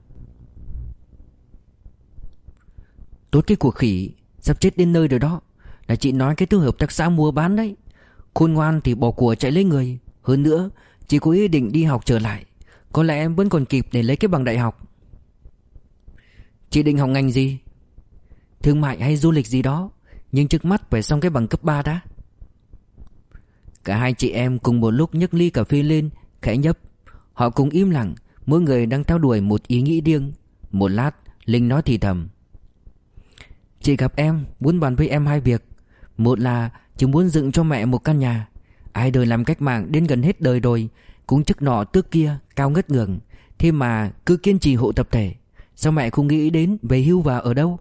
Tốt cái cuộc khỉ. Sắp chết đến nơi rồi đó. Là chị nói cái thứ hợp tác xã mua bán đấy. Khôn ngoan thì bỏ của chạy lấy người. Hơn nữa chị có ý định đi học trở lại. Có lẽ em vẫn còn kịp để lấy cái bằng đại học. Chị định học ngành gì? Thương mại hay du lịch gì đó. Nhưng trước mắt phải xong cái bằng cấp 3 đã. Cả hai chị em cùng một lúc nhấc ly cà phê lên, khẽ nhấp. Họ cùng im lặng, mỗi người đang theo đuổi một ý nghĩ riêng. Một lát Linh nói thì thầm. Chị gặp em muốn bàn với em hai việc. Một là chị muốn dựng cho mẹ một căn nhà. Ai đời làm cách mạng đến gần hết đời rồi, cũng chức nọ tước kia, cao ngất ngường. Thế mà cứ kiên trì hộ tập thể. Sao mẹ không nghĩ đến về hưu và ở đâu?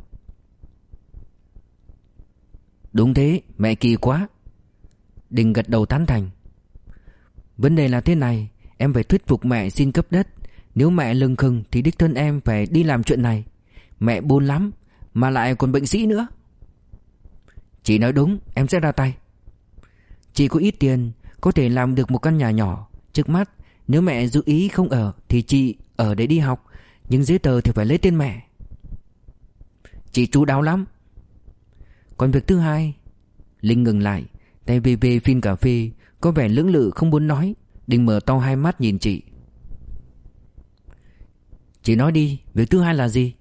Đúng thế, mẹ kỳ quá. Đình gật đầu tán thành. Vấn đề là thế này, em phải thuyết phục mẹ xin cấp đất. Nếu mẹ lừng khừng thì đích thân em phải đi làm chuyện này. Mẹ buồn lắm, mà lại còn bệnh sĩ nữa. Chị nói đúng, em sẽ ra tay. Chị có ít tiền, có thể làm được một căn nhà nhỏ. Trước mắt, nếu mẹ giữ ý không ở thì chị ở để đi học. Nhưng giấy tờ thì phải lấy tên mẹ. Chị chu đáo lắm. Còn việc thứ hai. Linh ngừng lại, tay về phin cà phê, có vẻ lưỡng lự không muốn nói. Đình mở to hai mắt nhìn chị. Chị nói đi, việc thứ hai là gì?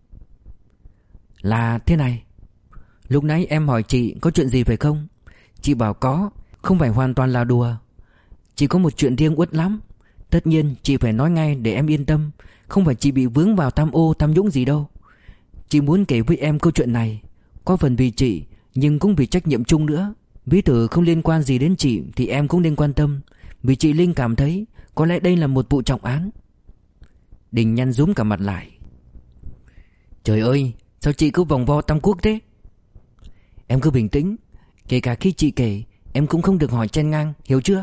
Là thế này. Lúc nãy em hỏi chị có chuyện gì phải không? Chị bảo có, không phải hoàn toàn là đùa. Chị có một chuyện riêng uất lắm. Tất nhiên chị phải nói ngay để em yên tâm. Không phải chị bị vướng vào tham ô tham nhũng gì đâu. Chị muốn kể với em câu chuyện này. Có phần vì chị, nhưng cũng vì trách nhiệm chung nữa. Ví thử không liên quan gì đến chị thì em cũng nên quan tâm. Vì chị Linh cảm thấy có lẽ đây là một vụ trọng án. Đình nhăn rúm cả mặt lại. Trời ơi, sao chị cứ vòng vo Tam Quốc thế? Em cứ bình tĩnh. Kể cả khi chị kể, em cũng không được hỏi chen ngang, hiểu chưa?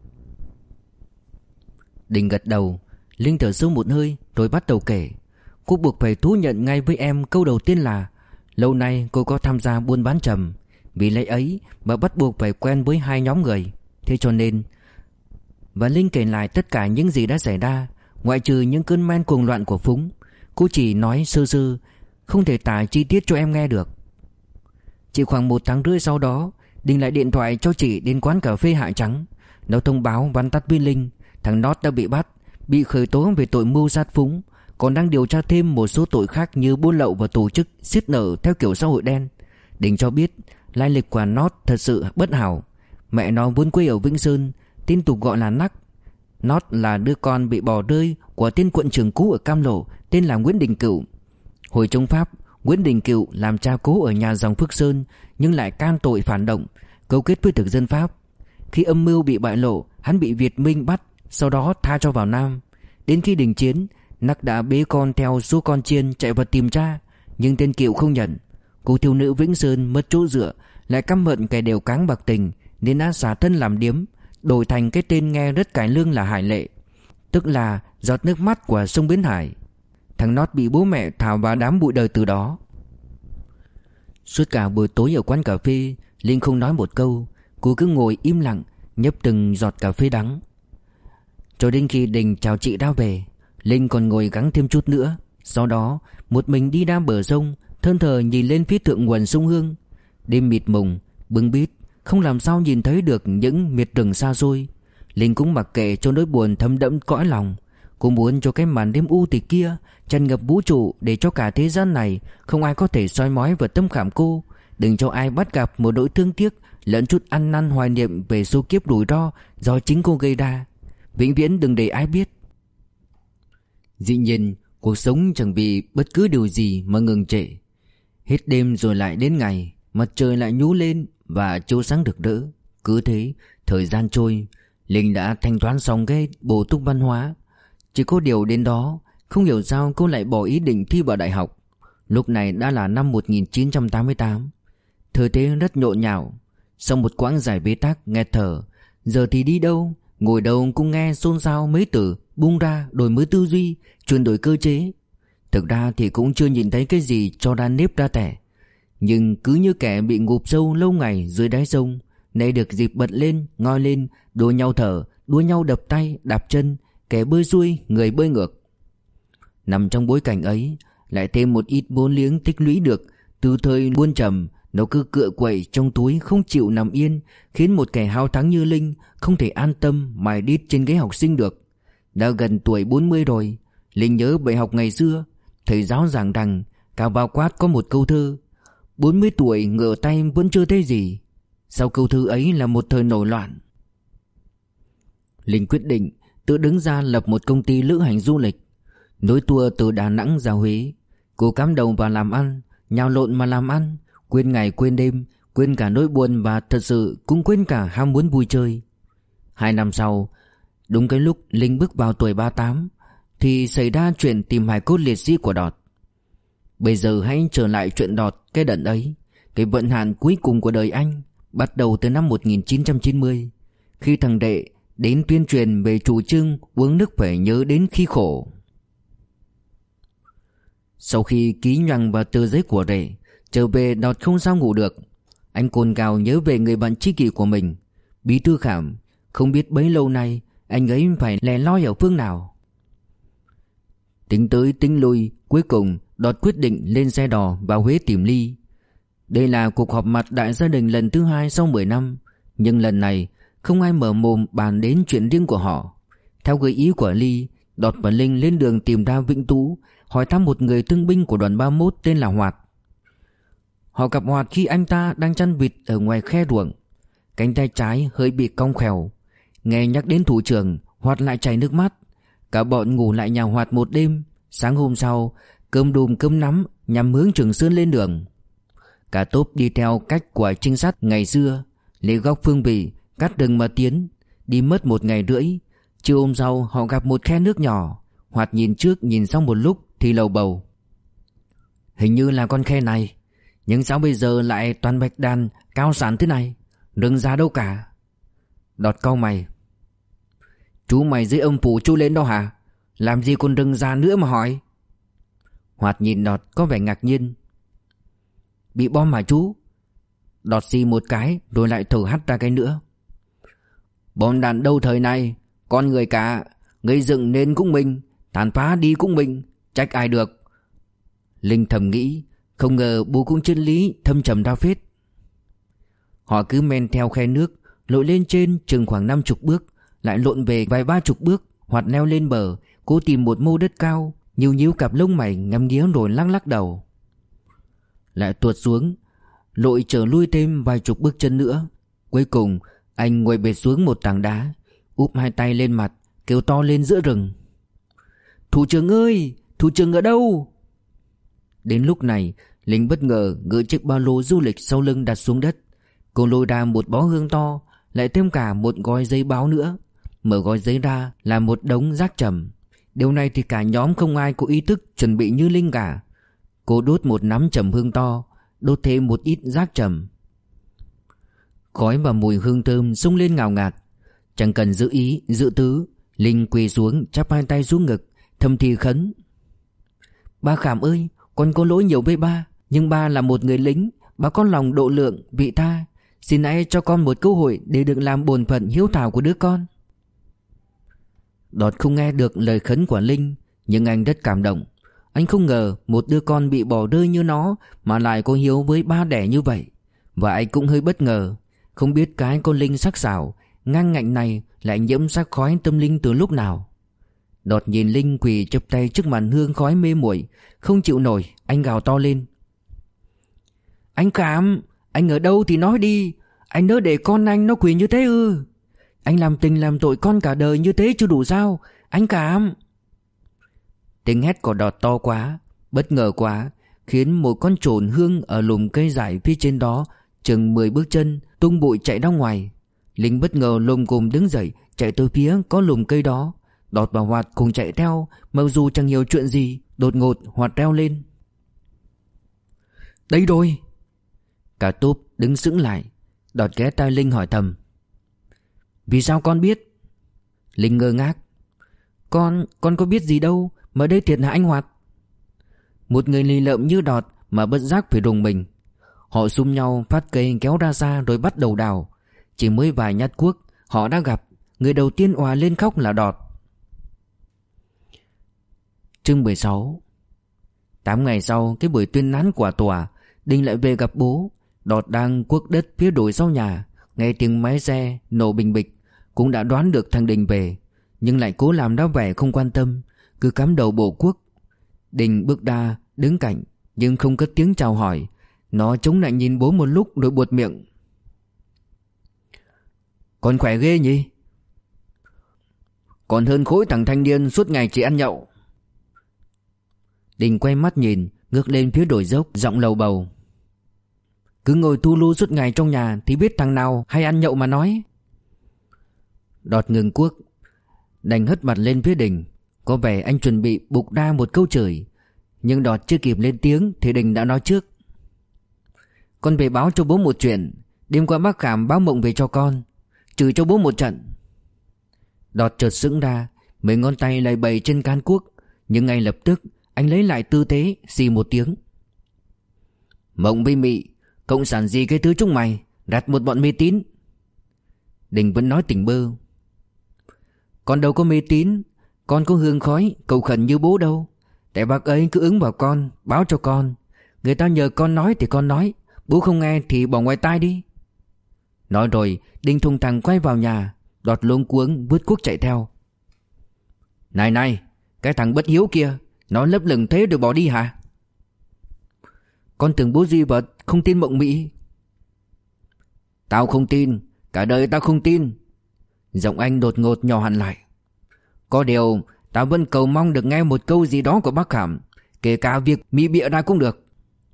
Đình gật đầu. Linh thở sâu một hơi rồi bắt đầu kể. Cô buộc phải thú nhận ngay với em câu đầu tiên là lâu nay cô có tham gia buôn bán trầm. Vì lẽ ấy mà bắt buộc phải quen với hai nhóm người. Thế cho nên... Và Linh kể lại tất cả những gì đã xảy ra, ngoại trừ những cơn men cuồng loạn của Phúng. Cô chỉ nói sơ sơ, không thể tả chi tiết cho em nghe được. Chỉ khoảng 1 tháng rưỡi sau đó, Đình lại điện thoại cho chị đến quán cà phê Hạ Trắng. Nó thông báo vắn tắt với Linh, thằng Nót đã bị bắt, bị khởi tố về tội mưu sát Phúng, còn đang điều tra thêm một số tội khác như buôn lậu và tổ chức xiết nợ theo kiểu xã hội đen. Đình cho biết lai lịch của Nót thật sự bất hảo. Mẹ nó vốn quê ở Vĩnh Sơn, tin tục gọi là Nắc. Nót là đứa con bị bỏ rơi của tên quận trưởng cũ ở Cam Lộ tên là Nguyễn Đình Cựu. Hồi chống Pháp, Nguyễn Đình Cựu làm cha cố ở nhà dòng Phước Sơn, nhưng lại can tội phản động, cấu kết với thực dân Pháp. Khi âm mưu bị bại lộ, hắn bị Việt Minh bắt, sau đó tha cho vào Nam. Đến khi đình chiến, Nắc đã bế con theo số con chiên chạy vào tìm cha, nhưng tên Cựu không nhận. Cô thiếu nữ Vĩnh Sơn mất chỗ dựa, lại căm hận kẻ đều cáng bạc tình, nên đã xả thân làm điếm, đổi thành cái tên nghe rất cải lương là Hải Lệ, tức là giọt nước mắt của sông Bến Hải. Thằng Nót bị bố mẹ thả vào đám bụi đời từ đó. Suốt cả buổi tối ở quán cà phê, Linh không nói một câu. Cô cứ ngồi im lặng, nhấp từng giọt cà phê đắng. Cho đến khi Đình chào chị đã về, Linh còn ngồi gắng thêm chút nữa. Sau đó một mình đi ra bờ sông, thẫn thờ nhìn lên phía thượng nguồn sông Hương. Đêm mịt mùng, bưng bít, không làm sao nhìn thấy được những miệt rừng xa xôi. Linh cũng mặc kệ cho nỗi buồn thấm đẫm cõi lòng. Cô muốn cho cái màn đêm u tịch kia tràn ngập vũ trụ, để cho cả thế gian này không ai có thể soi mói vào tâm khảm cô. Đừng cho ai bắt gặp một nỗi thương tiếc lẫn chút ăn năn hoài niệm về số kiếp rủi ro do chính cô gây ra. Vĩnh viễn đừng để ai biết. Dĩ nhiên cuộc sống chẳng vì bất cứ điều gì mà ngừng trệ. Hết đêm rồi lại đến ngày, mặt trời lại nhú lên và chiếu sáng rực rỡ. Cứ thế thời gian trôi, Linh đã thanh toán xong cái bổ túc văn hóa. Chỉ có điều đến đó, không hiểu sao cô lại bỏ ý định thi vào đại học. Lúc này đã là năm 1988. Thời thế rất nhộn nhạo. Sau một quãng dài bế tắc nghẹt thở, giờ thì đi đâu ngồi đâu cũng nghe xôn xao mấy từ bung ra, đổi mới tư duy, chuyển đổi cơ chế. Thực ra thì cũng chưa nhìn thấy cái gì cho ra nếp ra tẻ. Nhưng cứ như kẻ bị ngụp sâu lâu ngày dưới đáy sông, nay được dịp bật lên, ngoi lên, đua nhau thở, đua nhau đập tay, đạp chân, kẻ bơi xuôi, người bơi ngược. Nằm trong bối cảnh ấy, lại thêm một ít vốn liếng tích lũy được từ thời buôn trầm, nó cứ cựa quậy trong túi không chịu nằm yên, khiến một kẻ háo thắng như Linh không thể an tâm mài đít trên ghế học sinh được. Đã gần tuổi 40 rồi, Linh nhớ bài học ngày xưa, thầy giáo giảng rằng cao bao quát có một câu thơ: 40 tuổi ngửa tay vẫn chưa thấy gì. Sau câu thơ ấy là một thời nổi loạn. Linh quyết định tự đứng ra lập một công ty lữ hành du lịch, nối tour từ Đà Nẵng ra Huế. Cô cắm đầu vào làm ăn, nhào lộn mà làm ăn, quên ngày quên đêm, quên cả nỗi buồn và thật sự cũng quên cả ham muốn vui chơi. 2 năm sau, đúng cái lúc Linh bước vào tuổi 38, thì xảy ra chuyện tìm hài cốt liệt sĩ của Đọt. Bây giờ hãy trở lại chuyện Đọt cái đợt ấy, cái vận hạn cuối cùng của đời anh, bắt đầu từ năm 1990, khi thằng Đệ đến tuyên truyền về chủ trương uống nước phải nhớ đến khi khổ. Sau khi ký nhoằng vào tờ giấy của Đệ, trở về Đọt không sao ngủ được. Anh cồn cào nhớ về người bạn tri kỷ của mình, Bí thư Khảm. Không biết bấy lâu nay anh ấy phải lẻ loi ở phương nào. Tính tới tính lui, cuối cùng Đọt quyết định lên xe đò vào Huế tìm Ly. Đây là cuộc họp mặt đại gia đình lần thứ 2 sau 10 năm. Nhưng lần này không ai mở mồm bàn đến chuyện riêng của họ. Theo gợi ý của Ly, Đọt và Linh lên đường tìm ra Vĩnh Tú, hỏi thăm một người thương binh của đoàn 31 tên là Hoạt. Họ gặp Hoạt khi anh ta đang chăn vịt ở ngoài khe ruộng. Cánh tay trái hơi bị cong khèo. Nghe nhắc đến thủ trưởng, Hoạt lại chảy nước mắt. Cả bọn ngủ lại nhà Hoạt một đêm. Sáng hôm sau, cơm đùm cơm nắm nhằm hướng Trường Sơn lên đường. Cả tốp đi theo cách của trinh sát ngày xưa, lấy góc phương vị, cắt rừng mà tiến. Đi mất 1 ngày rưỡi. Trưa hôm sau họ gặp một khe nước nhỏ. Hoạt nhìn trước nhìn sau một lúc thì lầu bầu: hình như là con khe này, nhưng sao bây giờ lại toàn bạch đàn cao sản thế này, rừng ra đâu cả. Đọt cau mày: chú mày dưới âm phủ chú lên đâu hả? Làm gì còn rừng già nữa mà hỏi? Hoạt nhìn Đọt có vẻ ngạc nhiên: bị bom hả chú? Đọt xì một cái rồi lại thở hắt ra cái nữa: bom đạn đâu thời này, con người cả, gây dựng nên cũng mình, tàn phá đi cũng mình, trách ai được. Linh thầm nghĩ, không ngờ bố cũng chân lý thâm trầm ra phết. Họ cứ men theo khe nước, lội lên trên chừng khoảng 50 bước, lại lộn về vài 30 bước. Hoạt leo lên bờ, cố tìm một mô đất cao, nhíu nhíu cặp lông mày ngắm nghía rồi lắc lắc đầu. Lại tuột xuống, lội trở lui thêm vài chục bước chân nữa. Cuối cùng anh ngồi bệt xuống một tảng đá, úp 2 tay lên mặt, kêu to lên giữa rừng: thủ trưởng ơi, thủ trưởng ở đâu? Đến lúc này Linh bất ngờ gỡ chiếc ba lô du lịch sau lưng đặt xuống đất. Cô lôi ra một bó hương to, lại thêm cả một gói giấy báo nữa. Mở gói giấy ra là một đống rác trầm. Điều này thì cả nhóm không ai có ý thức chuẩn bị như Linh cả. Cô đốt một nắm trầm hương to, đốt thêm một ít rác trầm. Khói và mùi hương thơm xông lên ngào ngạt. Chẳng cần giữ ý giữ tứ, Linh quỳ xuống chắp 2 tay xuống ngực, thầm thì khấn: ba Khảm ơi, con có lỗi nhiều với ba, nhưng ba là một người lính, ba có lòng độ lượng, vị tha. Xin hãy cho con một cơ hội để được làm bổn phận hiếu thảo của đứa con. Đọt không nghe được lời khấn của Linh, nhưng anh rất cảm động. Anh không ngờ một đứa con bị bỏ rơi như nó mà lại có hiếu với ba đẻ như vậy. Và anh cũng hơi bất ngờ, không biết cái con Linh sắc sảo ngang ngạnh này lại nhiễm sắc khói tâm linh từ lúc nào. Đột nhìn Linh quỳ chắp tay trước màn hương khói mê muội, không chịu nổi, anh gào to lên: "Anh Khảm, anh ở đâu thì nói đi, anh nỡ để con anh nó quỳ như thế ư? Anh làm tình làm tội con cả đời như thế chưa đủ sao? Anh Khảm!" Tiếng hét của Đọt to quá, bất ngờ quá, khiến một con trồn hương ở lùm cây dại phía trên đó chừng 10 bước chân tung bụi chạy ra ngoài. Linh bất ngờ lồm cồm đứng dậy chạy tới phía có lùm cây đó. Đọt và Hoạt cùng chạy theo, mặc dù chẳng hiểu chuyện gì. Đột ngột Hoạt reo lên: "Đây rồi!" Cả tốp đứng sững lại. Đọt ghé tai Linh hỏi thầm: "Vì sao con biết?" Linh ngơ ngác: Con có biết gì đâu mà đây thiệt hả anh Hoạt?" Một người lì lợm như Đọt mà bất giác phải rùng mình. Họ xúm nhau phát cây kéo ra xa rồi bắt đầu đào. Chỉ mới vài nhát cuốc, họ đã gặp người đầu tiên òa lên khóc là Đọt. Chương 16. 8 ngày sau cái buổi tuyên án của tòa, Đinh lại về gặp bố. Đọt đang cuốc đất phía đồi sau nhà, nghe tiếng máy xe nổ bình bịch, cũng đã đoán được thằng Đình về, nhưng lại cố làm ra vẻ không quan tâm, cứ cắm đầu bổ cuốc. Đình bước ra đứng cạnh nhưng không cất tiếng chào hỏi. Nó chống lại nhìn bố một lúc rồi buột miệng: "Con khỏe ghê nhỉ? Còn hơn khối thằng thanh niên suốt ngày chỉ ăn nhậu." Đình quay mắt nhìn ngước lên phía đồi dốc, giọng lầu bầu: "Cứ ngồi tu lu suốt ngày trong nhà thì biết thằng nào hay ăn nhậu mà nói." Đọt ngừng cuốc, đành hất mặt lên phía Đình. Có vẻ anh chuẩn bị bục đa một câu chửi, nhưng Đọt chưa kịp lên tiếng thì Đình đã nói trước: "Con về báo cho bố một chuyện. Đêm qua bác Khảm báo mộng về cho con, chửi cho bố một trận." Đọt chợt sững ra, mấy ngón tay lầy bầy trên can cuốc, nhưng ngay lập tức anh lấy lại tư thế, xì một tiếng: "Mộng với mị, cộng sản gì cái thứ chúng mày, đặt một bọn mê tín." Đình vẫn nói tỉnh bơ: "Con đâu có mê tín, con có hương khói cầu khẩn như bố đâu. Tại bác ấy cứ ứng vào con, báo cho con. Người ta nhờ con nói thì con nói, bố không nghe thì bỏ ngoài tai đi." Nói rồi Đinh thùng thẳng quay vào nhà. Đọt luống cuống vứt cuốc chạy theo. Này này, cái thằng bất hiếu kia, nó lấp lửng thế rồi bỏ đi hả?" "Con tưởng bố duy vật, không tin mộng mị." "Tao không tin, cả đời tao không tin." Giọng anh đột ngột nhỏ hẳn lại. "Có điều tao vẫn cầu mong được nghe một câu gì đó của bác Khảm, kể cả việc mỹ bịa ra cũng được."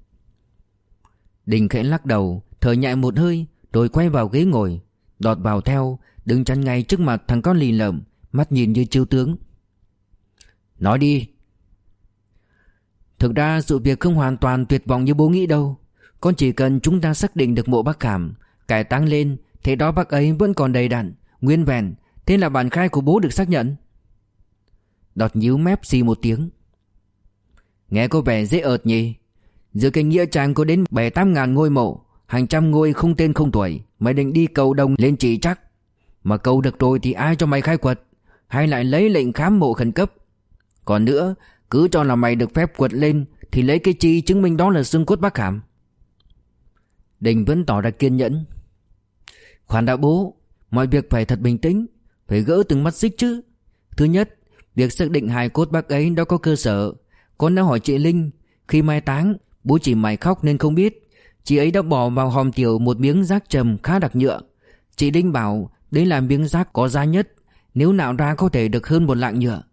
Đình khẽ lắc đầu, thở nhẹ một hơi rồi quay vào ghế ngồi. Đọt vào theo, đứng chắn ngay trước mặt thằng con lì lợm, mắt nhìn như chiêu tướng. "Nói đi." "Thực ra sự việc không hoàn toàn tuyệt vọng như bố nghĩ đâu. Con chỉ cần chúng ta xác định được mộ bác Khảm, cải táng lên, thế đó bác ấy vẫn còn đầy đặn, nguyên vẹn, thế là bản khai của bố được xác nhận." Đọt nhíu mép xì một tiếng. "Nghe có vẻ dễ ợt nhỉ? Giữa cái nghĩa trang có đến 7-8 ngàn ngôi mộ, hàng trăm ngôi không tên không tuổi, mày định đi cầu đồng lên chỉ chắc. Mà cầu được rồi thì ai cho mày khai quật, hay lại lấy lệnh khám mộ khẩn cấp? Còn nữa, cứ cho là mày được phép quật lên thì lấy cái chi chứng minh đó là xương cốt bác Khảm?" Đình vẫn tỏ ra kiên nhẫn. "Khoan đã bố, mọi việc phải thật bình tĩnh, phải gỡ từng mắt xích chứ. Thứ nhất, việc xác định hài cốt bác ấy đã có cơ sở. Con đã hỏi chị Linh, khi mai táng, bố chỉ mải khóc nên không biết. Chị ấy đã bỏ vào hòm tiểu một miếng rác trầm khá đặc nhựa. Chị Linh bảo đấy là miếng rác có giá nhất, nếu nạo ra có thể được hơn 1 lạng nhựa.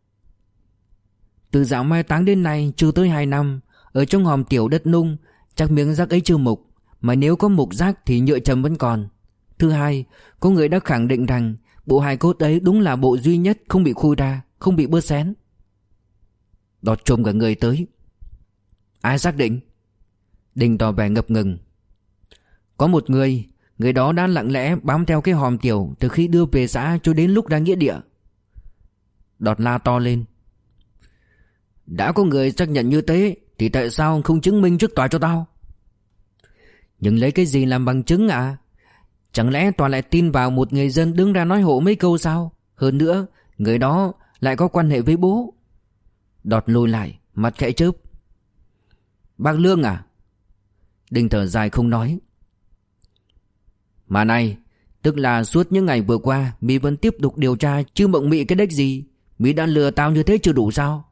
Từ dạo mai táng đến nay chưa tới 2 năm, ở trong hòm tiểu đất nung, chắc miếng rác ấy chưa mục, mà nếu có mục rác thì nhựa trầm vẫn còn. Thứ hai, có người đã khẳng định rằng bộ hài cốt ấy đúng là bộ duy nhất không bị khui ra, không bị bớt xén." Đọt trồm cả người tới. "Ai xác định?" Đình tỏ vẻ ngập ngừng. "Có một người đó đã lặng lẽ bám theo cái hòm tiểu từ khi đưa về xã cho đến lúc ra nghĩa địa." Đọt la to lên. "Đã có người xác nhận như thế thì tại sao không chứng minh trước tòa cho tao?" "Nhưng lấy cái gì làm bằng chứng à? Chẳng lẽ tòa lại tin vào một người dân đứng ra nói hộ mấy câu sao? Hơn nữa, người đó lại có quan hệ với bố." Đọt lùi lại. mặt khẽ chớp. Bác Lương à? Đình thở dài không nói. Mà này, tức là suốt những ngày vừa qua Mỹ vẫn tiếp tục điều tra chứ mộng mị cái đếch gì. Mỹ đã lừa tao như thế chưa đủ sao?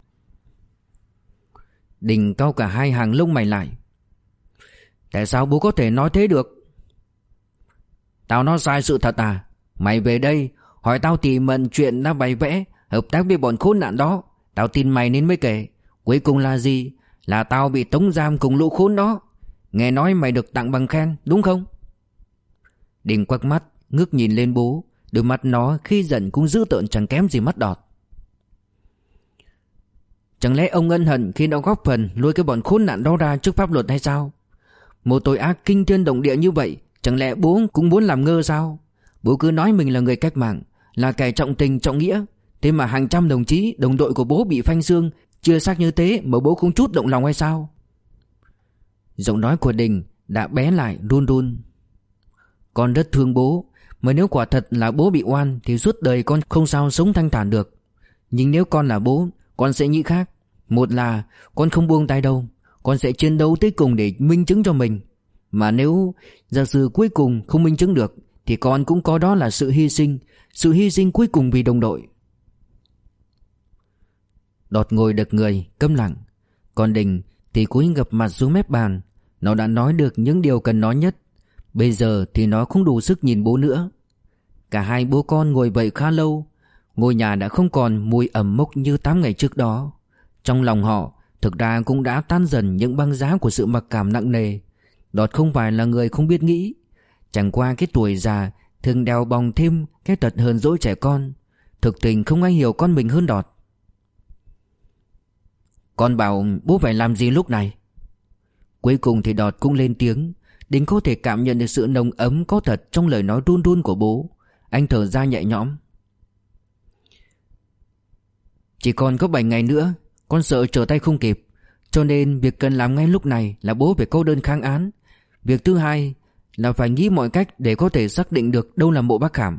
Đình cau cả hai hàng lông mày lại. Tại sao bố có thể nói thế được? Tao nói sai sự thật à? Mày về đây hỏi tao tỉ mẩn chuyện đã bày vẽ hợp tác với bọn khốn nạn đó. Tao tin mày nên mới kể. Cuối cùng là gì? Là tao bị tống giam cùng lũ khốn đó. Nghe nói mày được tặng bằng khen đúng không? Đình quắc mắt ngước nhìn lên bố. Đôi mắt nó khi giận cũng dữ tợn chẳng kém gì mắt đọt. Chẳng lẽ ông ân hận khi đã góp phần lôi cái bọn khốn nạn đó ra trước pháp luật hay sao? Một tội ác kinh thiên động địa như vậy, chẳng lẽ bố cũng muốn làm ngơ sao? Bố cứ nói mình là người cách mạng, là kẻ trọng tình trọng nghĩa. Thế mà hàng trăm đồng chí, đồng đội của bố bị phanh xương, chưa xác như thế mà bố không chút động lòng hay sao? Giọng nói của Đình đã bé lại run run. Con rất thương bố, mà nếu quả thật là bố bị oan thì suốt đời con không sao sống thanh thản được. Nhưng nếu con là bố, con sẽ nghĩ khác. Một là con không buông tay đâu, con sẽ chiến đấu tới cùng để minh chứng cho mình. Mà nếu giả sử cuối cùng không minh chứng được thì con cũng có đó là sự hy sinh cuối cùng vì đồng đội. Đọt ngồi đực người câm lặng. Còn Đình thì cúi gập mặt xuống mép bàn. Nó đã nói được những điều cần nói nhất. Bây giờ thì nó không đủ sức nhìn bố nữa. Cả hai bố con ngồi vậy khá lâu. Ngôi nhà đã không còn mùi ẩm mốc như 8 ngày trước đó. Trong lòng họ thực ra cũng đã tan dần những băng giá của sự mặc cảm nặng nề. Đọt không phải là người không biết nghĩ. Chẳng qua cái tuổi già thường đeo bòng thêm cái tật hờn dỗi trẻ con. Thực tình không ai hiểu con mình hơn Đọt. Con bảo bố phải làm gì lúc này? Cuối cùng thì Đọt cũng lên tiếng. Đình có thể cảm nhận được sự nồng ấm có thật trong lời nói run run của bố. Anh thở ra nhẹ nhõm. Chỉ còn có 7 ngày nữa, con sợ trở tay không kịp. Cho nên việc cần làm ngay lúc này là bố phải câu đơn kháng án. Việc thứ hai là phải nghĩ mọi cách để có thể xác định được đâu là mộ bác Khảm.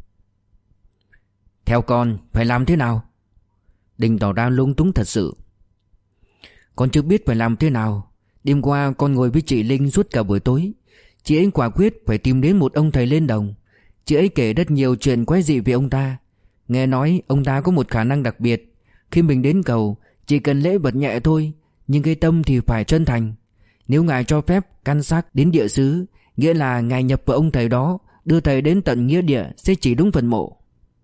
Theo con phải làm thế nào? Đình tỏ ra lúng túng thật sự. Con chưa biết phải làm thế nào. Đêm qua con ngồi với chị Linh suốt cả buổi tối. Chị ấy quả quyết phải tìm đến một ông thầy lên đồng. Chị ấy kể rất nhiều chuyện quái dị về ông ta. Nghe nói ông ta có một khả năng đặc biệt. Khi mình đến cầu chỉ cần lễ vật nhẹ thôi, nhưng cái tâm thì phải chân thành. Nếu ngài cho phép căn xác đến địa xứ, nghĩa là ngài nhập vào ông thầy đó, đưa thầy đến tận nghĩa địa sẽ chỉ đúng phần mộ.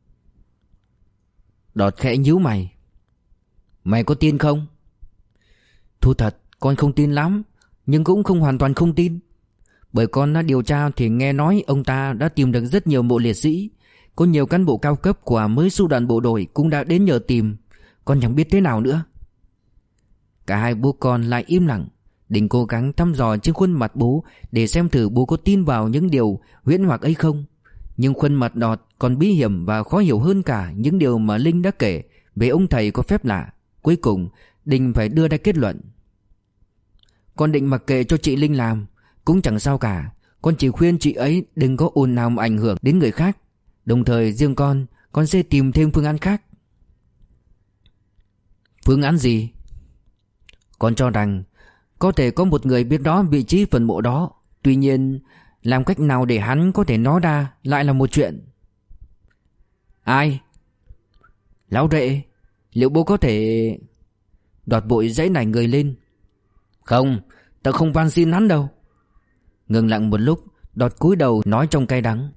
Đọt khẽ nhíu mày. Mày có tin không? Thu thật con không tin lắm, nhưng cũng không hoàn toàn không tin. Bởi con đã điều tra thì nghe nói ông ta đã tìm được rất nhiều mộ liệt sĩ. Có nhiều cán bộ cao cấp của mới sư đoàn bộ đội cũng đã đến nhờ tìm. Con chẳng biết thế nào nữa. Cả hai bố con lại im lặng. Đình cố gắng thăm dò trên khuôn mặt bố để xem thử bố có tin vào những điều huyễn hoặc ấy không. Nhưng khuôn mặt Đọt còn bí hiểm và khó hiểu hơn cả những điều mà Linh đã kể về ông thầy có phép lạ. Cuối cùng Đình phải đưa ra kết luận. Con định mặc kệ cho chị Linh làm cũng chẳng sao cả. Con chỉ khuyên chị ấy đừng có ồn nào mà ảnh hưởng đến người khác. Đồng thời riêng con sẽ tìm thêm phương án khác. Phương án gì? Con cho rằng có thể có một người biết rõ vị trí phần mộ đó. Tuy nhiên làm cách nào để hắn có thể nói ra lại là một chuyện. Ai? Lão Rệ. Liệu bố có thể... Đọt vội giãy nảy người lên. Không, tao không van xin hắn đâu. Ngừng lặng một lúc, Đọt cúi đầu nói trong cay đắng.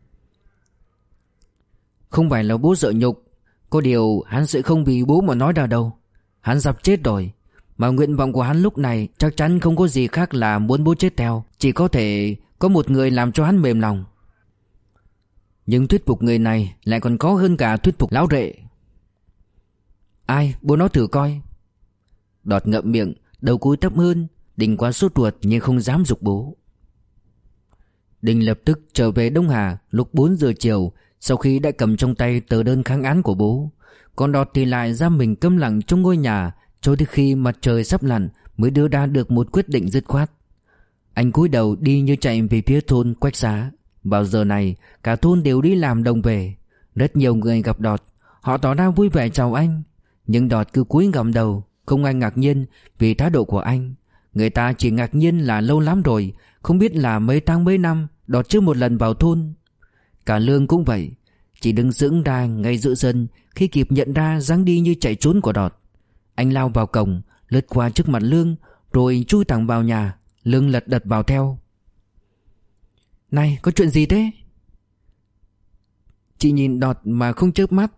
Không phải là bố sợ nhục, có điều hắn sẽ không vì bố mà nói ra đâu. Hắn sắp chết rồi, mà nguyện vọng của hắn lúc này chắc chắn không có gì khác là muốn bố chết theo. Chỉ có thể có một người làm cho hắn mềm lòng. Nhưng thuyết phục người này lại còn khó hơn cả thuyết phục lão Rệ. Ai? Bố nói thử coi. Đọt ngậm miệng, đầu cúi thấp hơn. Đình quá sốt ruột nhưng không dám giục bố. Đình lập tức trở về Đông Hà lúc 4 giờ chiều, sau khi đã cầm trong tay tờ đơn kháng án của bố. Còn Đọt thì lại giam mình câm lặng trong ngôi nhà cho đến khi mặt trời sắp lặn mới đưa ra được một quyết định dứt khoát. Anh cúi đầu đi như chạy về phía thôn Quách Xá. Vào giờ này cả thôn đều đi làm đồng về. Rất nhiều người gặp Đọt, họ tỏ ra vui vẻ chào anh. Nhưng Đọt cứ cúi gằm đầu, không ai ngạc nhiên vì thái độ của anh. Người ta chỉ ngạc nhiên là lâu lắm rồi, không biết là mấy tháng mấy năm Đọt chưa một lần vào thôn. Cả Lương cũng vậy, chỉ đứng sững ra ngay giữa sân khi kịp nhận ra dáng đi như chạy trốn của Đọt. Anh lao vào cổng, lướt qua trước mặt Lương rồi chui thẳng vào nhà. Lương lật đật vào theo. Này, có chuyện gì thế? Chị nhìn Đọt mà không chớp mắt.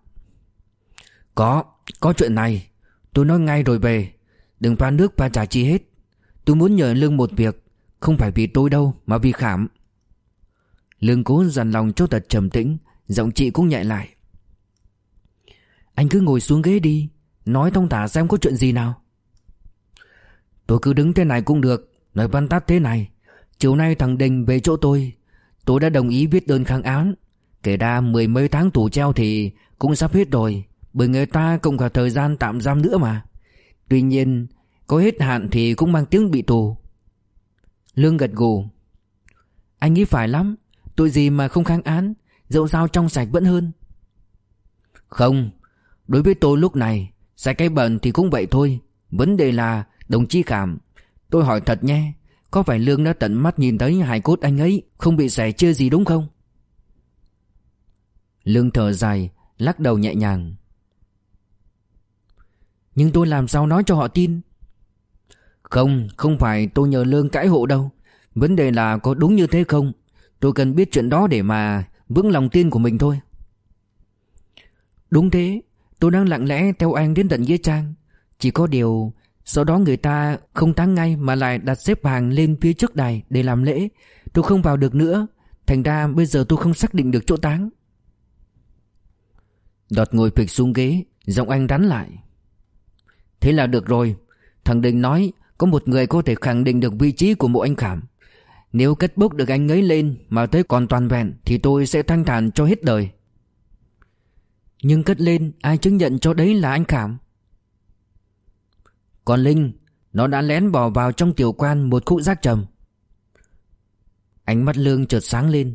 Có chuyện này. Tôi nói ngay rồi về. Đừng pha nước pha trà chi hết. Tôi muốn nhờ Lương một việc. Không phải vì tôi đâu mà vì Khảm. Lương cố dằn lòng cho thật trầm tĩnh. Giọng chị cũng nhẹ lại. Anh cứ ngồi xuống ghế đi, nói thong thả xem có chuyện gì nào. Tôi cứ đứng thế này cũng được. Nói văn tắt thế này. Chiều nay thằng Đình về chỗ tôi. Tôi đã đồng ý viết đơn kháng án. Kể ra 10 mấy tháng tù treo thì cũng sắp hết rồi, bởi người ta cũng cả thời gian tạm giam nữa mà. Tuy nhiên có hết hạn thì cũng mang tiếng bị tù. Lương gật gù. Anh nghĩ phải lắm. Tội gì mà không kháng án, dẫu sao trong sạch vẫn hơn. Không, đối với tôi lúc này sạch cái bẩn thì cũng vậy thôi. Vấn đề là đồng chí Khảm, tôi hỏi thật nhé, có phải Lương đã tận mắt nhìn thấy hài cốt anh ấy không bị sẻ chia gì đúng không? Lương thở dài, lắc đầu nhẹ nhàng. Nhưng tôi làm sao nói cho họ tin? Không phải tôi nhờ Lương cãi hộ đâu. Vấn đề là có đúng như thế không. Tôi cần biết chuyện đó để mà vững lòng tin của mình thôi. Đúng thế, tôi đang lặng lẽ theo anh đến tận nghĩa trang. Chỉ có điều sau đó người ta không táng ngay mà lại đặt xếp hàng lên phía trước đài để làm lễ. Tôi không vào được nữa. Thành ra bây giờ tôi không xác định được chỗ táng. Đọt ngồi phịch xuống ghế, giọng anh rắn lại. Thế là được rồi. Thằng Đình nói có một người có thể khẳng định được vị trí của mộ anh Khảm. Nếu cất bốc được anh ấy lên mà thấy còn toàn vẹn thì tôi sẽ thanh thản cho hết đời. Nhưng cất lên ai chứng nhận cho đấy là anh Khảm? Còn Linh, nó đã lén bỏ vào trong tiểu quan một khúc rác trầm. Ánh mắt Lương chợt sáng lên.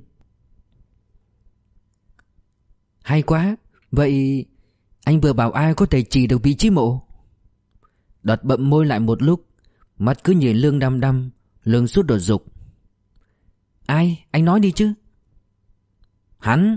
Hay quá. Vậy anh vừa bảo ai có thể chỉ được vị trí mộ? Đọt bậm môi lại một lúc, mắt cứ nhìn Lương đăm đăm. Lương sốt đột dục. Ai? Anh nói đi chứ. Hắn.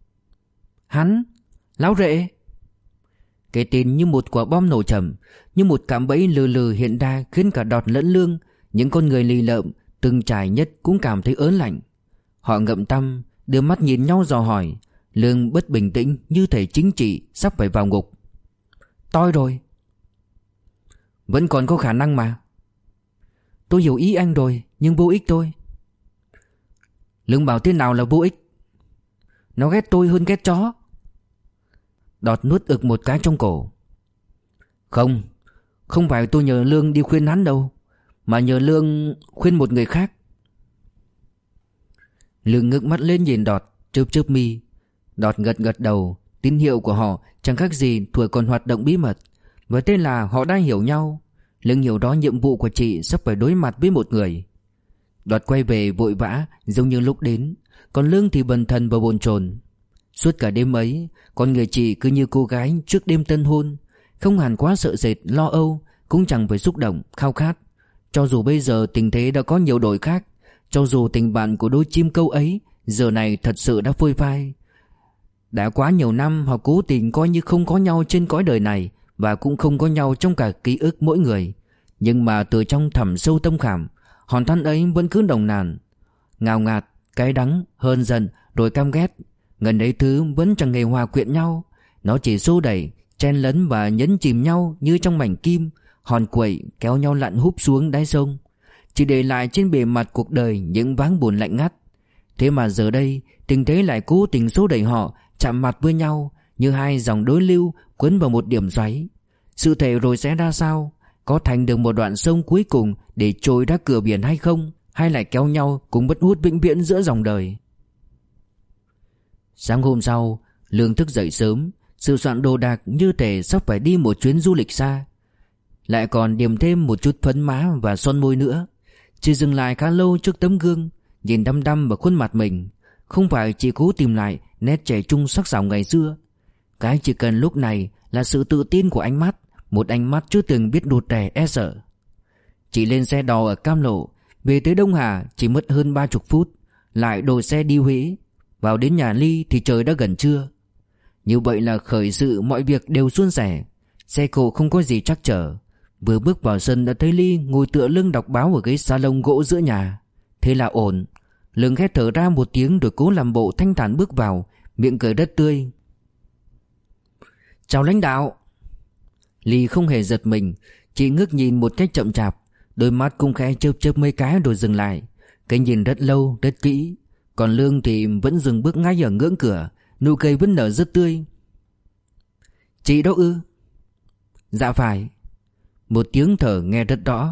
Lão Rệ. Cái tên như một quả bom nổ chậm, như một cạm bẫy lừ lừ hiện ra, khiến cả Đọt lẫn Lương, những con người lì lợm từng trải nhất cũng cảm thấy ớn lạnh. Họ ngậm tăm, đưa mắt nhìn nhau dò hỏi. Lương bất bình tĩnh như thể chính trị sắp phải vào ngục. Toi rồi. Vẫn còn có khả năng mà. Tôi hiểu ý anh rồi, nhưng vô ích thôi. Lương bảo thế nào là vô ích? Nó ghét tôi hơn ghét chó. Đọt nuốt ực một cái trong cổ. Không phải tôi nhờ Lương đi khuyên hắn đâu, mà nhờ Lương khuyên một người khác. Lương ngước mắt lên nhìn Đọt, chớp mi. Đọt gật đầu. Tín hiệu của họ chẳng khác gì thuở còn hoạt động bí mật. Và thế là họ đã hiểu nhau. Lương hiểu đó nhiệm vụ của chị sắp phải đối mặt với một người. Đọt quay về vội vã giống như lúc đến. Còn Lương thì bần thần và bồn chồn. Suốt cả đêm ấy, con người chị cứ như cô gái trước đêm tân hôn, không hẳn quá sợ sệt lo âu, cũng chẳng phải xúc động khao khát. Cho dù bây giờ tình thế đã có nhiều đổi khác, cho dù tình bạn của đôi chim câu ấy giờ này thật sự đã phôi phai. Đã quá nhiều năm họ cố tình coi như không có nhau trên cõi đời này, và cũng không có nhau trong cả ký ức mỗi người. Nhưng mà từ trong thẳm sâu tâm khảm, hòn than ấy vẫn cứ nồng nàn, ngào ngạt, cay đắng, hờn giận, rồi căm ghét. Ngần ấy thứ vẫn chẳng hề hòa quyện nhau. Nó chỉ xô đẩy, chen lấn và nhấn chìm nhau như trong mảnh kim, hòn quậy kéo nhau lặn húp xuống đáy sông, chỉ để lại trên bề mặt cuộc đời những váng buồn lạnh ngắt. Thế mà giờ đây tình thế lại cố tình xô đẩy họ chạm mặt với nhau như hai dòng đối lưu cuốn vào một điểm xoáy. Sự thể rồi sẽ ra sao? Có thành được một đoạn sông cuối cùng để trôi ra cửa biển hay không? Hay lại kéo nhau cùng bất hút vĩnh viễn giữa dòng đời? Sáng hôm sau, Lương thức dậy sớm, sửa soạn đồ đạc như thể sắp phải đi một chuyến du lịch xa. Lại còn điểm thêm một chút phấn má và son môi nữa. Chỉ dừng lại khá lâu trước tấm gương, nhìn đăm đăm vào khuôn mặt mình. Không phải chỉ cố tìm lại nét trẻ trung sắc sảo ngày xưa. Cái chỉ cần lúc này là sự tự tin của ánh mắt, một ánh mắt chưa từng biết rụt rè e sợ. Chị lên xe đò ở Cam Lộ, về tới Đông Hà chỉ mất hơn 30 phút, lại đổi xe đi Huế. Vào đến nhà Ly thì trời đã gần trưa. Như vậy là khởi sự mọi việc đều suôn sẻ. Xe cộ không có gì trắc trở. Vừa bước vào sân đã thấy Ly ngồi tựa lưng đọc báo ở ghế salon gỗ giữa nhà. Thế là ổn. Lương khẽ thở ra một tiếng rồi cố làm bộ thanh thản bước vào, miệng cười rất tươi. Chào lãnh đạo. Ly không hề giật mình, chỉ ngước nhìn một cách chậm chạp, đôi mắt cũng khẽ chớp chớp mấy cái rồi dừng lại. Cái nhìn rất lâu, rất kỹ. Còn Lương thì vẫn dừng bước ngay ở ngưỡng cửa, nụ cười vẫn nở rất tươi. Chị đó ư? Dạ phải. Một tiếng thở nghe rất rõ.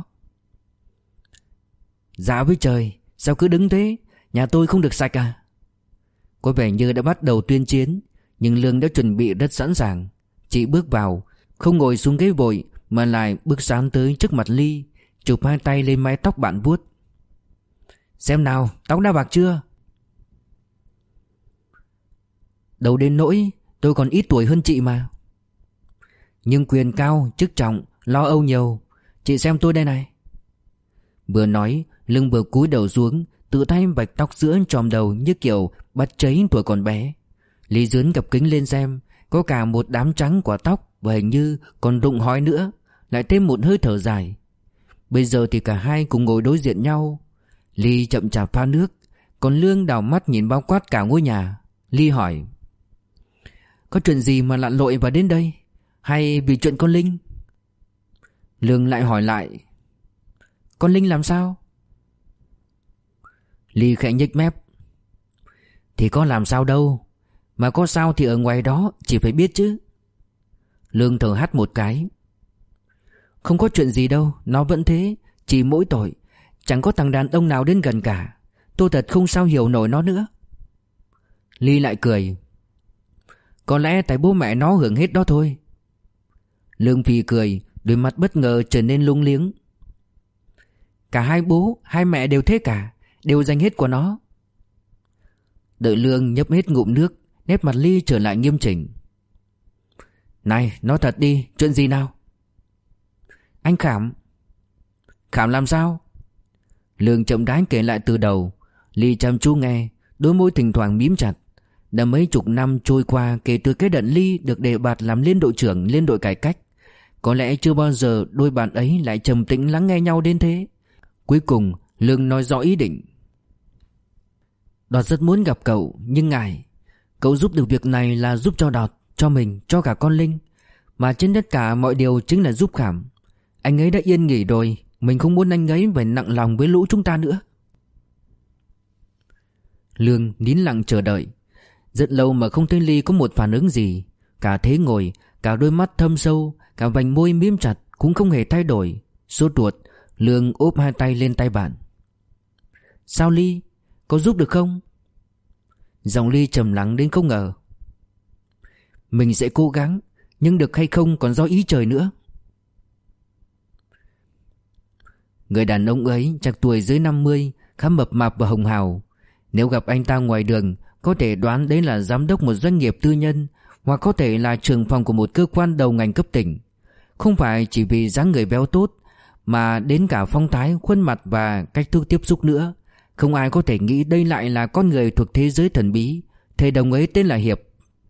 Dạ với trời, sao cứ đứng thế? Nhà tôi không được sạch à? Có vẻ như đã bắt đầu tuyên chiến, nhưng Lương đã chuẩn bị rất sẵn sàng. Chị bước vào, không ngồi xuống ghế vội mà lại bước sán tới trước mặt Ly, chụp hai tay lên mái tóc bạn vuốt. Xem nào, tóc đã bạc chưa? Đâu đến nỗi, tôi còn ít tuổi hơn chị mà. Nhưng quyền cao, chức trọng, lo âu nhiều. Chị xem tôi đây này. Vừa nói, Lương vừa cúi đầu xuống, tự tay vạch tóc giữa chòm đầu như kiểu bắt cháy tuổi còn bé. Lý dướn cặp kính lên xem, có cả một đám trắng quả tóc và hình như còn rụng hói nữa, lại thêm một hơi thở dài. Bây giờ thì cả hai cùng ngồi đối diện nhau. Ly chậm chạp pha nước, còn Lương đảo mắt nhìn bao quát cả ngôi nhà. Ly hỏi: Có chuyện gì mà lặn lội vào đến đây? Hay vì chuyện con Linh? Lương lại hỏi lại: Con Linh làm sao? Ly khẽ nhếch mép: Thì có làm sao đâu, mà có sao thì ở ngoài đó chỉ phải biết chứ. Lương thở hắt một cái: Không có chuyện gì đâu, nó vẫn thế, chỉ mỗi tội chẳng có thằng đàn ông nào đến gần cả. Tôi thật không sao hiểu nổi nó nữa. Ly lại cười: Có lẽ tại bố mẹ nó hưởng hết đó thôi. Lương phì cười, đôi mắt bất ngờ trở nên lung liếng. Cả hai bố, hai mẹ đều thế cả, đều dành hết của nó. Đợi Lương nhấp hết ngụm nước, nét mặt Ly trở lại nghiêm chỉnh. Này, nói thật đi, chuyện gì nào? Anh Khảm. Khảm làm sao? Lương chậm rãi kể lại từ đầu. Ly chăm chú nghe, đôi môi thỉnh thoảng mím chặt. Đã mấy chục năm trôi qua kể từ cái đợt Ly được đề bạt làm liên đội trưởng liên đội cải cách. Có lẽ chưa bao giờ đôi bạn ấy lại trầm tĩnh lắng nghe nhau đến thế. Cuối cùng Lương nói rõ ý định. Đọt rất muốn gặp cậu, nhưng ngại. Cậu giúp được việc này là giúp cho Đọt, cho mình, cho cả con Linh. Mà trên tất cả mọi điều chính là giúp Khảm. Anh ấy đã yên nghỉ rồi, mình không muốn anh ấy phải nặng lòng với lũ chúng ta nữa. Lương nín lặng chờ đợi. Rất lâu mà không thấy Ly có một phản ứng gì. Cả thế ngồi, cả đôi mắt thâm sâu, cả vành môi mím chặt cũng không hề thay đổi. Sốt ruột, Lương úp hai tay lên tay bạn. Sao Ly? Có giúp được không? Giọng Ly trầm lắng đến không ngờ. Mình sẽ cố gắng, nhưng được hay không còn do ý trời nữa. Người đàn ông ấy chắc tuổi dưới 50, khá mập mạp và hồng hào. Nếu gặp anh ta ngoài đường, có thể đoán đấy là giám đốc một doanh nghiệp tư nhân, hoặc có thể là trưởng phòng của một cơ quan đầu ngành cấp tỉnh. Không phải chỉ vì dáng người béo tốt, mà đến cả phong thái, khuôn mặt và cách thức tiếp xúc nữa. Không ai có thể nghĩ đây lại là con người thuộc thế giới thần bí. Thầy đồng ấy tên là Hiệp.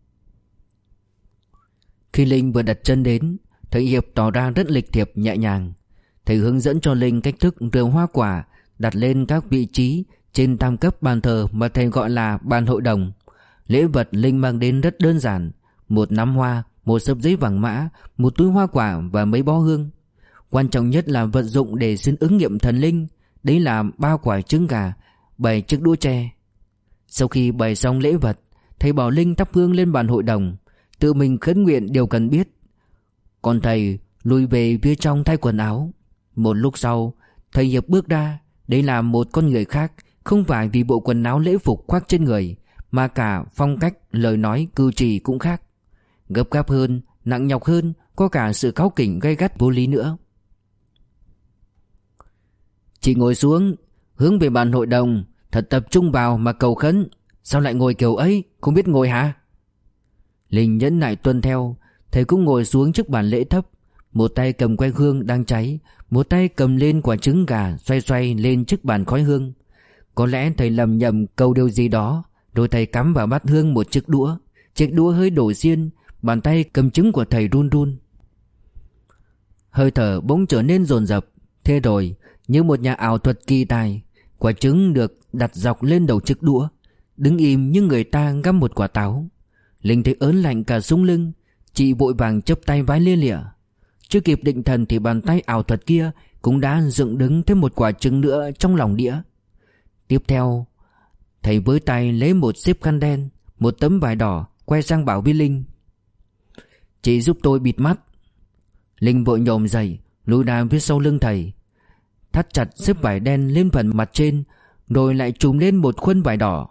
Khi Linh vừa đặt chân đến, thầy Hiệp tỏ ra rất lịch thiệp nhẹ nhàng. Thầy hướng dẫn cho Linh cách thức rửa hoa quả, đặt lên các vị trí trên tam cấp bàn thờ mà thầy gọi là bàn hội đồng. Lễ vật Linh mang đến rất đơn giản: một nắm hoa, một xấp giấy vàng mã, một túi hoa quả và mấy bó hương. Quan trọng nhất là vật dụng để xin ứng nghiệm thần linh. Đấy là 3 quả trứng gà, 7 chiếc đũa tre. Sau khi bày xong lễ vật, thầy bảo Linh thắp hương lên bàn hội đồng, tự mình khấn nguyện điều cần biết. Còn thầy lùi về phía trong thay quần áo. Một lúc sau, thầy Hiệp bước ra. Đây là một con người khác, không phải vì bộ quần áo lễ phục khoác trên người, mà cả phong cách, lời nói, cử chỉ cũng khác. Gấp gáp hơn, nặng nhọc hơn, có cả sự cáu kỉnh gay gắt vô lý nữa. Chị ngồi xuống, hướng về bàn hội đồng, thật tập trung vào mà cầu khấn. Sao lại ngồi kiểu ấy, không biết ngồi hả? Linh nhẫn nại tuân theo. Thầy cũng ngồi xuống trước bàn lễ thấp. Một tay cầm que hương đang cháy, một tay cầm lên quả trứng gà xoay xoay lên chiếc bàn khói hương. Có lẽ thầy lầm nhầm câu điều gì đó, rồi thầy cắm vào bát hương một chiếc đũa. Chiếc đũa hơi đổ xiên, bàn tay cầm trứng của thầy run run. Hơi thở bỗng trở nên dồn dập. Thế rồi, như một nhà ảo thuật kỳ tài, quả trứng được đặt dọc lên đầu chiếc đũa, đứng im như người ta găm một quả táo. Linh thấy ớn lạnh cả sống lưng. Chị vội vàng chắp tay vái lia lịa. Chưa kịp định thần thì bàn tay ảo thuật kia cũng đã dựng đứng thêm một quả trứng nữa trong lòng đĩa. Tiếp theo, thầy với tay lấy một xếp khăn đen, một tấm vải đỏ, quay sang bảo với Linh: "Chị giúp tôi bịt mắt." Linh vội nhổm dậy, lùi ra phía sau lưng thầy, thắt chặt xếp vải đen lên phần mặt trên, rồi lại trùm lên một khuôn vải đỏ.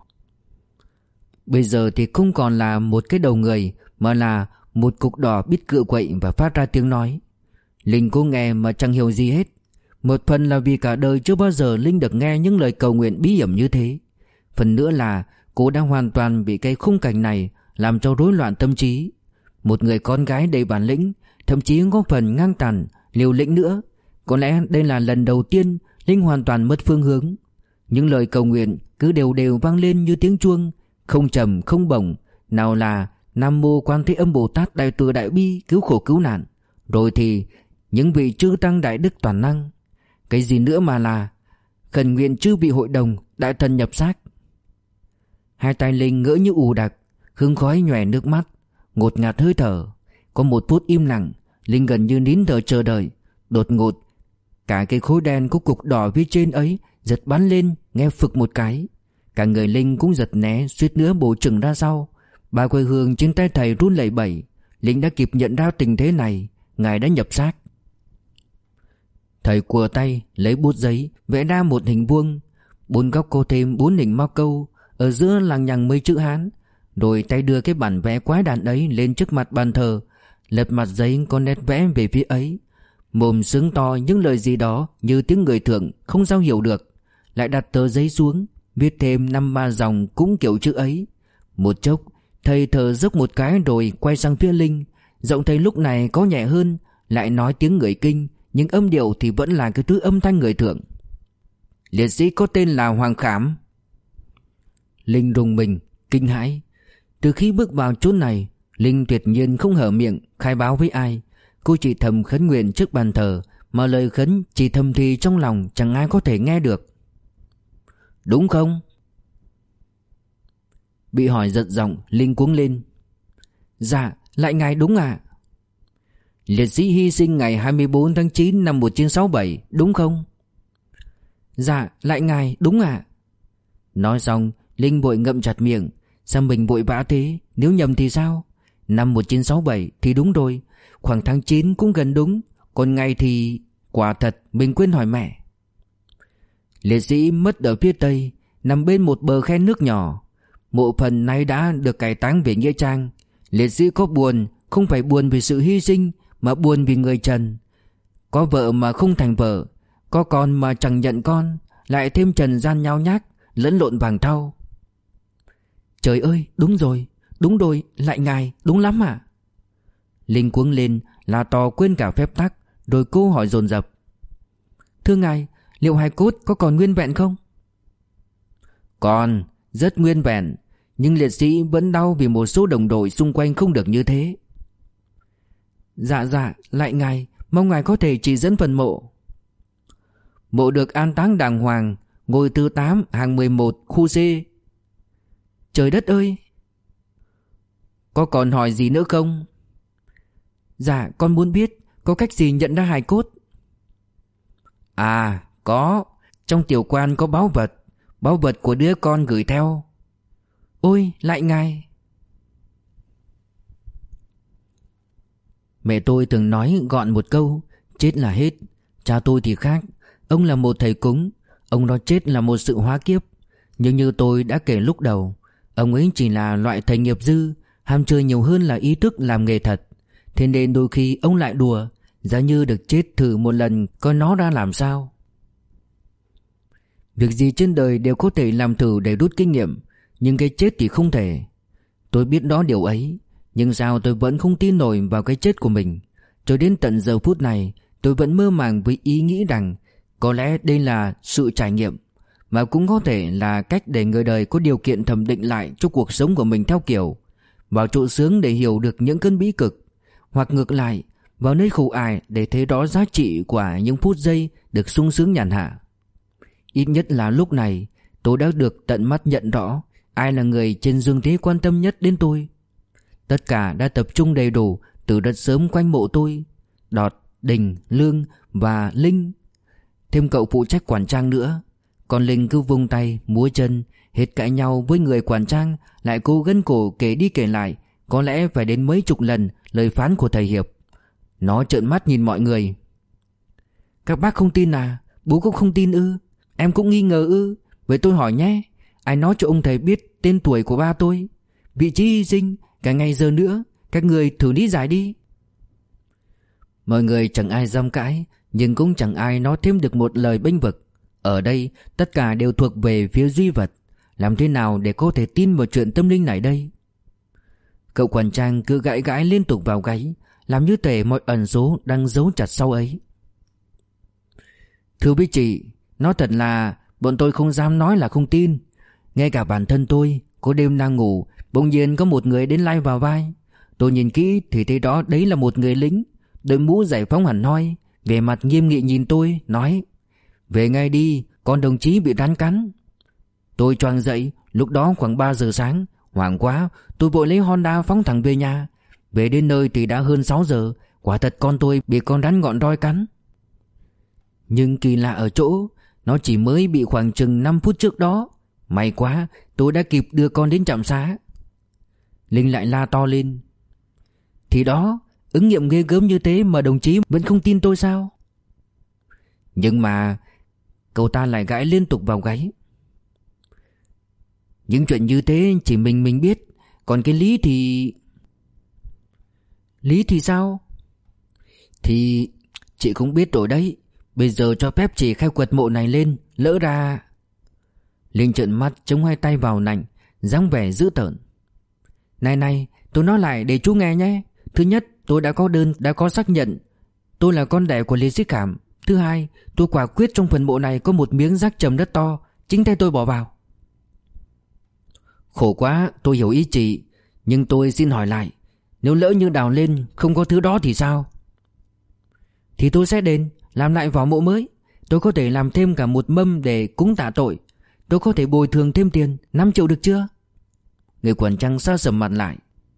Bây giờ thì không còn là một cái đầu người, mà là một cục đỏ biết cựa quậy và phát ra tiếng nói. Linh cố nghe mà chẳng hiểu gì hết. Một phần là vì cả đời chưa bao giờ Linh được nghe những lời cầu nguyện bí hiểm như thế. Phần nữa là cô đã hoàn toàn bị cái khung cảnh này làm cho rối loạn tâm trí. Một người con gái đầy bản lĩnh, thậm chí có phần ngang tàn, liều lĩnh nữa. Có lẽ đây là lần đầu tiên Linh hoàn toàn mất phương hướng. Những lời cầu nguyện cứ đều đều vang lên như tiếng chuông, không trầm không bổng. Nào là Nam Mô Quan Thế Âm Bồ Tát Đại Từ Đại Bi cứu khổ cứu nạn, rồi thì những vị chư tăng đại đức toàn năng. Cái gì nữa mà là khẩn nguyện chư vị hội đồng đại thần nhập xác. Hai tay Linh ngỡ như ù đặc, hương khói nhòe nước mắt, ngột ngạt hơi thở. Có một phút im lặng, Linh gần như nín thở chờ đợi. Đột ngột, cả cái khối đen có cục đỏ phía trên ấy giật bắn lên, nghe phực một cái. Cả người Linh cũng giật né, suýt nữa bổ chừng ra sau. Ba que hương trên tay thầy run lẩy bẩy. Linh đã kịp nhận ra tình thế này, ngài đã nhập xác. Thầy cùa tay lấy bút giấy vẽ ra một hình vuông, bốn góc cô thêm 4 hình móc câu, ở giữa lằng nhằng mấy chữ Hán. Rồi tay đưa cái bản vẽ quái đản ấy lên trước mặt bàn thờ, lật mặt giấy có nét vẽ về phía ấy. Mồm sướng to những lời gì đó như tiếng người thường không sao hiểu được. Lại đặt tờ giấy xuống, viết thêm 5-3 dòng cũng kiểu chữ ấy. Một chốc thầy thở dốc một cái rồi quay sang phía Linh. Giọng thầy lúc này có nhẹ hơn, lại nói tiếng người Kinh, nhưng âm điệu thì vẫn là cái thứ âm thanh người thượng. "Liệt sĩ có tên là Hoàng Khảm." Linh rùng mình, kinh hãi. Từ khi bước vào chốn này, Linh tuyệt nhiên không hở miệng khai báo với ai. Cô chỉ thầm khấn nguyện trước bàn thờ, mà lời khấn chỉ thầm thì trong lòng chẳng ai có thể nghe được. "Đúng không?" Bị hỏi giật giọng, Linh cuống lên: "Dạ, lại ngài đúng ạ." "Liệt sĩ hy sinh ngày 24 tháng 9 năm 1967, đúng không?" "Dạ, lại ngài đúng ạ." Nói xong, Linh vội ngậm chặt miệng. Sao mình vội vã thế, nếu nhầm thì sao? Năm 1967 thì đúng rồi, khoảng tháng 9 cũng gần đúng, còn ngày thì... Quả thật mình quên hỏi mẹ. Liệt sĩ mất ở phía tây, nằm bên một bờ khe nước nhỏ. Mộ phần nay đã được cải táng về nghĩa trang. Liệt sĩ có buồn, không phải buồn vì sự hy sinh, mà buồn vì người trần. Có vợ mà không thành vợ, có con mà chẳng nhận con, lại thêm trần gian nhao nhác, lẫn lộn vàng thau. Trời ơi, đúng rồi, lại ngài, đúng lắm à? Linh cuống lên, là to quên cả phép tắc, rồi cô hỏi dồn dập: "Thưa ngài, liệu hài cốt có còn nguyên vẹn không?" "Còn, rất nguyên vẹn, nhưng liệt sĩ vẫn đau vì một số đồng đội xung quanh không được như thế." Dạ, lại ngài, mong ngài có thể chỉ dẫn phần mộ." "Mộ được an táng đàng hoàng, ngôi thứ 8 hàng 11 khu C." Trời đất ơi! "Có còn hỏi gì nữa không?" "Dạ, con muốn biết có cách gì nhận ra hài cốt." "À, có, trong tiểu quan có báu vật của đứa con gửi theo." "Ôi, lại ngài!" Mẹ tôi từng nói gọn một câu: chết là hết. Cha tôi thì khác, ông là một thầy cúng, ông nói chết là một sự hóa kiếp. Nhưng như tôi đã kể lúc đầu, ông ấy chỉ là loại thầy nghiệp dư, ham chơi nhiều hơn là ý thức làm nghề thật. Thế nên đôi khi ông lại đùa, giá như được chết thử một lần coi nó ra làm sao. Việc gì trên đời đều có thể làm thử để rút kinh nghiệm, nhưng cái chết thì không thể. Tôi biết đó điều ấy, nhưng sao tôi vẫn không tin nổi vào cái chết của mình. Cho đến tận giờ phút này tôi vẫn mơ màng với ý nghĩ rằng có lẽ đây là sự trải nghiệm, mà cũng có thể là cách để người đời có điều kiện thẩm định lại cho cuộc sống của mình theo kiểu vào chỗ sướng để hiểu được những cơn bí cực, hoặc ngược lại vào nơi khổ ải để thấy rõ giá trị của những phút giây được sung sướng nhàn hạ. Ít nhất là lúc này tôi đã được tận mắt nhận rõ ai là người trên dương thế quan tâm nhất đến tôi. Tất cả đã tập trung đầy đủ từ rất sớm quanh mộ tôi: Đọt, Đình, Lương và Linh. Thêm cậu phụ trách quản trang nữa. Còn Linh cứ vung tay múa chân, hết cãi nhau với người quản trang, lại cố gân cổ kể đi kể lại có lẽ phải đến mấy chục lần lời phán của thầy Hiệp. Nó trợn mắt nhìn mọi người. Các bác không tin à? Bố cũng không tin ư? Em cũng nghi ngờ ư? Vậy tôi hỏi nhé, ai nói cho ông thầy biết tên tuổi của ba tôi, vị trí hy sinh, cả ngày giờ nữa? Các người thử lý giải đi. Mọi người chẳng ai dám cãi, nhưng cũng chẳng ai nói thêm được một lời bênh vực. Ở đây tất cả đều thuộc về phía duy vật. Làm thế nào để có thể tin vào chuyện tâm linh này đây? Cậu quản trang cứ gãi gãi liên tục vào gáy, làm như thể mọi ẩn số đang giấu chặt sau ấy. Thưa với chị, nói thật là bọn tôi không dám nói là không tin. Ngay cả bản thân tôi, có đêm đang ngủ, bỗng nhiên có một người đến lay vào vai. Tôi nhìn kỹ thì thấy đó đấy là một người lính, đội mũ giải phóng hẳn hoi, vẻ mặt nghiêm nghị nhìn tôi, nói: "Về ngay đi, con đồng chí bị rắn cắn." Tôi choàng dậy, lúc đó khoảng 3 giờ sáng, hoảng quá, tôi vội lấy Honda phóng thẳng về nhà. Về đến nơi thì đã hơn 6 giờ, quả thật con tôi bị con rắn ngọn roi cắn. Nhưng kỳ lạ ở chỗ, nó chỉ mới bị khoảng chừng 5 phút trước đó. May quá, tôi đã kịp đưa con đến trạm xá. Linh lại la to lên: "Thì đó, ứng nghiệm ghê gớm như thế mà đồng chí vẫn không tin tôi sao?" Nhưng mà cậu ta lại gãi liên tục vào gáy. "Những chuyện như thế chỉ mình biết, còn cái lý thì..." "Lý thì sao?" "Thì chị cũng biết rồi đấy. Bây giờ cho phép chị khai quật mộ này lên, lỡ ra..." Linh trợn mắt chống hai tay vào nạnh, dáng vẻ dữ tợn. Này, tôi nói lại để chú nghe nhé. Thứ nhất, tôi đã có đơn, đã có xác nhận tôi là con đẻ của liệt sĩ Cảm. Thứ hai, tôi quả quyết trong phần mộ này có một miếng rác chầm đất to, chính tay tôi bỏ vào." "Khổ quá, tôi hiểu ý chị. Nhưng tôi xin hỏi lại, nếu lỡ như đào lên không có thứ đó thì sao?" "Thì tôi sẽ đền, làm lại vỏ mộ mới. Tôi có thể làm thêm cả một mâm để cúng tạ tội. Tôi có thể bồi thường thêm tiền 5 triệu được chưa?" Người quản trang sa sầm mặt lại.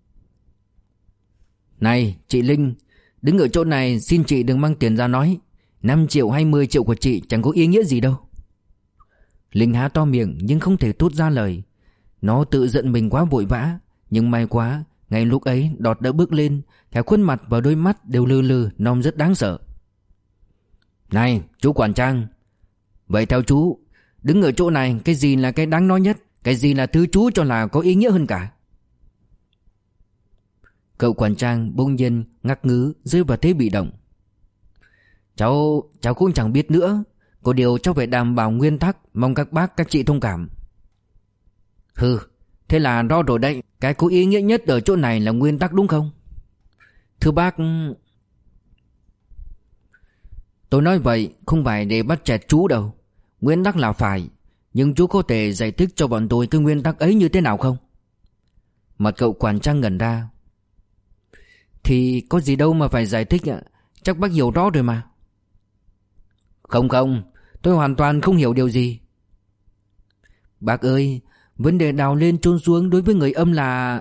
"Này chị Linh, đứng ở chỗ này xin chị đừng mang tiền ra nói. 5 triệu hay 10 triệu của chị chẳng có ý nghĩa gì đâu." Linh há to miệng nhưng không thể thốt ra lời. Nó tự giận mình quá vội vã. Nhưng may quá, ngay lúc ấy Đọt đã bước lên, cả khuôn mặt và đôi mắt đều lừ lừ nom rất đáng sợ. "Này chú quản trang, vậy theo chú, đứng ở chỗ này cái gì là cái đáng nói nhất? Cái gì là thứ chú cho là có ý nghĩa hơn cả?" Cậu quản trang bỗng nhiên ngắc ngứ, rơi vào thế bị động. Cháu cũng chẳng biết nữa. Có điều cháu phải đảm bảo nguyên tắc, mong các bác các chị thông cảm." "Hừ, thế là rõ rồi đấy. Cái có ý nghĩa nhất ở chỗ này là nguyên tắc đúng không?" "Thưa bác..." "Tôi nói vậy không phải để bắt chẹt chú đâu. Nguyên tắc là phải. Nhưng chú có thể giải thích cho bọn tôi cái nguyên tắc ấy như thế nào không?" Mặt cậu quản trang ngẩn ra. "Thì có gì đâu mà phải giải thích ạ. Chắc bác hiểu rõ rồi mà." Không, tôi hoàn toàn không hiểu điều gì." "Bác ơi, vấn đề đào lên chôn xuống đối với người âm là...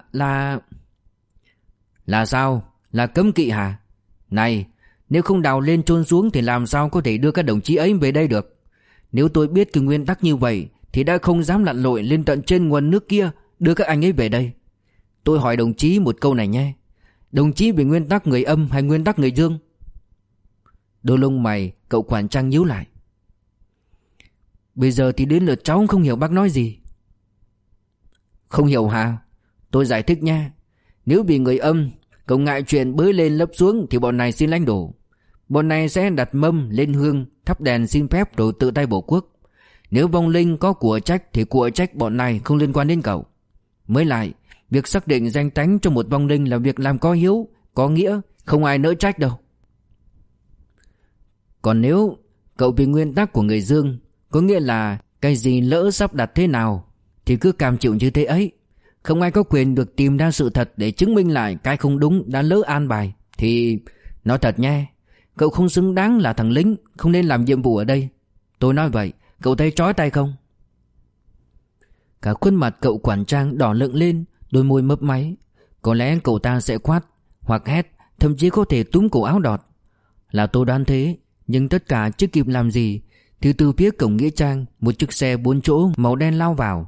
Là sao? Là cấm kỵ hả? Này, nếu không đào lên chôn xuống thì làm sao có thể đưa các đồng chí ấy về đây được? Nếu tôi biết cái nguyên tắc như vậy thì đã không dám lặn lội lên tận trên nguồn nước kia đưa các anh ấy về đây. Tôi hỏi đồng chí một câu này nhé. Đồng chí về nguyên tắc người âm hay nguyên tắc người dương?" Đôi lông mày cậu quản trang nhíu lại. "Bây giờ thì đến lượt cháu không hiểu bác nói gì." "Không hiểu hả? Tôi giải thích nha. Nếu vì người âm, cậu ngại chuyện bới lên lấp xuống thì bọn này xin lãnh đổ. Bọn này sẽ đặt mâm lên hương, thắp đèn xin phép rồi tự tay bổ quốc. Nếu vong linh có của trách thì của trách bọn này không liên quan đến cậu. Mới lại, việc xác định danh tánh cho một vong linh là việc làm có hiếu, có nghĩa, không ai nỡ trách đâu." Còn nếu cậu vì nguyên tắc của người Dương, có nghĩa là cái gì lỡ sắp đặt thế nào thì cứ cam chịu như thế ấy. Không ai có quyền được tìm ra sự thật để chứng minh lại cái không đúng đã lỡ an bài. Thì nói thật nha, cậu không xứng đáng là thằng lính, không nên làm nhiệm vụ ở đây. Tôi nói vậy, cậu thấy chói tay không? Cả khuôn mặt cậu quản trang đỏ lựng lên, đôi môi mấp máy. Có lẽ cậu ta sẽ quát hoặc hét, thậm chí có thể túm cổ áo Đọt. Là tôi đoán thế, nhưng tất cả chưa kịp làm gì thì từ phía cổng nghĩa trang, một chiếc xe 4 chỗ màu đen lao vào.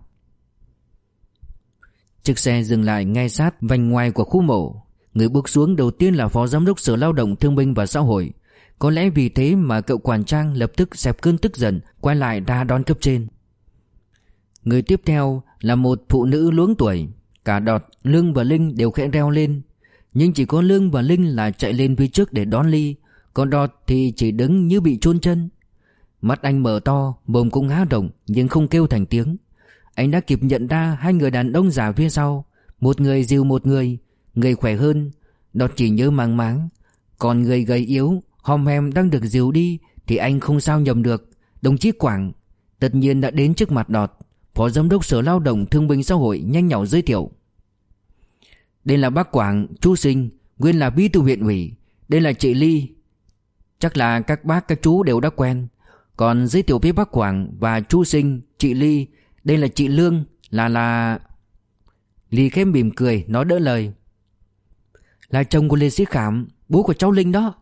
Chiếc xe dừng lại ngay sát vành ngoài của khu mộ. Người bước xuống đầu tiên là Phó Giám đốc Sở Lao động Thương binh và Xã hội. Có lẽ vì thế mà cậu quản trang lập tức dẹp cơn tức giận, quay lại ra đón cấp trên. Người tiếp theo là một phụ nữ luống tuổi. Cả Đọt, Lương và Linh đều khẽ reo lên, nhưng chỉ có Lương và Linh là chạy lên phía trước để đón Ly, còn Đọt thì chỉ đứng như bị chôn chân. Mắt anh mở to, mồm cũng há rộng nhưng không kêu thành tiếng. Anh đã kịp nhận ra hai người đàn ông già phía sau, một người dìu một người. Người khỏe hơn, Đọt chỉ nhớ mang máng, còn người gầy yếu hòm hèm đang được dìu đi thì anh không sao nhầm được. Đồng chí Quảng tất nhiên đã đến trước mặt Đọt. Phó Giám đốc Sở Lao động Thương binh Xã hội nhanh nhảu giới thiệu: đây là bác Quảng, chú Sinh, nguyên là bí thư huyện ủy. Đây là chị Ly. Chắc là các bác các chú đều đã quen. Còn giới thiệu với bác Quảng và chú Sinh, chị Ly, đây là chị Lương, là Ly khẽ mỉm cười nói đỡ lời: là chồng của liệt sĩ Khảm, bố của cháu Linh đó.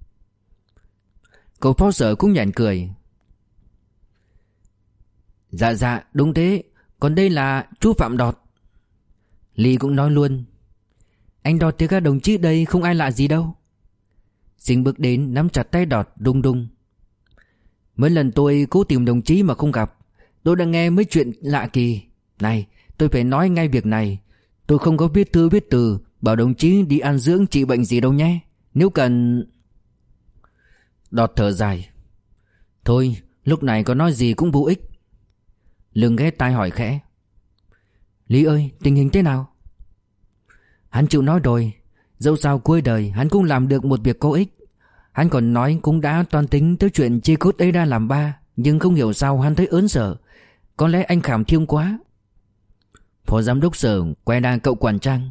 Cậu phó sở cũng nhàn cười: Dạ đúng thế. Còn đây là chú Phạm Đọt. Ly cũng nói luôn: anh Đọt thì các đồng chí đây không ai lạ gì đâu. Sinh bước đến nắm chặt tay Đọt đung đung: mấy lần tôi cố tìm đồng chí mà không gặp. Tôi đã nghe mấy chuyện lạ kỳ. Này, tôi phải nói ngay việc này. Tôi không có viết thư viết từ bảo đồng chí đi ăn dưỡng trị bệnh gì đâu nhé. Nếu cần... Đọt thở dài: thôi, lúc này có nói gì cũng vô ích. Lương ghé tai hỏi khẽ: Lý ơi, tình hình thế nào? Hắn chịu nói rồi. Dẫu sao cuối đời hắn cũng làm được một việc có ích. Hắn còn nói cũng đã toan tính tới chuyện chia cốt ấy ra làm ba, nhưng không hiểu sao hắn thấy ớn sợ. Có lẽ anh Khảm thiêng quá. Phó Giám đốc Sở quay ra cậu quản trang: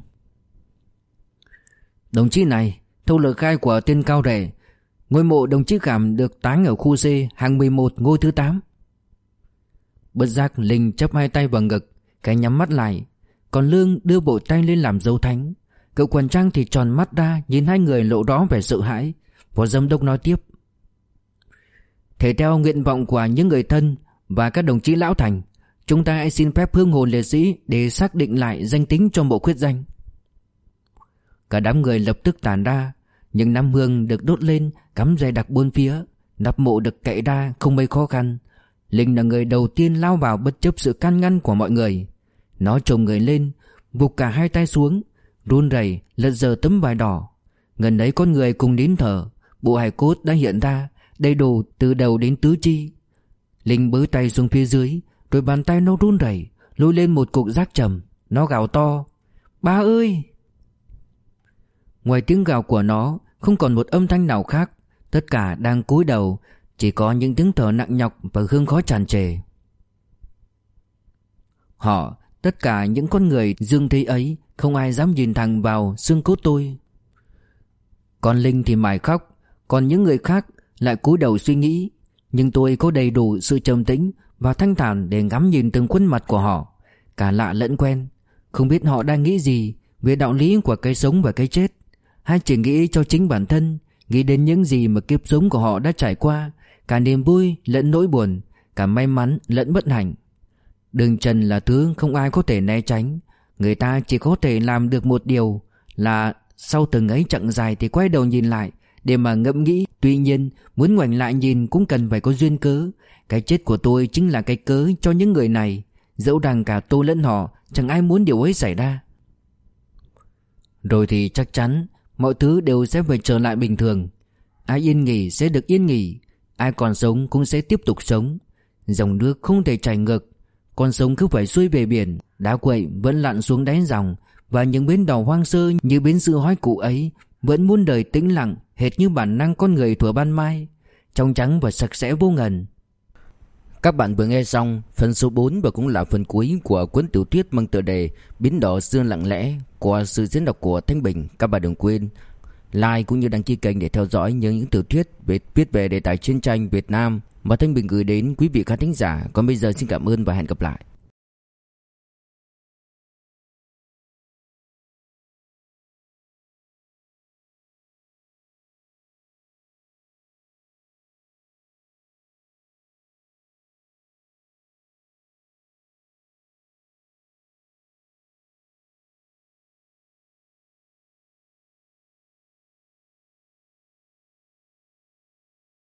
đồng chí này, theo lời khai của tên Cao Rể, ngôi mộ đồng chí Khảm được táng ở khu C hàng 11 ngôi thứ 8. Bất giác Linh chắp hai tay vào ngực, cái nhắm mắt lại. Còn Lương đưa bộ tay lên làm dấu thánh. Cậu quản trang thì tròn mắt ra nhìn hai người lộ rõ vẻ sợ hãi. Phó Giám đốc nói tiếp: thể theo nguyện vọng của những người thân và các đồng chí lão thành, chúng ta hãy xin phép hương hồn liệt sĩ để xác định lại danh tính cho mộ khuyết danh. Cả đám người lập tức tản ra. Những nắm hương được đốt lên cắm dày đặc bốn phía. Nắp mộ được cậy ra không mấy khó khăn. Linh là người đầu tiên lao vào bất chấp sự can ngăn của mọi người. Nó chồm người lên, vụt cả hai tay xuống, run rẩy lật dờ tấm vải đỏ. Gần đấy con người cùng nín thở. Bộ hài cốt đã hiện ra đầy đủ từ đầu đến tứ chi. Linh bới tay xuống phía dưới, rồi bàn tay nó run rẩy lôi lên một cục rác trầm. Nó gào to: ba ơi! Ngoài tiếng gào của nó không còn một âm thanh nào khác. Tất cả đang cúi đầu, chỉ có những tiếng thở nặng nhọc và hương khói tràn trề. Họ, tất cả những con người dương thế ấy, không ai dám nhìn thẳng vào xương cốt tôi. Còn Linh thì mải khóc, còn những người khác lại cúi đầu suy nghĩ. Nhưng tôi có đầy đủ sự trầm tĩnh và thanh thản để ngắm nhìn từng khuôn mặt của họ, cả lạ lẫn quen. Không biết họ đang nghĩ gì về đạo lý của cái sống và cái chết, hay chỉ nghĩ cho chính bản thân, nghĩ đến những gì mà kiếp sống của họ đã trải qua, cả niềm vui lẫn nỗi buồn, cả may mắn lẫn bất hạnh. Đường trần là thứ không ai có thể né tránh. Người ta chỉ có thể làm được một điều là sau từng ấy chặng dài thì quay đầu nhìn lại để mà ngẫm nghĩ. Tuy nhiên muốn ngoảnh lại nhìn cũng cần phải có duyên cớ. Cái chết của tôi chính là cái cớ cho những người này. Dẫu rằng cả tôi lẫn họ chẳng ai muốn điều ấy xảy ra. Rồi thì chắc chắn mọi thứ đều sẽ phải trở lại bình thường. Ai yên nghỉ sẽ được yên nghỉ, ai còn sống cũng sẽ tiếp tục sống. Dòng nước không thể chảy ngược, con sông cứ phải xuôi về biển. Đá quậy vẫn lặn xuống đáy dòng, và những bến đò hoang sơ như bến xưa hói cụ ấy vẫn muôn đời tĩnh lặng, hệt như bản năng con người thuở ban mai. trong trắng và sạch sẽ vô ngần. Các bạn vừa nghe xong phần số 4 và cũng là phần cuối của cuốn tiểu thuyết mang tựa đề Biến đỏ xưa lặng lẽ qua sự diễn đọc của Thanh Bình. Các bạn đừng quên like cũng như đăng ký kênh để theo dõi những tiểu thuyết viết về đề tài chiến tranh Việt Nam mà Thanh Bình gửi đến quý vị khán thính giả. Còn bây giờ xin cảm ơn và hẹn gặp lại.